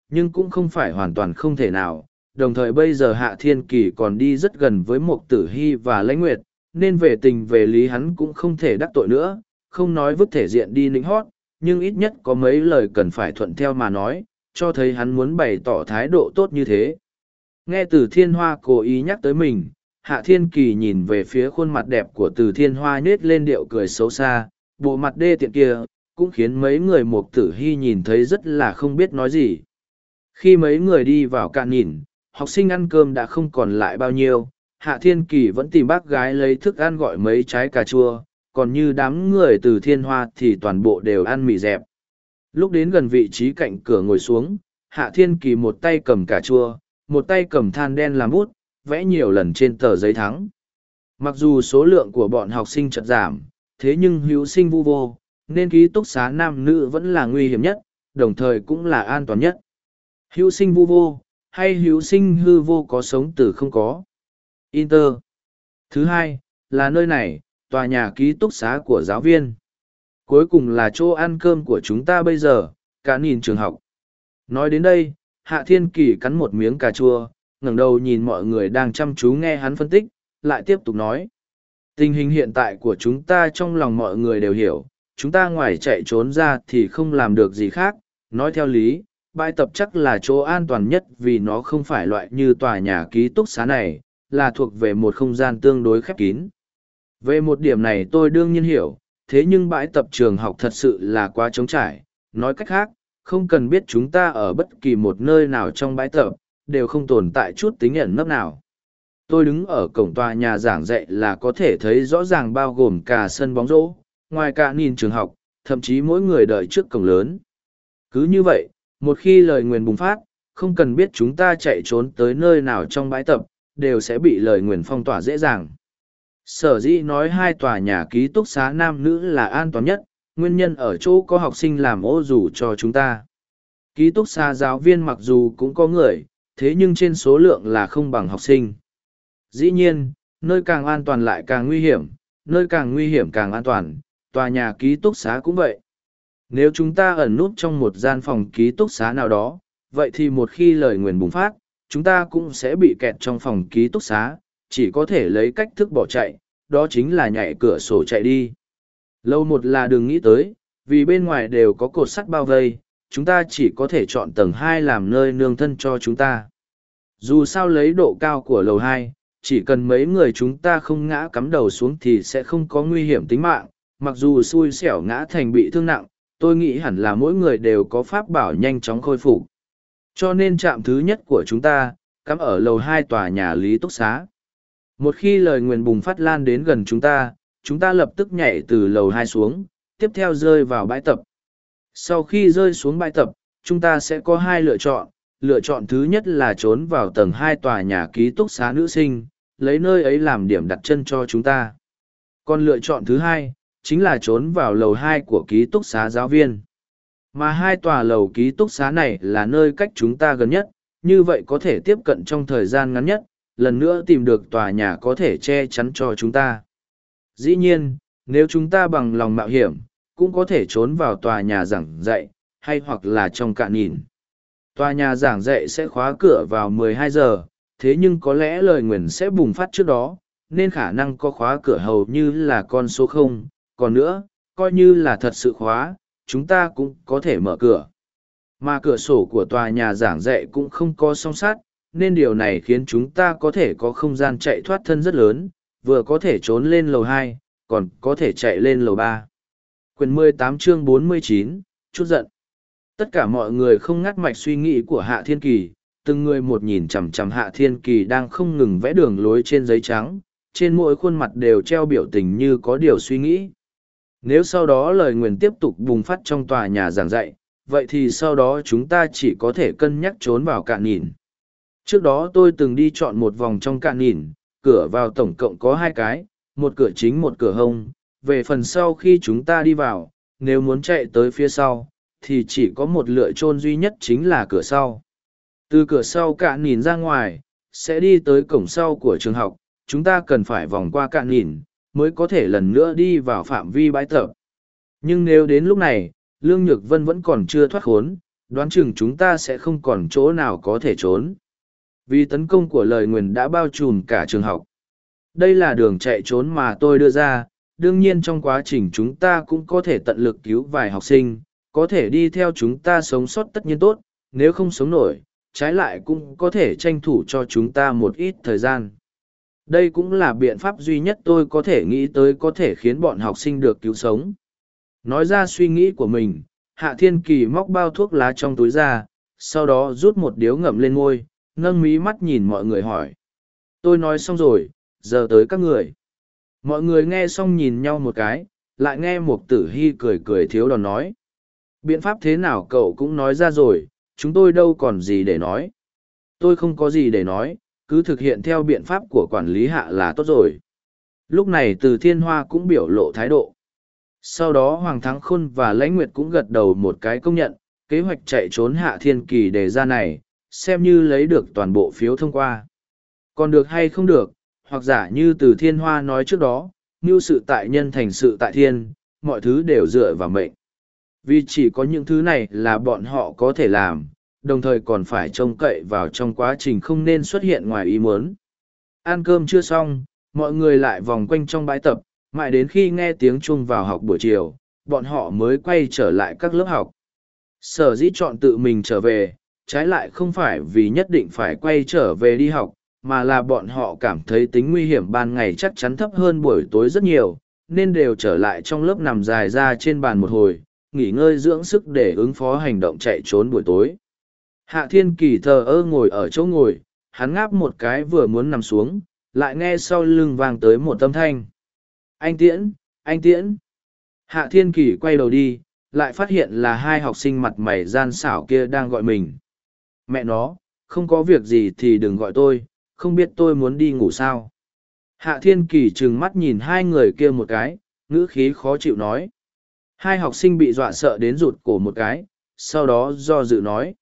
nhưng cũng không phải hoàn toàn không thể nào. Đồng thời bây giờ Hạ Thiên Kỳ còn đi rất gần với Mục Tử Hy và Lãnh Nguyệt, nên về tình về lý hắn cũng không thể đắc tội nữa, không nói vứt thể diện đi nịnh hót, nhưng ít nhất có mấy lời cần phải thuận theo mà nói, cho thấy hắn muốn bày tỏ thái độ tốt như thế. Nghe Từ Thiên Hoa cố ý nhắc tới mình, Hạ Thiên Kỳ nhìn về phía khuôn mặt đẹp của Từ Thiên Hoa nết lên điệu cười xấu xa, bộ mặt đê tiện kia, cũng khiến mấy người Mục Tử Hy nhìn thấy rất là không biết nói gì. Khi mấy người đi vào cạn nhìn, học sinh ăn cơm đã không còn lại bao nhiêu, Hạ Thiên Kỳ vẫn tìm bác gái lấy thức ăn gọi mấy trái cà chua, còn như đám người Từ Thiên Hoa thì toàn bộ đều ăn mì dẹp. Lúc đến gần vị trí cạnh cửa ngồi xuống, Hạ Thiên Kỳ một tay cầm cà chua, một tay cầm than đen làm bút, vẽ nhiều lần trên tờ giấy thắng. Mặc dù số lượng của bọn học sinh chợt giảm, thế nhưng hữu sinh vu vô, nên ký túc xá nam nữ vẫn là nguy hiểm nhất, đồng thời cũng là an toàn nhất. Hữu sinh vu vô, hay hữu sinh hư vô có sống từ không có. Inter. Thứ hai, là nơi này, tòa nhà ký túc xá của giáo viên. Cuối cùng là chỗ ăn cơm của chúng ta bây giờ, cả nhìn trường học. Nói đến đây, Hạ Thiên Kỳ cắn một miếng cà chua, ngẩng đầu nhìn mọi người đang chăm chú nghe hắn phân tích, lại tiếp tục nói. Tình hình hiện tại của chúng ta trong lòng mọi người đều hiểu, chúng ta ngoài chạy trốn ra thì không làm được gì khác. Nói theo lý, bãi tập chắc là chỗ an toàn nhất vì nó không phải loại như tòa nhà ký túc xá này, là thuộc về một không gian tương đối khép kín. Về một điểm này tôi đương nhiên hiểu, thế nhưng bãi tập trường học thật sự là quá trống trải. Nói cách khác, không cần biết chúng ta ở bất kỳ một nơi nào trong bãi tập, đều không tồn tại chút tính ẩn nấp nào. Tôi đứng ở cổng tòa nhà giảng dạy là có thể thấy rõ ràng bao gồm cả sân bóng rổ, ngoài cả nhìn trường học, thậm chí mỗi người đợi trước cổng lớn. Cứ như vậy, một khi lời nguyền bùng phát, không cần biết chúng ta chạy trốn tới nơi nào trong bãi tập, đều sẽ bị lời nguyền phong tỏa dễ dàng. Sở dĩ nói hai tòa nhà ký túc xá nam nữ là an toàn nhất, nguyên nhân ở chỗ có học sinh làm ô dù cho chúng ta. Ký túc xá giáo viên mặc dù cũng có người, thế nhưng trên số lượng là không bằng học sinh. Dĩ nhiên, nơi càng an toàn lại càng nguy hiểm, nơi càng nguy hiểm càng an toàn, tòa nhà ký túc xá cũng vậy. Nếu chúng ta ẩn núp trong một gian phòng ký túc xá nào đó, vậy thì một khi lời nguyền bùng phát, chúng ta cũng sẽ bị kẹt trong phòng ký túc xá, chỉ có thể lấy cách thức bỏ chạy, đó chính là nhảy cửa sổ chạy đi. Lâu một là đừng nghĩ tới, vì bên ngoài đều có cột sắt bao vây, chúng ta chỉ có thể chọn tầng 2 làm nơi nương thân cho chúng ta. Dù sao lấy độ cao của lầu 2, chỉ cần mấy người chúng ta không ngã cắm đầu xuống thì sẽ không có nguy hiểm tính mạng, mặc dù xui xẻo ngã thành bị thương nặng, tôi nghĩ hẳn là mỗi người đều có pháp bảo nhanh chóng khôi phục. Cho nên trạm thứ nhất của chúng ta, cắm ở lầu 2 tòa nhà lý túc xá. Một khi lời nguyền bùng phát lan đến gần chúng ta lập tức nhảy từ lầu 2 xuống, tiếp theo rơi vào bãi tập. Sau khi rơi xuống bãi tập, chúng ta sẽ có hai lựa chọn. Lựa chọn thứ nhất là trốn vào tầng 2 tòa nhà ký túc xá nữ sinh, lấy nơi ấy làm điểm đặt chân cho chúng ta. Còn lựa chọn thứ hai, chính là trốn vào lầu 2 của ký túc xá giáo viên. Mà hai tòa lầu ký túc xá này là nơi cách chúng ta gần nhất, như vậy có thể tiếp cận trong thời gian ngắn nhất, lần nữa tìm được tòa nhà có thể che chắn cho chúng ta. Dĩ nhiên, nếu chúng ta bằng lòng mạo hiểm, cũng có thể trốn vào tòa nhà giảng dạy, hay hoặc là trong cạn nhìn. Tòa nhà giảng dạy sẽ khóa cửa vào 12 giờ, thế nhưng có lẽ lời nguyền sẽ bùng phát trước đó, nên khả năng có khóa cửa hầu như là con số 0. Còn nữa, coi như là thật sự khóa, chúng ta cũng có thể mở cửa. Mà cửa sổ của tòa nhà giảng dạy cũng không có song sắt, nên điều này khiến chúng ta có thể có không gian chạy thoát thân rất lớn, vừa có thể trốn lên lầu 2, còn có thể chạy lên lầu 3. Quyển 18 chương 49, chút giận. Tất cả mọi người không ngắt mạch suy nghĩ của Hạ Thiên Kỳ, từng người một nhìn chằm chằm Hạ Thiên Kỳ đang không ngừng vẽ đường lối trên giấy trắng, trên mỗi khuôn mặt đều treo biểu tình như có điều suy nghĩ. Nếu sau đó lời nguyền tiếp tục bùng phát trong tòa nhà giảng dạy, vậy thì sau đó chúng ta chỉ có thể cân nhắc trốn vào cạn nhìn. Trước đó tôi từng đi chọn một vòng trong cạn nhìn, cửa vào tổng cộng có 2 cái, một cửa chính một cửa hông. Về phần sau khi chúng ta đi vào, nếu muốn chạy tới phía sau, thì chỉ có một lựa chọn duy nhất chính là cửa sau. Từ cửa sau cạn nhìn ra ngoài, sẽ đi tới cổng sau của trường học, chúng ta cần phải vòng qua cạn nhìn, mới có thể lần nữa đi vào phạm vi bãi tập. Nhưng nếu đến lúc này, Lương Nhược Vân vẫn còn chưa thoát khốn, đoán chừng chúng ta sẽ không còn chỗ nào có thể trốn. Vì tấn công của lời nguyền đã bao trùm cả trường học. Đây là đường chạy trốn mà tôi đưa ra, đương nhiên trong quá trình chúng ta cũng có thể tận lực cứu vài học sinh, có thể đi theo chúng ta sống sót tất nhiên tốt, nếu không sống nổi, trái lại cũng có thể tranh thủ cho chúng ta một ít thời gian. Đây cũng là biện pháp duy nhất tôi có thể nghĩ tới có thể khiến bọn học sinh được cứu sống. Nói ra suy nghĩ của mình, Hạ Thiên Kỳ móc bao thuốc lá trong túi ra, sau đó rút một điếu ngậm lên môi, nâng mí mắt nhìn mọi người hỏi. Tôi nói xong rồi, giờ tới các người. Mọi người nghe xong nhìn nhau một cái, lại nghe Mục Tử Hy cười cười thiếu đòn nói. Biện pháp thế nào cậu cũng nói ra rồi, chúng tôi đâu còn gì để nói. Tôi không có gì để nói, cứ thực hiện theo biện pháp của quản lý Hạ là tốt rồi. Lúc này Từ Thiên Hoa cũng biểu lộ thái độ. Sau đó Hoàng Thắng Khôn và Lãnh Nguyệt cũng gật đầu một cái công nhận, kế hoạch chạy trốn Hạ Thiên Kỳ đề ra này, xem như lấy được toàn bộ phiếu thông qua. Còn được hay không được, hoặc giả như Từ Thiên Hoa nói trước đó, mưu sự tại nhân thành sự tại thiên, mọi thứ đều dựa vào mệnh. Vì chỉ có những thứ này là bọn họ có thể làm, đồng thời còn phải trông cậy vào trong quá trình không nên xuất hiện ngoài ý muốn. Ăn cơm chưa xong, mọi người lại vòng quanh trong bãi tập, mãi đến khi nghe tiếng chuông vào học buổi chiều, bọn họ mới quay trở lại các lớp học. Sở dĩ chọn tự mình trở về, trái lại không phải vì nhất định phải quay trở về đi học, mà là bọn họ cảm thấy tính nguy hiểm ban ngày chắc chắn thấp hơn buổi tối rất nhiều, nên đều trở lại trong lớp nằm dài ra trên bàn một hồi, nghỉ ngơi dưỡng sức để ứng phó hành động chạy trốn buổi tối. Hạ Thiên Kỳ thờ ơ ngồi ở chỗ ngồi, hắn ngáp một cái vừa muốn nằm xuống, lại nghe sau lưng vang tới một âm thanh. Anh Tiễn, anh Tiễn. Hạ Thiên Kỳ quay đầu đi, lại phát hiện là hai học sinh mặt mày gian xảo kia đang gọi mình. Mẹ nó, không có việc gì thì đừng gọi tôi, không biết tôi muốn đi ngủ sao. Hạ Thiên Kỳ trừng mắt nhìn hai người kia một cái, ngữ khí khó chịu nói. Hai học sinh bị dọa sợ đến rụt cổ một cái, sau đó do dự nói.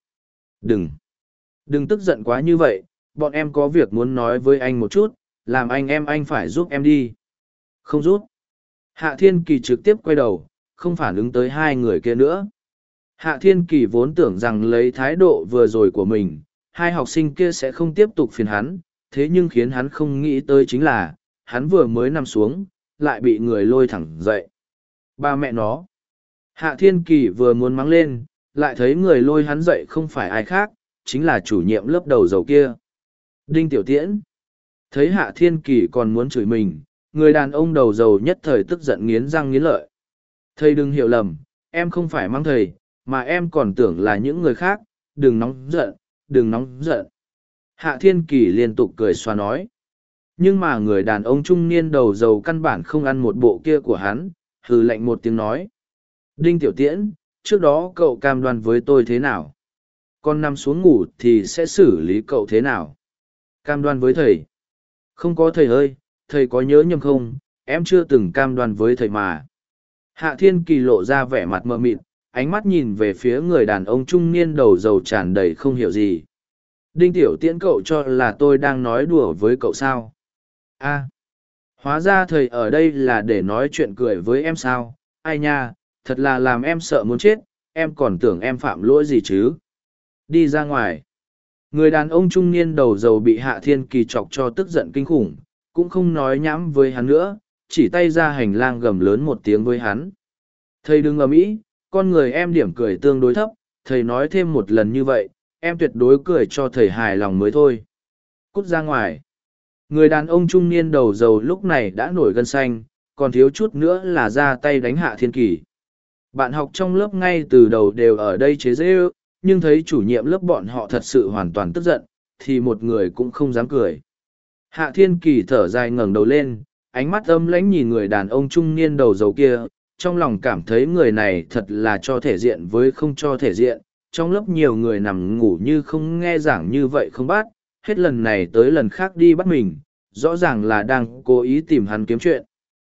Đừng tức giận quá như vậy, bọn em có việc muốn nói với anh một chút, làm anh phải giúp em đi. Không giúp. Hạ Thiên Kỳ trực tiếp quay đầu, không phản ứng tới hai người kia nữa. Hạ Thiên Kỳ vốn tưởng rằng lấy thái độ vừa rồi của mình, hai học sinh kia sẽ không tiếp tục phiền hắn, thế nhưng khiến hắn không nghĩ tới chính là, hắn vừa mới nằm xuống, lại bị người lôi thẳng dậy. Ba mẹ nó. Hạ Thiên Kỳ vừa muốn mắng lên, lại thấy người lôi hắn dậy không phải ai khác, chính là chủ nhiệm lớp đầu dầu kia. Đinh Tiểu Tiễn. Thấy Hạ Thiên Kỳ còn muốn chửi mình, người đàn ông đầu dầu nhất thời tức giận nghiến răng nghiến lợi. Thầy đừng hiểu lầm, em không phải mắng thầy, mà em còn tưởng là những người khác, đừng nóng giận, đừng nóng giận. Hạ Thiên Kỳ liên tục cười xoa nói. Nhưng mà người đàn ông trung niên đầu dầu căn bản không ăn một bộ kia của hắn, hừ lạnh một tiếng nói. Đinh Tiểu Tiễn, trước đó cậu cam đoan với tôi thế nào? Còn nằm xuống ngủ thì sẽ xử lý cậu thế nào? Cam đoan với thầy. Không có thầy ơi, thầy có nhớ nhầm không? Em chưa từng cam đoan với thầy mà. Hạ Thiên Kỳ lộ ra vẻ mặt mờ mịt, ánh mắt nhìn về phía người đàn ông trung niên đầu dầu tràn đầy không hiểu gì. Đinh Tiểu Tiễn, cậu cho là tôi đang nói đùa với cậu sao? À, hóa ra thầy ở đây là để nói chuyện cười với em sao? Ai nha, thật là làm em sợ muốn chết, em còn tưởng em phạm lỗi gì chứ? Đi ra ngoài. Người đàn ông trung niên đầu dầu bị Hạ Thiên Kỳ chọc cho tức giận kinh khủng, cũng không nói nhãm với hắn nữa, chỉ tay ra hành lang gầm lớn một tiếng với hắn. Thầy đừng ầm ĩ, con người em điểm cười tương đối thấp, thầy nói thêm một lần như vậy, em tuyệt đối cười cho thầy hài lòng mới thôi. Cút ra ngoài. Người đàn ông trung niên đầu dầu lúc này đã nổi gân xanh, còn thiếu chút nữa là ra tay đánh Hạ Thiên Kỳ. Bạn học trong lớp ngay từ đầu đều ở đây chế giễu, nhưng thấy chủ nhiệm lớp bọn họ thật sự hoàn toàn tức giận, thì một người cũng không dám cười. Hạ Thiên Kỳ thở dài ngẩng đầu lên, ánh mắt âm lãnh nhìn người đàn ông trung niên đầu dầu kia, trong lòng cảm thấy người này thật là cho thể diện với không cho thể diện. Trong lớp nhiều người nằm ngủ như không nghe giảng như vậy không bắt, hết lần này tới lần khác đi bắt mình, rõ ràng là đang cố ý tìm hắn kiếm chuyện.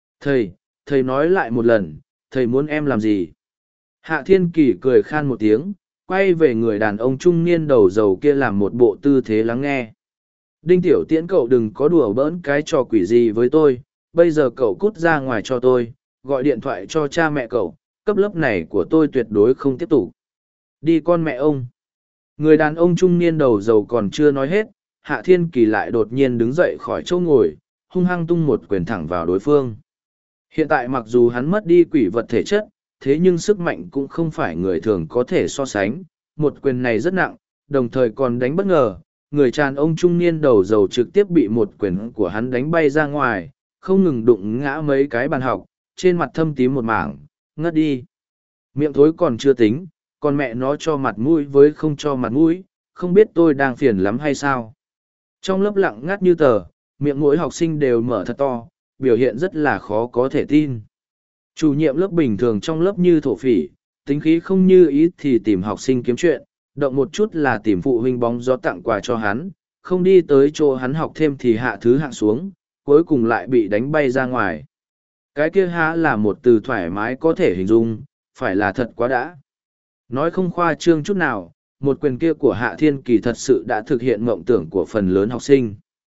Thầy nói lại một lần, thầy muốn em làm gì? Hạ Thiên Kỳ cười khan một tiếng, quay về người đàn ông trung niên đầu dầu kia làm một bộ tư thế lắng nghe. Đinh Tiểu Tiễn, cậu đừng có đùa bỡn cái trò quỷ gì với tôi, bây giờ cậu cút ra ngoài cho tôi, gọi điện thoại cho cha mẹ cậu, cấp lớp này của tôi tuyệt đối không tiếp tục. Đi con mẹ ông. Người đàn ông trung niên đầu dầu còn chưa nói hết, Hạ Thiên Kỳ lại đột nhiên đứng dậy khỏi chỗ ngồi, hung hăng tung một quyền thẳng vào đối phương. Hiện tại mặc dù hắn mất đi quỷ vật thể chất, thế nhưng sức mạnh cũng không phải người thường có thể so sánh. Một quyền này rất nặng, đồng thời còn đánh bất ngờ. Người tràn ông trung niên đầu dầu trực tiếp bị một quyền của hắn đánh bay ra ngoài, không ngừng đụng ngã mấy cái bàn học, trên mặt thâm tím một mảng, ngất đi. Miệng thối còn chưa tính, còn mẹ nó cho mặt mũi với không cho mặt mũi, không biết tôi đang phiền lắm hay sao. Trong lớp lặng ngắt như tờ, miệng mỗi học sinh đều mở thật to, biểu hiện rất là khó có thể tin. Chủ nhiệm lớp bình thường trong lớp như thổ phỉ, tính khí không như ý thì tìm học sinh kiếm chuyện, động một chút là tìm phụ huynh bóng gió tặng quà cho hắn, không đi tới chỗ hắn học thêm thì hạ thứ hạng xuống, cuối cùng lại bị đánh bay ra ngoài. Cái kia há là một từ thoải mái có thể hình dung, phải là thật quá đã. Nói không khoa trương chút nào, một quyền kia của Hạ Thiên Kỳ thật sự đã thực hiện mộng tưởng của phần lớn học sinh.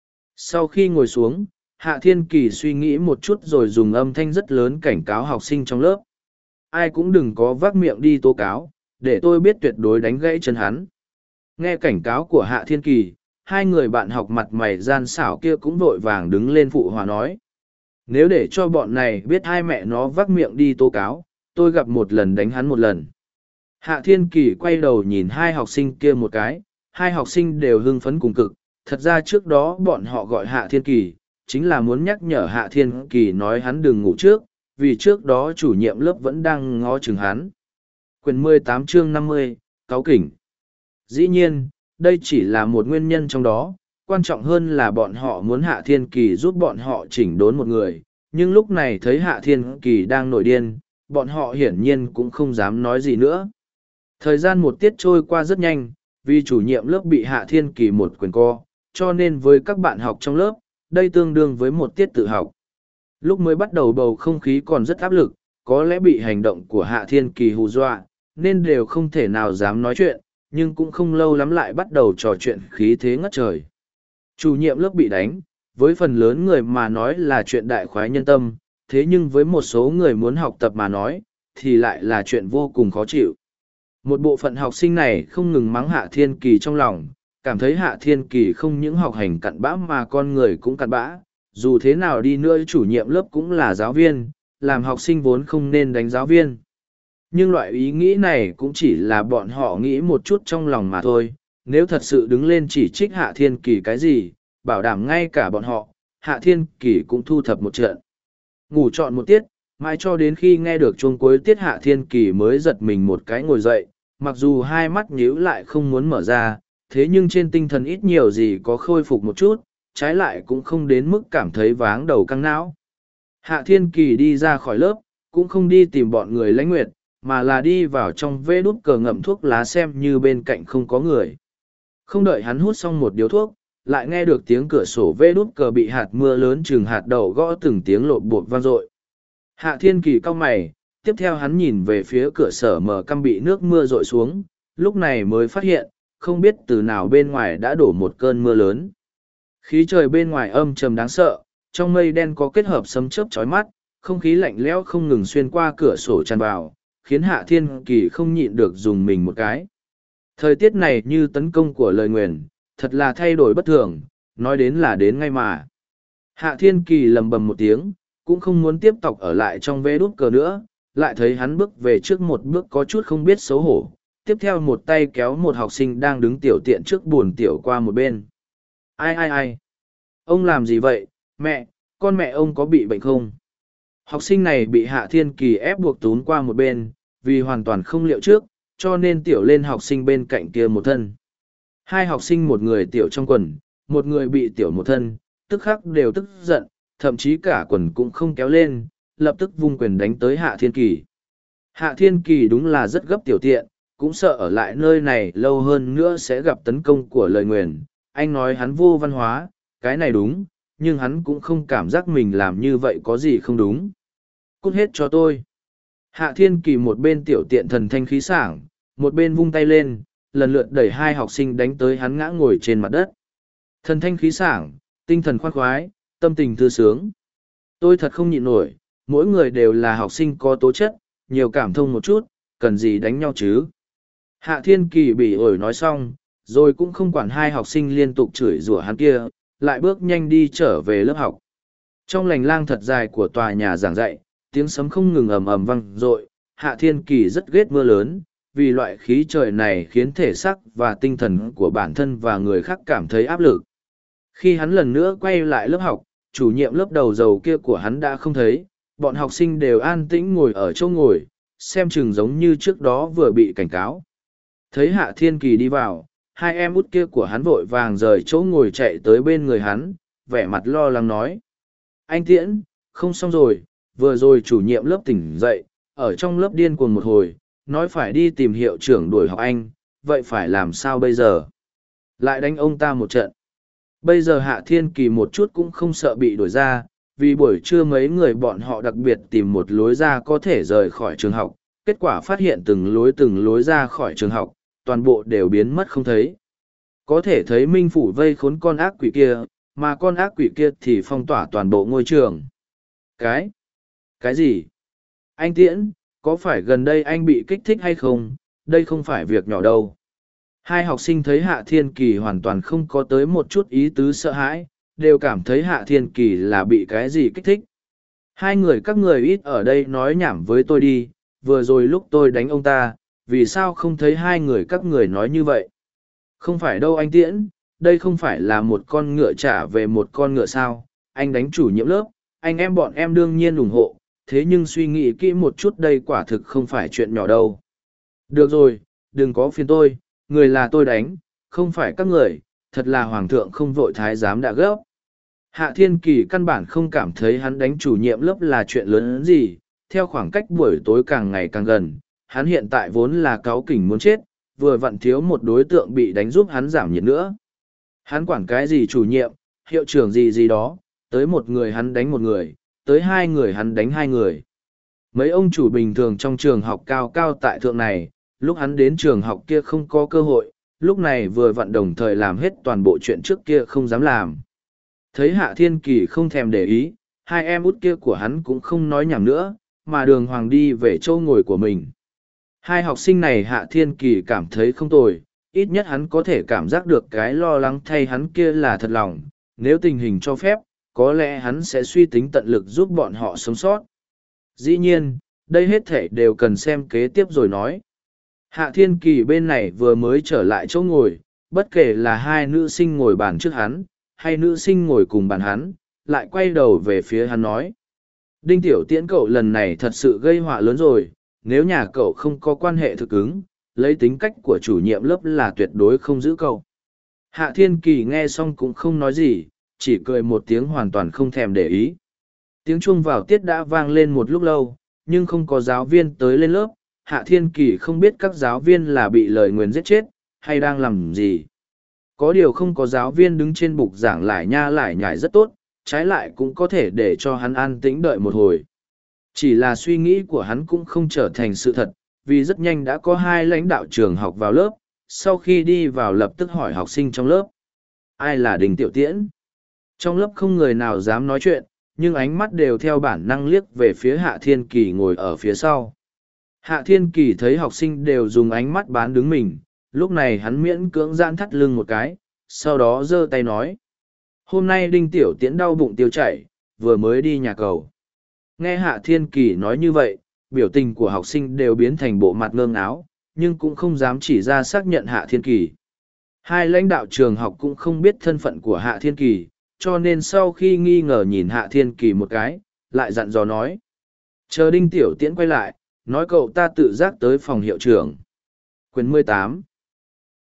Sau khi ngồi xuống, Hạ Thiên Kỳ suy nghĩ một chút rồi dùng âm thanh rất lớn cảnh cáo học sinh trong lớp. Ai cũng đừng có vác miệng đi tố cáo, để tôi biết tuyệt đối đánh gãy chân hắn. Nghe cảnh cáo của Hạ Thiên Kỳ, hai người bạn học mặt mày gian xảo kia cũng vội vàng đứng lên phụ hòa nói. Nếu để cho bọn này biết hai mẹ nó vác miệng đi tố cáo, tôi gặp một lần đánh hắn một lần. Hạ Thiên Kỳ quay đầu nhìn hai học sinh kia một cái, hai học sinh đều hưng phấn cùng cực. Thật ra trước đó bọn họ gọi Hạ Thiên Kỳ, chính là muốn nhắc nhở Hạ Thiên Kỳ nói hắn đừng ngủ trước, vì trước đó chủ nhiệm lớp vẫn đang ngó chừng hắn. Quyển 18 chương 50, Cáu Kỉnh. Dĩ nhiên, đây chỉ là một nguyên nhân trong đó, quan trọng hơn là bọn họ muốn Hạ Thiên Kỳ giúp bọn họ chỉnh đốn một người, nhưng lúc này thấy Hạ Thiên Kỳ đang nổi điên, bọn họ hiển nhiên cũng không dám nói gì nữa. Thời gian một tiết trôi qua rất nhanh, vì chủ nhiệm lớp bị Hạ Thiên Kỳ một quyền co, cho nên với các bạn học trong lớp, đây tương đương với một tiết tự học. Lúc mới bắt đầu bầu không khí còn rất áp lực, có lẽ bị hành động của Hạ Thiên Kỳ hù dọa, nên đều không thể nào dám nói chuyện, nhưng cũng không lâu lắm lại bắt đầu trò chuyện khí thế ngất trời. Chủ nhiệm lớp bị đánh, với phần lớn người mà nói là chuyện đại khoái nhân tâm, thế nhưng với một số người muốn học tập mà nói, thì lại là chuyện vô cùng khó chịu. Một bộ phận học sinh này không ngừng mắng Hạ Thiên Kỳ trong lòng, cảm thấy Hạ Thiên Kỳ không những học hành cặn bã mà con người cũng cặn bã. Dù thế nào đi nữa chủ nhiệm lớp cũng là giáo viên, làm học sinh vốn không nên đánh giáo viên. Nhưng loại ý nghĩ này cũng chỉ là bọn họ nghĩ một chút trong lòng mà thôi. Nếu thật sự đứng lên chỉ trích Hạ Thiên Kỳ cái gì, bảo đảm ngay cả bọn họ, Hạ Thiên Kỳ cũng thu thập một trận. Ngủ trọn một tiết, mãi cho đến khi nghe được chuông cuối tiết Hạ Thiên Kỳ mới giật mình một cái ngồi dậy, mặc dù hai mắt nhíu lại không muốn mở ra, thế nhưng trên tinh thần ít nhiều gì có khôi phục một chút, trái lại cũng không đến mức cảm thấy váng đầu căng não. Hạ Thiên Kỳ đi ra khỏi lớp, cũng không đi tìm bọn người lãnh nguyệt, mà là đi vào trong vê đút cờ ngậm thuốc lá xem như bên cạnh không có người. Không đợi hắn hút xong một điếu thuốc, lại nghe được tiếng cửa sổ vê đút cờ bị hạt mưa lớn chừng hạt đậu gõ từng tiếng lộn bột vang dội. Hạ Thiên Kỳ cau mày, tiếp theo hắn nhìn về phía cửa sở mở căm bị nước mưa rội xuống, lúc này mới phát hiện, không biết từ nào bên ngoài đã đổ một cơn mưa lớn. Khí trời bên ngoài âm trầm đáng sợ, trong mây đen có kết hợp sấm chớp chói mắt, không khí lạnh lẽo không ngừng xuyên qua cửa sổ tràn vào, khiến Hạ Thiên Kỳ không nhịn được dùng mình một cái. Thời tiết này như tấn công của lời nguyền, thật là thay đổi bất thường, nói đến là đến ngay mà. Hạ Thiên Kỳ lầm bầm một tiếng, cũng không muốn tiếp tục ở lại trong vế đút cờ nữa, lại thấy hắn bước về trước một bước có chút không biết xấu hổ, tiếp theo một tay kéo một học sinh đang đứng tiểu tiện trước buồn tiểu qua một bên. Ai ai ai? Ông làm gì vậy, mẹ, con mẹ ông có bị bệnh không? Học sinh này bị Hạ Thiên Kỳ ép buộc tún qua một bên, vì hoàn toàn không liệu trước, cho nên tiểu lên học sinh bên cạnh kia một thân. Hai học sinh một người tiểu trong quần, một người bị tiểu một thân, tức khắc đều tức giận, thậm chí cả quần cũng không kéo lên, lập tức vung quyền đánh tới Hạ Thiên Kỳ. Hạ Thiên Kỳ đúng là rất gấp tiểu tiện, cũng sợ ở lại nơi này lâu hơn nữa sẽ gặp tấn công của lời nguyền. Anh nói hắn vô văn hóa, cái này đúng, nhưng hắn cũng không cảm giác mình làm như vậy có gì không đúng. Cút hết cho tôi. Hạ Thiên Kỳ một bên tiểu tiện thần thanh khí sảng, một bên vung tay lên, lần lượt đẩy hai học sinh đánh tới hắn ngã ngồi trên mặt đất. Thần thanh khí sảng, tinh thần khoan khoái, tâm tình thư sướng. Tôi thật không nhịn nổi, mỗi người đều là học sinh có tố chất, nhiều cảm thông một chút, cần gì đánh nhau chứ. Hạ Thiên Kỳ bỉ ổi nói xong, rồi cũng không quản hai học sinh liên tục chửi rủa hắn kia, lại bước nhanh đi trở về lớp học. Trong hành lang thật dài của tòa nhà giảng dạy, tiếng sấm không ngừng ầm ầm vang dội. Hạ Thiên Kỳ rất ghét mưa lớn, vì loại khí trời này khiến thể xác và tinh thần của bản thân và người khác cảm thấy áp lực. Khi hắn lần nữa quay lại lớp học, chủ nhiệm lớp đầu dầu kia của hắn đã không thấy, bọn học sinh đều an tĩnh ngồi ở chỗ ngồi, xem chừng giống như trước đó vừa bị cảnh cáo. Thấy Hạ Thiên Kỳ đi vào, hai em út kia của hắn vội vàng rời chỗ ngồi chạy tới bên người hắn, vẻ mặt lo lắng nói. Anh Tiễn, không xong rồi, vừa rồi chủ nhiệm lớp tỉnh dậy, ở trong lớp điên cuồng một hồi, nói phải đi tìm hiệu trưởng đuổi học anh, vậy phải làm sao bây giờ? Lại đánh ông ta một trận. Bây giờ Hạ Thiên Kỳ một chút cũng không sợ bị đuổi ra, vì buổi trưa mấy người bọn họ đặc biệt tìm một lối ra có thể rời khỏi trường học, kết quả phát hiện từng lối ra khỏi trường học, toàn bộ đều biến mất không thấy. Có thể thấy Minh Phủ vây khốn con ác quỷ kia, mà con ác quỷ kia thì phong tỏa toàn bộ ngôi trường. Cái gì? Anh Tiễn, có phải gần đây anh bị kích thích hay không? Đây không phải việc nhỏ đâu. Hai học sinh thấy Hạ Thiên Kỳ hoàn toàn không có tới một chút ý tứ sợ hãi, đều cảm thấy Hạ Thiên Kỳ là bị cái gì kích thích. Hai người các người ít ở đây nói nhảm với tôi đi, vừa rồi lúc tôi đánh ông ta, vì sao không thấy hai người các người nói như vậy? Không phải đâu anh Tiễn, đây không phải là một con ngựa trả về một con ngựa sao, anh đánh chủ nhiệm lớp, anh em bọn em đương nhiên ủng hộ, thế nhưng suy nghĩ kỹ một chút đây quả thực không phải chuyện nhỏ đâu. Được rồi, đừng có phiền tôi, người là tôi đánh, không phải các người, thật là hoàng thượng không vội thái giám đã gấp. Hạ Thiên Kỳ căn bản không cảm thấy hắn đánh chủ nhiệm lớp là chuyện lớn hơn gì, theo khoảng cách buổi tối càng ngày càng gần, hắn hiện tại vốn là cáu kỉnh muốn chết, vừa vặn thiếu một đối tượng bị đánh giúp hắn giảm nhiệt nữa. Hắn quản cái gì chủ nhiệm, hiệu trưởng gì gì đó, tới một người hắn đánh một người, tới hai người hắn đánh hai người. Mấy ông chủ bình thường trong trường học cao cao tại thượng này, lúc hắn đến trường học kia không có cơ hội, lúc này vừa vặn đồng thời làm hết toàn bộ chuyện trước kia không dám làm. Thấy Hạ Thiên Kỳ không thèm để ý, hai em út kia của hắn cũng không nói nhảm nữa, mà đường hoàng đi về chỗ ngồi của mình. Hai học sinh này Hạ Thiên Kỳ cảm thấy không tồi, ít nhất hắn có thể cảm giác được cái lo lắng thay hắn kia là thật lòng, nếu tình hình cho phép, có lẽ hắn sẽ suy tính tận lực giúp bọn họ sống sót. Dĩ nhiên, đây hết thể đều cần xem kế tiếp rồi nói. Hạ Thiên Kỳ bên này vừa mới trở lại chỗ ngồi, bất kể là hai nữ sinh ngồi bàn trước hắn, hay nữ sinh ngồi cùng bàn hắn, lại quay đầu về phía hắn nói. Đinh Tiểu Tiễn cậu lần này thật sự gây họa lớn rồi, nếu nhà cậu không có quan hệ thực ứng, lấy tính cách của chủ nhiệm lớp là tuyệt đối không giữ cậu. Hạ Thiên Kỳ nghe xong cũng không nói gì, chỉ cười một tiếng hoàn toàn không thèm để ý. Tiếng chuông vào tiết đã vang lên một lúc lâu, nhưng không có giáo viên tới lên lớp. Hạ Thiên Kỳ không biết các giáo viên là bị lời nguyền giết chết, hay đang làm gì. Có điều không có giáo viên đứng trên bục giảng lải nha lải nhải rất tốt, trái lại cũng có thể để cho hắn an tĩnh đợi một hồi. Chỉ là suy nghĩ của hắn cũng không trở thành sự thật, vì rất nhanh đã có hai lãnh đạo trường học vào lớp, sau khi đi vào lập tức hỏi học sinh trong lớp. Ai là Đinh Tiểu Tiễn? Trong lớp không người nào dám nói chuyện, nhưng ánh mắt đều theo bản năng liếc về phía Hạ Thiên Kỳ ngồi ở phía sau. Hạ Thiên Kỳ thấy học sinh đều dùng ánh mắt bán đứng mình, lúc này hắn miễn cưỡng giãn thắt lưng một cái, sau đó giơ tay nói. Hôm nay Đinh Tiểu Tiễn đau bụng tiêu chảy, vừa mới đi nhà cầu. Nghe Hạ Thiên Kỳ nói như vậy, biểu tình của học sinh đều biến thành bộ mặt ngơ ngáo, nhưng cũng không dám chỉ ra xác nhận Hạ Thiên Kỳ. Hai lãnh đạo trường học cũng không biết thân phận của Hạ Thiên Kỳ, cho nên sau khi nghi ngờ nhìn Hạ Thiên Kỳ một cái, lại dặn dò nói. Chờ Đinh Tiểu Tiễn quay lại, nói cậu ta tự giác tới phòng hiệu trưởng. Quyển 18,